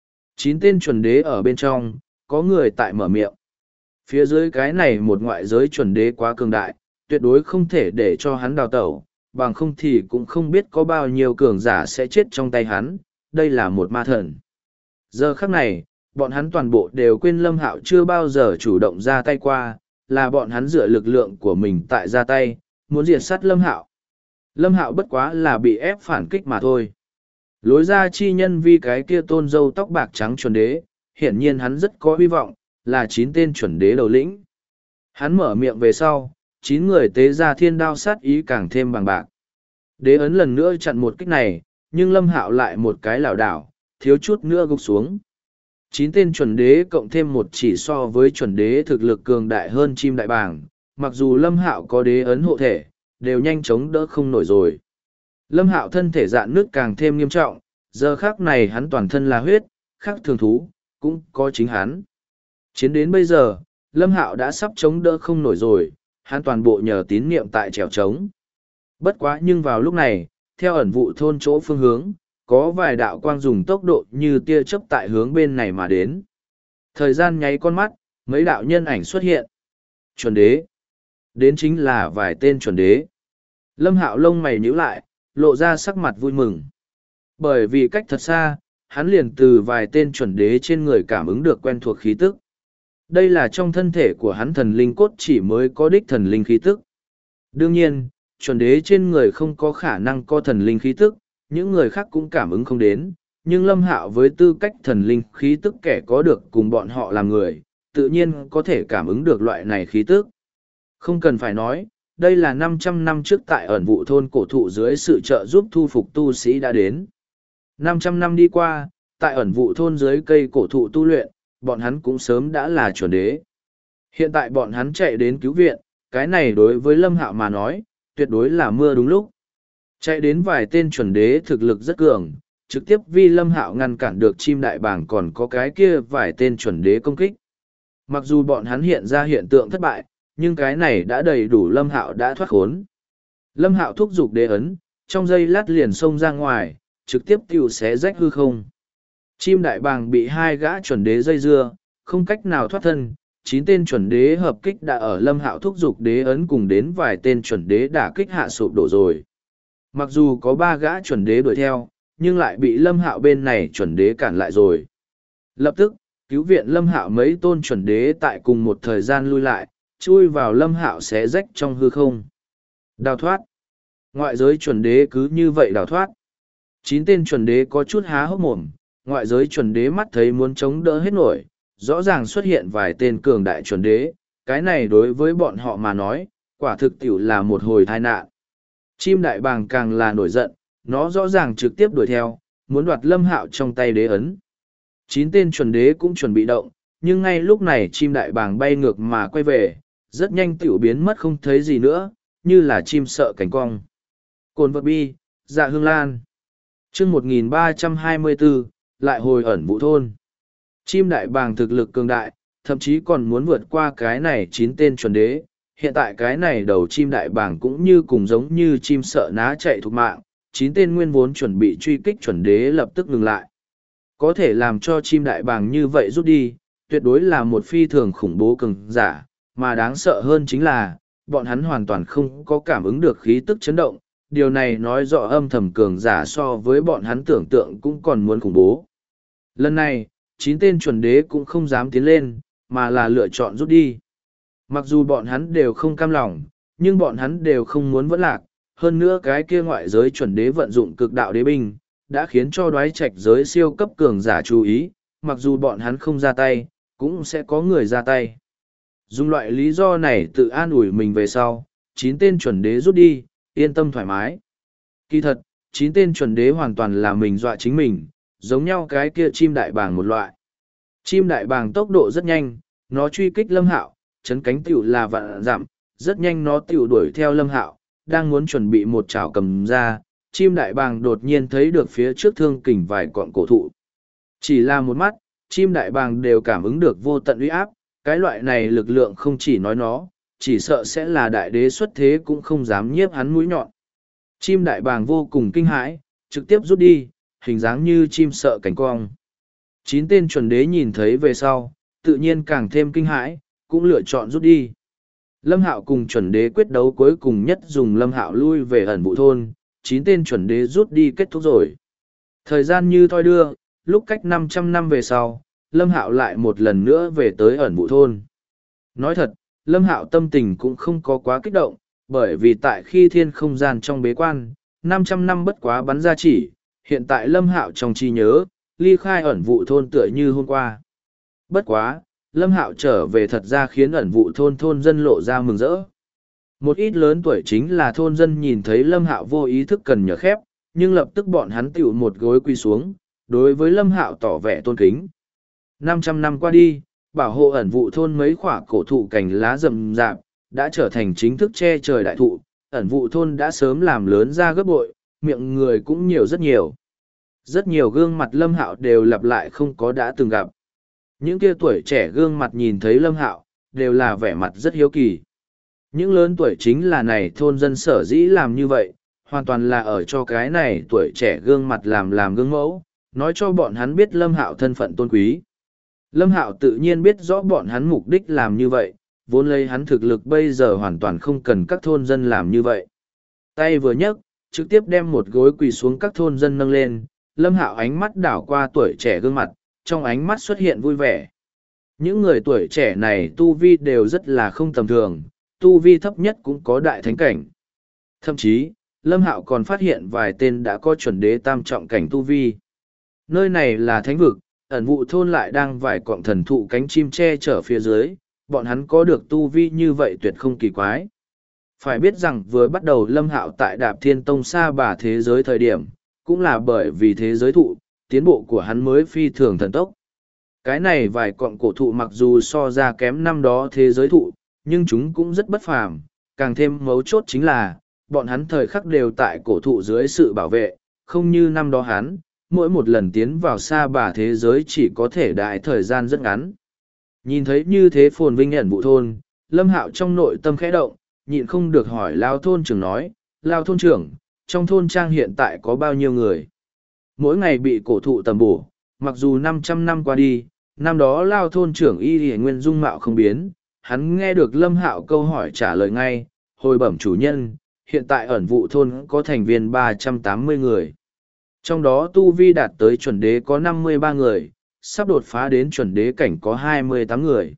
9 tên chuẩn đế ở bên trong, có người tại mở miệng. Phía dưới cái này một ngoại giới chuẩn đế quá cường đại, tuyệt đối không thể để cho hắn đào tẩu, bằng không thì cũng không biết có bao nhiêu cường giả sẽ chết trong tay hắn, đây là một ma thần. Giờ khắc này, bọn hắn toàn bộ đều quên Lâm Hạo chưa bao giờ chủ động ra tay qua, là bọn hắn dựa lực lượng của mình tại ra tay, muốn diệt sát Lâm Hạo. Lâm Hạo bất quá là bị ép phản kích mà thôi. Lối ra chi nhân vì cái kia tôn dâu tóc bạc trắng chuẩn đế, hiển nhiên hắn rất có hy vọng, là 9 tên chuẩn đế đầu lĩnh. Hắn mở miệng về sau, 9 người tế ra thiên đao sát ý càng thêm bằng bạc. Đế ấn lần nữa chặn một kích này, nhưng Lâm Hạo lại một cái lảo đảo, thiếu chút nữa gục xuống. 9 tên chuẩn đế cộng thêm một chỉ so với chuẩn đế thực lực cường đại hơn chim đại bàng, mặc dù Lâm Hạo có đế ấn hộ thể, đều nhanh chóng đỡ không nổi rồi. Lâm Hạo thân thể dạn nước càng thêm nghiêm trọng, giờ khắc này hắn toàn thân là huyết, khác thường thú, cũng có chính hắn. Chiến đến bây giờ, Lâm Hạo đã sắp chống đỡ không nổi rồi, hắn toàn bộ nhờ tín niệm tại trèo trống. Bất quá nhưng vào lúc này, theo ẩn vụ thôn chỗ phương hướng, có vài đạo quang dùng tốc độ như tia chớp tại hướng bên này mà đến. Thời gian nháy con mắt, mấy đạo nhân ảnh xuất hiện. Chuẩn đế. Đến chính là vài tên chuẩn đế. Lâm Hạo lông mày nhíu lại, lộ ra sắc mặt vui mừng. Bởi vì cách thật xa, hắn liền từ vài tên chuẩn đế trên người cảm ứng được quen thuộc khí tức. Đây là trong thân thể của hắn thần linh cốt chỉ mới có đích thần linh khí tức. Đương nhiên, chuẩn đế trên người không có khả năng có thần linh khí tức, những người khác cũng cảm ứng không đến, nhưng Lâm Hạo với tư cách thần linh khí tức kẻ có được cùng bọn họ làm người, tự nhiên có thể cảm ứng được loại này khí tức. Không cần phải nói, đây là 500 năm trước tại ẩn vụ thôn cổ thụ dưới sự trợ giúp thu phục tu sĩ đã đến. 500 năm đi qua, tại ẩn vụ thôn dưới cây cổ thụ tu luyện, bọn hắn cũng sớm đã là chuẩn đế. Hiện tại bọn hắn chạy đến cứu viện, cái này đối với Lâm Hạo mà nói, tuyệt đối là mưa đúng lúc. Chạy đến vài tên chuẩn đế thực lực rất cường, trực tiếp vì Lâm Hạo ngăn cản được chim đại bàng còn có cái kia vài tên chuẩn đế công kích. Mặc dù bọn hắn hiện ra hiện tượng thất bại, nhưng cái này đã đầy đủ Lâm Hạo đã thoát khốn. Lâm Hạo thúc giục đế ấn, trong giây lát liền xông ra ngoài, trực tiếp tiêu xé rách hư không. Chim đại bàng bị hai gã chuẩn đế dây dưa, không cách nào thoát thân. 9 tên chuẩn đế hợp kích đã ở Lâm Hạo thúc giục đế ấn cùng đến vài tên chuẩn đế đả kích hạ sụp đổ rồi. Mặc dù có 3 gã chuẩn đế đuổi theo, nhưng lại bị Lâm Hạo bên này chuẩn đế cản lại rồi. Lập tức, cứu viện Lâm Hạo mấy tôn chuẩn đế tại cùng một thời gian lui lại, chui vào Lâm Hạo xé rách trong hư không. Đào thoát. Ngoại giới chuẩn đế cứ như vậy đào thoát. 9 tên chuẩn đế có chút há hốc mồm, ngoại giới chuẩn đế mắt thấy muốn chống đỡ hết nổi, rõ ràng xuất hiện vài tên cường đại chuẩn đế, cái này đối với bọn họ mà nói, quả thực tiểu là một hồi tai nạn. Chim đại bàng càng là nổi giận, nó rõ ràng trực tiếp đuổi theo, muốn đoạt Lâm Hạo trong tay đế ấn. 9 tên chuẩn đế cũng chuẩn bị động, nhưng ngay lúc này chim đại bàng bay ngược mà quay về, rất nhanh tiểu biến mất không thấy gì nữa, như là chim sợ cánh cong. Cồn vật bi, dạ hương lan. Chương 1324, lại hồi ẩn vụ thôn. Chim đại bàng thực lực cường đại, thậm chí còn muốn vượt qua cái này 9 tên chuẩn đế. Hiện tại cái này đầu chim đại bàng cũng như cùng giống như chim sợ ná chạy thục mạng, 9 tên nguyên vốn chuẩn bị truy kích chuẩn đế lập tức ngừng lại. Có thể làm cho chim đại bàng như vậy rút đi, tuyệt đối là một phi thường khủng bố cường giả, mà đáng sợ hơn chính là, bọn hắn hoàn toàn không có cảm ứng được khí tức chấn động. Điều này nói rõ âm thầm cường giả so với bọn hắn tưởng tượng cũng còn muốn khủng bố. Lần này, 9 tên chuẩn đế cũng không dám tiến lên, mà là lựa chọn rút đi. Mặc dù bọn hắn đều không cam lòng, nhưng bọn hắn đều không muốn vẫn lạc. Hơn nữa cái kia ngoại giới chuẩn đế vận dụng cực đạo đế binh, đã khiến cho đoái trạch giới siêu cấp cường giả chú ý, mặc dù bọn hắn không ra tay, cũng sẽ có người ra tay. Dùng loại lý do này tự an ủi mình về sau, 9 tên chuẩn đế rút đi, yên tâm thoải mái. Kỳ thật, 9 tên chuẩn đế hoàn toàn là mình dọa chính mình, giống nhau cái kia chim đại bàng một loại. Chim đại bàng tốc độ rất nhanh, nó truy kích Lâm Hạo, chấn cánh tiểu là vạn dặm, rất nhanh nó tiểu đuổi theo Lâm Hạo, đang muốn chuẩn bị một chảo cầm ra, chim đại bàng đột nhiên thấy được phía trước thương kình vài cọn cổ thụ. Chỉ là một mắt, chim đại bàng đều cảm ứng được vô tận uy áp, cái loại này lực lượng không chỉ nói nó, chỉ sợ sẽ là đại đế xuất thế cũng không dám nhiếp hắn mũi nhọn. Chim đại bàng vô cùng kinh hãi, trực tiếp rút đi, hình dáng như chim sợ cánh cong. 9 tên chuẩn đế nhìn thấy về sau, tự nhiên càng thêm kinh hãi, cũng lựa chọn rút đi. Lâm Hạo cùng chuẩn đế quyết đấu cuối cùng nhất dùng Lâm Hạo lui về ẩn vụ thôn, 9 tên chuẩn đế rút đi kết thúc rồi. Thời gian như thoi đưa, lúc cách 500 năm về sau, Lâm Hạo lại một lần nữa về tới ẩn vụ thôn. Nói thật, Lâm Hạo tâm tình cũng không có quá kích động, bởi vì tại khi thiên không gian trong bế quan, 500 năm bất quá bắn ra chỉ, hiện tại Lâm Hạo trong trí nhớ, ly khai ẩn vụ thôn tựa như hôm qua. Bất quá, Lâm Hạo trở về thật ra khiến ẩn vụ thôn thôn dân lộ ra mừng rỡ. Một ít lớn tuổi chính là thôn dân nhìn thấy Lâm Hạo vô ý thức cần nhờ khép, nhưng lập tức bọn hắn tiểu một gối quỳ xuống, đối với Lâm Hạo tỏ vẻ tôn kính. 500 năm qua đi, bảo hộ ẩn vụ thôn mấy khỏa cổ thụ cành lá rậm rạp, đã trở thành chính thức che trời đại thụ, ẩn vụ thôn đã sớm làm lớn ra gấp bội, miệng người cũng nhiều rất nhiều. Rất nhiều gương mặt Lâm Hạo đều lặp lại không có đã từng gặp. Những kia tuổi trẻ gương mặt nhìn thấy Lâm Hạo, đều là vẻ mặt rất hiếu kỳ. Những lớn tuổi chính là này thôn dân sở dĩ làm như vậy, hoàn toàn là ở cho cái này tuổi trẻ gương mặt làm gương mẫu, nói cho bọn hắn biết Lâm Hạo thân phận tôn quý. Lâm Hạo tự nhiên biết rõ bọn hắn mục đích làm như vậy, vốn lấy hắn thực lực bây giờ hoàn toàn không cần các thôn dân làm như vậy. Tay vừa nhấc, trực tiếp đem một gối quỳ xuống các thôn dân nâng lên, Lâm Hạo ánh mắt đảo qua tuổi trẻ gương mặt, trong ánh mắt xuất hiện vui vẻ. Những người tuổi trẻ này tu vi đều rất là không tầm thường, tu vi thấp nhất cũng có đại thánh cảnh. Thậm chí, Lâm Hạo còn phát hiện vài tên đã có chuẩn đế tam trọng cảnh tu vi. Nơi này là thánh vực, ẩn vụ thôn lại đang vài cọng thần thụ cánh chim che chở phía dưới, bọn hắn có được tu vi như vậy tuyệt không kỳ quái. Phải biết rằng vừa bắt đầu Lâm Hạo tại Đạp Thiên Tông Sa Bà thế giới thời điểm, cũng là bởi vì thế giới thụ, tiến bộ của hắn mới phi thường thần tốc. Cái này vài cọng cổ thụ mặc dù so ra kém năm đó thế giới thụ, nhưng chúng cũng rất bất phàm, càng thêm mấu chốt chính là, bọn hắn thời khắc đều tại cổ thụ dưới sự bảo vệ, không như năm đó hắn, mỗi một lần tiến vào xa bà thế giới chỉ có thể đại thời gian rất ngắn. Nhìn thấy như thế phồn vinh ẩn vụ thôn, Lâm Hạo trong nội tâm khẽ động, nhịn không được hỏi Lao thôn trưởng nói, Lao thôn trưởng, trong thôn trang hiện tại có bao nhiêu người? Mỗi ngày bị cổ thụ tầm bổ, mặc dù 500 năm qua đi, năm đó Lao thôn trưởng y y nguyên dung mạo không biến, hắn nghe được Lâm Hạo câu hỏi trả lời ngay, hồi bẩm chủ nhân, hiện tại ẩn vụ thôn có thành viên 380 người. Trong đó tu vi đạt tới chuẩn đế có 53 người, sắp đột phá đến chuẩn đế cảnh có 28 người.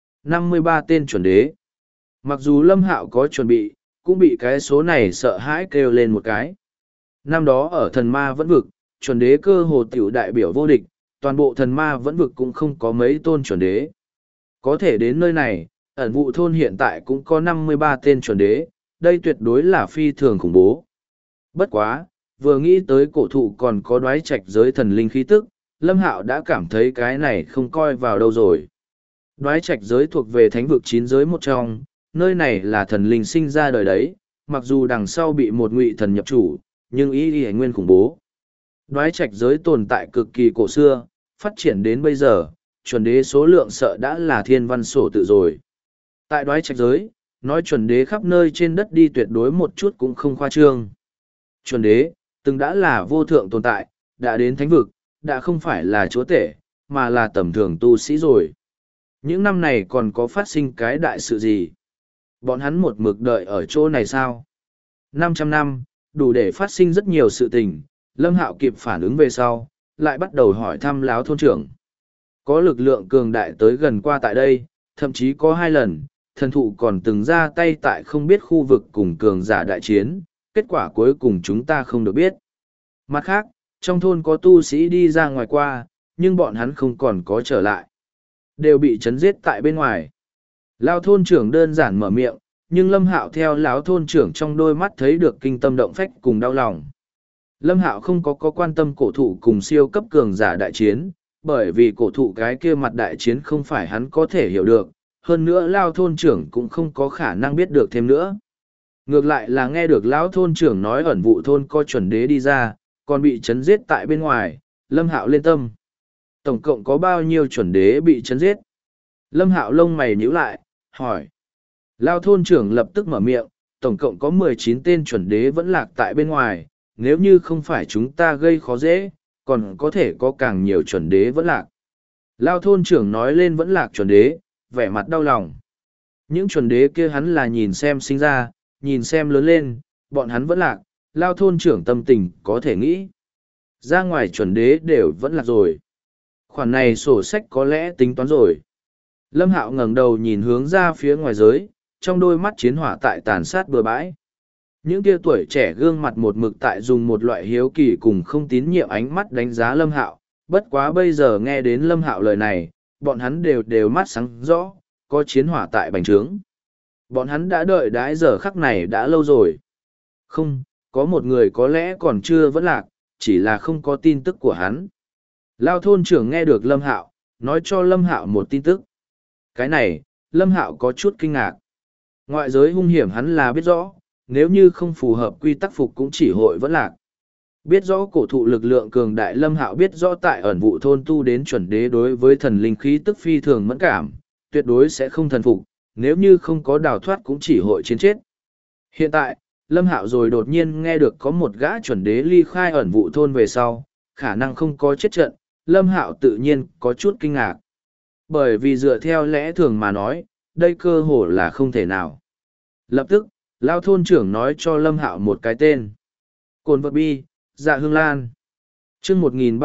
53 tên chuẩn đế. Mặc dù Lâm Hạo có chuẩn bị, cũng bị cái số này sợ hãi kêu lên một cái. Năm đó ở thần ma vẫn vực, chuẩn đế cơ hồ tiểu đại biểu vô địch, toàn bộ thần ma vẫn vực cũng không có mấy tôn chuẩn đế. Có thể đến nơi này, ẩn vụ thôn hiện tại cũng có 53 tên chuẩn đế, đây tuyệt đối là phi thường khủng bố. Bất quá, vừa nghĩ tới cổ thụ còn có đoái trạch giới thần linh khí tức, Lâm Hạo đã cảm thấy cái này không coi vào đâu rồi. Đoái trạch giới thuộc về thánh vực 9 giới một trong, nơi này là thần linh sinh ra đời đấy, mặc dù đằng sau bị một ngụy thần nhập chủ, nhưng ý nguyên khủng bố. Đoái trạch giới tồn tại cực kỳ cổ xưa, phát triển đến bây giờ, chuẩn đế số lượng sợ đã là thiên văn sổ tự rồi. Tại đoái trạch giới, nói chuẩn đế khắp nơi trên đất đi tuyệt đối một chút cũng không khoa trương. Chuẩn đế, từng đã là vô thượng tồn tại, đã đến thánh vực, đã không phải là chúa tể, mà là tầm thường tu sĩ rồi. Những năm này còn có phát sinh cái đại sự gì? Bọn hắn một mực đợi ở chỗ này sao? 500 năm, đủ để phát sinh rất nhiều sự tình, Lâm Hạo kịp phản ứng về sau, lại bắt đầu hỏi thăm Láo thôn trưởng. Có lực lượng cường đại tới gần qua tại đây, thậm chí có 2 lần, thần thụ còn từng ra tay tại không biết khu vực cùng cường giả đại chiến, kết quả cuối cùng chúng ta không được biết. Mặt khác, trong thôn có tu sĩ đi ra ngoài qua, nhưng bọn hắn không còn có trở lại. Đều bị chấn giết tại bên ngoài. Lao thôn trưởng đơn giản mở miệng, nhưng Lâm Hạo theo Láo thôn trưởng trong đôi mắt thấy được kinh tâm động phách cùng đau lòng. Lâm Hạo không có quan tâm cổ thụ cùng siêu cấp cường giả đại chiến, bởi vì cổ thụ cái kia mặt đại chiến không phải hắn có thể hiểu được, hơn nữa Lao thôn trưởng cũng không có khả năng biết được thêm nữa. Ngược lại là nghe được Lão thôn trưởng nói ẩn vụ thôn có chuẩn đế đi ra, còn bị chấn giết tại bên ngoài, Lâm Hạo lên tâm. Tổng cộng có bao nhiêu chuẩn đế bị chấn giết? Lâm Hạo lông mày nhíu lại, hỏi. Lao thôn trưởng lập tức mở miệng, tổng cộng có 19 tên chuẩn đế vẫn lạc tại bên ngoài, nếu như không phải chúng ta gây khó dễ, còn có thể có càng nhiều chuẩn đế vẫn lạc. Lao thôn trưởng nói lên vẫn lạc chuẩn đế, vẻ mặt đau lòng. Những chuẩn đế kia hắn là nhìn xem sinh ra, nhìn xem lớn lên, bọn hắn vẫn lạc, Lao thôn trưởng tâm tình có thể nghĩ. Ra ngoài chuẩn đế đều vẫn lạc rồi. Khoản này sổ sách có lẽ tính toán rồi. Lâm Hạo ngẩng đầu nhìn hướng ra phía ngoài giới, trong đôi mắt chiến hỏa tại tàn sát bừa bãi. Những kia tuổi trẻ gương mặt một mực tại dùng một loại hiếu kỳ cùng không tín nhiệm ánh mắt đánh giá Lâm Hạo, bất quá bây giờ nghe đến Lâm Hạo lời này, bọn hắn đều mắt sáng rõ, có chiến hỏa tại bành trướng. Bọn hắn đã đợi đãi giờ khắc này đã lâu rồi. Không, có một người có lẽ còn chưa vẫn lạc, chỉ là không có tin tức của hắn. Lao thôn trưởng nghe được Lâm Hạo, nói cho Lâm Hạo một tin tức. Cái này, Lâm Hạo có chút kinh ngạc. Ngoại giới hung hiểm hắn là biết rõ, nếu như không phù hợp quy tắc phục cũng chỉ hội vẫn lạc. Biết rõ cổ thụ lực lượng cường đại Lâm Hạo biết rõ tại ẩn vụ thôn tu đến chuẩn đế đối với thần linh khí tức phi thường mẫn cảm, tuyệt đối sẽ không thần phục, nếu như không có đào thoát cũng chỉ hội chiến chết. Hiện tại, Lâm Hạo rồi đột nhiên nghe được có một gã chuẩn đế ly khai ẩn vụ thôn về sau, khả năng không có chết trận, Lâm Hạo tự nhiên có chút kinh ngạc. Bởi vì dựa theo lẽ thường mà nói, đây cơ hồ là không thể nào. Lập tức, Lao thôn trưởng nói cho Lâm Hạo một cái tên. Cồn vật bi, Dạ Hương Lan. Chương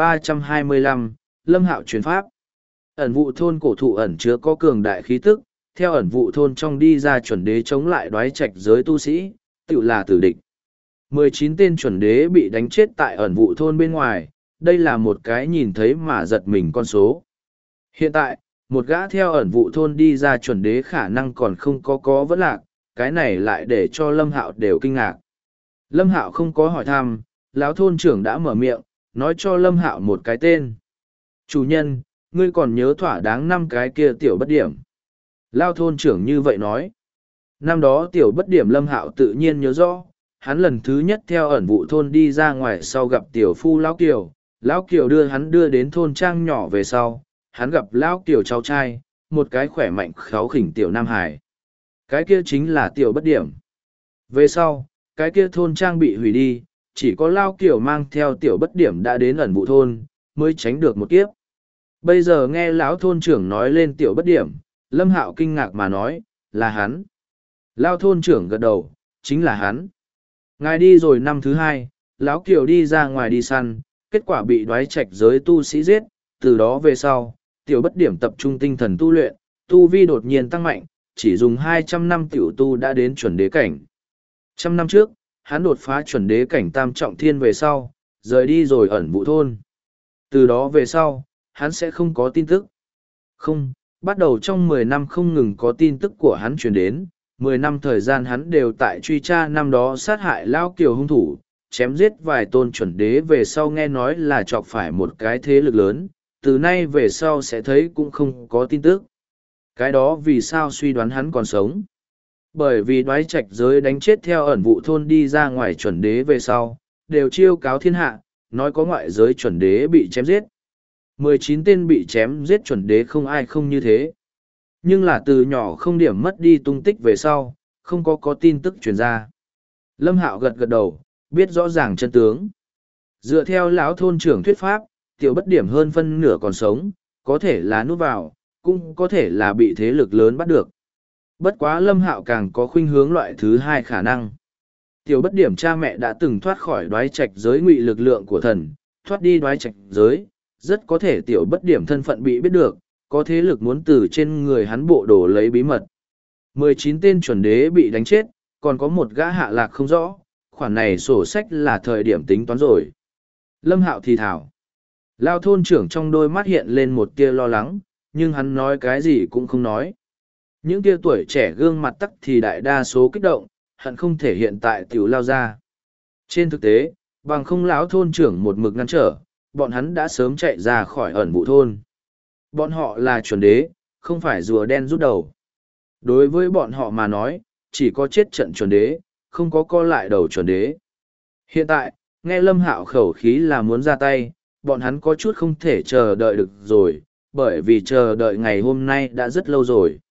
1325, Lâm Hạo truyền pháp. Ẩn vụ thôn cổ thụ ẩn chứa có cường đại khí tức, theo ẩn vụ thôn trong đi ra chuẩn đế chống lại đoái trạch giới tu sĩ, tự là tử địch. 19 tên chuẩn đế bị đánh chết tại ẩn vụ thôn bên ngoài, đây là một cái nhìn thấy mà giật mình con số. Hiện tại, một gã theo ẩn vụ thôn đi ra chuẩn đế khả năng còn không có vẫn lạc, cái này lại để cho Lâm Hạo đều kinh ngạc. Lâm Hạo không có hỏi thăm, lão thôn trưởng đã mở miệng, nói cho Lâm Hạo một cái tên. Chủ nhân, ngươi còn nhớ thỏa đáng năm cái kia tiểu bất điểm. Lao thôn trưởng như vậy nói. Năm đó tiểu bất điểm Lâm Hạo tự nhiên nhớ rõ, hắn lần thứ nhất theo ẩn vụ thôn đi ra ngoài sau gặp tiểu phu Lão Kiều. Lão Kiều đưa hắn đưa đến thôn trang nhỏ về sau, hắn gặp Lão Kiều cháu trai, một cái khỏe mạnh kháu khỉnh tiểu Nam Hải. Cái kia chính là tiểu bất điểm. Về sau, cái kia thôn trang bị hủy đi, chỉ có Lao Kiều mang theo tiểu bất điểm đã đến ẩn vụ thôn, mới tránh được một kiếp. Bây giờ nghe lão thôn trưởng nói lên tiểu bất điểm, Lâm Hạo kinh ngạc mà nói, là hắn. Lao thôn trưởng gật đầu, chính là hắn. Ngài đi rồi năm thứ hai, lão Kiều đi ra ngoài đi săn, kết quả bị đoái trạch giới tu sĩ giết, từ đó về sau, tiểu bất điểm tập trung tinh thần tu luyện, tu vi đột nhiên tăng mạnh, chỉ dùng 200 năm tiểu tu đã đến chuẩn đế cảnh. 100 năm trước, hắn đột phá chuẩn đế cảnh tam trọng thiên về sau, rời đi rồi ẩn vụ thôn. Từ đó về sau, hắn sẽ không có tin tức. Không, bắt đầu trong 10 năm không ngừng có tin tức của hắn truyền đến, 10 năm thời gian hắn đều tại truy tra năm đó sát hại Lao Kiều hung thủ, chém giết vài tôn chuẩn đế về sau nghe nói là chọc phải một cái thế lực lớn, từ nay về sau sẽ thấy cũng không có tin tức. Cái đó vì sao suy đoán hắn còn sống? Bởi vì đoái trạch giới đánh chết theo ẩn vụ thôn đi ra ngoài chuẩn đế về sau, đều chiêu cáo thiên hạ, nói có ngoại giới chuẩn đế bị chém giết. 19 tên bị chém giết chuẩn đế không ai không như thế. Nhưng là từ nhỏ không điểm mất đi tung tích về sau, không có tin tức truyền ra. Lâm Hạo gật gật đầu, biết rõ ràng chân tướng. Dựa theo lão thôn trưởng thuyết pháp, tiểu bất điểm hơn phân nửa còn sống, có thể là nuốt vào, cũng có thể là bị thế lực lớn bắt được. Bất quá Lâm Hạo càng có khuynh hướng loại thứ hai khả năng. Tiểu bất điểm cha mẹ đã từng thoát khỏi đoái trạch giới ngụy lực lượng của thần, thoát đi đoái trạch giới, rất có thể tiểu bất điểm thân phận bị biết được, có thế lực muốn từ trên người hắn bộ đồ lấy bí mật. 19 tên chuẩn đế bị đánh chết, còn có một gã hạ lạc không rõ, khoản này sổ sách là thời điểm tính toán rồi. Lâm Hạo thì thảo. Lao thôn trưởng trong đôi mắt hiện lên một tia lo lắng, nhưng hắn nói cái gì cũng không nói. Những tia tuổi trẻ gương mặt tắc thì đại đa số kích động, hận không thể hiện tại tiểu lao ra. Trên thực tế, bằng không lão thôn trưởng một mực ngăn trở, bọn hắn đã sớm chạy ra khỏi ẩn vụ thôn. Bọn họ là chuẩn đế, không phải rùa đen rút đầu. Đối với bọn họ mà nói, chỉ có chết trận chuẩn đế, không có co lại đầu chuẩn đế. Hiện tại, nghe Lâm Hạo khẩu khí là muốn ra tay, bọn hắn có chút không thể chờ đợi được rồi, bởi vì chờ đợi ngày hôm nay đã rất lâu rồi.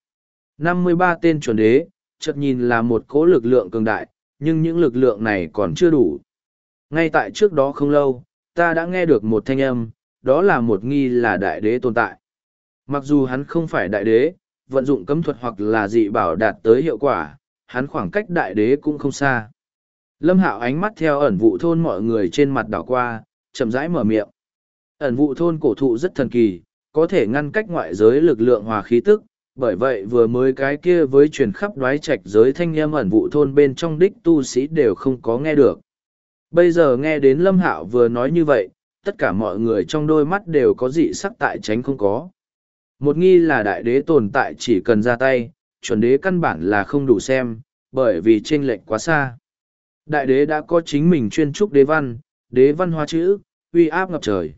53 tên chuẩn đế, chợt nhìn là một cỗ lực lượng cường đại, nhưng những lực lượng này còn chưa đủ. Ngay tại trước đó không lâu, ta đã nghe được một thanh âm, đó là một nghi là đại đế tồn tại. Mặc dù hắn không phải đại đế, vận dụng cấm thuật hoặc là dị bảo đạt tới hiệu quả, hắn khoảng cách đại đế cũng không xa. Lâm Hạo ánh mắt theo ẩn vụ thôn mọi người trên mặt đảo qua, chậm rãi mở miệng. Ẩn vụ thôn cổ thụ rất thần kỳ, có thể ngăn cách ngoại giới lực lượng hòa khí tức, bởi vậy vừa mới cái kia với truyền khắp đoái trạch giới thanh âm ẩn vụ thôn bên trong đích tu sĩ đều không có nghe được. Bây giờ nghe đến Lâm Hạo vừa nói như vậy, tất cả mọi người trong đôi mắt đều có dị sắc tại tránh không có. Một nghi là đại đế tồn tại chỉ cần ra tay, chuẩn đế căn bản là không đủ xem, bởi vì chênh lệch quá xa. Đại đế đã có chính mình chuyên trúc đế văn hóa chữ, uy áp ngập trời.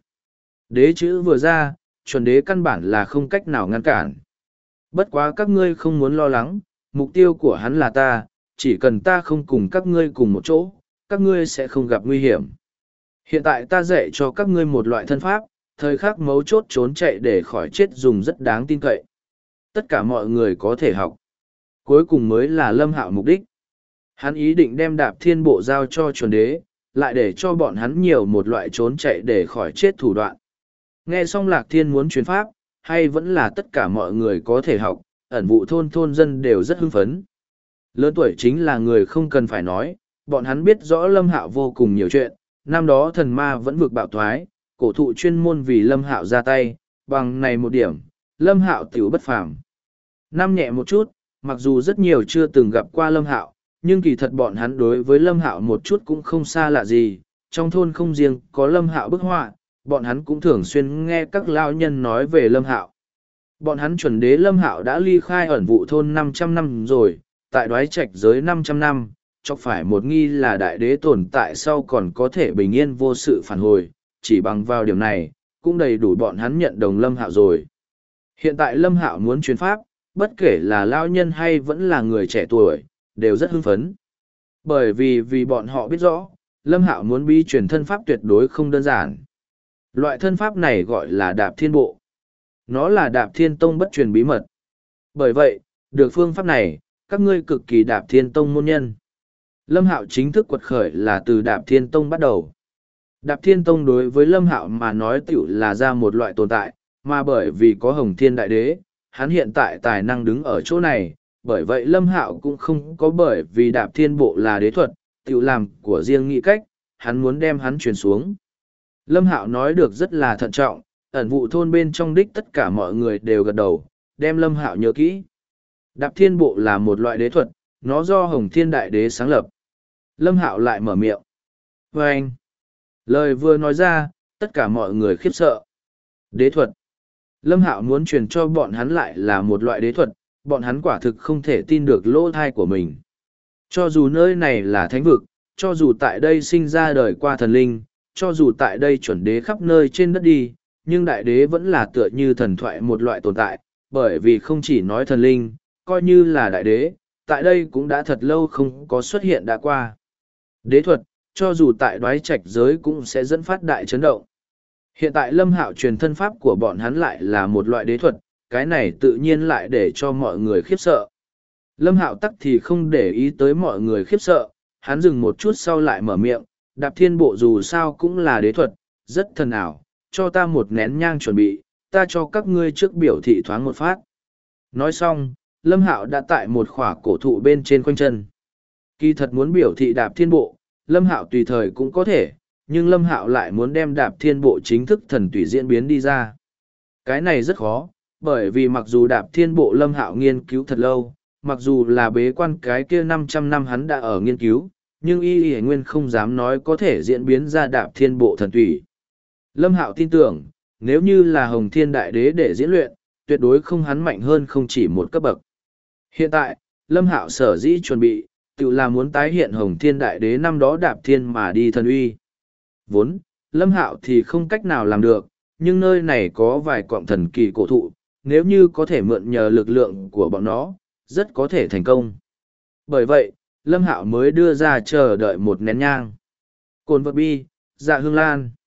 Đế chữ vừa ra, chuẩn đế căn bản là không cách nào ngăn cản. Bất quá các ngươi không muốn lo lắng, mục tiêu của hắn là ta, chỉ cần ta không cùng các ngươi cùng một chỗ, các ngươi sẽ không gặp nguy hiểm. Hiện tại ta dạy cho các ngươi một loại thân pháp, thời khắc mấu chốt trốn chạy để khỏi chết dùng rất đáng tin cậy. Tất cả mọi người có thể học. Cuối cùng mới là Lâm Hạo mục đích. Hắn ý định đem đạp thiên bộ giao cho chuẩn đế, lại để cho bọn hắn nhiều một loại trốn chạy để khỏi chết thủ đoạn. Nghe xong Lạc Thiên muốn truyền pháp, hay vẫn là tất cả mọi người có thể học, ẩn vụ thôn dân đều rất hưng phấn. Lớn tuổi chính là người không cần phải nói, bọn hắn biết rõ Lâm Hạo vô cùng nhiều chuyện, năm đó thần ma vẫn vực bạo thoái, cổ thụ chuyên môn vì Lâm Hạo ra tay, bằng này một điểm, Lâm Hạo tiểu bất phàm. Năm nhẹ một chút, mặc dù rất nhiều chưa từng gặp qua Lâm Hạo, nhưng kỳ thật bọn hắn đối với Lâm Hạo một chút cũng không xa lạ gì, trong thôn không riêng có Lâm Hạo bức họa, bọn hắn cũng thường xuyên nghe các lao nhân nói về Lâm Hạo. Bọn hắn chuẩn đế Lâm Hạo đã ly khai ẩn vụ thôn 500 năm rồi, tại đoái trạch giới 500 năm, chọc phải một nghi là đại đế tồn tại sau còn có thể bình yên vô sự phản hồi, chỉ bằng vào điểm này, cũng đầy đủ bọn hắn nhận đồng Lâm Hạo rồi. Hiện tại Lâm Hạo muốn truyền pháp, bất kể là lao nhân hay vẫn là người trẻ tuổi, đều rất hưng phấn. Bởi vì bọn họ biết rõ, Lâm Hạo muốn bí truyền thân pháp tuyệt đối không đơn giản. Loại thân pháp này gọi là Đạp Thiên Bộ. Nó là Đạp Thiên Tông bất truyền bí mật. Bởi vậy, được phương pháp này, các ngươi cực kỳ Đạp Thiên Tông môn nhân. Lâm Hạo chính thức quật khởi là từ Đạp Thiên Tông bắt đầu. Đạp Thiên Tông đối với Lâm Hạo mà nói tiểu là ra một loại tồn tại, mà bởi vì có Hồng Thiên Đại Đế, hắn hiện tại tài năng đứng ở chỗ này, bởi vậy Lâm Hạo cũng không có bởi vì Đạp Thiên Bộ là đế thuật, tiểu làm của riêng nghĩ cách, hắn muốn đem hắn truyền xuống. Lâm Hạo nói được rất là thận trọng, ẩn vụ thôn bên trong đích tất cả mọi người đều gật đầu, đem Lâm Hạo nhớ kỹ. Đạp Thiên Bộ là một loại đế thuật, nó do Hồng Thiên Đại Đế sáng lập. Lâm Hạo lại mở miệng. Và anh, lời vừa nói ra, tất cả mọi người khiếp sợ. Đế thuật. Lâm Hạo muốn truyền cho bọn hắn lại là một loại đế thuật, bọn hắn quả thực không thể tin được lỗ thai của mình. Cho dù nơi này là thánh vực, cho dù tại đây sinh ra đời qua thần linh, cho dù tại đây chuẩn đế khắp nơi trên đất đi, nhưng đại đế vẫn là tựa như thần thoại một loại tồn tại, bởi vì không chỉ nói thần linh, coi như là đại đế, tại đây cũng đã thật lâu không có xuất hiện đã qua. Đế thuật, cho dù tại đoái trạch giới cũng sẽ dẫn phát đại chấn động. Hiện tại Lâm Hạo truyền thân pháp của bọn hắn lại là một loại đế thuật, cái này tự nhiên lại để cho mọi người khiếp sợ. Lâm Hạo tắc thì không để ý tới mọi người khiếp sợ, hắn dừng một chút sau lại mở miệng, Đạp Thiên Bộ dù sao cũng là đế thuật, rất thần ảo, cho ta một nén nhang chuẩn bị, ta cho các ngươi trước biểu thị thoáng một phát. Nói xong, Lâm Hạo đã tại một khỏa cổ thụ bên trên quanh chân. Kỳ thật muốn biểu thị Đạp Thiên Bộ, Lâm Hạo tùy thời cũng có thể, nhưng Lâm Hạo lại muốn đem Đạp Thiên Bộ chính thức thần tùy diễn biến đi ra. Cái này rất khó, bởi vì mặc dù Đạp Thiên Bộ Lâm Hạo nghiên cứu thật lâu, mặc dù là bế quan cái kia 500 năm hắn đã ở nghiên cứu, nhưng y nguyên không dám nói có thể diễn biến ra Đạp Thiên Bộ thần tùy. Lâm Hạo tin tưởng, nếu như là Hồng Thiên Đại Đế để diễn luyện, tuyệt đối không hắn mạnh hơn không chỉ một cấp bậc. Hiện tại, Lâm Hạo sở dĩ chuẩn bị, tự là muốn tái hiện Hồng Thiên Đại Đế năm đó Đạp Thiên mà đi thần uy. Vốn, Lâm Hạo thì không cách nào làm được, nhưng nơi này có vài cọng thần kỳ cổ thụ, nếu như có thể mượn nhờ lực lượng của bọn nó, rất có thể thành công. Bởi vậy, Lâm Hạo mới đưa ra chờ đợi một nén nhang. Cồn vật bi, Dạ Hương Lan.